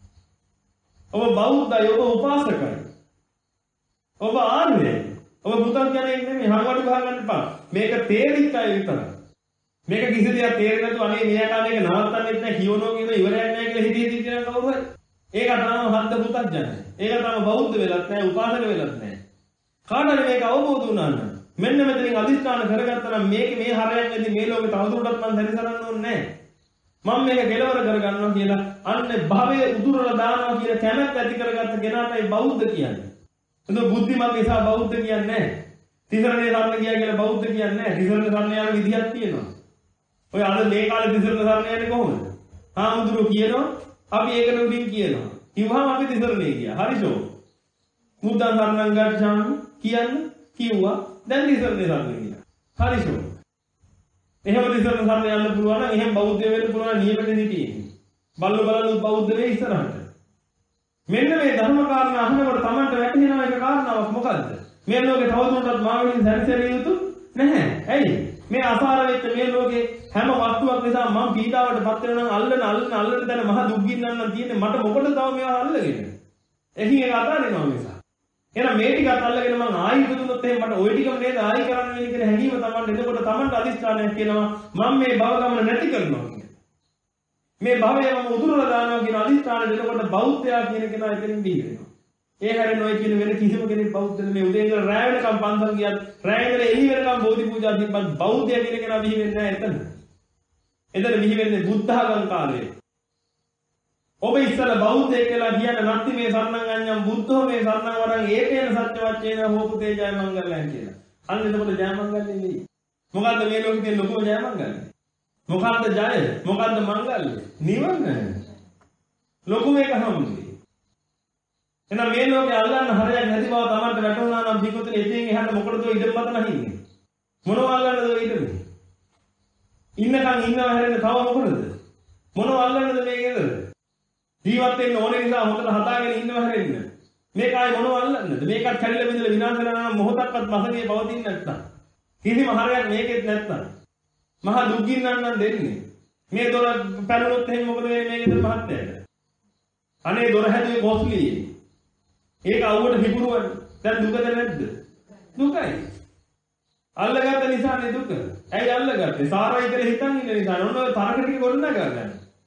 ඔබ බෞද්ධයි. ඔබ උපාසකයි. ඔබ ආර්යයි. ඔබ පුතන් කියන්නේ නෙමෙයි හංගවටු ගහ ගන්න එපා. මේක තේරිච්ච අය විතරයි. මේක කිසි දෙයක් තේරෙන්නේ නැතුව අනේ මෙයාට මේක නවත්තන්නෙත් නැහැ කියවනවා කියන ඉවරයක් නැහැ කියලා හිතේ හිතේ කවුරු හරි. ඒක තමයි හද්ද පුතක් ජනයි. ඒක තමයි බෞද්ධ වෙලත් නැහැ උපාසක වෙලත් නැහැ. කාටද මේක අවබෝධ වුණා නම් මෙන්න මෙතනින් අදිස්ථාන කරගත්තා නම් මේක මේ හරයක් නැති මේ ලෝකේ තවදුරටත් මම දැරිසරන්න ඕනේ නැහැ. මම මේක කෙලවර කරගන්නවා කියලා අන්න භවයේ උදුරලා දානවා කියන කැමැත්ත ඇති කරගත්ත කෙනාටයි බෞද්ධ කියන්නේ. එතකොට බුද්ධිමත් නිසා බෞද්ධ කියන්නේ නැහැ. තිසරණේ සරණ ගියා කියලා බෞද්ධ කියන්නේ නැහැ. තිසරණ සරණ යන විදියක් තියෙනවා. ඔය අද මේ කාලේ තිසරණ සරණ යන්නේ කොහොමද? හාමුදුරුවෝ කියනවා අපි ඒකට උඩින් කියනවා. කිව්වම අපි තිසරණේ ගියා. හරිෂෝ. බුද්ධං සරණං ගච්ඡාමි කියන්න කිව්වා. දැන් තිසරණේ සරණ ගියා. හරිෂෝ. එහෙම තිසරණ සරණ යන්න පුළුවන් නම් එහෙම බෞද්ධ වෙන්න පුළුවන් නියමෙදී තියෙන්නේ. බල්ලෝ බලන බෞද්ධ වෙයි ඉස්සරහට. මෙන්න මේ ධර්ම කාරණා අහනකොට Tamanට වැටහෙන එක කාරණාවක් මොකද්ද? මේ ලෝකේ තවදුරටත් මාවෙලින් සැරසෙලිය යුතු නැහැ. ඇයි? මේ අසාර වෙච්ච මේ ලෝකේ හැම වස්තුවක් නිසා මම පීඩාවටපත් වෙනවා නම් අල්ලන අල්ලන අල්ලන දැන මහ දුක් ගින්නන්න තියෙන්නේ මට මොකටද තව මේවා අල්ලගෙන? එකින් එක අතාරිනවා නිසා. එහෙනම් මේ ටිකත් අල්ලගෙන මම ආයි ඉදුනොත් එහෙනම් මට ওই ටිකම නේද ආයි කරන්න වෙන්නේ කියලා හැඟීම Tamanට එතකොට Tamanට අදිස්ථානයක් කියනවා මම මේ භව ගමන නැති කරනවා කියලා. මේ භවයම උදුරලා දානවා කියන අදිස්ථානෙ දෙනකොට බෞද්ධයා කියන කෙනා එතනින් බිහි වෙනවා. ඒ හැරෙන්න ඔය කියන වෙන කිසිම කෙනෙක් බෞද්ධ නෙමෙයි. උදේ ඉඳලා රැය වෙනකම් පන්සල් ගියත් රැය ඉඳලා එළි වෙනකම් බෝධි පූජා දීපත් බෞද්ධයා කියන කෙනා බිහි වෙන්නේ නැහැ එතන. එතන බිහි වෙන්නේ බුද්ධඝම් කාලේ. ඔබ ඉස්සර බෞද්ධයෙක් කියලා කියන නැත්ති මේ සරණං අඤ්ඤං බුද්ධෝ මේ සරණං වරං ඒකේන සත්‍ය වච්චේන හෝපු තේජය මංගලයන් කියලා. අන්න එතකොට ජය මංගල්‍ය නෙවෙයි. මොකද්ද මේ ලෝකෙ තියෙන ලොකුම ජය මංගල්‍ය? මොකද්ද ජය? මොකද්ද මංගල්‍ය? නිවන. ලොකුම එක හම්බුනේ. එහෙනම් මේ ලෝකේ අල්ලන්න හරයක් නැති බව Tamanට වැටුණා නම් පිටුතුනේ එතෙන් එහාට මොකටද ඉඩම් මත නැහින්නේ? මොනව අල්ලන්නද ඔය ඉඩම? ඉන්නකන් ඉන්නව හැරෙන්න තව මොකටද? මොනව අල්ලන්නද මේකේද? ජීවත් වෙන්න ඕනේ නිසා හොඳට හදාගෙන ඉන්නව හැරෙන්න. මේක ආයේ මොනව අල්ලන්නද? මේකත් කැඩිලා බිඳලා විනාශ වෙනවා නම් මොහොතක්වත් මසගේ පවතින්නේ නැත්තම්. කිසිම හරයක් මේකෙත් නැත්තම්. මහා දුක් ගින්නන්න දෙන්නේ. මේ දොර පැනනොත් එහෙනම් මොකද වෙන්නේ මේ ගෙදර මහත්තයාට? අනේ දොර හැදුවේ කොස්ලි. ඒක අවුවට පිපුරුවන්නේ. දැන් දුකද නැද්ද? දුකයි. අල්ලගත්ත නිසානේ දුක. ඇයි අල්ලගත්තේ? සාරයි කියලා හිතන් ඉන්න නිසා. ඔන්න ඔය තරක ටික ගොඩනගා ගන්න.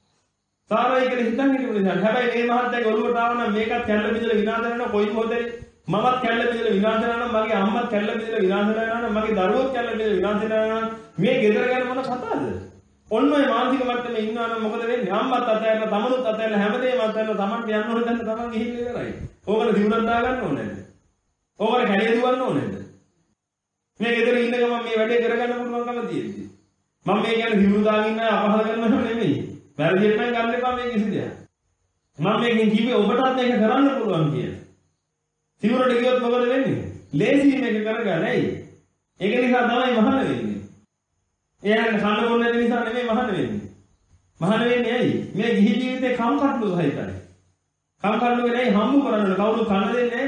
සාරයි කියලා හිතන් ඉන්න නිසා. හැබැයි මේ මහත්තයාගේ ඔළුවට ආව නම් මේකත් කැල්ල බිඳලා විනාශ වෙනවා කොයි මොහොතේ. මමත් කැල්ල බිඳලා විනාශ වෙනවා නම් මගේ අම්මත් කැල්ල බිඳලා විනාශ වෙනවා නම් මගේ දරුවෝත් කැල්ල බිඳලා විනාශ වෙනවා නම් මේ ගෙදර ගැන මොන කතාවද? ඔන්න ඔය මානසික මට්ටමේ ඉන්නවා නම් මොකද වෙන්නේ? අම්මත් අතහැරලා තමනුත් අතහැරලා හැමදේම අතහැරලා තමන්ට යන්න ඕන දැන් තමන් ගිහින් ඉවරයි. ඕකට දිනුවක් දාගන්න ඕනේ නැද්ද? ඕකට කැලිය දුවන්න ඕනේ නැද්ද? මේ ගෙදර ඉන්න ගමන් මේ වැඩේ කරගන්න පුළුවන්කම තියෙද්දි. මම මේ කියන්නේ දිනුව දාගෙන ඉන්න අපහල කරනව නෙමෙයි. වැරදියට නම් ගන්න එපා මේ කිසි දෙයක්. මම මේකෙන් කිව්වේ ඔබටත් මේක කරන්න පුළුවන් කියලා. සිවුරට ගියොත් මොකද වෙන්නේ? ලේසි මේක කරගන්න ඇයි? ඒක නිසා තමයි මහාන වෙන්නේ. එයාට කන්න බොන්න නැති නිසා නෙමෙයි මහාන වෙන්නේ. මහාන වෙන්නේ ඇයි? මේ ගිහි ජීවිතේ කම්කටොළු සහිතයි. කම්කටොළු වෙන්නේ හම්බු කරන්න කවුරු කන්න දෙන්නේ නැහැ.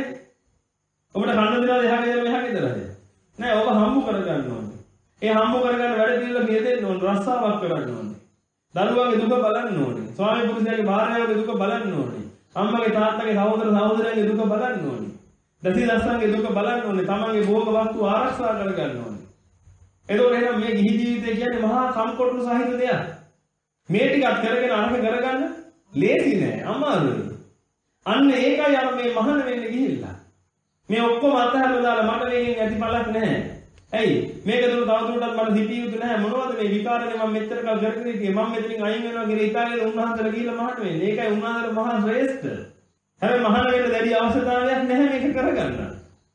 ඔබට කන්න දෙනවා එහා ගෙදර මෙහා ගෙදරද? නෑ ඔබ හම්බු කරගන්න ඕනේ. ඒ හම්බු කරගන්න වැඩ පිළිවෙල නියදෙන්න ඕනේ. රස්සාවක් කරන්න ඕනේ. දරුවගේ දුක බලන්න ඕනේ. ස්වාමි පුරුෂයාගේ භාර්යාවගේ දුක බලන්න ඕනේ. අම්මගේ තාත්තගේ සහෝදර සහෝදරයන්ගේ දුක බලන්න ඕනේ. දසි දස්සන්ගේ දුක බලන්න ඕනේ. තමන්ගේ භෝග වස්තු ආරක්ෂා කරගන්න ඕනේ. එතකොට එහෙනම් මේ ගිහි ජීවිතය කියන්නේ මහා කම්කොට්ටු සහිත දෙයක්. මේ ටිකත් කරගෙන අරක කරගන්න ලේසි නෑ අමාරුයි. අන්න ඒකයි අර මේ මහාන වෙන්න ගිහිල්ලා. මේ ඔක්කොම අතහැරලා දාලා මට මේකෙන් ඇති බලක් නැහැ. ඇයි? මේක දුර තවදුරටත් මට සිටිය යුතු නැහැ. මොනවද මේ විකාරනේ මම මෙච්චර කල් කරගෙන ඉතියේ මම මෙතනින් අයින් වෙනවා කියලා ඉතාලියේ උන්වහන්සේලා ගිහිල්ලා මහාන වෙන්නේ. ඒකයි උන්වහන්සේලා මහා ශ්‍රේෂ්ඨ. හැබැයි මහාන වෙන්න දැඩි අවශ්‍යතාවයක් නැහැ මේක කරගන්න.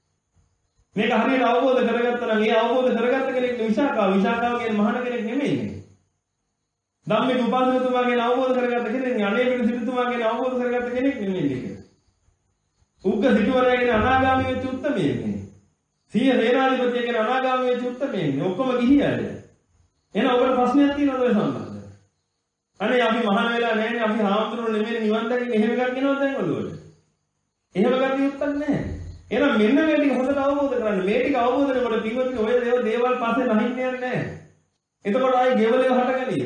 මේක හරියට අවබෝධ කරගත්තා නම් ඒ අවබෝධ කරගත්ත කෙනෙක් විශාකාව විශාකාව කියන්නේ මහාන කෙනෙක් නෙමෙයි. ධම්මික උපාසකතුමා කියන අවබෝධ කරගත්ත කෙනෙක් අනේ පිට සිටුතුමා කියන අවබෝධ කරගත්ත කෙනෙක් නෙමෙයි. උග්ග සිටුවරයා කියන අනාගාමී වෙච්ච උත්තමයෙක් නේ. සිය වේනාධිපතිය කියන අනාගාමී වෙච්ච උත්තමයෙක් නේ. ඔක්කොම ගිහියද? එහෙනම් ඔබට ප්‍රශ්නයක් තියෙනවද ඔය සම්බන්ධව? අනේ අපි මහාන වෙලා නැහැනේ අපි හාමුදුරුවෝ නෙමෙයි නිවන් දකින්න එහෙම එකක් කියනවද දැන් ඔළුවට? එහෙම ගතියුත්තක් නැහැ. එහෙනම් මෙන්න මේ ටික හොඳට අවබෝධ කරගන්න. මේ ටික අවබෝධ කරනකොට පින්වත්නි ඔය දේවල් පස්සේ නැහින්න යන්නේ නැහැ. එතකොට ආයි ගෙවලේ හටගනීද?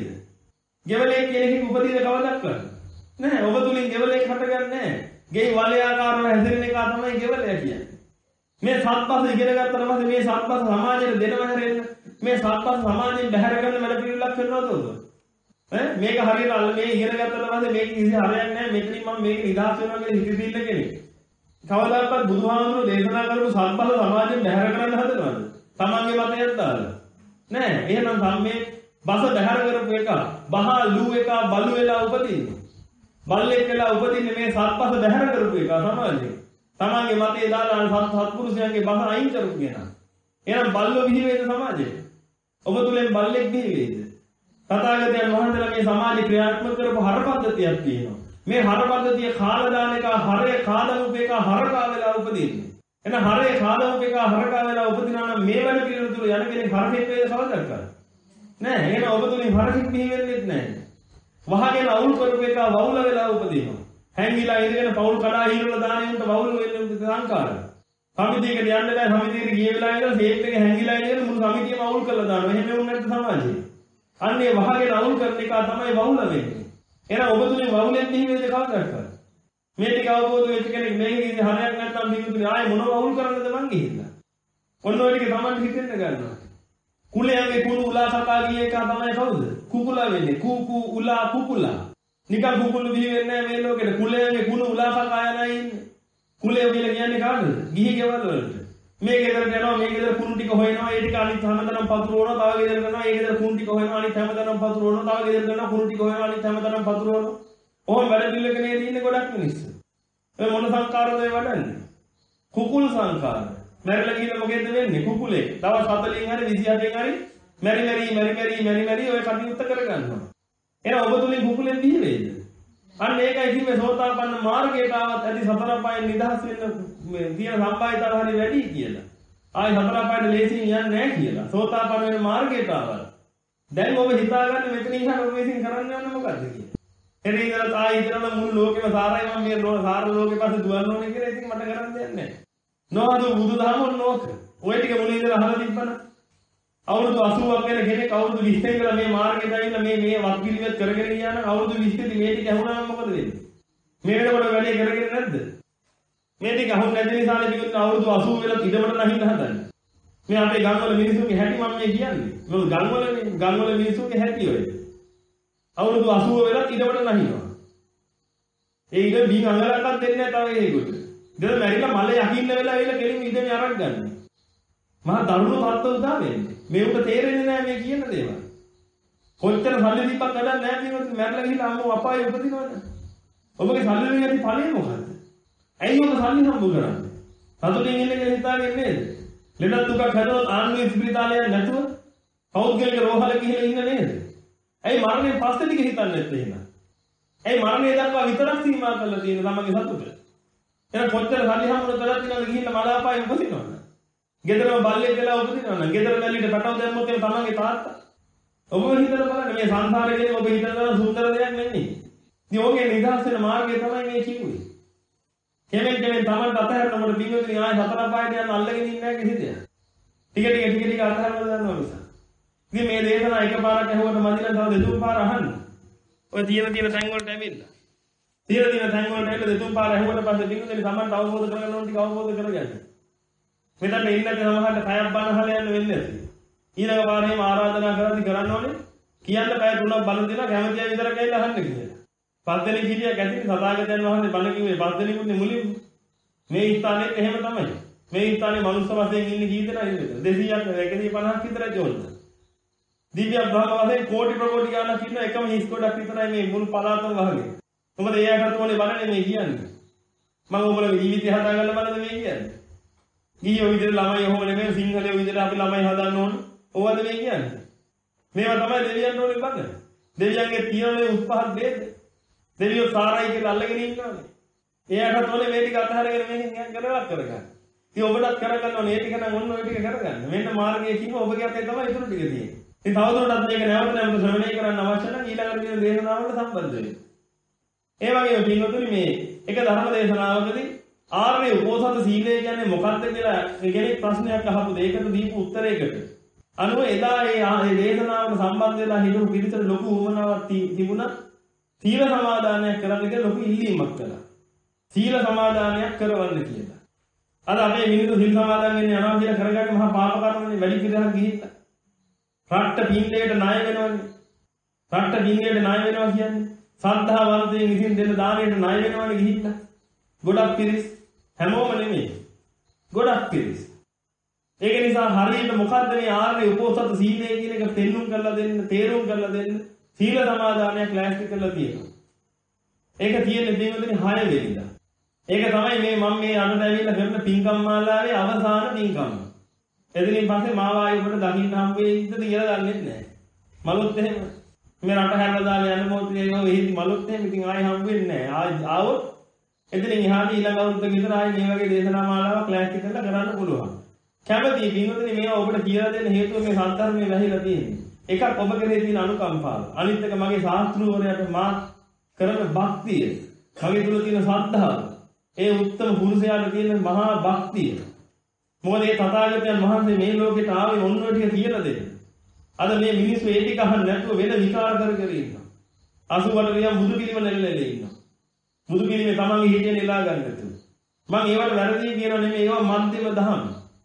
ගෙවලේ කියන එකේ උපදීන කවදක් කරන්නේ? නැහැ. ඔබ තුලින් ගෙවලේ හටගන්නේ නැහැ. ගේ වලයාකාරව හැසිරෙන එක තමයි ගෙවලය කියන්නේ. මේ සත්පස් ඉගෙන ගත්තට පස්සේ මේ සත්පස් සමාජයට දෙනව හැරෙන්න මේ සත්පස් සමාජයෙන් බැහැර කරන වැඩ පිළිවෙලක් කරනවද ඔබ? ඈ මේක හරියට අල්ල මේ ඉගෙන ගත්තට පස්සේ මේක කිසි හරයක් නැහැ. මෙතනින් මම මේක නිදහස් වෙනවා කියලා හිතෙන්න කෙනෙක්. කවදාකවත් බුදුහාමුදුරුවෝ දේශනා කරපු සත්පස් සමාජයෙන් බැහැර කරන්න හදනවද? තමන්ගේ මතයක් දාලා. නෑ. එහෙනම් සම්මේ බස බැහැර කරපු එක, බහා ලූ එක බලු වෙලා උපදින්නේ. බල්ලෙක් වෙලා උපදින්නේ මේ සත්පස බැහැර කරපු එක සමාජයෙන්. තමන්ගේ මතේ දාලා සත්පුරුෂයන්ගේ බස අයින් කරපු කෙනා. එහෙනම් බල්ලෝ බිහි වේද සමාජයේ? ඔබ තුලින් බල්ලෙක් බිහි වේද? තථාගතයන් වහන්සේලා මේ සමාජ ක්‍රියාත්මක කරපු හර පද්ධතියක් තියෙනවා. මේ හර පද්ධතිය කාලා දාන එක හරේ කාදමුප එක හරකා වෙලා උපදින්නේ. එහෙනම් හරේ කාදමුප එක හරකා වෙලා උපදිනා නම් මේ වැඩ පිළිවෙල තුල යන කෙනෙක් හරකෙක් වේද කවදාවත් නෑ. එහෙනම් ඔබ තුලින් හරකෙක් බිහි වෙන්නේ නැහැ. වහගෙන අවුල් කරපු එක වවුල වෙලා උපදිනවා. හැංගිලා ඉඳගෙන පවුල් කඩා හීරලා දාන උන්ට වවුල් වෙන්නේ සංකාරය. සමිතියකට යන්න බෑ. සමිතියට ගිය වෙලාවේ ඉඳලා සේප් එක හැංගිලා ඉඳගෙන මුළු සමිතියම අවුල් කරලා දානවා. එහෙම වුණ නැත්නම් සමාජයේ. අන්නේ වහගෙන අවුල් කරන එක තමයි වවුල වෙන්නේ. එහෙනම් ඔබ තුලින් වවුලෙන් බිහි වෙන්නේ කවදාවත්? මේ ටික අවබෝධ වෙච්ච කෙනෙක් මේකේ ඉඳි හරයක් නැත්නම් බිහිතුනේ ආයේ මොනව අවුල් කරන්නද මං ගිහිල්ලා. ඔන්න ඔය ටික තමයි හිතෙන්න ගන්නවා. කුලයේ කුණු උලා කතා ගිය එක තමයි කවුද? කුකුලා වෙන්නේ. කූ කූ උලා කුකුලා. නිකන් කුකුළු බිහි වෙන්නේ නැහැ මේ ලෝකෙට. කුලයේ කුණු උලා කතා යනයි ඉන්නේ. කුලයේ කියලා කියන්නේ කාටද? ගිහි ගෙවල් වලට. මේ ගෙදරට යනවා මේ ගෙදර කුණු ටික හොයනවා ඒ ටික අනිත් හැමදාම පතුරවනවා තව ගෙදරට යනවා ඒ ගෙදර කුණු ටික හොයනවා අනිත් හැමදාම පතුරවනවා තව ගෙදරට යනවා කුණු ටික හොයනවා අනිත් හැමදාම පතුරවනවා. ඔහොම වැඩ පිළිවෙලක නේද ඉන්නේ ගොඩක් මිනිස්සු. ඔය මොන සංකාරද ඒ වඩන්නේ? කුකුල් සංකාර. මැරිලා ගිහින් මොකෙද වෙන්නේ? කුකුලේ. තවත් හතලින් හරි විසිඅටෙන් හරි මැරි මැරි මැරි මැරි මැරි මැරි ඔය කටයුත්ත කරගන්නවා. එහෙනම් ඔබ තුලින් කුකුලෙන් බිහි වෙයිද? අන්න ඒකයි කිව්වේ සෝතාපන්න මාර්ගයට ආවත් ඇති සතර පායෙන් නිදහස් වෙන්න මේ තියෙන සම්භාවිතාව හරි වැඩි කියලා. ආයි සතර පායට ලේසියෙන් යන්නේ නැහැ කියලා. සෝතාපන්න වෙන මාර්ගයට ආවා. දැන් ඔබ හිතාගන්න මෙතනින් ඉහළ ඔබ විසින් කරන්න යන්නේ මොකද්ද කියලා. එතන ඉඳලා ආයි ඉතන මුළු ලෝකෙම සාරයි මම මේ සාර ලෝකෙ පස්සේ දුවන්න ඕනේ කියලා ඉතින් මට කරන්න දෙයක් නැහැ. නොහදු බුදුදහම ඕක. ඔය ටික මුලින් ඉඳලා අහලා තිබ්බන. අවුරුදු අසූවක් වෙන කෙනෙක් අවුරුදු විස්සෙන් ඉඳලා මේ මාර්ගයට ඇවිල්ලා මේ මේ වත් පිළිවෙත් කරගෙන ගියා නම් අවුරුදු විස්සේදී මේ ටික ඇහුණාම මොකද වෙන්නේ? මේ වෙනකොට වැඩේ කරගෙන නැද්ද? මේ ටික අහුන් නැති නිසානේ පිටුත් අවුරුදු අසූ වෙලා ඉඩමට නැහින්න හදන්නේ. මේ අපේ ගම්වල මිනිස්සුන්ගේ හැටි මම මේ කියන්නේ. මොකද ගම්වලනේ ගම්වල මිනිස්සුන්ගේ හැටි ඔය. අවුරුදු අසූ වෙලා ඉඩමට නැහිනවා. ඒ ඉඩ බින් අඟලක්වත් දෙන්නේ නැහැ තව ඒකට. ඉතින් මැරිලා මල යකින්න වෙලා ඇවිල්ලා කෙලින් ඉඩමේ අරන් ගන්න. මහා දරුණු තත්ත්ව උදා වෙන්නේ. මේකට තේරෙන්නේ නැහැ මේ කියන දේවල්. කොච්චර සල්ලි දීපක් වැඩක් නැහැ කියනොත් මැරලා ගිහිල්ලා අම්මෝ අපායේ උපදිනවද? ඔබගේ සල්ලි වලින් ඇති ඵලය මොකද්ද? ඇයි ඔබ සල්ලි හම්බ කරන්නේ? සතුටින් ඉන්නේ කියලා හිතාගෙන නේද? ලෙඩ දුකක් හැදුවොත් ආන්ගේ ස්පිරිතාලයක් නැතුව පෞද්ගලික රෝහල ගිහිල්ලා ඉන්න නේද? ඇයි මරණයෙන් පස්සේ ටික හිතන්නේ නැත්තේ එහෙනම්? ඇයි මරණය දක්වා විතරක් සීමා කරලා තියෙන තමන්ගේ සතුට? එහෙනම් කොච්චර සල්ලි හම්බුන කරලා තියෙනවද ගිහිල්ලා මලාපායි උපදිනවද? ගෙදරම බල්ලෙක් වෙලා උපදිනවද? ගෙදර බැල්ලිට පැටව දැම්මොත් ඒ තමන්ගේ තාත්තා. ඔබ හිතලා බලන්න මේ සංසාරේ කියන්නේ ඔබ හිතන සුන්දර දෙයක් නෙමෙයි. ඉතින් ඔගේ නිදහස් වෙන මාර්ගය තමයි මේ කිව්වේ. කෙනෙක් කෙනෙක් තමන්ට අතහැරනකොට බින්දුවේ ආය හතර පහට යන අල්ලගෙන ඉන්නේ නැහැ කිසි දෙයක්. ටික ටික ටික ටික අතහැරලා දානවා නිසා. ඉතින් මේ දේශනා එකපාරක් ඇහුවට මදිලා තව දෙතුන් පාර අහන්න. ඔය තියෙන තියෙන තැන් වලට ඇවිල්ලා. තියෙන තියෙන තැන් වලට ඇවිල්ලා දෙතුන් පාර ඇහුවට පස්සේ බින්දුවේ තමන්ට අවබෝධ කරගන්න ඕන ටික අවබෝධ කරගන්න. මෙතන ඉන්න කෙනාට කයක් බනහල යන්න වෙන්නේ නැති. ඊළඟ පාරේම ආරාධනා කරද්දි කරන්න ඕනේ කියන්න පැය තුනක් බණ දෙනවා කැමතියි විතර කියලා අහන්න කියලා. පස් දෙනෙක් හිටියා ගැතින් සදාගතයන් වහන්සේ බණ කිව්වේ පස් දෙනෙකුනේ මුලින්ම. මේ ස්ථානෙත් එහෙම තමයි. මේ ස්ථානේ මනුස්ස වශයෙන් ඉන්නේ කී දෙනා ඉන්නද? දෙසීයක් එකසිය පනහක් විතර ජෝල්ද. දිව්‍ය බ්‍රහ්ම වශයෙන් කෝටි ප්‍රකෝටි ගාණක් ඉන්න එකම හිස් කොටක් විතරයි මේ මුළු පළාතම වහගෙන. මොකද ඒ අයකට ඕනේ බණනේ මේ කියන්නේ. මම ඔයගොල්ලෝ ජීවිතය හදාගන්න බලද මේ කියන්නේ. ගියෝ විදිහට ළමයි ඔහොම නෙමෙයි සිංහලයේ විදිහට අපි ළමයි හදන්න ඕන. ඕවද මේ කියන්නේ. මේවා තමයි දෙවියන් ඕනේ බලන්න. දෙවියන්ගේ තියෙන උත්පහත් දෙන්න. දෙවියෝ සාරයි කියලා අල්ලගෙන ඉන්නවනේ. එයාට තෝලේ මේ ටික අතහරගෙන මෙහෙන් කරවක් කරගන්න. ඉතින් ඔබටත් කරගන්න ඕනේ. මේ ටික නම් ඔන්න ඔය ටික කරගන්න. මෙන්න මාර්ගයේ කිව්ව ඔබගේ අතේ තමයි ඉතුරු ටික තියෙන්නේ. ඉතින් තවදුරටත් මේක නැවත නැවත ශ්‍රවණය කරන්න අවශ්‍ය නම් ඊළඟට තියෙන දේශනාවලට සම්බන්ධ වෙන්න. ඒ වගේම පින්වතුනි මේ එක ධර්ම දේශනාවකදී ආර්ය උපෝසත සීලය කියන්නේ මොකක්ද කියලා කෙනෙක් ප්‍රශ්නයක් අහපු දෙයකට දීපු උත්තරයකට අනුව එදා ඒ දේශනාවට සම්බන්ධ වෙලා හිටපු පිරිසට ලොකු උවමනාවක් තිබුණා. සීල සමාදානයක් කරන්න කියලා ලොකු ඉල්ලීමක් කළා. සීල සමාදානයක් කරවන්න කියලා. අද අපේ මිනිස්සු සීල සමාදන් වෙන්නේ යනවා කියලා කරගන්න මහා පාප කර්මනේ වැඩි පිටහක් ගිහිල්ලා. රට්ට පින්දේට ණය වෙනවනේ. රට්ට පින්දේට ණය වෙනවා කියන්නේ සද්ධාවන්තයෙන් විසින් දෙන දාණයට ණය වෙනවනේ ගිහිල්ලා. ගොඩක් පිරිස් හැමෝම නෙමෙයි. ගොඩක් පිරිස්. ඒක නිසා හරියට මොකද්ද මේ ආර්ය උපෝසත සීලය කියන එක පෙන්눔 කරලා දෙන්න, තේරුම් කරලා දෙන්න සීල සමාදානයක් ලෑස්ති කරලා තියෙනවා. ඒක තියෙන්නේ දෙවියන්ගේ හය වෙනිදා. ඒක තමයි මේ මම මේ අඬ ඇවිල්ලා කරන පින්කම් මාලාවේ අවසාන පින්කම. එදිනින් පස්සේ මාව ආයෙ ඔබට දකින්න හම් වෙයිද කියලා දන්නේ නැහැ. මලොත් එහෙම මේ රට හැරලා දාලා යන මොහොතේ ඒව වෙහිදි මලොත් එහෙම ඉතින් ආයෙ හම් වෙන්නේ නැහැ. ආවොත් එදිනින් එහාට ඊළඟ අවුරුද්ද විතර ආයෙ මේ වගේ දේශනා මාලාවක් ලෑස්ති කරලා කරන්න පුළුවන්. කැමතියි පින්වතුනි මේවා ඔබට කියලා දෙන්න හේතුව මේ සත්‍යර්මයේ වැහිලා තියෙන්නේ. එකක් ඔබ කෙරේ තියෙන අනුකම්පාව. අනිත් එක මගේ ශාස්ත්‍රූවරයාට මා කරන භක්තිය. මගේ තුල තියෙන ශ්‍රද්ධාව. ඒ උත්තම පුරුෂයාට තියෙන මහා භක්තිය. මොකද මේ තථාගතයන් වහන්සේ මේ ලෝකෙට ආවේ ඔන්න ඔය ටික කියලා දෙන්න. අද මේ මිනිස්සු ඒ ටික අහන්න නැතුව වෙන විකාර කර කර ඉන්නවා. අසුබල නියම් බුදු පිළිම නැල්ලෙලේ ඉන්නවා. බුදු පිළිමේ තමන්ගේ හිතේ නෙලා ගන්න නැතුව. මම ඒවට වැරදි කියනවා නෙමෙයි ඒවා මන්දිම දහම්.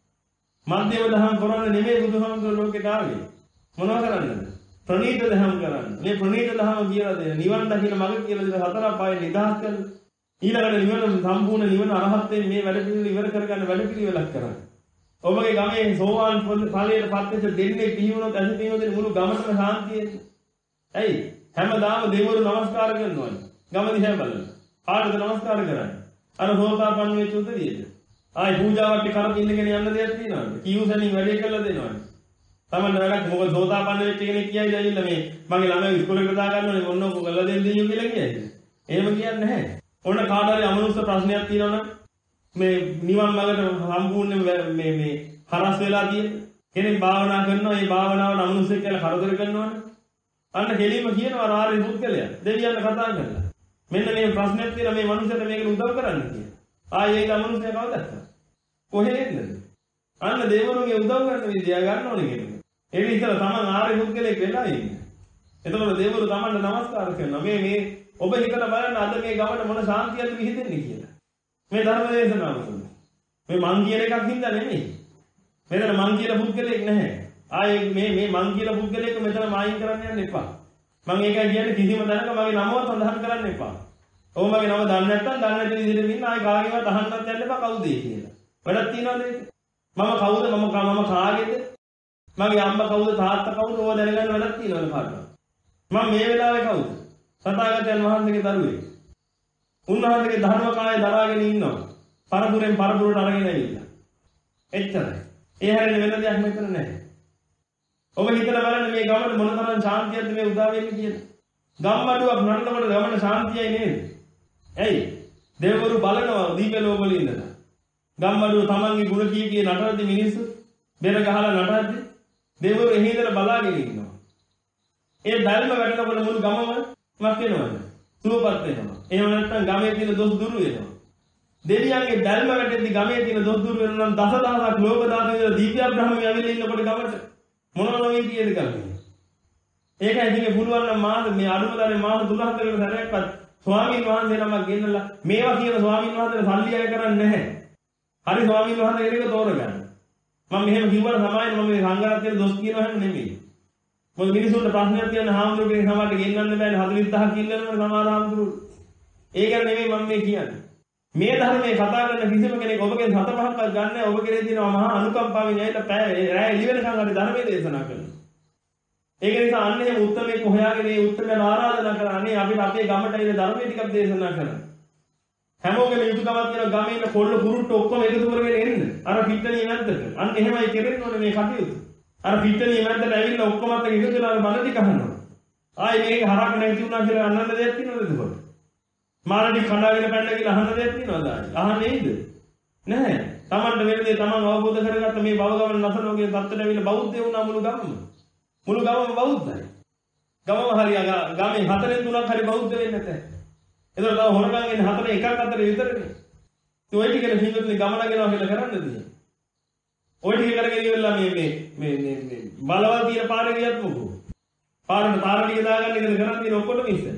මන්දිම දහම් කරන්නේ නෙමෙයි බුදුහාමුදුරුවෝ ලෝකෙට ආවේ. මොනවා කරන්නද? ප්‍රණීත දහම් කරන්න. මේ ප්‍රණීත දහම කියලා දෙන නිවන් දකින්න මඟ කියලා දෙන හතර පාය නිදහස් කරන. ඊළඟට නිවන සම්පූර්ණ නිවන අරහත්යෙන් මේ වැඩ පිළිවෙල ඉවර කරගන්න වැඩ පිළිවෙලක් කරන්න. ඔබගේ ගමේ සෝවාන් ඵලයට පත් වෙච්ච දෙන්නේ පිහිනුනොත් ඇති පිහිනුනොත් මුළු ගමටම ශාන්තිය. ඇයි? හැමදාම දෙවිවරු නමස්කාර කරනවනේ. ගම දිහා බලන්න. ආඩද නමස්කාර කරන්නේ. අර සෝතාපන්න වෙච්ච උදවියට. ආයි පූජාවට කරක් ඉන්නගෙන යන්න දෙයක් තියෙනවද? කීවසනින් වැඩේ කරලා දෙනවනේ. තමන්න වැඩක් මොකද සෝතාපන්න වෙච්ච කෙනෙක් කියයිද ඇවිල්ලා මේ මගේ ළමයි ඉස්කෝලේට දාගන්න ඕනේ මොන ඔක්කො කරලා දෙන්න දෙයියෝ කියලා කියයිද? එහෙම කියන්නේ නැහැ. ඔන්න කාට හරි අමනුෂ්‍ය ප්‍රශ්නයක් තියෙනවනම් මේ නිවන් මාර්ගට සම්පූර්ණ මේ මේ හරස් වෙලා තියෙන කෙනෙක් භාවනා කරනවා ඒ භාවනාවට අමනුෂ්‍ය කියලා කරදර කරනවනේ. අන්න කෙලින්ම කියනවා ආර්ය පුද්ගලයා දෙවියන්ට කතා කරලා. මෙන්න මේ ප්‍රශ්නයක් තියෙනවා මේ මනුස්සයට මේකට උදව් කරන්න කියලා. ආයේ ඒක අමනුෂ්‍ය කවදද? කොහෙද? අන්න දෙවිවරුන්ගේ උදව් කරන විදිය ගන්න ඕනේ කෙනෙක්. ඒ විතර තමන් ආර්ය පුද්ගලෙක් වෙලා ඉන්නේ. එතකොට දෙවිවරු තමන්ට නමස්කාර කරනවා. මේ මේ ඔබ හිතලා බලන්න අද මේ ගමන මොන ශාන්තියක්ද විහිදෙන්නේ කියලා. මේ ධර්ම දේශනාව තුළ. මේ මං කියන එකක් හින්දා නෙමෙයි. මෙතන මං කියන පුද්ගලෙක් නැහැ. ආයේ මේ මේ මං කියන පුද්ගලෙක් මෙතන මායින් කරන්න යන්න එපා. මම ඒකයි කියන්නේ කිසිම තැනක මගේ නමවත් සඳහන් කරන්න එපා. ඔව් මගේ නම දන්නේ නැත්නම් දන්නේ නැති විදිහට ඉන්න ආයේ කාගෙවත් අහන්නත් යන්න එපා කවුද කියලා. වැඩක් තියනවද ඒක? මම කවුද මම මම කාගේද? මගේ අම්මා කවුද තාත්තා කවුද ඕවා දැනගන්න වැඩක් තියනවද කාටවත්? මම මේ වෙලාවේ කවුද? සතාගතයන් වහන්සේගේ දරුවෙක්. උන්වහන්සේගේ ධර්ම කාය දරාගෙන ඉන්නවා. පරපුරෙන් පරපුරට අරගෙන ඇවිල්ලා. එච්චරයි. ඒ හැරෙන්න වෙන දෙයක් මෙතන නැහැ. ඔබ හිතලා බලන්න මේ ගමන මොන තරම් ශාන්තියක්ද මේ උදා වෙන්නේ කියලා. ගම්මඩුවක් නන්නකොට ගමන ශාන්තියයි නේද? ඇයි? දෙවිවරු බලනවා දීප ලෝකවල ඉඳලා. ගම්මඩුව තමන්ගේ ගුණ කී කී නටද්දි මිනිස්සු බෙර ගහලා නටද්දි දෙවිවරු එහි ඉඳලා බලාගෙන ඉන්නවා. ඒ ධර්ම වැටෙනකොට මුළු ගමම මස් වෙනවද? සුවපත් වෙනවා. එහෙම නැත්නම් ගමේ තියෙන දොස් දුරු වෙනවා. දෙවියන්ගේ ධර්ම වැටෙද්දි ගමේ තියෙන දොස් දුරු වෙනවා නම් දසදහසක් ලෝක දාතු විතර දීප්‍ය බ්‍රහ්මයේ ඇවිල්ලා ඉන්නකොට ගමට මොනවා නොවේ කියද කරන්නේ. ඒකයි ඉතින් පුළුවන් නම් මාස මේ අනුමතනේ මාස තුනකට සැරයක්වත් ස්වාමීන් වහන්සේ නමක් ගෙන්නලා මේවා කියන ස්වාමීන් වහන්සේට සල්ලි අය කරන්නේ නැහැ. හරි ස්වාමීන් වහන්සේ කෙනෙක් තෝරගන්න. මම මෙහෙම කිව්වට සමායන මම මේ සංඝරත්නයේ දොස් කියනවා හැම නෙමෙයි. මොකද මිනිසුන්ට ප්‍රශ්නයක් තියෙන හාමුදුරුවෝ කෙනෙක් සමහරට ගෙන්නන්න බෑනේ හතළිස් දහසක් ඉල්ලනවා සමහර හාමුදුරුවෝ. ඒක නෙමෙයි මම මේ කියන්නේ. මේ ධර්මයේ කතා කරන කිසිම කෙනෙක් ඔබගෙන් හත පහක්වත් ගන්න නැහැ. ඔබ කෙරේ තියෙනවා මහා අනුකම්පාවෙන් ඇවිල්ලා පැය රැය එළි වෙනකන් හරි ධර්මයේ දේශනා කරනවා. ඒක නිසා අන්න එහෙම උත්තරමෙක් හොයාගෙන ඒ උත්තරමයන් ආරාධනා කරා අනේ අපිට අපේ ගමට ඉන්න ධර්මයේ ටිකක් දේශනා කරන්න. හැමෝගෙම යුතුයකමක් තියෙන ගමේ ඉන්න කොල්ල කුරුට්ට ඔක්කොම එකතු කරගෙන එන්න. අර පිටණිය මැද්දට. අන්න එහෙමයි කෙරෙන්න ඕනේ මේ කටයුතු. අර පිටණිය මැද්දට ඇවිල්ලා ඔක්කොමත් එකතු වෙලා අර බණ ටික අහනවා. ආයේ මේක හරක් නැති වුණා කියලා අන්නන්න දෙයක් තියෙනවද එතකොට? මාළටි කඩාගෙන පැන්න කියලා අහන්න දෙයක් තියෙනවද ආයේ? අහන්නේද? නැහැ. Tamanට වෙන දේ Taman අවබෝධ කරගත්ත මේ භව ගමන නැසනෝගේ තත්ත්වයට ඇවිල්ලා බෞද්ධය වුණා මුළු ගමම. මුළු ගමම බෞද්ධයි. ගමම හරිය ගමේ හතරෙන් තුනක් හරි බෞද්ධ වෙන්නේ නැහැ. ඒතර තව හොරගම් එන්නේ හතරේ එකක් අතර විතරනේ. ඒ ඔය ටිකේ පිටුතුනේ ගමන ගෙනවා කියලා කරන්නද? ඔය ටික කරගෙන ඉවරලා මේ මේ මේ මේ බලවල් තියෙන පාරේ ගියත් මොකෝ. පාරේ පාර ටික දාගන්න ඉතින් කරන්නේ ඔක්කොටම ඉස්සෙල්ලා.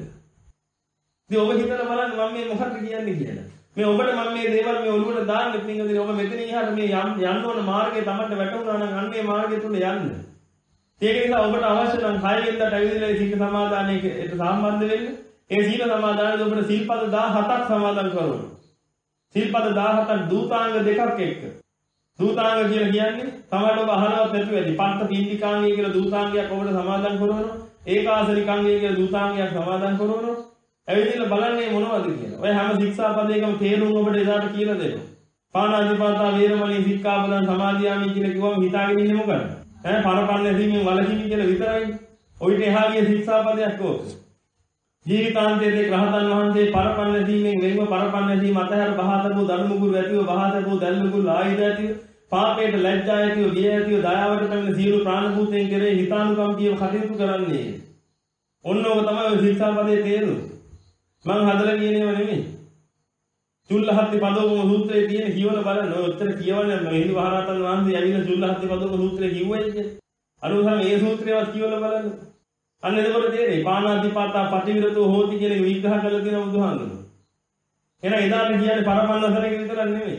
ඉතින් ඔබ හිතලා බලන්න මම මේ මොකක්ද කියන්නේ කියලා. මේ ඔබට මම මේ දේවල් මේ ඔළුවට දාන්න පිටින් ඔබ මෙතන ඉහට මේ යන්න ඕන මාර්ගය තමයි වැටුණා නම් අන්නේ මාර්ගය තුල යන්න. ඒක නිසා ඔබට අවශ්‍ය නම් කය වෙනදට ඇවිදලා සීල සමාදානයේට සම්බන්ධ වෙන්න. ඒ සීල සමාදානයේ ඔබට සිල්පද දහහතක් සමාදන් කරන්න. සිල්පද දහහතක් දූතාංග දෙකක් එක්ක. දූතාංග කියලා කියන්නේ තමයි ඔබ අහලවත් නැතුව ඇති. පංච පීඨිකාංගය කියලා දූතාංගයක් ඔබට සමාදන් කරනවා. ඒකාසනිකාංගය කියලා දූතාංගයක් සමාදන් කරනවා. ඇවිදින්න බලන්නේ මොනවද කියලා. ඔය හැම ශික්ෂාපදයකම තේරුම් ඔබට එදාට කියලා දෙනවා. පාණාතිපාතා වේරමණී සික්ඛාපදං සමාදියාමි කියලා කිව්වම හිතාගෙන ඉන්නේ මොකද? ඈ පරපන්න ඇසීමෙන් වලකිමි කියලා විතරයි. ඔයිට එහා ගිය ශික්ෂාපදයක් ඕක. ජීවිතාන්තයේදී රහතන් වහන්සේ පරපන්න ඇසීමෙන් වෙනම පරපන්න ඇසීම අතහැර බහාතකෝ ධර්මගුරු ඇතිව බහාතකෝ දැල්මගුරු ආයුධ ඇතිව පාපයට ලැජ්ජා ඇතිව බිය ඇතිව දයාවට පැමිණ සියලු ප්‍රාණභූතයන් කෙරෙහි හිතානුකම්පිතව කටයුතු කරන්නේ. ඔන්න ඔක තමයි ඔය ශික්ෂාපදයේ තේරුම. මං හදලා කියනේව නෙමෙයි. චුල්ලහත්ති පදෝපම සූත්‍රයේ තියෙන කියවල බලන්න. ඔය උත්තර කියවන්නේ මෙහිඳු මහරහතන් වහන්සේ ඇවිල්ලා චුල්ලහත්ති පදෝපම සූත්‍රය කිව්වයි කියන්නේ. අනුසම මේ සූත්‍රයවත් කියවල බලන්න. අන්න එතකොට තේරෙයි. පාණාතිපාතා පටිවිරතෝ හෝති කියන එක විග්‍රහ කරලා තියෙන බුදුහාමුදුරුවෝ. එහෙනම් එදාට කියන්නේ පරපන්නසරක විතරක් නෙමෙයි.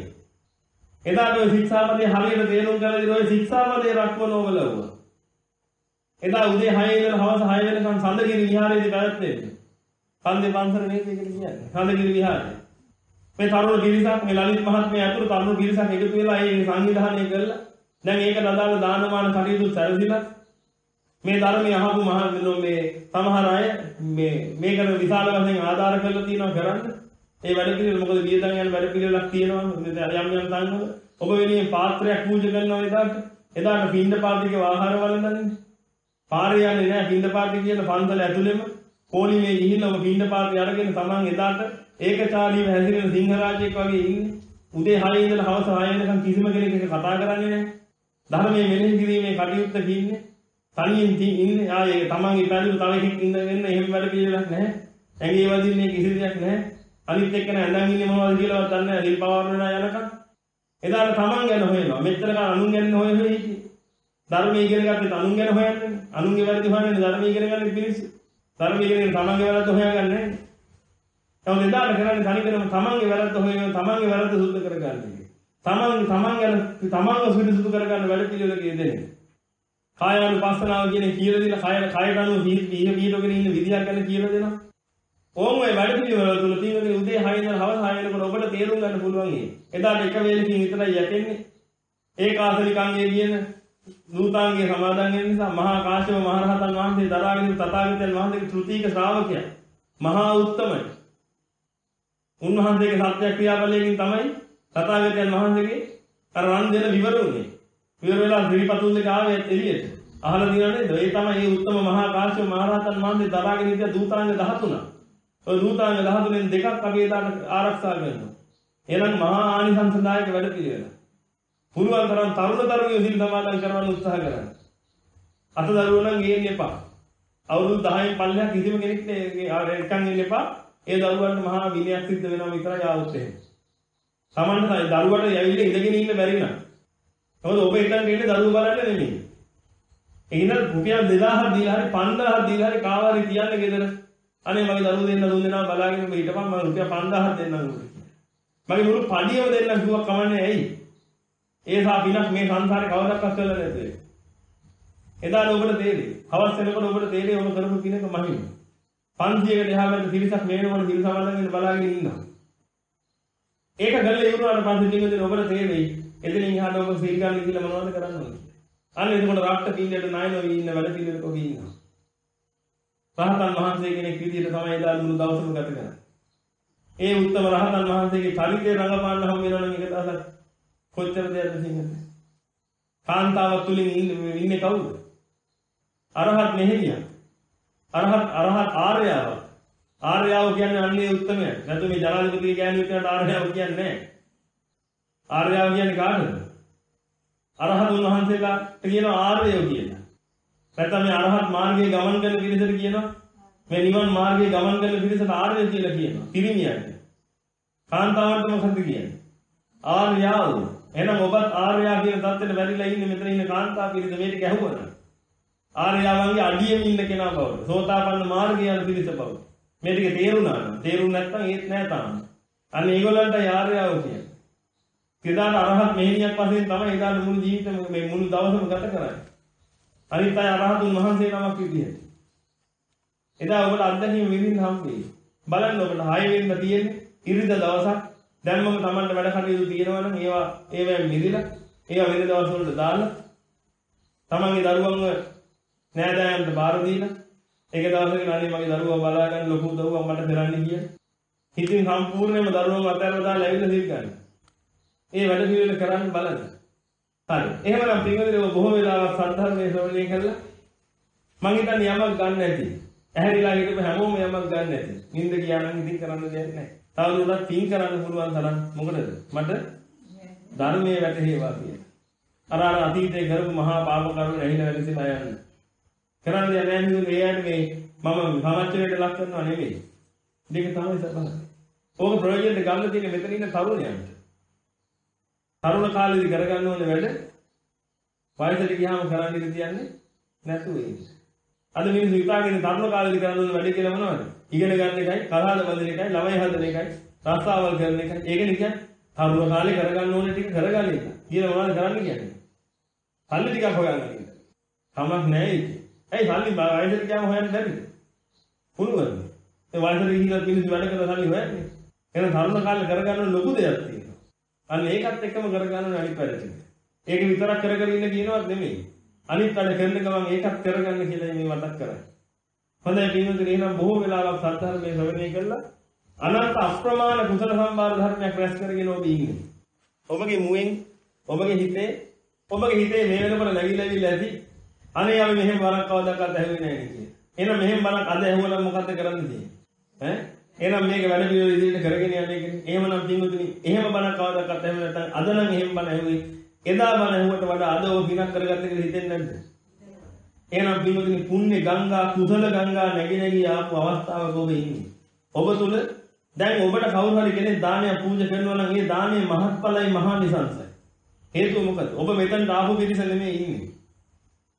එදාට ඔය ශික්ෂාපදේ හරියට තේරුම් කරලා ඉතින් ඔය ශික්ෂාපදේ රැක්වනෝ බලවුවා. එදා උදේ හය ඉඳලා හවස හය වෙනකන් සඳගිරි විහාරයේදී පැවැත්වෙන්නේ. කන්දේ පන්සල නේද කියලා කියන්නේ. කන්දගිරි විහාරය. මේ තරුණ පිරිසක් මේ ලලිත් මහත්මයා අතුරු තරුණ පිරිසක් එකතු වෙලා මේ සංවිධානය කළා. දැන් ඒකට අදාළ දානමාන කටයුතු සැලසිලා මේ ධර්මයේ අහපු මහ මේ සමහර අය මේ මේකට විශාල වශයෙන් ආධාර කරලා තියෙනවා කරන්න. ඒ වැඩ පිළිවෙල මොකද වියදම් යන වැඩ පිළිවෙලක් තියෙනවා. යම් යම් තැන්වල ඔබ වෙනුවෙන් පාත්‍රයක් පූජා කරනවා එදාට. එදාට පින්ඩ පාත්‍රිකේ ආහාර වළඳන්නේ. පාරේ යන්නේ නැහැ පින්ඩ පාත්‍රික කියන පන්සල ඇතුළෙම පොලිමේ ගිහිල්ලා ඔබ පින්ඩ පාත්‍රය අරගෙන තමන් එදාට ඒකචාරීව හැසිරෙන සිංහරාජයෙක් වගේ ඉන්නේ. උදේ හය ඉඳලා හවස හය වෙනකන් කිසිම කෙනෙක් එක කතා කරන්නේ නැහැ. ධර්මයේ මෙනෙහි කිරීමේ කටයුත්ත කියන්නේ තනියෙන් ඉන්නේ. ආයේ තමන්ගේ පැදුරු තව එකෙක් ඉඳගෙන එහෙම වැඩ පිළිවෙලක් නැහැ. ඇඟේ වදින්නේ කිසි දෙයක් නැහැ. අනිත් එක්කන ඇඳන් ඉන්නේ මොනවද කියලාවත් දන්නේ නැහැ. හිල් පවර්ණනා යනකම් එදාට තමන් ගැන හොයනවා. මෙච්චර කාල අනුන් ගැන හොය හොය හිටියේ. ධර්මයේ ඉගෙන ගත්තේ අනුන් ගැන හොයන්නේ. අනුන්ගේ වැරදි හොයන්නේ ධර්මයේ ඉගෙන ගන්න පිළිස්සු. ධර්මයේ ඉගෙන තමන්ගේ වැරද්ද හොයාගන්නේ නැහැ. තවද එදාට කරන්නේ තනිකරම තමන්ගේ වැරද්ද හොයන තමන්ගේ වැරද්ද සුද්ධ කරගන්නේ. තමන් තමන් ගැන තමන්ව සුදුසු කරගන්න වැඩ පිළිවෙලක යෙදෙන්නේ. කායානුපස්සනාව කියන කියලා දෙන කය කයට අනුව පිහිට පිහිටගෙන ඉන්න විදියක් ගැන කියලා දෙනවා. ඕම් ඔය වැඩ පිළිවෙල තුල තියෙන උදේ හය ඉඳන් හවස හය වෙනකොට ඔබට තේරුම් ගන්න පුළුවන් ඒ. එදාට එක වේලකින් විතරයි යැපෙන්නේ. ඒකාසනිකංගේ කියන නූතාංගයේ සමාදන් වෙන නිසා මහා කාශ්‍යප මහ රහතන් වහන්සේ දරාගෙන තථාගතයන් වහන්සේගේ ත්‍ෘතීක ශ්‍රාවකයා මහා උත්තමයි. උන්වහන්සේගේ සත්‍ය ක්‍රියාවලියකින් තමයි තථාගතයන් වහන්සේගේ අර රන් දෙන විවර උනේ. විවර වෙලා ත්‍රිපතුන් දෙක ආවේ එළියට. අහලා දිනන්නේ ඒ තමයි මේ උත්තම මහා කාශ්‍යප මහ රහතන් වහන්සේ දරාගෙන ඉන්න දූතාංග දහතුනක්. ඔය දූතාංග දහතුනෙන් දෙකක් අපි එදාට ආරක්ෂා කරනවා. එහෙනම් මහා ආනිසංසදායක වැඩ පිළිවෙල. පුළුවන් තරම් තරුණ තරුණියෝ සිල් සමාදන් කරවන්න උත්සාහ කරන්න. අත දරුවෝ නම් ගේන්න එපා. අවුරුදු දහයෙන් පල්ලෙහා කිසිම කෙනෙක් නිකන් ඉන්න එපා. ඒ දරුවන්ට මහා විනයක් සිද්ධ වෙනවා විතරයි ආවොත් එහෙම. සමහරවිට දරුවට යවිලා ඉඳගෙන ඉන්න බැරි නම්. මොකද ඔබ හිතන්නේ ඉන්නේ දරුවෝ බලන්න නෙමෙයි. එහෙනම් රුපියල් දෙදාහක් දීලා හරි පන්දාහක් දීලා හරි කාවාරි තියන්න ගෙදර. අනේ මගේ දරුවෝ දෙන්න දුන් දෙනා බලාගෙන ඔබ හිටපන් මම රුපියල් පන්දාහක් දෙන්නම් උඹට. මගේ මුළු පඩියම දෙන්නම් කිව්වක් කමන්නේ ඇයි? ඒ සා පිනක් මේ සංසාරේ කවදාවත් කරලා නැතේ. එදාට ඔබට තේරෙයි. හවස් වෙනකොට ඔබට තේරෙයි ඔබ කරපු පිනක මහිම. පන්සියකට එහා පැත්තේ තිරිසක් මේ වෙනකොට තිරිස සමාදන්ගෙන බලාගෙන ඉන්නවා. ඒක ගල්ලේ ඉවරුවාට පස්සේ ටිකෙන් ඔබට තේරෙයි. එදින එහාට ඔබ සීල් ගන්න කියලා මොනවද කරන්න ඕනේ. අන්න එතකොට රක්ත පිළියෙට නායනෝ ඉන්න වැඩ පිළිවෙලක ඔබ ඉන්නවා. රහතන් වහන්සේ කෙනෙක් විදිහට තමයි එදා මුළු දවසම ගත කරන්නේ. ඒ උත්තම රහතන් වහන්සේගේ චරිතය රඟපාන්න හම් වෙනවනම් ඒක තමයි කොච්චර දෙයක්ද සිංහද? කාන්තාවක් තුලින් ඉන්නේ කවුද? අරහත් මෙහෙණියක්. අරහත් අරහත් ආර්යාව. ආර්යාව කියන්නේ අන්නේ උත්තමය. නැත්නම් මේ ජනාධිපති කියන්නේ විතරට ආර්යාව කියන්නේ නැහැ. ආර්යාව කියන්නේ කාටද? අරහතුන් වහන්සේලාට කියනවා ආර්යයෝ කියලා. නැත්නම් මේ අරහත් මාර්ගයේ ගමන් කරන පිරිසට කියනවා මේ නිවන් මාර්ගයේ ගමන් කරන පිරිසට ආර්ය කියලා කියනවා. පිරිමියන්ට. කාන්තාවන්ට මොකක්ද කියන්නේ? ආර්යාව. එහෙනම් ඔබත් ආර්යා කියන தත්ත්වෙට වැරිලා ඉන්නේ මෙතන ඉන්න කාන්තා පිරිස මේ ටික ඇහුවනම්. ආර්යාවන්ගේ අඩියෙම ඉන්න කෙනා බවට. සෝතාපන්න මාර්ගය යන පිරිස බවට. මේ ටික තේරුණා නම් තේරුම් නැත්නම් ඒත් නෑ තාම. අන්න ඒගොල්ලන්ට ආර්යාව කියන්නේ. එදාට අරහත් මෙහෙණියක් වශයෙන් තමයි එදාට මුළු ජීවිතේම මේ මුළු දවසම ගත කරන්නේ. අනිත් අය අරහතුන් වහන්සේ නමක් විදියට. එදා ඔබට අත්දැකීම් විඳින්න හම්බෙයි. බලන්න ඔබට හය වෙනිදා තියෙන්නේ ඉරිදා දවසක්. දැන් මම Tamanට වැඩ කටයුතු තියෙනවා නම් ඒවා ඒවෙන් මිදිලා ඒවා වෙන දවස් වලට දාලා Tamanගේ දරුවන්ව නෑදෑයන්ට බාර දීලා ඒක දවසක අනේ මගේ දරුවා බලා ගන්න ලොකු දරුවා මට කරන්න කියලා. ඉතින් සම්පූර්ණයෙන්ම දරුවන්ව අතහැරලා දාලා ඇවිල්ලා සිල් ගන්න. ඒ වැඩ පිළිවෙල කරන්න බලන්න. හරි. එහෙමනම් පින්වතුනි ඔබ බොහෝ වෙලාවක් සද්ධර්මයේ ශ්‍රවණය කළා. මං හිතන්නේ යමක් ගන්න නැති. ඇහැරිලා හිටපු හැමෝම යමක් ගන්න නැති. නින්ද ගියා නම් ඉතින් කරන්න දෙයක් නැහැ. තවදුරටත් පින් කරන්න පුළුවන් තරම් මොකටද? මට ධර්මයේ වැටහෙවා කියලා. අර අර අතීතයේ කරපු මහා පාප කර්ම නැහිලා වැඩිලා යන්න. කරන්න දෙයක් නැහැ නේද? ඒ යන්නේ මේ මම සමච්චරයට ලක් කරනවා නෙමෙයි. දෙක තමයි සබඳ. ඕක ප්‍රයෝජනෙට ගන්න තියෙන්නේ මෙතන ඉන්න තරුණයන්ට. තරුණ කාලේදී කරගන්න ඕනේ වැඩ වයසට ගියාම කරන්න ඉඳ තියන්නේ නැතුව ඉන්නේ. අද මිනිස්සු හිතාගෙන තරුණ කාලේදී කරන්න ඕනේ වැඩ කියලා මොනවද? ඉගෙන ගන්න එකයි, කලහද බඳින එකයි, ළමයි හදන එකයි, රස්සාවල් කරන එකයි. ඒක නිකන් තරුණ කාලේ කරගන්න ඕනේ ටික කරගන්න එක. කියලා මොනවද කරන්න කියන්නේ? සල්ලි ටිකක් හොයන්න ඉන්න. කමක් නැහැ ඒක. ඇයි සල්ලි වයසට ගියාම හොයන්න බැරිද? පුළුවන්. ඒ වයසට ගිහිල්ලා මිනිස්සු වැඩ කරලා සල්ලි හොයන්නේ. එහෙනම් තරුණ කාලේ කරගන්න ලොකු දෙයක් තියෙනවා. අන්න ඒකත් එක්කම කරගන්න ඕනේ අනිත් පැත්තට. ඒක විතරක් කර කර ඉන්න කියනවත් නෙමෙයි. අනිත් වැඩ කරන ගමන් ඒකත් කරගන්න කියලා මේ මතක් කරන්නේ. හොඳයි පින්වතුනි එහෙනම් බොහෝ වෙලාවක් සත්‍යධර්මයේ ශ්‍රවණය කළා අනන්ත අප්‍රමාණ කුසල සම්භාර ධර්මයක් රැස් කරගෙන ඔබ ඉන්නේ. ඔබගේ මුවෙන් ඔබගේ හිතේ ඔබගේ හිතේ මේ වෙනකොට නැగిලා ඉවිල්ලා ඇති. අනේ අපි මෙහෙම වරක් කවදාකවත් ඇහුවේ නැහැ නේ කියලා. එහෙනම් මෙහෙම වරක් අද ඇහුවනම් මොකද්ද කරන්න තියෙන්නේ? ඈ එහෙනම් මේක වැඩ පිළිවෙල ඉදිරියට කරගෙන යන්නේ කියන්නේ. එහෙමනම් පින්වතුනි එහෙම බණක් කවදාකවත් ඇහුවේ නැත්නම් අද නම් එහෙම බණ ඇහුවේ. එදා බණ ඇහුවට වඩා අද ඔබ පිනක් කරගත්ත කියලා හිතෙන්නේ නැද්ද? එහෙනම් පින්වතුනි පුණ්‍ය ගංගා කුසල ගංගා නැగి නැగి ආපු අවස්ථාවක ඔබ ඉන්නේ. ඔබ තුල දැන් ඔබට කවුරු හරි කෙනෙක් දානයක් පූජා කරනවා නම් ඒ දානයේ මහත්ඵලයි මහා නිසංසයි. හේතුව මොකද? ඔබ මෙතනට ආපු පිරිස නෙමෙයි ඉන්නේ.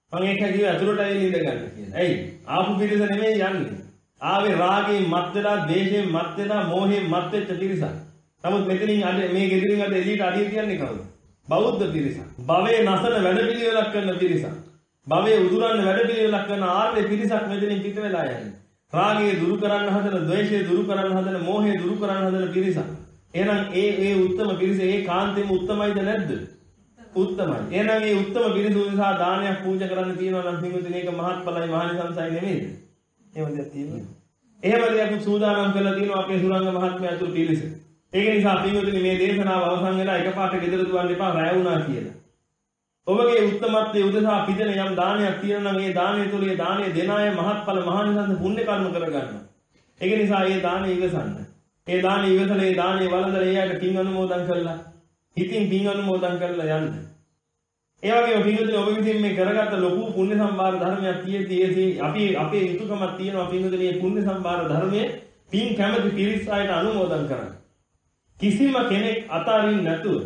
මම ඒක කිව්වා අතුරට ඇවිල්ලා ඉඳ ගන්න කියලා. ඇයි? ආපු පිරිස නෙමෙයි යන්නේ. ආවේ රාගයෙන් මත් වෙලා, ද්වේෂයෙන් මත් වෙලා, මෝහයෙන් මත් වෙච්ච පිරිසක්. නමුත් මෙතනින් අද මේ ගෙදරින් අද එළියට අඩිය තියන්නේ කවුද? බෞද්ධ පිරිසක්. භවයේ නැසන වැඩපිළිවෙලක් කරන පිරිසක්. භවයේ උදුරන්න වැඩපිළිවෙලක් කරන ආර්ය පිරිසක් මෙතනින් පිට වෙලා යන්නේ. රාගය දුරු කරන්න හදන, ද්වේෂය දුරු කරන්න හදන, මෝහය දුරු කරන්න හදන පිරිසක්. එහෙනම් ඒ ඒ උත්තම පිරිස ඒ කාන්තේම උත්තමයිද නැද්ද? උත්තමයි. එහෙනම් මේ උත්තම පිරිස උදෙසා දානයක් පූජා කරන්න තියෙනවා නම් පින්වතුනි ඒක මහත්ඵලයි මහානිසංසයි නෙමෙයිද? එහෙම දෙයක් තියෙනවා. එහෙම දෙයක් සූදානම් කරලා තියෙනවා අපේ සුරංග මහත්මයා අතුරු පිරිස. ඒක නිසා පින්වතුනි මේ දේශනාව අවසන් වෙලා එකපාරට ගෙදර දුවන්න එපා රැය වුණා කියලා. ඔබගේ උත්තමත්වයේ උදෙසා පිටන යම් දානයක් තියෙනවා නම් ඒ දානය තුළ ඒ දානය දෙන අය මහත්ඵල මහානිසංස පුණ්‍ය කර්ම කරගන්නවා. ඒක නිසා ඒ දානය ඉවසන්න. ඒ දානය ඉවසලා ඒ දානය වළඳලා ඒ අයට පින් අනුමෝදන් කරලා හිතින් පින් අනුමෝදන් කරලා යන්න. ඒ වගේම පින්වතුනි ඔබ විසින් මේ කරගත්ත ලොකු පුණ්‍ය සම්භාර ධර්මයක් තියෙදී අපි අපේ යුතුයකමක් තියෙනවා පින්වතුනි මේ පුණ්‍ය සම්භාර ධර්මයේ පින් කැමති පිරිස් අයට අනුමෝදන් කරන්න. කිසිම කෙනෙක් අතාරින්න නැතුව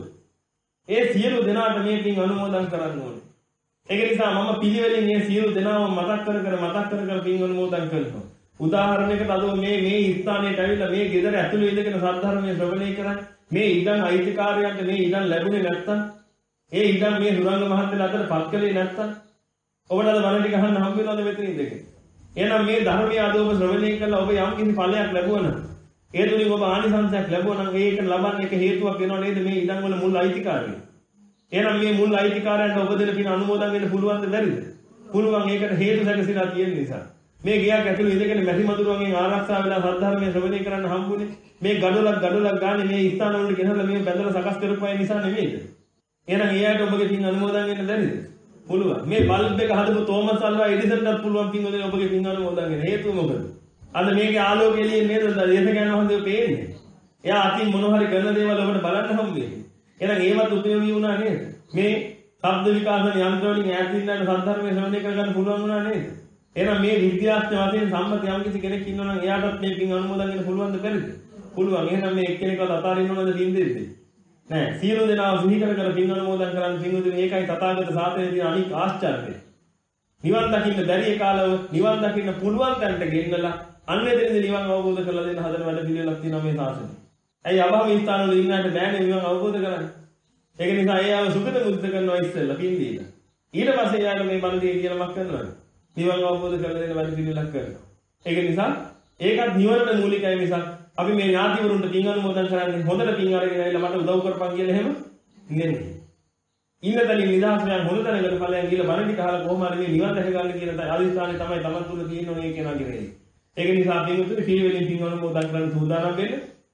ඒ සියලු දෙනාට මේ පින් අනුමෝදන් කරන්න ඕනේ. ඒක නිසා මම පිළිවෙලින් මේ සියලු දෙනාම මතක් කර කර මතක් කර කර පින් අනුමෝදන් කරනවා. උදාහරණයකට අද මේ මේ ස්ථානයට ඇවිල්ලා මේ ගෙදර ඇතුළේ ඉඳගෙන සද්ධර්මයේ ශ්‍රවණය කරන්නේ මේ ඉඩම් අයිතිකාරයන්ට මේ ඉඩම් ලැබුණේ නැත්තම් ඒ ඉඩම් මේ සුරංග මහත්තයලා අතර පත් කළේ නැත්තම් ඔබට අද බණ ටික අහන්න හම්බ වෙනවද මෙතන ඉඳගෙන? එහෙනම් මේ ධර්මයේ අද ඔබ ශ්‍රවණය කළා ඔබ යම් කිසි ඵලයක් ලැබුවා නම් ඒ තුලින් ඔබ ආනිසංසයක් ලැබුවා නම් ඒක ලබන්න එක හේතුවක් වෙනව නේද මේ ඉඩම් වල මුල් අයිතිකාරය? එහෙනම් මේ මුල් අයිතිකාරයන්ට ඔබ දෙන පින අනුමෝදන් වෙන්න පුළුවන්ද බැරිද? පුළුවන්. ඒකට හේතු සැකසීලා තියෙන නිසා. මේ ගියක් ඇතුළේ ඉඳගෙන මැසි මදුරුවන්ගෙන් ආරක්ෂා වෙලා සද්ධර්මයේ ශ්‍රවණය කරන්න හම්බුනේ මේ ගඩොලක් ගඩොලක් ගානේ මේ ස්ථාන වලට ගෙනල්ලා මේ බැඳලා සකස් කරපු අය නිසා නෙමෙයිද? එහෙනම් එයාට ඔබගේ පින් අනුමෝදන් වෙන්න බැරිද? පුළුවන්. මේ බල්බ් එක හදපු තෝමස් අල්වා එඩිසන්ටත් පුළුවන් පින් වලින් ඔබගේ පින් අනුමෝදන් වෙන්න. හේතුව මොකද? අද මේකේ ආලෝකය එළියෙන් නේද දේශකයන් වහන්සේ පේන්නේ. එයා අතින් මොන හරි කරන දේවල් ඔබට බලන්න හම්බ වෙන්නේ. එහෙනම් ඒවත් උපයෝගී වුණා නේද? මේ ශබ්ද විකාශන යන්ත්‍ර වලින් ඈත් ඉන්න සද්ධර්මයේ ශ්‍රවණය කරගන්න පුළුවන් වුණා නේද? එහෙනම් මේ විද්‍යාඥ වශයෙන් සම්මත යම් කිසි කෙනෙක් ඉන්නවා නම් එයාටත් මේ පින් අනුමෝදන් වෙන්න පුළුවන්ද බැරිද? පුළුවන්. එහෙනම් මේ එක්කෙනෙක්වත් අතාරින්න ඕනද පින් දෙන්නේ? නෑ. සියලු දෙනාව සිහි කර කර පින් අනුමෝදන් කරන් පින්වතුනි ඒකයි තථාගත සාසනයේ තියෙන අනික් ආශ්චර්යය. නිවන් දකින්න බැරි කාලව නිවන් දකින්න පුළුවන් තැනට ගෙන්නලා අන්‍යතරින්ද නිවන් අවබෝධ කරලා දෙන්න හදන වැඩ පිළිවෙලක් තියෙනවා මේ සාසනයේ. ඇයි අභාව ස්ථාන වල ඉන්නට බෑනේ නිවන් අවබෝධ කරගන්න. ඒක නිසා එයාව සුගත මුක්ත කරනවා ඉස්සෙල්ලා පින් දීලා. ඊට පස්සේ එයාට මේ බණ දී කියලා මක් කරනවද? නිවන් අවබෝධ කරලා දෙන්න වැඩ පිළිවෙලක් කරනවා. ඒක නිසා ඒකත් නිවනට මූලිකයි නිසා අපි මේ ඥාතිවරුන්ට පින් අනුමෝදන් කරන්නේ හොඳට පින් අරගෙන ඇවිල්ලා මට උදව් කරපන් කියලා එහෙම නෙමෙයි. ඉන්නතනින් නිදහස් වෙන හොඳ තැනකට ඵලයන් කියලා බණ ටික අහලා කොහොම හරි මේ නිවන් දැක ගන්න කියන ආදිස්ථානේ තමයි තමන් තුළ තියෙන ඕනේ කෙනාගේ වෙන්නේ. ඒක නිසා පින්වතුනි පිළිවෙලින් පින් අනුමෝදන් කරන්න සූදානම් වෙන්න.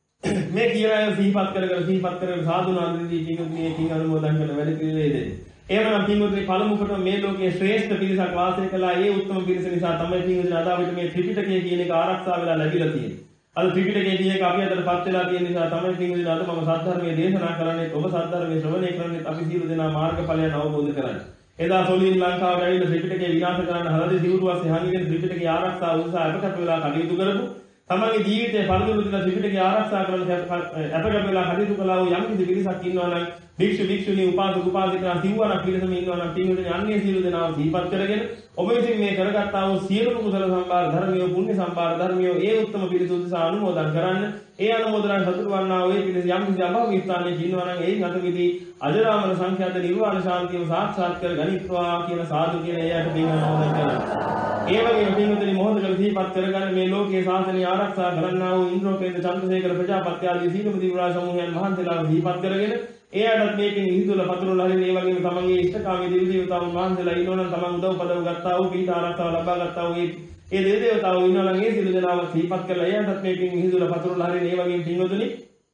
මේ කියන අය සිහිපත් කර කර සිහිපත් කර සාදු නාමදී පින්වතුනි මේ පින් අනුමෝදන් කරන වැඩ පිළිවෙලේ දෙන්නේ. එහෙනම් පින්වතුනි පළමුවට මේ ලෝකයේ ශ්‍රේෂ්ඨ පිරිසක් වාසය කළා. ඒ උත්තම පිරිස නිසා තමයි පින්වතුනි අද අපිට මේ ත්‍රිපිටකය කියන එක ආරක්ෂා වෙලා ලැබිලා තියෙන්නේ. අද ත්‍රිපිටකයේ කියන එක අපි අතටපත් වෙලා තියෙන නිසා තමයි පින්වතුනි අද මම සද්ධර්මයේ දේශනා කරන්නේ ඔබ සද්ධර්මයේ ශ්‍රවණය කරන්නේ අපි සියලු දෙනා මාර්ගඵලයන් අවබෝධ කරගන්න. එදා සොලින් ලංකාවට ඇවිල්ලා ත්‍රිපිටකය විනාශ කරන්න හලදී සිවුරුවස්සේ හංගගෙන ත්‍රිපිටකය ආරක්ෂා උත්සාහ අපකට වෙලා කටයුතු කරපු තමන්ගේ ජීවිතේ පරිදුරු දින ත්‍රිපිටකය ආරක්ෂා කරන්න අපකට වෙලා කටයුතු කළා වූ යම් කිසි පිරිසක් ඉන්නවා නම් භික්ෂු භික්ෂුණී උපාසක උපාසිකා සිව්වරක් පිරිසම ඉන්නවා නම් පින්වතුනි අන්නේ සියලු දෙනාව දීපත් කරගෙන ඔබ විසින් මේ කරගත්තා වූ සියලු කුසල සම්භාර ධර්මිය පුණ්‍ය සම්භාර ධර්මිය ඒ උත්තම පිරිස උදෙසා අනුමෝදන් කරන්න. ඒ අනුමෝදනයන් සතුටු වන්නා වූ ඒ පිරිස යම් කිසි අභව ස්ථානයේ ඉන්නවා නම් ඒ ගතවිදී අජරාමර සංඛ්‍යාත නිර්වාණ ශාන්තියම සාක්ෂාත් කර ගනිත්වා කියන සාදු කියන එයාට පින් අනුමෝදන් කරනවා. ඒ වගේම පින්වතුනි මොහොතකට දීපත් කරගන්න මේ ලෝකයේ ශාසනය ආරක්ෂා කරන්නා වූ ඉන්ද්‍රෝපේන්ද්‍ර චන්ද්‍රසේකර ප්‍රජාපති ආදී සීලම දිවරා සමූහයන් වහන්සේලා දීපත් කරගෙන එයාටත් මේකෙන් ඉහිදුල පතුරුලා හරින ඒ වගේම තමන්ගේ ඉෂ්ඨකාමී දෙවි දේවතාවුන් වහන්සේලා ඉන්නවනම් තමන් උදව් පදව ගත්තා වූ පීඨ ආරක්ෂාව ලබා ගත්තා වූ ඒ දෙවි දේවතාවෝ ඉන්නවනම් ඒ සියලු දෙනාම දීපත් කරලා එයාටත් මේකෙන් ඉහිදුල පතුරුලා හරින ඒ වගේම පින්වතුනි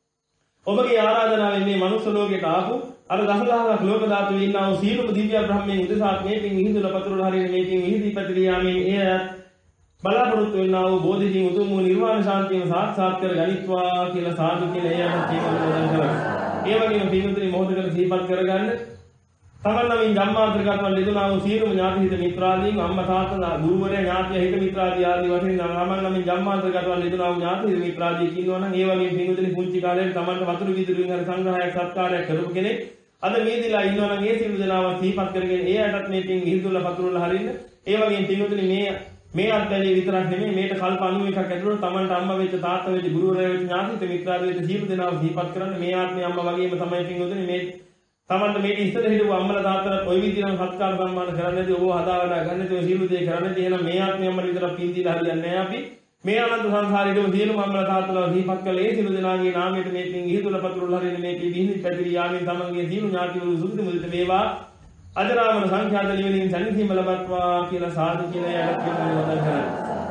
ඔබගේ ආරාධනාවෙන් මේ මනුස්ස ලෝකයට ආපු අර දසදහසක් ලෝක ධාතු ඉන්නා වූ සීලම දිව්‍ය බ්‍රහ්මයන් උදෙසා මේකෙන් ඉහිදුල පතුරුලා හරින මේකෙන් ඉහිදී පැතිරියාමෙන් එය බලාපොරොත්තු වෙනා වූ බෝධිජීව උතුම් වූ නිර්වාණ ශාන්තියම සාක්ෂාත් කර ගනිත්වා කියලා සාදු කියලා එයාට කියනවා කරා. ඒ වගේම පින්වතුනි මොහොතකට සිහිපත් කරගන්න තමන් නමින් ජම්මාන්තරගතවන් ලැබුණා වූ සියලුම ඥාති හිත මිත්‍රාදීන් අම්මා තාත්තා ගුරුවරයා ඥාතිය හිත මිත්‍රාදී ආදී වශයෙන් තමන් නමින් ජම්මාන්තරගතවන් ලැබුණා වූ ඥාති හිත මිත්‍රාදී කියනවා නම් ඒ වගේම පින්වතුනි පුංචි කාලේ තමන්ට වතුරු විදුරුවෙන් හරි සංග්‍රහයක් සත්කාරයක් කරපු කෙනෙක් අද මේ දිලා ඉන්නවා නම් ඒ සියලු දෙනාම සිහිපත් කරගෙන ඒ අයටත් මේ පින් විහිදුවලා පතුරවලා හරින්න. ඒ වගේම පින්වතුනි මේ මේ අත්දැකීම විතරක් නෙමෙයි මේකට කල්ප අනූ එකක් ඇතුළත තමන්ට අම්මා වෙච්ච තාත්තා වෙච්ච ගුරුවරයා වෙච්ච ඥාතිත මිත්‍රාද වෙච්ච සියලු දෙනාම සිහිපත් කරන්න. මේ ආත්මේ අම්මා වගේම තමයි පින්වතුනි මේ තමන්ට මේක ඉස්සර හිටපු අම්මලා තාත්තලාත් ওই විදිහටම සත්කාර සම්මාන කරන්නදී ඔබ හදා වඩා ගන්නදී ඔය සියලු දේ කරන්නදී එහෙනම් මේ ආත්මේ අම්මලා විතරක් පින් දීලා හරියන්නේ නැහැ අපි. මේ අනන්ත සංසාරයේදී සියලු අම්මලා තාත්තලා සිහිපත් කළේ ඒ සියලු දෙනාගේ නාමයට මේ පින් විහිදුවලා පතුරවලා හරින්න මේ පින් විහිදි පැතිරී යාමෙන් තමන්ගේ සියලු ඥාතිවරු සුදුසු මුදිත වේවා. අජරාමර සංඛ්‍යාත නිවනින් සම්නිසීම ලබත්වා කියලා සාදු කියලා යටත් පිළිමවදන් කරන්නේ.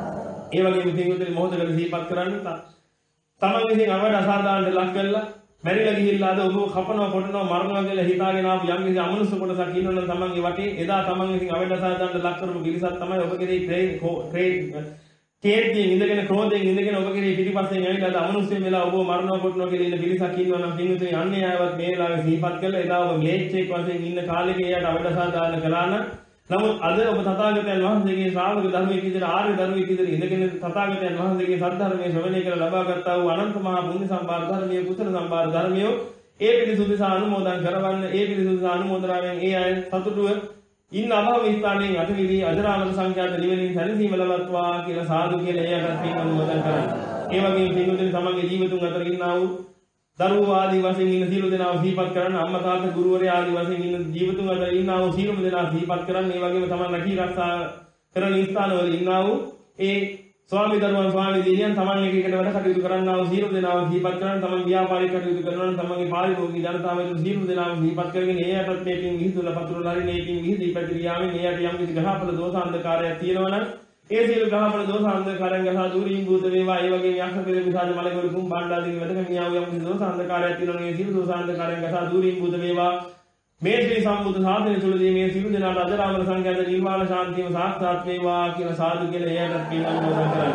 ඒ වගේම පින්විතේ මොහොතකට සිහිපත් කරන්න තමන් විසින් අවඩ අසාධාරණට ලක් කළා මැරිලා ගිහිල්ලා අද ඔබ කපනවා කොටනවා මරනවා කියලා හිතාගෙන ආපු යම් කිසි අමනුෂ්‍ය කොටසක් ඉන්නවනම් තමන්ගේ වටේ එදා තමන් විසින් අවඩ අසාධාරණට ලක් කරපු කිරිසක් තමයි ඔබ කෙරේ ට්‍රේන් ට්‍රේන් කේන්තියෙන් ඉඳගෙන ක්‍රෝධයෙන් ඉඳගෙන ඔබ කෙරේ පිටිපස්සෙන් ඇවිල්ලා අද අමනුෂ්‍ය වෙලා ඔබ මරනවා කොටනවා කියලා ඉන්න පිරිසක් ඉන්නවනම් පින්විතේ අන්නේ ආයවත් මේ වෙලාවේ සිහිපත් කළා එදා ඔබ ම්ලේච්ඡෙක් වශයෙන් ඉන්න කාලෙක එයාට අවඩ අසාධාරණ කළා නම් නමුත් අද ඔබ තථාගතයන් වහන්සේගේ ශ්‍රාවක ධර්මයේ විදිහට ආර්ය ධර්මයේ විදිහට ඉඳගෙන තථාගතයන් වහන්සේගේ සද්ධර්මයේ ශ්‍රවණය කරලා ලබා ගත්තා වූ අනන්ත මහා පුණ්‍ය සම්භාර ධර්මයේ කුසල සම්භාර ධර්මයේ ඒ පිළිසුදුස අනුමෝදන් කරවන්න ඒ පිළිසුදුස අනුමෝදනාවෙන් ඒ අය සතුටුව ඉන්න අභව ස්ථානයෙන් අතවිදී අජරාමර සංඛ්‍යාත නිවනින් සැනසීම ලබත්වා කියලා සාදු කියලා ඒ අයට පින් අනුමෝදන් කරන්න. ඒ වගේම පින්වතුනි තමන්ගේ ජීවිතුන් අතර ඉන්නා වූ දරුවෝ ආදී වශයෙන් ඉන්න සියලු දෙනා සිහිපත් කරන්න අම්මා තාත්තා ගුරුවරයා ආදී වශයෙන් ඉන්න ජීවිතුන් අතර ඉන්නා වූ සියලුම දෙනා සිහිපත් කරන්න. ඒ වගේම තමන් රැකී ආරක්ෂා කරන ස්ථානවල ඉන්නා වූ ඒ ස්වාමි දරුවන් ස්වාමි දිනියන් තමන් එක එකට වැඩ කටයුතු කරන්නා වූ සියලු දෙනා සිහිපත් කරන්න. තමන් ව්‍යාපාරික කටයුතු කරනවා නම් තමන්ගේ පාරිභෝගික ජනතාව වෙන සියලු දෙනා සිහිපත් කරගෙන ඒ යටත් මේ පින් විහිදුවලා පතුරවලා හරි මේ පින් විහිදී පැතිරියාවෙන් ඒ යට යම් කිසි ග්‍රහඵල දෝෂ අන්ධකාරයක් තියෙනවා නම් ඒ සියලු ග්‍රහඵල දෝෂ අන්ධකාරයන් ගසා දුරින් භූත වේවා. ඒ වගේම යක්ෂ පෙර විසාද මලකවල කුම් බණ්ඩාදී වැඩකමියා වූ යම් කිසි දෝෂ අන්ධකාරයක් තියෙනවා නම් ඒ සියලු දෝෂ අන්ධකාරයන් ගසා දුරින් භූත වේවා. මේ ශ්‍රී සම්බුද්ධ ශාසනය තුළදී මේ සියලු දෙනාට අජරාමර සංඛ්‍යාත නිර්වාණ ශාන්තියම සාක්ෂාත් වේවා කියලා සාදු කියලා ඒ යටත් පින් අනුමෝදන් කරන්න.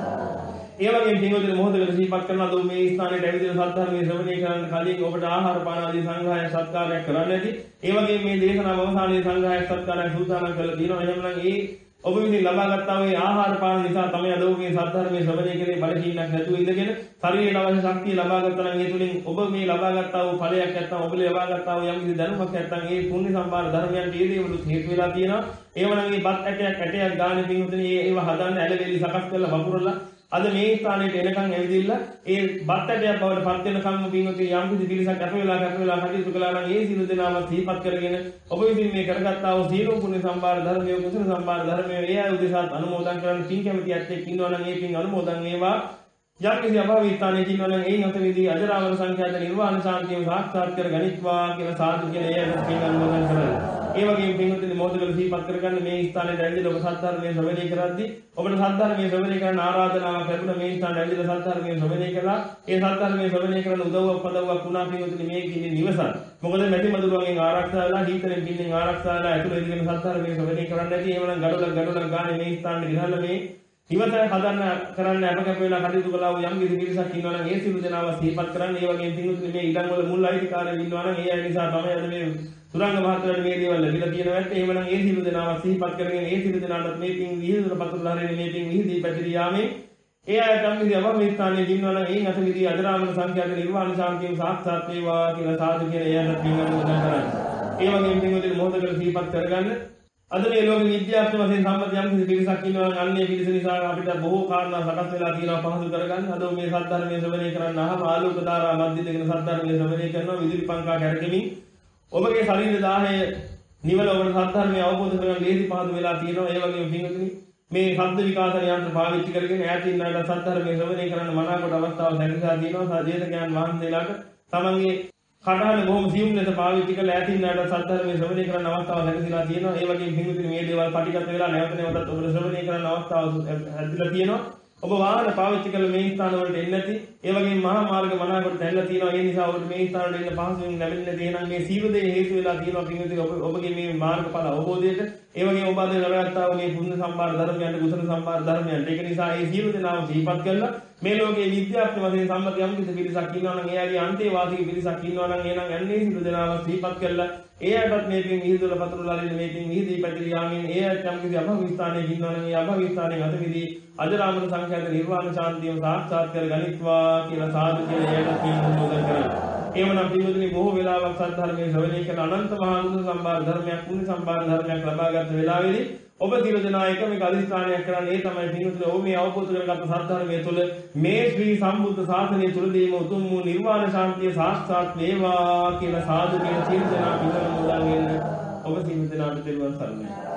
ඒ වගේම පින්වතුනි මොහොතකට සිහිපත් කරන අද මේ ස්ථානයේ ඇවිදලා සද්ධර්මයේ ශ්‍රවණය කරන්න කලින් ඔබට ආහාර පාන ආදී සංග්‍රහය සත්කාරයක් කරන්න ඇති. ඒ වගේම මේ දේශනාව අවසානයේ සංග්‍රහය සත්කාරයක් සූදානම් කරලා තියෙනවා. එහෙනම් ඒ ඔබ විසින් ලබා ගත්තා වූ ආහාර පාන නිසා තමයි අද ඔබේ සද්ධර්මයේ ශ්‍රවණය කරේ බඩගින්නක් නැතුව ඉඳගෙන ශරීරයට අවශ්‍ය ශක්තිය ලබා ගත්තා නම් ඒ තුලින් ඔබ මේ ලබා ගත්තා වූ ඵලයක් නැත්නම් ඔබ ලබා ගත්තා වූ යම් කිසි දැනුමක් නැත්නම් ඒ පුණ්‍ය සම්භාර ධර්මයන් මේ දේවලුත් හේතු වෙලා තියෙනවා. ඒවනම් මේ බත් ඇටයක් ඇටයක් ගානේ පින්වතුනි ඒව හදන්න ඇලවෙලි සකස් කරලා වපුරලා අද මේ ස්ථානයට එනකන් ඇවිදින්න ඒ බත් ඇටයක් බවට පත් වෙනකන්ම පින්වතුනි යම් කිසි පිළිසක් අප වෙලා අප වෙලා කටයුතු කළා නම් ඒ සියලු දෙනාම සිහිපත් කරගෙන ඔබ විසින් මේ කරගත්තා වූ සීල පුණ්‍ය සම්භාර ධර්මයේ කුසල සම්භාර ධර්මයේ ඒ අය උදෙසා අනුමෝදන් කරන්න පින් කැමති ඇත්තෙක් ඉන්නවා නම් ඒ පින් අනුමෝදන් වේවා. යම් කිසි අභව ස්ථානයක ඉන්නවා නම් ඒ නැතෙදී අජරාමර සංඛ්‍යාත නිර්වාණ ශාන්තියම සාක්ෂාත් කර ගනිත්වා කියලා සාදු කියලා ඒ අයට පින් අනුමෝදන් කරන්න. ඒ වගේම පින්වතුනි මොහොතකට සිහිපත් කරගන්න මේ ස්ථානයේ ඇවිදලා ඔබ සද්ධර්මයේ ශ්‍රවණය කරද්දී ඔබට සද්ධර්මයේ ශ්‍රවණය කරන ආරාධනාවක් ලැබුණා. මේ ස්ථානයේ ඇවිදලා සද්ධර්මයේ ශ්‍රවණය කළා. ඒ සද්ධර්මයේ ශ්‍රවණය කරන උදව්වක් පදව්වක් වුණා පින්වතුනි මේ කියන්නේ නිවසක්. මොකද මැටි මදුරුවන්ගෙන් ආරක්ෂා වෙලා හීතලෙන් පින්නෙන් ආරක්ෂා වෙලා ඇතුළේ ඉඳගෙන සද්ධර්මයේ ශ්‍රවණය කරන්න ඇති. එහෙමනම් ගඩොලක් ගඩොලක් ගානේ මේ ස්ථානයේ ගිහලා මේ ඉවත හදන්න කරන්න අපකප වෙලා කටයුතු කළා වූ යම් කිසි පිරිසක් ඉන්නවා නම් ඒ සියලු දෙනාව සිහිපත් කරන්න. ඒ වගේම පින්වතුනි මේ ඉඩම් වල මුල් අයිතිකාරයෝ ඉන්නවා නම් ඒ අය නිසා තමයි අද මේ සුරංග මහත්මයාට මේ දේවල් ලැබිලා තියෙනවා ඇත්ත. එහෙමනම් ඒ සියලු දෙනාව සිහිපත් කරගෙන ඒ සියලු දෙනාට මේ පින් විහිදුවලා පතුරලා හරින මේ පින් විහිදී පැතිරී යාමේ ඒ අයට යම් කිසි අවම ස්ථානයේ ඉන්නවා නම් ඒ අතවිදී අජරාමර සංඛ්‍යාත නිර්වාණ ශාන්තියම සාක්ෂාත් වේවා කියලා සාදු කියලා ඒ අයට පින් අනුමෝදන් කරන්න. ඒ වගේම පින්වතුනි මොහොතකට සිහිපත් කරගන්න අද මේ ලෝක විද්‍යාත්මක වශයෙන් සම්මත යම් කිසි පිරිසක් ඉන්නවා නම් අන්නේ පිරිස නිසා අපිට බොහෝ කාරණා සකස් වෙලා තියෙනවා පහසු කරගන්න. අද මේ සද්ධර්මයේ ශ්‍රවණය කරන්න අහම ආලෝක ධාරා මැද්දේ දෙගෙන සද්ධර්මයේ ශ්‍රවණය කරනවා විදුලි පංකා කැරකෙමින් ඔබගේ ශරීර දාහය නිවල ඔබට සද්ධර්මයේ අවබෝධ කරගන්න ලේසි පහසු වෙලා තියෙනවා. ඒ වගේම පින්වතුනි මේ ශබ්ද විකාශන යන්ත්‍ර පාවිච්චි කරගෙන ඈතින් ණයට සද්ධර්මයේ ශ්‍රවණය කරන්න මනාකොට අවස්ථාව සැලසලා තියෙනවා. සාදේශකයන් වහන්සේලාට තමන්ගේ කඩහල බොහොම සියුම් ලෙස පාවිච්චි කරලා ඈතින් ණයට සද්ධර්මයේ ශ්‍රවණය කරන්න අවස්ථාව සැලසලා තියෙනවා. ඒ වගේම පින්වතුනි මේ දේවල් පටිගත වෙලා නැවත නැවතත් ඔබට ශ්‍රවණය කරන්න අවස්ථාව ලැබිලා තියෙනවා. ඔබ වාහන පාවිච්චි කරලා මේ ස්ථාන වලට එන්නේ නැති ඒ වගේම මහා මාර්ග මනාකොට දැල්ලා තියෙනවා. ඒ නිසා ඔබට මේ ස්ථාන වලට එන්න පහසුවෙන් ලැබෙන්නේ නැති. එහෙනම් මේ සීල දේ හේතු වෙලා තියෙනවා පින්වතුනි ඔබ ඔබගේ මේ මාර්ගඵල අවබෝධයට. ඒ වගේම ඔබ අද කරගත්තා වූ මේ පුණ්‍ය සම්භාර ධර්මයන්ට කුසල සම්භාර ධර්මයන්ට ඒක නිසා ඒ සීල දෙනාම සිහිපත් කරලා මේ ලෝකයේ විද්‍යාත්මක වශයෙන් සම්මත යම් කිසි පිරිසක් ඉන්නවා නම් එයාගේ අන්තේවාදී පිරිසක් ඉන්නවා නම් එහෙනම් යන්නේ සීල දෙනාම සිහිපත් කරලා ඒ අයටත් මේ පින් විහිදුවලා පතුරලා දෙන්න මේ පින් විහිදී පැතිරී යාමෙන් ඒ අයට යම් කිසි අභව ස්ථානයක ඉන්නවා නම් ඒ අභව ස්ථානයේ අතවිදී අජරාමර සංඛ්‍යාත නිර්වාණ ශාන්තියම සාක්ෂාත් කර ගනිත්වා කියලා සාදු කියලා එයාට පින් අනුමෝදන් කරනවා. එවනම් පින්වතුනි බොහෝ වෙලාවක් සද්ධර්මයේ ශ්‍රවණය කරන අනන්ත මහා කුසල සම්භාර ධර්මයක් පුණ්‍ය සම්භාර ධර්මයක් ලබාගත් වෙලාවේදී ඔබ සියලු දෙනා එකම එක අධිෂ්ඨානයක් කරන්නේ ඒ තමයි පින්වතුනි ඔබ මේ අවබෝධ කරගත් සද්ධර්මයේ තුල මේ ශ්‍රී සම්බුද්ධ ශාසනය තුලදීම උතුම් වූ නිර්වාණ ශාන්තිය සාක්ෂාත් වේවා කියලා සාදු කියන සියලු දෙනා පින්වතුනි මුදන් වෙන්න ඔබ සියලු දෙනාට දෙවියන් සරණයි.